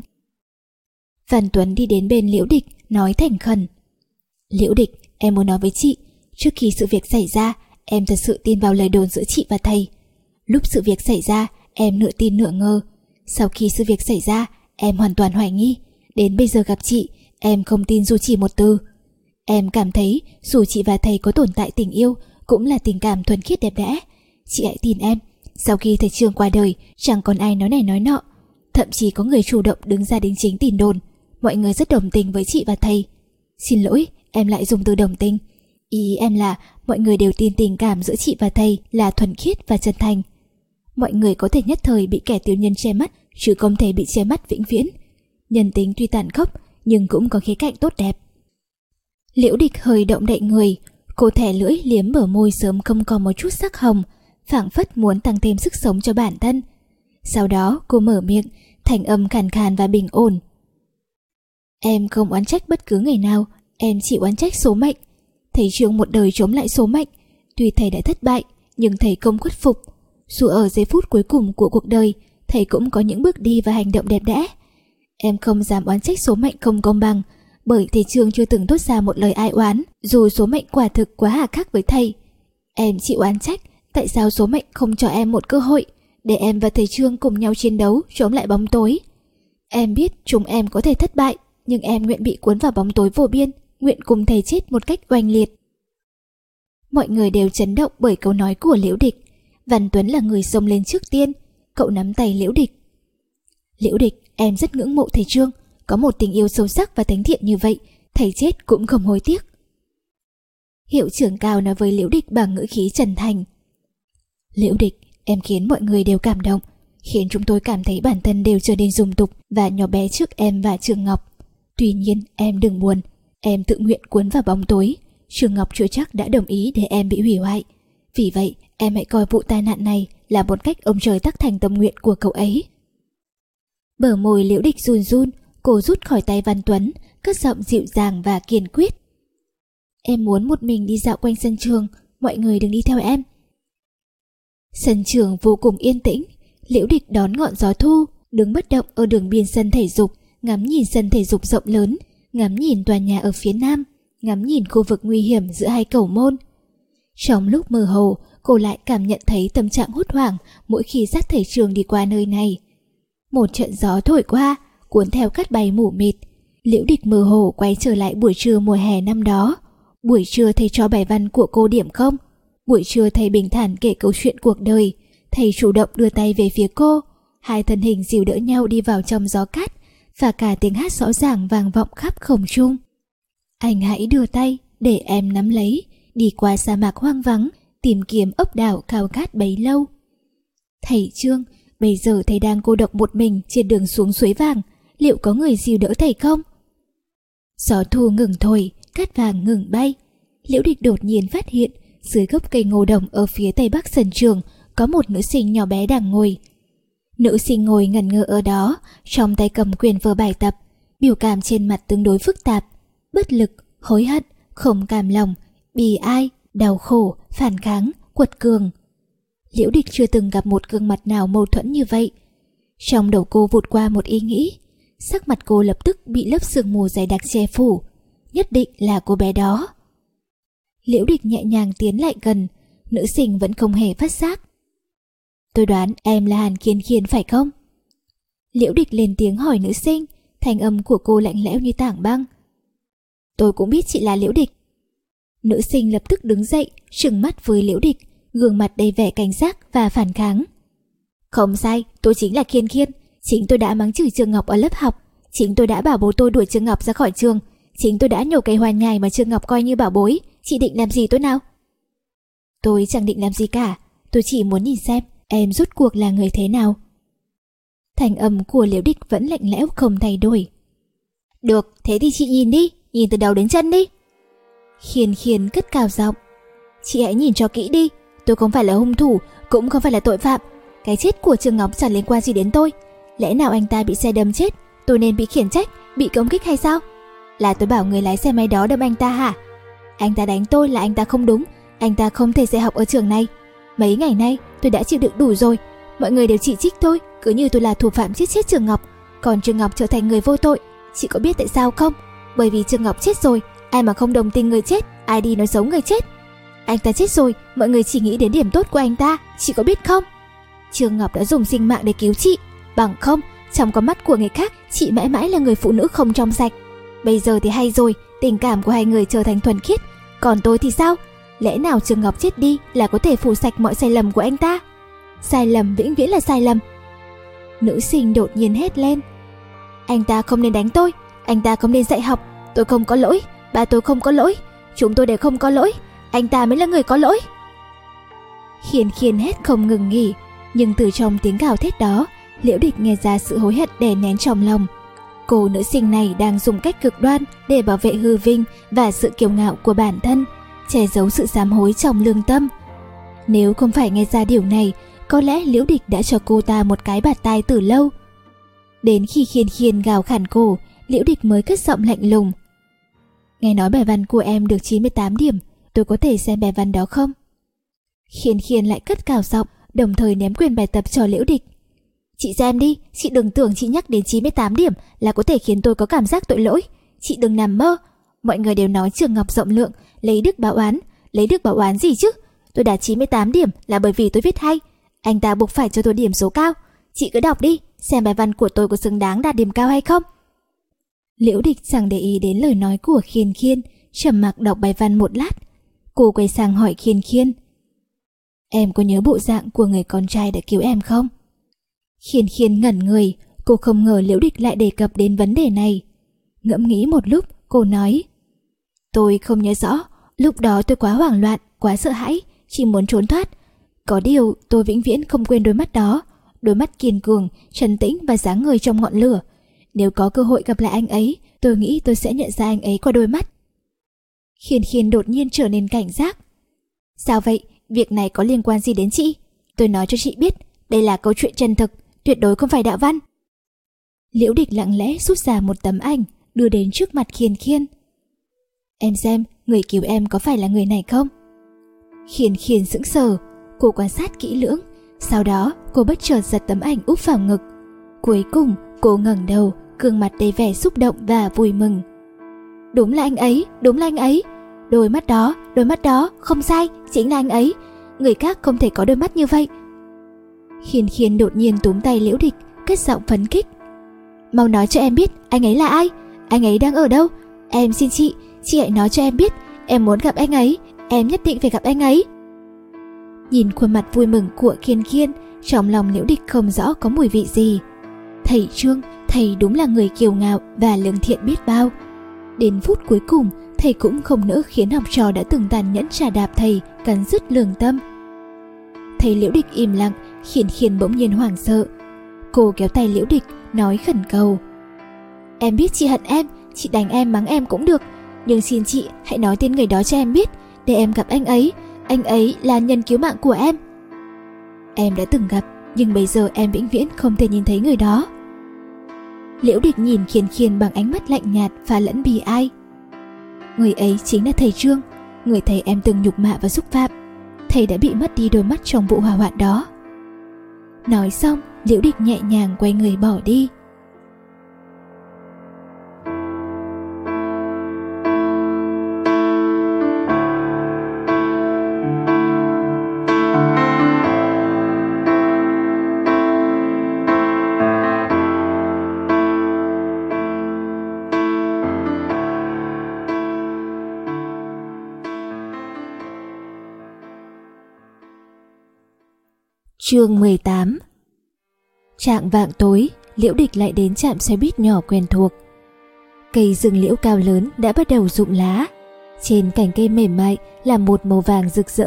Văn Tuấn đi đến bên Liễu Địch, nói thành khẩn. Liễu Địch, em muốn nói với chị, trước khi sự việc xảy ra, em thật sự tin vào lời đồn giữa chị và thầy. Lúc sự việc xảy ra, em nửa tin nửa ngờ. Sau khi sự việc xảy ra, em hoàn toàn hoài nghi. Đến bây giờ gặp chị, em không tin dù chỉ một từ. Em cảm thấy dù chị và thầy có tồn tại tình yêu, cũng là tình cảm thuần khiết đẹp đẽ. Chị hãy tin em, sau khi thầy Trương qua đời, chẳng còn ai nói này nói nọ. Thậm chí có người chủ động đứng ra đính chính tin đồn. Mọi người rất đồng tình với chị và thầy. Xin lỗi, em lại dùng từ đồng tình. Ý em là mọi người đều tin tình cảm giữa chị và thầy là thuần khiết và chân thành. Mọi người có thể nhất thời bị kẻ tiểu nhân che mắt, chứ không thể bị che mắt vĩnh viễn. Nhân tính tuy tàn khốc, nhưng cũng có khía cạnh tốt đẹp. Liễu Địch hơi động đậy người, cô thẻ lưỡi liếm bờ môi sớm không còn một chút sắc hồng, phảng phất muốn tăng thêm sức sống cho bản thân. Sau đó cô mở miệng, thành âm khàn khàn và bình ổn. Em không oán trách bất cứ người nào, em chỉ oán trách số mệnh. Thầy Trương một đời chống lại số mệnh. Tuy thầy đã thất bại, nhưng thầy không khuất phục. Dù ở giây phút cuối cùng của cuộc đời, thầy cũng có những bước đi và hành động đẹp đẽ. Em không dám oán trách số mệnh không công bằng, bởi thầy Trương chưa từng thốt ra một lời ai oán, dù số mệnh quả thực quá hà khắc với thầy. Em chỉ oán trách tại sao số mệnh không cho em một cơ hội để em và thầy Trương cùng nhau chiến đấu chống lại bóng tối. Em biết chúng em có thể thất bại, nhưng em nguyện bị cuốn vào bóng tối vô biên, nguyện cùng thầy chết một cách oanh liệt. Mọi người đều chấn động bởi câu nói của Liễu Địch. Văn Tuấn là người xông lên trước tiên, cậu nắm tay Liễu Địch. Liễu Địch, em rất ngưỡng mộ thầy Trương, có một tình yêu sâu sắc và thánh thiện như vậy, thầy chết cũng không hối tiếc. Hiệu trưởng Cao nói với Liễu Địch bằng ngữ khí chân thành. Liễu Địch, em khiến mọi người đều cảm động, khiến chúng tôi cảm thấy bản thân đều trở nên dung tục và nhỏ bé trước em và Trường Ngọc. Tuy nhiên em đừng buồn, em tự nguyện cuốn vào bóng tối, Trường Ngọc chưa chắc đã đồng ý để em bị hủy hoại. Vì vậy em hãy coi vụ tai nạn này là một cách ông trời tác thành tâm nguyện của cậu ấy. Bờ môi Liễu Địch run run, cô rút khỏi tay Văn Tuấn, cất giọng dịu dàng và kiên quyết. Em muốn một mình đi dạo quanh sân trường, mọi người đừng đi theo em. Sân trường vô cùng yên tĩnh, Liễu Địch đón ngọn gió thu, đứng bất động ở đường biên sân thể dục, ngắm nhìn sân thể dục rộng lớn, ngắm nhìn tòa nhà ở phía nam, ngắm nhìn khu vực nguy hiểm giữa hai cầu môn. Trong lúc mơ hồ, cô lại cảm nhận thấy tâm trạng hốt hoảng mỗi khi dắt thầy Trường đi qua nơi này. Một trận gió thổi qua, cuốn theo cát bay mù mịt. Liễu Địch mơ hồ quay trở lại buổi trưa mùa hè năm đó. Buổi trưa thầy cho bài văn của cô điểm không. Buổi trưa thầy bình thản kể câu chuyện cuộc đời. Thầy chủ động đưa tay về phía cô. Hai thân hình dìu đỡ nhau đi vào trong gió cát, và cả tiếng hát rõ ràng vang vọng khắp không trung. Anh hãy đưa tay để em nắm lấy, đi qua sa mạc hoang vắng, tìm kiếm ốc đảo cao cát bấy lâu. Thầy Trương, bây giờ thầy đang cô độc một mình trên đường xuống suối vàng, liệu có người dìu đỡ thầy không? Gió thu ngừng thổi, cát vàng ngừng bay. Liễu Địch đột nhiên phát hiện dưới gốc cây ngô đồng ở phía tây bắc sân trường có một nữ sinh nhỏ bé đang ngồi. Nữ sinh ngồi ngẩn ngơ ở đó, trong tay cầm quyển vở bài tập, biểu cảm trên mặt tương đối phức tạp, bất lực, hối hận, không cam lòng, bi ai, đau khổ, phản kháng, quật cường. Liễu Địch chưa từng gặp một gương mặt nào mâu thuẫn như vậy. Trong đầu cô vụt qua một ý nghĩ, sắc mặt cô lập tức bị lớp sương mù dày đặc che phủ, nhất định là cô bé đó. Liễu Địch nhẹ nhàng tiến lại gần, nữ sinh vẫn không hề phát giác. Tôi đoán em là Hàn Khiên Khiên phải không? Liễu Địch lên tiếng hỏi nữ sinh, thanh âm của cô lạnh lẽo như tảng băng. Tôi cũng biết chị là Liễu Địch. Nữ sinh lập tức đứng dậy, trừng mắt với Liễu Địch, gương mặt đầy vẻ cảnh giác và phản kháng. Không sai, tôi chính là Khiên Khiên. Chính tôi đã mắng chửi Trương Ngọc ở lớp học. Chính tôi đã bảo bố tôi đuổi Trương Ngọc ra khỏi trường. Chính tôi đã nhổ cây hoa nhài mà Trương Ngọc coi như bảo bối. Chị định làm gì tôi nào? Tôi chẳng định làm gì cả. Tôi chỉ muốn nhìn xem em rốt cuộc là người thế nào. Thành âm của Liễu Địch vẫn lạnh lẽo không thay đổi. Được, thế thì chị nhìn đi, nhìn từ đầu đến chân đi. Khiên Khiên cất cao giọng. Chị hãy nhìn cho kỹ đi, tôi không phải là hung thủ, cũng không phải là tội phạm. Cái chết của Trương Ngọc chẳng liên quan gì đến tôi. Lẽ nào anh ta bị xe đâm chết, tôi nên bị khiển trách, bị công kích hay sao? Là tôi bảo người lái xe máy đó đâm anh ta hả? Anh ta đánh tôi là anh ta không đúng, anh ta không thể dạy học ở trường này. Mấy ngày nay tôi đã chịu đựng đủ rồi. Mọi người đều chỉ trích tôi, cứ như tôi là thủ phạm giết chết Trương Ngọc, còn Trương Ngọc trở thành người vô tội. Chị có biết tại sao không? Bởi vì Trương Ngọc chết rồi, ai mà không đồng tình người chết, ai đi nói xấu người chết. Anh ta chết rồi, mọi người chỉ nghĩ đến điểm tốt của anh ta, chị có biết không? Trương Ngọc đã dùng sinh mạng để cứu chị, bằng không, trong con mắt của người khác, chị mãi mãi là người phụ nữ không trong sạch. Bây giờ thì hay rồi, tình cảm của hai người trở thành thuần khiết, còn tôi thì sao? Lẽ nào Trương Ngọc chết đi là có thể phủ sạch mọi sai lầm của anh ta? Sai lầm vĩnh viễn là sai lầm. Nữ sinh đột nhiên hét lên. Anh ta không nên đánh tôi, anh ta không nên dạy học, tôi không có lỗi, ba tôi không có lỗi, chúng tôi đều không có lỗi, anh ta mới là người có lỗi. Khiên Khiên hét không ngừng nghỉ, nhưng từ trong tiếng gào thét đó, Liễu Địch nghe ra sự hối hận đè nén trong lòng. Cô nữ sinh này đang dùng cách cực đoan để bảo vệ hư vinh và sự kiêu ngạo của bản thân, che giấu sự sám hối trong lương tâm. Nếu không phải nghe ra điều này, có lẽ Liễu Địch đã cho cô ta một cái bạt tai từ lâu. Đến khi Khiên Khiên gào khản cổ, Liễu Địch mới cất giọng lạnh lùng. Nghe nói bài văn của em được chín mươi tám điểm, tôi có thể xem bài văn đó không? Khiên Khiên lại cất cao giọng, đồng thời ném quyền bài tập cho Liễu Địch. Chị xem đi, chị đừng tưởng chị nhắc đến chín mươi tám điểm là có thể khiến tôi có cảm giác tội lỗi. Chị đừng nằm mơ. Mọi người đều nói Trương Ngọc rộng lượng, lấy đức báo oán. Lấy đức báo oán gì chứ? Tôi đạt chín mươi tám điểm là bởi vì tôi viết hay. Anh ta buộc phải cho tôi điểm số cao. Chị cứ đọc đi, xem bài văn của tôi có xứng đáng đạt điểm cao hay không. Liễu Địch chẳng để ý đến lời nói của Khiên Khiên, trầm mặc đọc bài văn một lát. Cô quay sang hỏi Khiên Khiên. Em có nhớ bộ dạng của người con trai đã cứu em không? Khiên Khiên ngẩn người, cô không ngờ Liễu Địch lại đề cập đến vấn đề này. Ngẫm nghĩ một lúc, cô nói. Tôi không nhớ rõ, lúc đó tôi quá hoảng loạn, quá sợ hãi, chỉ muốn trốn thoát. Có điều tôi vĩnh viễn không quên đôi mắt đó, đôi mắt kiên cường, trấn tĩnh và dáng người trong ngọn lửa. Nếu có cơ hội gặp lại anh ấy, tôi nghĩ tôi sẽ nhận ra anh ấy qua đôi mắt. Khiên Khiên đột nhiên trở nên cảnh giác. Sao vậy? Việc này có liên quan gì đến chị? Tôi nói cho chị biết, đây là câu chuyện chân thực, tuyệt đối không phải đạo văn. Liễu Địch lặng lẽ rút ra một tấm ảnh, đưa đến trước mặt Khiên Khiên. Em xem, người cứu em có phải là người này không? Khiên Khiên sững sờ, cô quan sát kỹ lưỡng, sau đó cô bất chợt giật tấm ảnh úp vào ngực. Cuối cùng cô ngẩng đầu, gương mặt đầy vẻ xúc động và vui mừng. Đúng là anh ấy, đúng là anh ấy. Đôi mắt đó, đôi mắt đó, không sai, chính là anh ấy. Người khác không thể có đôi mắt như vậy. Khiên Khiên đột nhiên túm tay Liễu Địch, cất giọng phấn khích. Mau nói cho em biết anh ấy là ai, anh ấy đang ở đâu. Em xin chị, chị hãy nói cho em biết. Em muốn gặp anh ấy, em nhất định phải gặp anh ấy. Nhìn khuôn mặt vui mừng của Khiên Khiên, trong lòng Liễu Địch không rõ có mùi vị gì. Thầy Trương, thầy đúng là người kiêu ngạo và lương thiện biết bao. Đến phút cuối cùng, thầy cũng không nỡ khiến học trò đã từng tàn nhẫn trà đạp thầy cắn rứt lương tâm. Thấy Liễu Địch im lặng, Khiên Khiên bỗng nhiên hoảng sợ. Cô kéo tay Liễu Địch, nói khẩn cầu. Em biết chị hận em, chị đánh em mắng em cũng được, Nhưng xin chị hãy nói tên người đó cho em biết, để em gặp anh ấy. Anh ấy là nhân cứu mạng của em. Em đã từng gặp, nhưng bây giờ em vĩnh viễn không thể nhìn thấy người đó. Liễu Địch nhìn Khiên Khiên bằng ánh mắt lạnh nhạt pha lẫn bi ai. Người ấy chính là thầy Trương, người thầy em từng nhục mạ và xúc phạm. Thầy đã bị mất đi đôi mắt trong vụ hỏa hoạn đó. Nói xong, Liễu Địch nhẹ nhàng quay người bỏ đi. Chương mười tám. Trạng vạng tối, Liễu Địch lại đến trạm xe buýt nhỏ quen thuộc. Cây rừng liễu cao lớn đã bắt đầu rụng lá. Trên cành cây mềm mại là một màu vàng rực rỡ.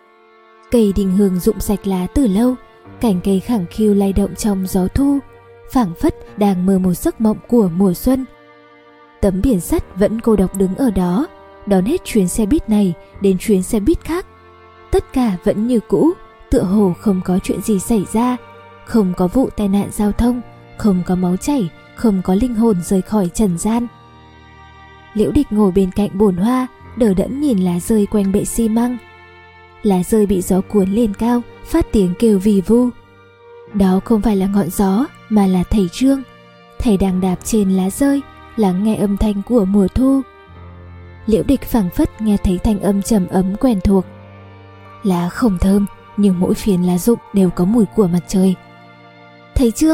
Cây đình hương rụng sạch lá từ lâu, cành cây khẳng khiu lay động trong gió thu, phảng phất đang mơ một giấc mộng của mùa xuân. Tấm biển sắt vẫn cô độc đứng ở đó, đón hết chuyến xe buýt này đến chuyến xe buýt khác. Tất cả vẫn như cũ, tựa hồ không có chuyện gì xảy ra, không có vụ tai nạn giao thông, không có máu chảy, không có linh hồn rời khỏi trần gian. Liễu Địch ngồi bên cạnh bồn hoa, đờ đẫn nhìn lá rơi quanh bệ xi măng. Lá rơi bị gió cuốn lên cao, phát tiếng kêu vì vu. Đó không phải là ngọn gió, mà là thầy Trương. Thầy đang đạp trên lá rơi, lắng nghe âm thanh của mùa thu. Liễu Địch phảng phất nghe thấy thanh âm trầm ấm quen thuộc. Lá không thơm, nhưng mỗi phiến lá rụng đều có mùi của mặt trời. Thầy Trương!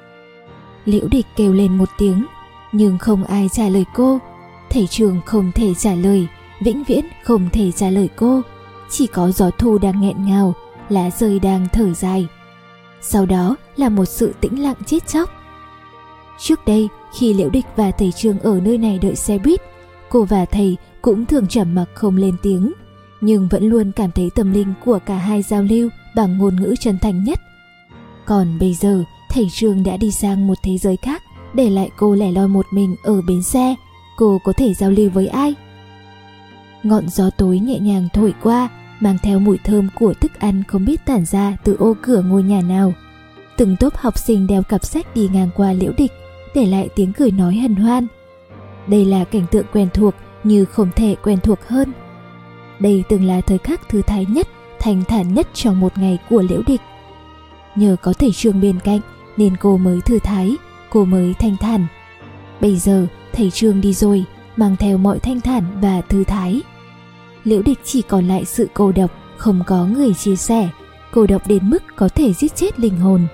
Liễu Địch kêu lên một tiếng, nhưng không ai trả lời cô. Thầy Trương không thể trả lời, vĩnh viễn không thể trả lời cô. Chỉ có gió thu đang nghẹn ngào, lá rơi đang thở dài. Sau đó là một sự tĩnh lặng chết chóc. Trước đây, khi Liễu Địch và thầy Trương ở nơi này đợi xe buýt, cô và thầy cũng thường trầm mặc không lên tiếng, nhưng vẫn luôn cảm thấy tâm linh của cả hai giao lưu bằng ngôn ngữ chân thành nhất. Còn bây giờ, thầy Trương đã đi sang một thế giới khác, để lại cô lẻ loi một mình ở bến xe. Cô có thể giao lưu với ai? Ngọn gió tối nhẹ nhàng thổi qua, mang theo mùi thơm của thức ăn không biết tản ra từ ô cửa ngôi nhà nào. Từng tốp học sinh đeo cặp sách đi ngang qua Liễu Địch, để lại tiếng cười nói hân hoan. Đây là cảnh tượng quen thuộc như không thể quen thuộc hơn. Đây từng là thời khắc thư thái nhất, thanh thản nhất trong một ngày của Liễu Địch. Nhờ có thầy Trương bên cạnh nên cô mới thư thái, cô mới thanh thản. Bây giờ thầy Trương đi rồi, mang theo mọi thanh thản và thư thái. Liễu Địch chỉ còn lại sự cô độc, không có người chia sẻ, cô độc đến mức có thể giết chết linh hồn.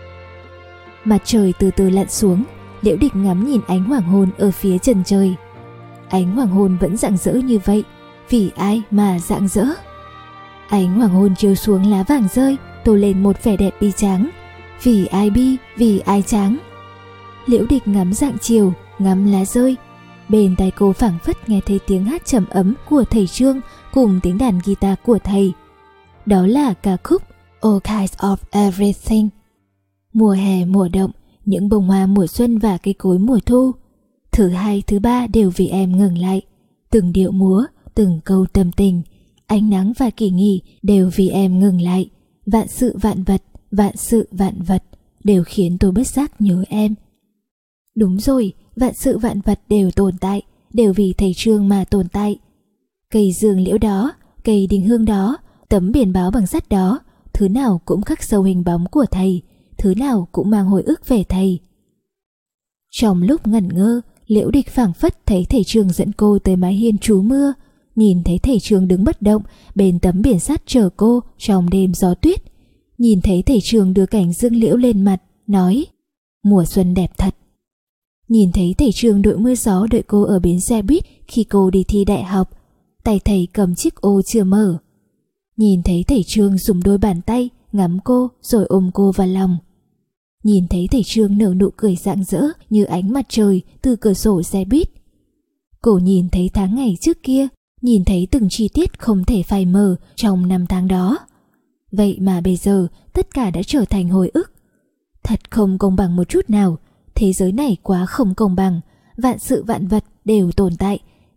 Mặt trời từ từ lặn xuống, Liễu Địch ngắm nhìn ánh hoàng hôn ở phía chân trời. Ánh hoàng hôn vẫn rạng rỡ như vậy, vì ai mà rạng rỡ? Ánh hoàng hôn chiếu xuống lá vàng rơi, tô lên một vẻ đẹp bi tráng. Vì ai bi, vì ai tráng? Liễu Địch ngắm rạng chiều, ngắm lá rơi. Bên tai cô phảng phất nghe thấy tiếng hát trầm ấm của thầy Trương cùng tiếng đàn guitar của thầy. Đó là ca khúc All Kinds of Everything. Mùa hè, mùa động, những bông hoa mùa xuân và cây cối mùa thu. Thứ hai, thứ ba đều vì em ngừng lại. Từng điệu múa, từng câu tâm tình, ánh nắng và kỳ nghỉ đều vì em ngừng lại. Vạn sự vạn vật, vạn sự vạn vật đều khiến tôi bất giác nhớ em. Đúng rồi, vạn sự vạn vật đều tồn tại, đều vì thầy Trương mà tồn tại. Cây dương liễu đó, cây đình hương đó, tấm biển báo bằng sắt đó, thứ nào cũng khắc sâu hình bóng của thầy, thứ nào cũng mang hồi ức về thầy. Trong lúc ngẩn ngơ, Liễu Địch phảng phất thấy thầy Trương dẫn cô tới mái hiên trú mưa, nhìn thấy thầy Trương đứng bất động bên tấm biển sắt chờ cô trong đêm gió tuyết, nhìn thấy thầy Trương đưa cảnh dương liễu lên mặt, nói: mùa xuân đẹp thật. Nhìn thấy thầy Trương đội mưa gió đợi cô ở bến xe buýt khi cô đi thi đại học, tay thầy cầm chiếc ô chưa mở. Nhìn thấy thầy Trương dùng đôi bàn tay ngắm cô rồi ôm cô vào lòng. Nhìn thấy thầy Trương nở nụ cười rạng rỡ như ánh mặt trời từ cửa sổ xe buýt. Cô nhìn thấy tháng ngày trước kia, nhìn thấy từng chi tiết không thể phai mờ trong năm tháng đó. Vậy mà bây giờ tất cả đã trở thành hồi ức. Thật không công bằng một chút nào. Thế giới này quá không công bằng. Vạn sự vạn vật đều tồn tại.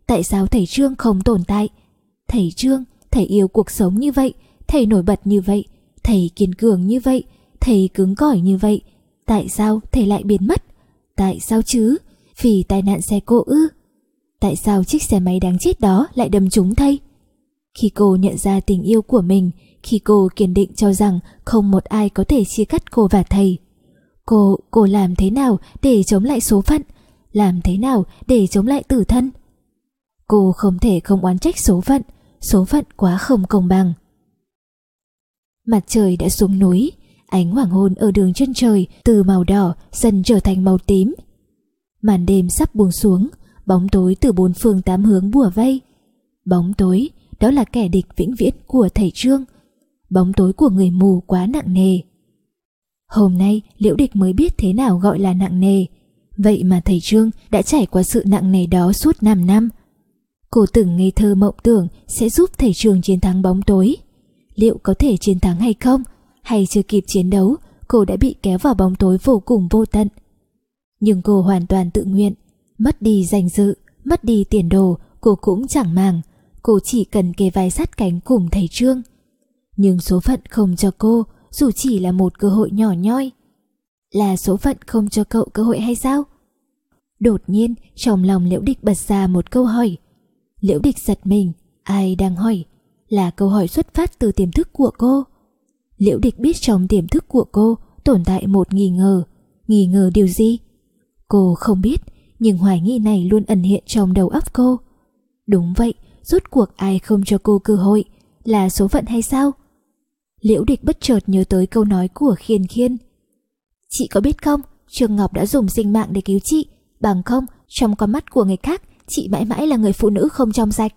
tại sao thầy Trương không tồn tại? Thầy Trương, thầy yêu cuộc sống như vậy, thầy nổi bật như vậy, thầy kiên cường như vậy, thầy cứng cỏi như vậy, tại sao thầy lại biến mất? Tại sao chứ? Vì tai nạn xe cộ ư? Tại sao chiếc xe máy đáng chết đó lại đâm trúng thầy? Khi cô nhận ra tình yêu của mình, khi cô kiên định cho rằng không một ai có thể chia cắt cô và thầy, Cô, cô làm thế nào để chống lại số phận? Làm thế nào để chống lại tử thân? Cô không thể không oán trách số phận, số phận quá không công bằng. Mặt trời đã xuống núi, ánh hoàng hôn ở đường chân trời từ màu đỏ dần trở thành màu tím. Màn đêm sắp buông xuống, bóng tối từ bốn phương tám hướng bủa vây. Bóng tối, đó là kẻ địch vĩnh viễn của thầy Trương. Bóng tối của người mù quá nặng nề. Hôm nay Liễu Địch mới biết thế nào gọi là nặng nề. Vậy mà thầy Trương đã trải qua sự nặng nề đó suốt năm năm. Cô từng ngây thơ mộng tưởng sẽ giúp thầy Trương chiến thắng bóng tối. Liệu có thể chiến thắng hay không? Hay chưa kịp chiến đấu, cô đã bị kéo vào bóng tối vô cùng vô tận. Nhưng cô hoàn toàn tự nguyện. Mất đi danh dự, mất đi tiền đồ, cô cũng chẳng màng. Cô chỉ cần kề vai sát cánh cùng thầy Trương. Nhưng số phận không cho cô, dù chỉ là một cơ hội nhỏ nhoi. Là số phận không cho cậu cơ hội hay sao? Đột nhiên trong lòng Liễu Địch bật ra một câu hỏi. Liễu Địch giật mình. Ai đang hỏi? Là câu hỏi xuất phát từ tiềm thức của cô. Liễu Địch biết trong tiềm thức của cô tồn tại một nghi ngờ. Nghi ngờ điều gì? Cô không biết, nhưng hoài nghi này luôn ẩn hiện trong đầu óc cô. Đúng vậy, rốt cuộc ai không cho cô cơ hội? Là số phận hay sao? Liễu Địch bất chợt nhớ tới câu nói của Khiên Khiên. Chị có biết không, Trương Ngọc đã dùng sinh mạng để cứu chị, bằng không trong con mắt của người khác chị mãi mãi là người phụ nữ không trong sạch.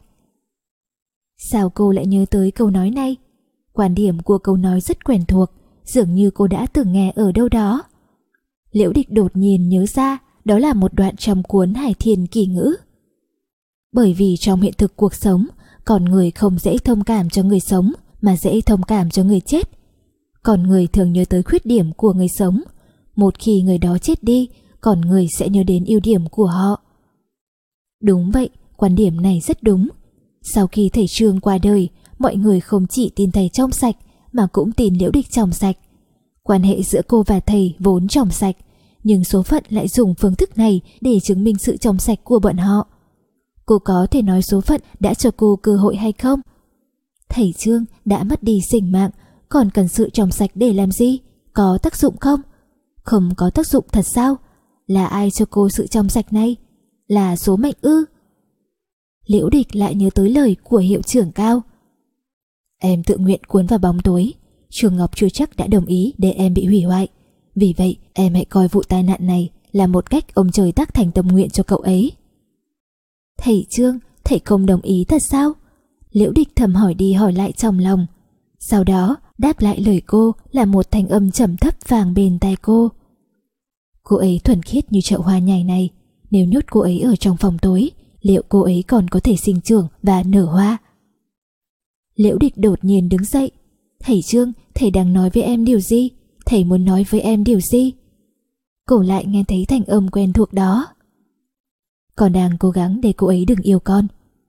Sao cô lại nhớ tới câu nói này? Quan điểm của câu nói rất quen thuộc, dường như cô đã từng nghe ở đâu đó. Liễu Địch đột nhiên nhớ ra đó là một đoạn trong cuốn Hải Thiên Kỳ Ngữ. Bởi vì trong hiện thực cuộc sống, con người không dễ thông cảm cho người sống mà dễ thông cảm cho người chết. Con người thường nhớ tới khuyết điểm của người sống. Một khi người đó chết đi, con người sẽ nhớ đến ưu điểm của họ. Đúng vậy, quan điểm này rất đúng. Sau khi thầy Trương qua đời, mọi người không chỉ tin thầy trong sạch mà cũng tin Liễu Địch trong sạch. Quan hệ giữa cô và thầy vốn trong sạch, nhưng số phận lại dùng phương thức này để chứng minh sự trong sạch của bọn họ. Cô có thể nói số phận đã cho cô cơ hội hay không? Thầy Trương đã mất đi sinh mạng, còn cần sự trong sạch để làm gì? Có tác dụng không? Không có tác dụng thật sao? Là ai cho cô sự trong sạch này? Là số mệnh ư? Liễu Địch lại nhớ tới lời của hiệu trưởng Cao. Em tự nguyện cuốn vào bóng tối, Trường Ngọc chưa chắc đã đồng ý để em bị hủy hoại. Vì vậy em hãy coi vụ tai nạn này là một cách ông trời tác thành tâm nguyện cho cậu ấy. Thầy Trương, thầy không đồng ý thật sao? Liễu Địch thầm hỏi đi hỏi lại trong lòng. Sau đó đáp lại lời cô là một thanh âm trầm thấp vang bên tai cô. Cô ấy thuần khiết như chậu hoa nhài này, nếu nhốt cô ấy ở trong phòng tối, liệu cô ấy còn có thể sinh trưởng và nở hoa? Liễu Địch đột nhiên đứng dậy. Thầy Trương, thầy đang nói với em điều gì? Thầy muốn nói với em điều gì? Cô lại nghe thấy thanh âm quen thuộc đó. Con đang cố gắng để cô ấy đừng yêu con.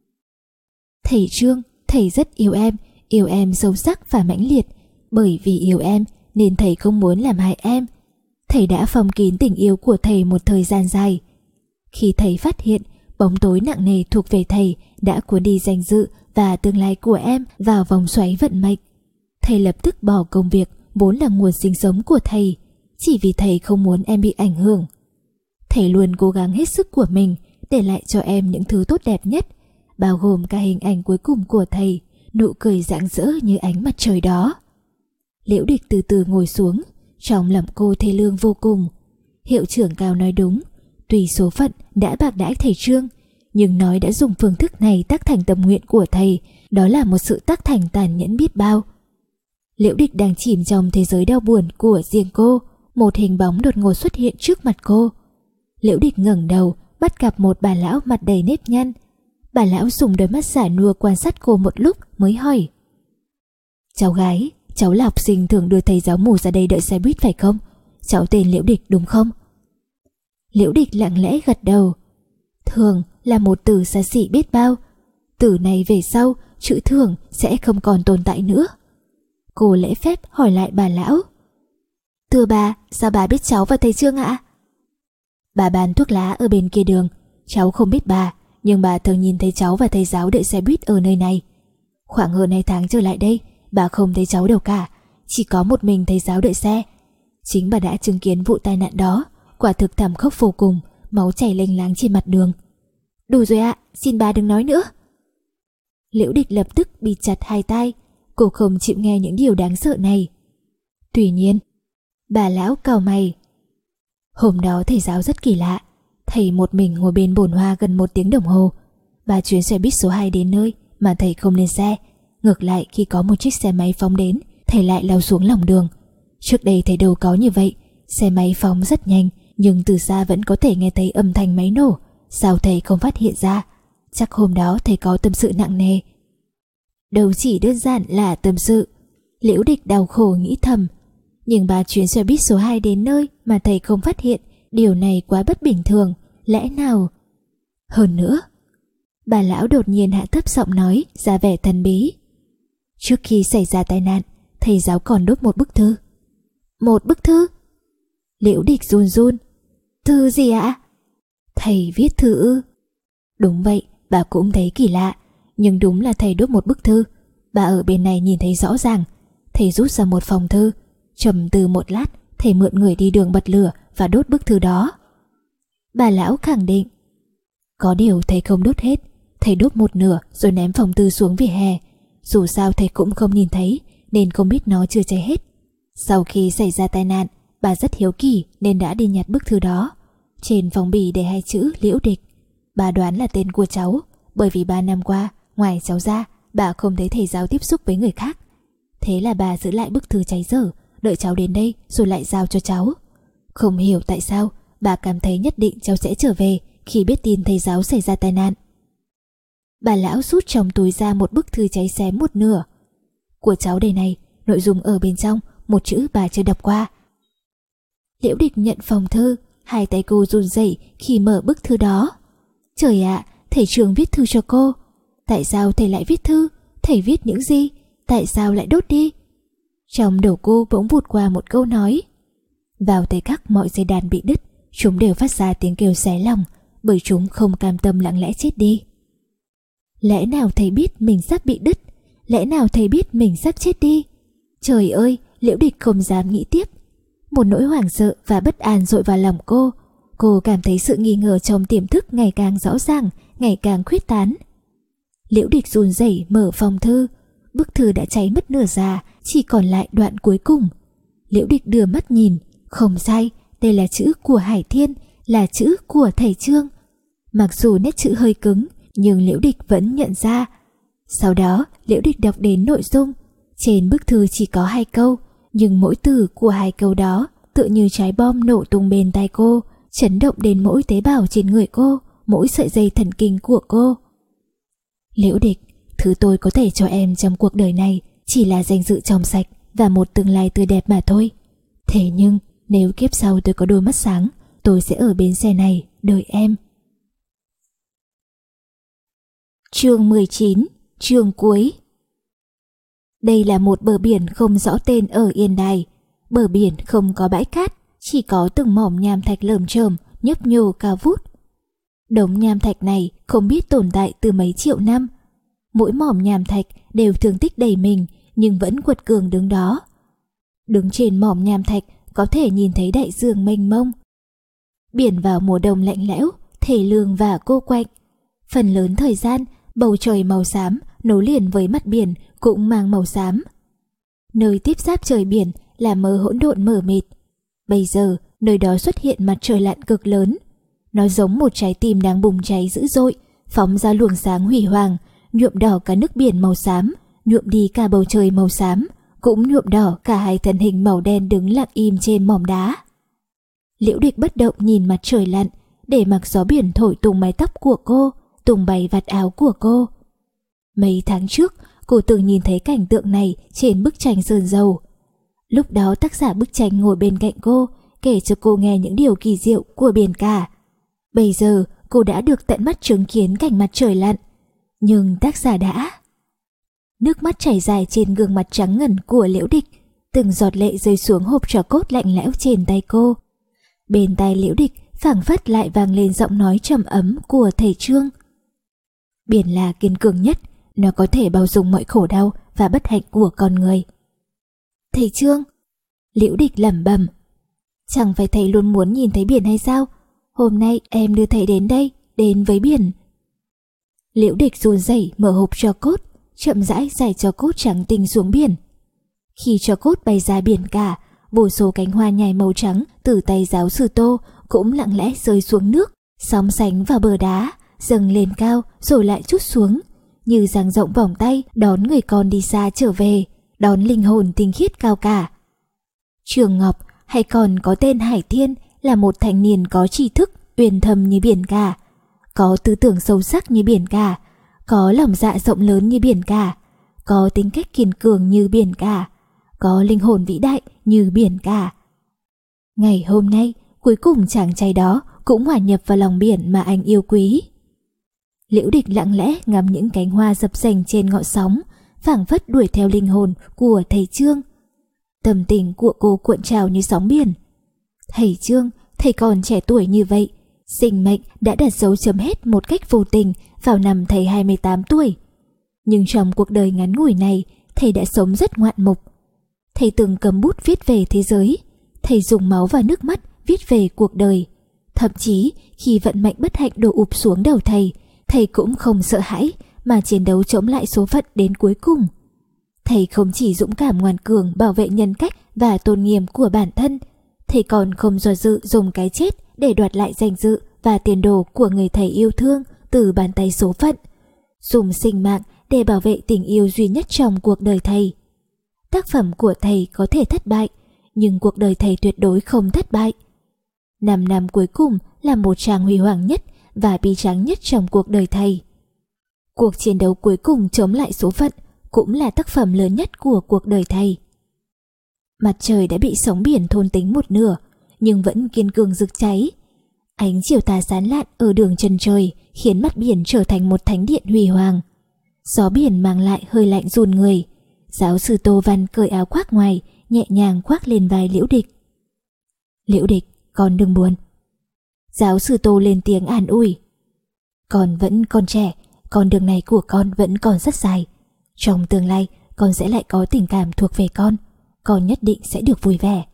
Thầy Trương, thầy rất yêu em, yêu em sâu sắc và mãnh liệt. Bởi vì yêu em nên thầy không muốn làm hại em. Thầy đã phong kín tình yêu của thầy một thời gian dài. Khi thầy phát hiện bóng tối nặng nề thuộc về thầy đã cuốn đi danh dự và tương lai của em vào vòng xoáy vận mệnh, thầy lập tức bỏ công việc vốn là nguồn sinh sống của thầy, chỉ vì thầy không muốn em bị ảnh hưởng. Thầy luôn cố gắng hết sức của mình để lại cho em những thứ tốt đẹp nhất, bao gồm cả hình ảnh cuối cùng của thầy, nụ cười rạng rỡ như ánh mặt trời đó. Liễu Địch từ từ ngồi xuống, trong lòng cô thê lương vô cùng. Hiệu trưởng Cao nói đúng, tuy số phận đã bạc đãi thầy Trương, nhưng nói đã dùng phương thức này tác thành tâm nguyện của thầy, đó là một sự tác thành tàn nhẫn biết bao. Liễu Địch đang chìm trong thế giới đau buồn của riêng cô, một hình bóng đột ngột xuất hiện trước mặt cô. Liễu Địch ngẩng đầu, bắt gặp một bà lão mặt đầy nếp nhăn. Bà lão dùng đôi mắt giả nua quan sát cô một lúc mới hỏi. Cháu gái, cháu là học sinh thường đưa thầy giáo mù ra đây đợi xe buýt phải không? Cháu tên Liễu Địch đúng không? Liễu Địch lặng lẽ gật đầu. Thường, là một từ xa xỉ biết bao. Từ này về sau, chữ thường sẽ không còn tồn tại nữa. Cô lễ phép hỏi lại bà lão. Thưa bà, sao bà biết cháu và thầy Trương ạ? Bà bán thuốc lá ở bên kia đường. Cháu không biết bà, nhưng bà thường nhìn thấy cháu và thầy giáo đợi xe buýt ở nơi này. Khoảng hơn hai tháng trở lại đây, bà không thấy cháu đâu cả, chỉ có một mình thầy giáo đợi xe. Chính bà đã chứng kiến vụ tai nạn đó, quả thực thảm khốc vô cùng, máu chảy lênh láng trên mặt đường. Đủ rồi ạ, xin bà đừng nói nữa. Liễu Địch lập tức bịt chặt hai tai, cô không chịu nghe những điều đáng sợ này. Tuy nhiên, bà lão cau mày. Hôm đó thầy giáo rất kỳ lạ, thầy một mình ngồi bên bồn hoa gần một tiếng đồng hồ. Ba chuyến xe buýt số hai đến nơi mà thầy không lên xe. Ngược lại, khi có một chiếc xe máy phóng đến, thầy lại lao xuống lòng đường. Trước đây thầy đâu có như vậy, xe máy phóng rất nhanh, nhưng từ xa vẫn có thể nghe thấy âm thanh máy nổ. Sao thầy không phát hiện ra? Chắc hôm đó thầy có tâm sự nặng nề. Đâu chỉ đơn giản là tâm sự, Liễu Địch đau khổ nghĩ thầm. Nhưng ba chuyến xe buýt số hai đến nơi mà thầy không phát hiện, điều này quá bất bình thường, lẽ nào? Hơn nữa, bà lão đột nhiên hạ thấp giọng nói, ra vẻ thần bí. Trước khi xảy ra tai nạn, thầy giáo còn đốt một bức thư. Một bức thư? Liễu Địch run run. Thư gì ạ? Thầy viết thư ư? Đúng vậy, bà cũng thấy kỳ lạ, nhưng đúng là thầy đốt một bức thư. Bà ở bên này nhìn thấy rõ ràng. Thầy rút ra một phòng thư, trầm tư một lát, thầy mượn người đi đường bật lửa và đốt bức thư đó. Bà lão khẳng định. Có điều thầy không đốt hết, thầy đốt một nửa rồi ném phòng thư xuống vỉa hè. Dù sao thầy cũng không nhìn thấy nên không biết nó chưa cháy hết. Sau khi xảy ra tai nạn, bà rất hiếu kỳ nên đã đi nhặt bức thư đó. Trên phong bì để hai chữ Liễu Địch. Bà đoán là tên của cháu, bởi vì ba năm qua, ngoài cháu ra, bà không thấy thầy giáo tiếp xúc với người khác. Thế là bà giữ lại bức thư cháy dở, đợi cháu đến đây rồi lại giao cho cháu. Không hiểu tại sao bà cảm thấy nhất định cháu sẽ trở về khi biết tin thầy giáo xảy ra tai nạn. Bà lão rút trong túi ra một bức thư cháy xém một nửa. Của cháu đây này, nội dung ở bên trong một chữ bà chưa đọc qua. Liễu Địch nhận phòng thư, hai tay cô run rẩy khi mở bức thư đó. Trời ạ, thầy Trường viết thư cho cô. Tại sao thầy lại viết thư? Thầy viết những gì? Tại sao lại đốt đi? Trong đầu cô bỗng vụt qua một câu nói. Vào thời khắc mọi dây đàn bị đứt, chúng đều phát ra tiếng kêu xé lòng, bởi chúng không cam tâm lặng lẽ chết đi. Lẽ nào thầy biết mình sắp bị đứt? Lẽ nào thầy biết mình sắp chết đi? Trời ơi, Liễu Địch không dám nghĩ tiếp. Một nỗi hoảng sợ và bất an dội vào lòng cô. Cô cảm thấy sự nghi ngờ trong tiềm thức ngày càng rõ ràng, ngày càng khuyết tán. Liễu Địch run rẩy mở phòng thư. Bức thư đã cháy mất nửa ra, chỉ còn lại đoạn cuối cùng. Liễu Địch đưa mắt nhìn. Không sai, đây là chữ của Hải Thiên, là chữ của thầy Trương. Mặc dù nét chữ hơi cứng, nhưng Liễu Địch vẫn nhận ra. Sau đó, Liễu Địch đọc đến nội dung. Trên bức thư chỉ có hai câu, nhưng mỗi từ của hai câu đó tựa như trái bom nổ tung bên tai cô, chấn động đến mỗi tế bào trên người cô, mỗi sợi dây thần kinh của cô. Liễu Địch, thứ tôi có thể cho em trong cuộc đời này chỉ là danh dự trong sạch và một tương lai tươi đẹp mà thôi. Thế nhưng nếu kiếp sau tôi có đôi mắt sáng, tôi sẽ ở bến xe này đợi em. Chương mười chín, chương cuối. Đây là một bờ biển không rõ tên ở Yên Đài. Bờ biển không có bãi cát, chỉ có từng mỏm nham thạch lởm chởm nhấp nhô cao vút. Đống nham thạch này không biết tồn tại từ mấy triệu năm. Mỗi mỏm nham thạch đều thương tích đầy mình, nhưng vẫn quật cường đứng đó. Đứng trên mỏm nham thạch có thể nhìn thấy đại dương mênh mông. Biển vào mùa đông lạnh lẽo, thê lương và cô quạnh. Phần lớn thời gian, bầu trời màu xám nối liền với mặt biển cũng mang màu xám. Nơi tiếp giáp trời biển là mờ hỗn độn mờ mịt. Bây giờ, nơi đó xuất hiện mặt trời lặn cực lớn. Nó giống một trái tim đang bùng cháy dữ dội, phóng ra luồng sáng hủy hoàng, nhuộm đỏ cả nước biển màu xám, nhuộm đi cả bầu trời màu xám, cũng nhuộm đỏ cả hai thân hình màu đen đứng lặng im trên mỏm đá. Liễu Địch bất động nhìn mặt trời lặn, để mặc gió biển thổi tung mái tóc của cô, tung bay vạt áo của cô. Mấy tháng trước, cô từng nhìn thấy cảnh tượng này trên bức tranh sơn dầu. Lúc đó tác giả bức tranh ngồi bên cạnh cô, kể cho cô nghe những điều kỳ diệu của biển cả. Bây giờ cô đã được tận mắt chứng kiến cảnh mặt trời lặn. Nhưng tác giả đã... Nước mắt chảy dài trên gương mặt trắng ngần của Liễu Địch, từng giọt lệ rơi xuống hộp tro cốt lạnh lẽo trên tay cô. Bên tai Liễu Địch phảng phất lại vang lên giọng nói trầm ấm của thầy Trương. Biển là kiên cường nhất, nó có thể bao dung mọi khổ đau và bất hạnh của con người. Thầy Trương, Liễu Địch lẩm bẩm, chẳng phải thầy luôn muốn nhìn thấy biển hay sao? Hôm nay em đưa thầy đến đây, đến với biển. Liễu Địch run rẩy mở hộp tro cốt, chậm rãi giải tro cốt trắng tinh xuống biển. Khi tro cốt bay ra biển cả, vô số cánh hoa nhài màu trắng từ tay giáo sư Tô cũng lặng lẽ rơi xuống nước, sóng sánh vào bờ đá, dâng lên cao rồi lại trút xuống, như dang rộng vòng tay đón người con đi xa trở về, đón linh hồn tinh khiết cao cả. Trường Ngọc, hay còn có tên Hải Thiên, là một thanh niên có tri thức uyên thâm như biển cả, có tư tưởng sâu sắc như biển cả, có lòng dạ rộng lớn như biển cả, có tính cách kiên cường như biển cả, có linh hồn vĩ đại như biển cả. Ngày hôm nay, cuối cùng chàng trai đó cũng hòa nhập vào lòng biển mà anh yêu quý. Liễu Địch lặng lẽ ngắm những cánh hoa dập dềnh trên ngọn sóng, phảng phất đuổi theo linh hồn của thầy Trương. Tâm tình của cô cuộn trào như sóng biển. Thầy Trương, thầy còn trẻ tuổi như vậy, sinh mệnh đã đặt dấu chấm hết một cách vô tình vào năm thầy hai mươi tám tuổi. Nhưng trong cuộc đời ngắn ngủi này, thầy đã sống rất ngoạn mục. Thầy từng cầm bút viết về thế giới, thầy dùng máu và nước mắt viết về cuộc đời. Thậm chí khi vận mệnh bất hạnh đổ ụp xuống đầu thầy, thầy cũng không sợ hãi mà chiến đấu chống lại số phận đến cuối cùng. Thầy không chỉ dũng cảm ngoan cường bảo vệ nhân cách và tôn nghiêm của bản thân, thầy còn không do dự dùng cái chết để đoạt lại danh dự và tiền đồ của người thầy yêu thương từ bàn tay số phận, dùng sinh mạng để bảo vệ tình yêu duy nhất trong cuộc đời thầy. Tác phẩm của thầy có thể thất bại, nhưng cuộc đời thầy tuyệt đối không thất bại. Năm năm cuối cùng là một trang huy hoàng nhất và bi tráng nhất trong cuộc đời thầy. Cuộc chiến đấu cuối cùng chống lại số phận cũng là tác phẩm lớn nhất của cuộc đời thầy. Mặt trời đã bị sóng biển thôn tính một nửa, nhưng vẫn kiên cường rực cháy. Ánh chiều tà sáng lạn ở đường chân trời khiến mặt biển trở thành một thánh điện huy hoàng. Gió biển mang lại hơi lạnh run người. Giáo sư Tô Văn cởi áo khoác ngoài, nhẹ nhàng khoác lên vai Liễu Địch. Liễu Địch, con đừng buồn. Giáo sư Tô lên tiếng an ủi. Con vẫn còn trẻ, con đường này của con vẫn còn rất dài. Trong tương lai, con sẽ lại có tình cảm thuộc về con. Con nhất định sẽ được vui vẻ.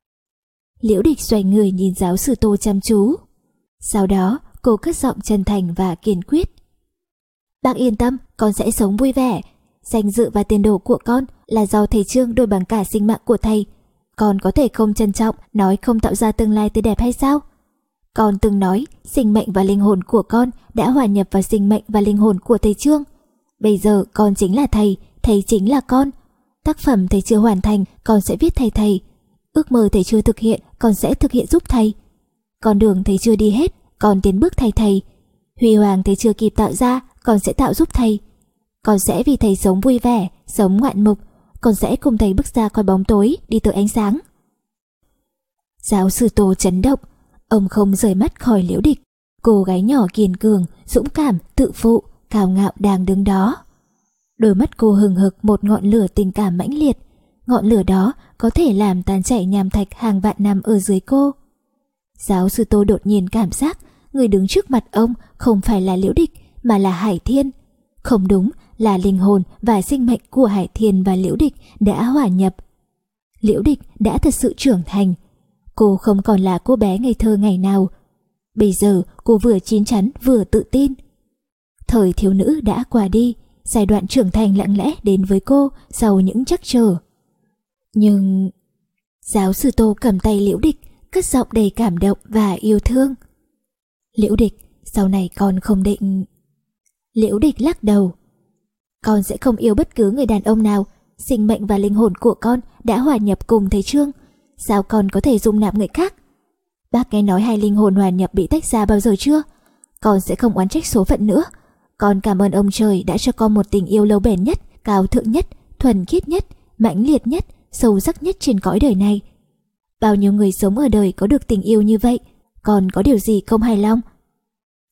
Liễu Địch xoay người nhìn giáo sư Tô chăm chú. Sau đó, cô cất giọng chân thành và kiên quyết. Bác yên tâm, con sẽ sống vui vẻ. Danh dự và tiền đồ của con là do thầy Trương đổi bằng cả sinh mạng của thầy. Con có thể không trân trọng, nói không tạo ra tương lai tươi đẹp hay sao? Con từng nói sinh mệnh và linh hồn của con đã hòa nhập vào sinh mệnh và linh hồn của thầy Trương. Bây giờ con chính là thầy, thầy chính là con. Tác phẩm thầy chưa hoàn thành, con sẽ viết thay thầy. Ước mơ thầy chưa thực hiện, con sẽ thực hiện giúp thầy. Con đường thầy chưa đi hết, con tiến bước thay thầy. Huy hoàng thầy chưa kịp tạo ra, con sẽ tạo giúp thầy. Con sẽ vì thầy sống vui vẻ, sống ngoạn mục. Con sẽ cùng thầy bước ra khỏi bóng tối, đi tới ánh sáng. Giáo sư Tô chấn động. Ông không rời mắt khỏi Liễu Địch, cô gái nhỏ kiên cường, dũng cảm, tự phụ, cao ngạo đang đứng đó. Đôi mắt cô hừng hực một ngọn lửa tình cảm mãnh liệt. Ngọn lửa đó có thể làm tan chảy nham thạch hàng vạn năm ở dưới cô. Giáo sư Tô đột nhiên cảm giác người đứng trước mặt ông không phải là Liễu Địch mà là Hải Thiên. Không đúng, là linh hồn và sinh mệnh của Hải Thiên và Liễu Địch đã hòa nhập. Liễu Địch đã thật sự trưởng thành. Cô không còn là cô bé ngây thơ ngày nào. Bây giờ cô vừa chín chắn vừa tự tin. Thời thiếu nữ đã qua đi, giai đoạn trưởng thành lặng lẽ đến với cô sau những trắc trở. Nhưng... Giáo sư Tô cầm tay Liễu Địch, cất giọng đầy cảm động và yêu thương. Liễu Địch, sau này con không định... Liễu Địch lắc đầu. Con sẽ không yêu bất cứ người đàn ông nào. Sinh mệnh và linh hồn của con đã hòa nhập cùng thầy Trương. Sao con có thể dung nạp người khác? Bác nghe nói hai linh hồn hòa nhập bị tách ra bao giờ chưa? Con sẽ không oán trách số phận nữa. Con cảm ơn ông trời đã cho con một tình yêu lâu bền nhất, cao thượng nhất, thuần khiết nhất, mãnh liệt nhất, sâu sắc nhất trên cõi đời này. Bao nhiêu người sống ở đời có được tình yêu như vậy, còn có điều gì không hài lòng?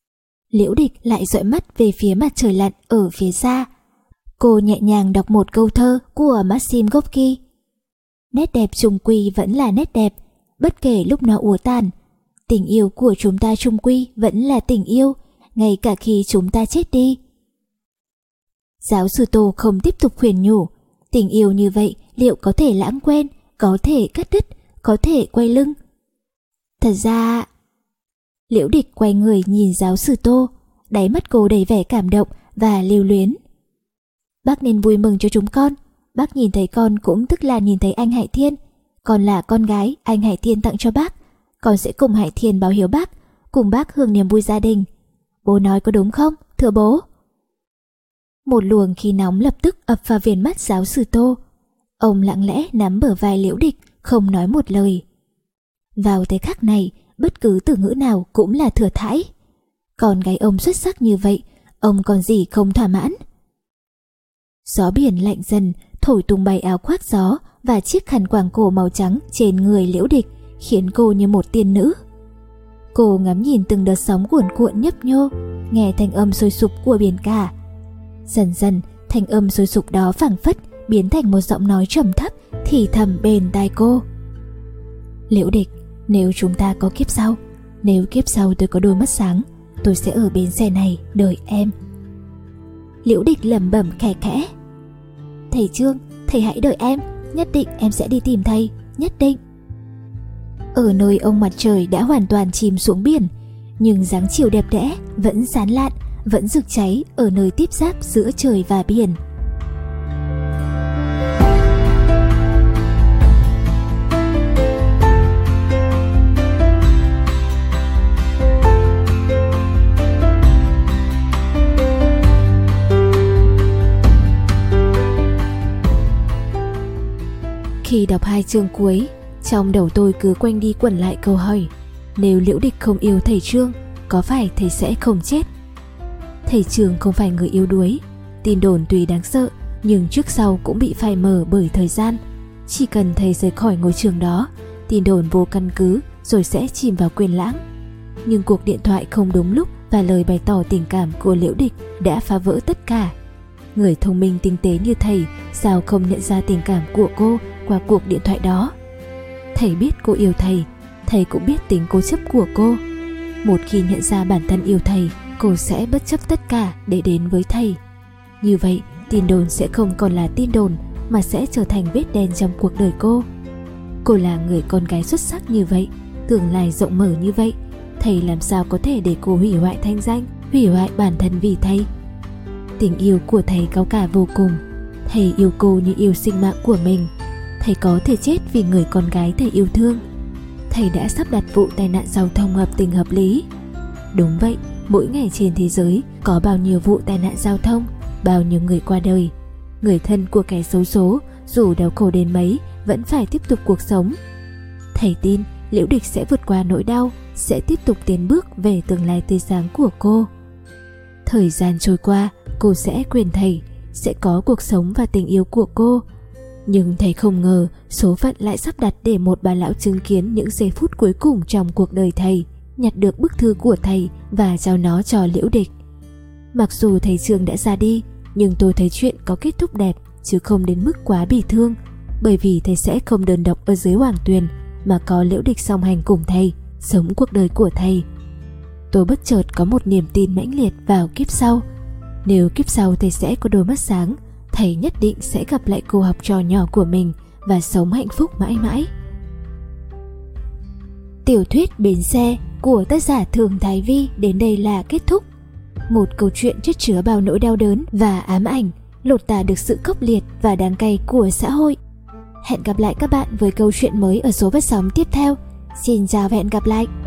Liễu Địch lại dõi mắt về phía mặt trời lặn ở phía xa. Cô nhẹ nhàng đọc một câu thơ của Maxim Gorky. Nét đẹp chung quy vẫn là nét đẹp, bất kể lúc nó úa tàn. Tình yêu của chúng ta chung quy vẫn là tình yêu, ngay cả khi chúng ta chết đi. Giáo sư Tô không tiếp tục khuyên nhủ. Tình yêu như vậy liệu có thể lãng quên, có thể cắt đứt, có thể quay lưng? Thật ra... Liễu Địch quay người nhìn giáo sư Tô, đáy mắt cô đầy vẻ cảm động và lưu luyến. Bác nên vui mừng cho chúng con. Bác nhìn thấy con cũng tức là nhìn thấy anh Hải Thiên. Con là con gái anh Hải Thiên tặng cho bác. Con sẽ cùng Hải Thiên báo hiếu bác, cùng bác hưởng niềm vui gia đình. Bố nói có đúng không, thưa bố? Một luồng khí nóng lập tức ập vào viền mắt giáo sư Tô. Ông lặng lẽ nắm bờ vai Liễu Địch, không nói một lời. Vào thời khắc này, bất cứ từ ngữ nào cũng là thừa thãi. Con gái ông xuất sắc như vậy, ông còn gì không thỏa mãn? Gió biển lạnh dần, thổi tung bay áo khoác gió và chiếc khăn quàng cổ màu trắng trên người Liễu Địch, khiến cô như một tiên nữ. Cô ngắm nhìn từng đợt sóng cuồn cuộn nhấp nhô, nghe thanh âm sôi sục của biển cả. Dần dần, thanh âm sôi sục đó phảng phất biến thành một giọng nói trầm thấp thì thầm bên tai cô. Liễu Địch, nếu chúng ta có kiếp sau, nếu kiếp sau tôi có đôi mắt sáng, tôi sẽ ở bến xe này đợi em. Liễu Địch lẩm bẩm khẽ khẽ. Thầy Trương, thầy hãy đợi em, nhất định em sẽ đi tìm thầy, nhất định. Ở nơi ông mặt trời đã hoàn toàn chìm xuống biển, nhưng dáng chiều đẹp đẽ vẫn sáng lạn, vẫn rực cháy ở nơi tiếp giáp giữa trời và biển. Khi đọc hai chương cuối, trong đầu tôi cứ quanh đi quẩn lại câu hỏi: nếu Liễu Địch không yêu thầy Trương, có phải thầy sẽ không chết? Thầy Trương không phải người yếu đuối. Tin đồn tuy đáng sợ, nhưng trước sau cũng bị phai mờ bởi thời gian. Chỉ cần thầy rời khỏi ngôi trường đó, tin đồn vô căn cứ rồi sẽ chìm vào quên lãng. Nhưng cuộc điện thoại không đúng lúc và lời bày tỏ tình cảm của Liễu Địch đã phá vỡ tất cả. Người thông minh tinh tế như thầy sao không nhận ra tình cảm của cô qua cuộc điện thoại đó? Thầy biết cô yêu thầy, thầy cũng biết tính cố chấp của cô. Một khi nhận ra bản thân yêu thầy, cô sẽ bất chấp tất cả để đến với thầy. Như vậy, tin đồn sẽ không còn là tin đồn, mà sẽ trở thành vết đen trong cuộc đời cô. Cô là người con gái xuất sắc như vậy, tương lai rộng mở như vậy, thầy làm sao có thể để cô hủy hoại thanh danh, hủy hoại bản thân vì thầy? Tình yêu của thầy cao cả vô cùng. Thầy yêu cô như yêu sinh mạng của mình. Thầy có thể chết vì người con gái thầy yêu thương. Thầy đã sắp đặt vụ tai nạn giao thông hợp tình hợp lý. Đúng vậy, mỗi ngày trên thế giới có bao nhiêu vụ tai nạn giao thông, bao nhiêu người qua đời. Người thân của kẻ xấu số dù đau khổ đến mấy vẫn phải tiếp tục cuộc sống. Thầy tin Liễu Địch sẽ vượt qua nỗi đau, sẽ tiếp tục tiến bước về tương lai tươi sáng của cô. Thời gian trôi qua, cô sẽ quên thầy, sẽ có cuộc sống và tình yêu của cô. Nhưng thầy không ngờ số phận lại sắp đặt để một bà lão chứng kiến những giây phút cuối cùng trong cuộc đời thầy, nhặt được bức thư của thầy và trao nó cho Liễu Địch. Mặc dù thầy Trương đã ra đi, nhưng tôi thấy chuyện có kết thúc đẹp chứ không đến mức quá bi thương, bởi vì thầy sẽ không đơn độc ở dưới hoàng tuyền, mà có Liễu Địch song hành cùng thầy, sống cuộc đời của thầy. Tôi bất chợt có một niềm tin mãnh liệt vào kiếp sau. Nếu kiếp sau thầy sẽ có đôi mắt sáng, thầy nhất định sẽ gặp lại cô học trò nhỏ của mình và sống hạnh phúc mãi mãi. Tiểu thuyết Bến Xe của tác giả Thường Thái Vi đến đây là kết thúc. Một câu chuyện chất chứa bao nỗi đau đớn và ám ảnh, lột tả được sự khốc liệt và đáng cay của xã hội. Hẹn gặp lại các bạn với câu chuyện mới ở số phát sóng tiếp theo. Xin chào và hẹn gặp lại.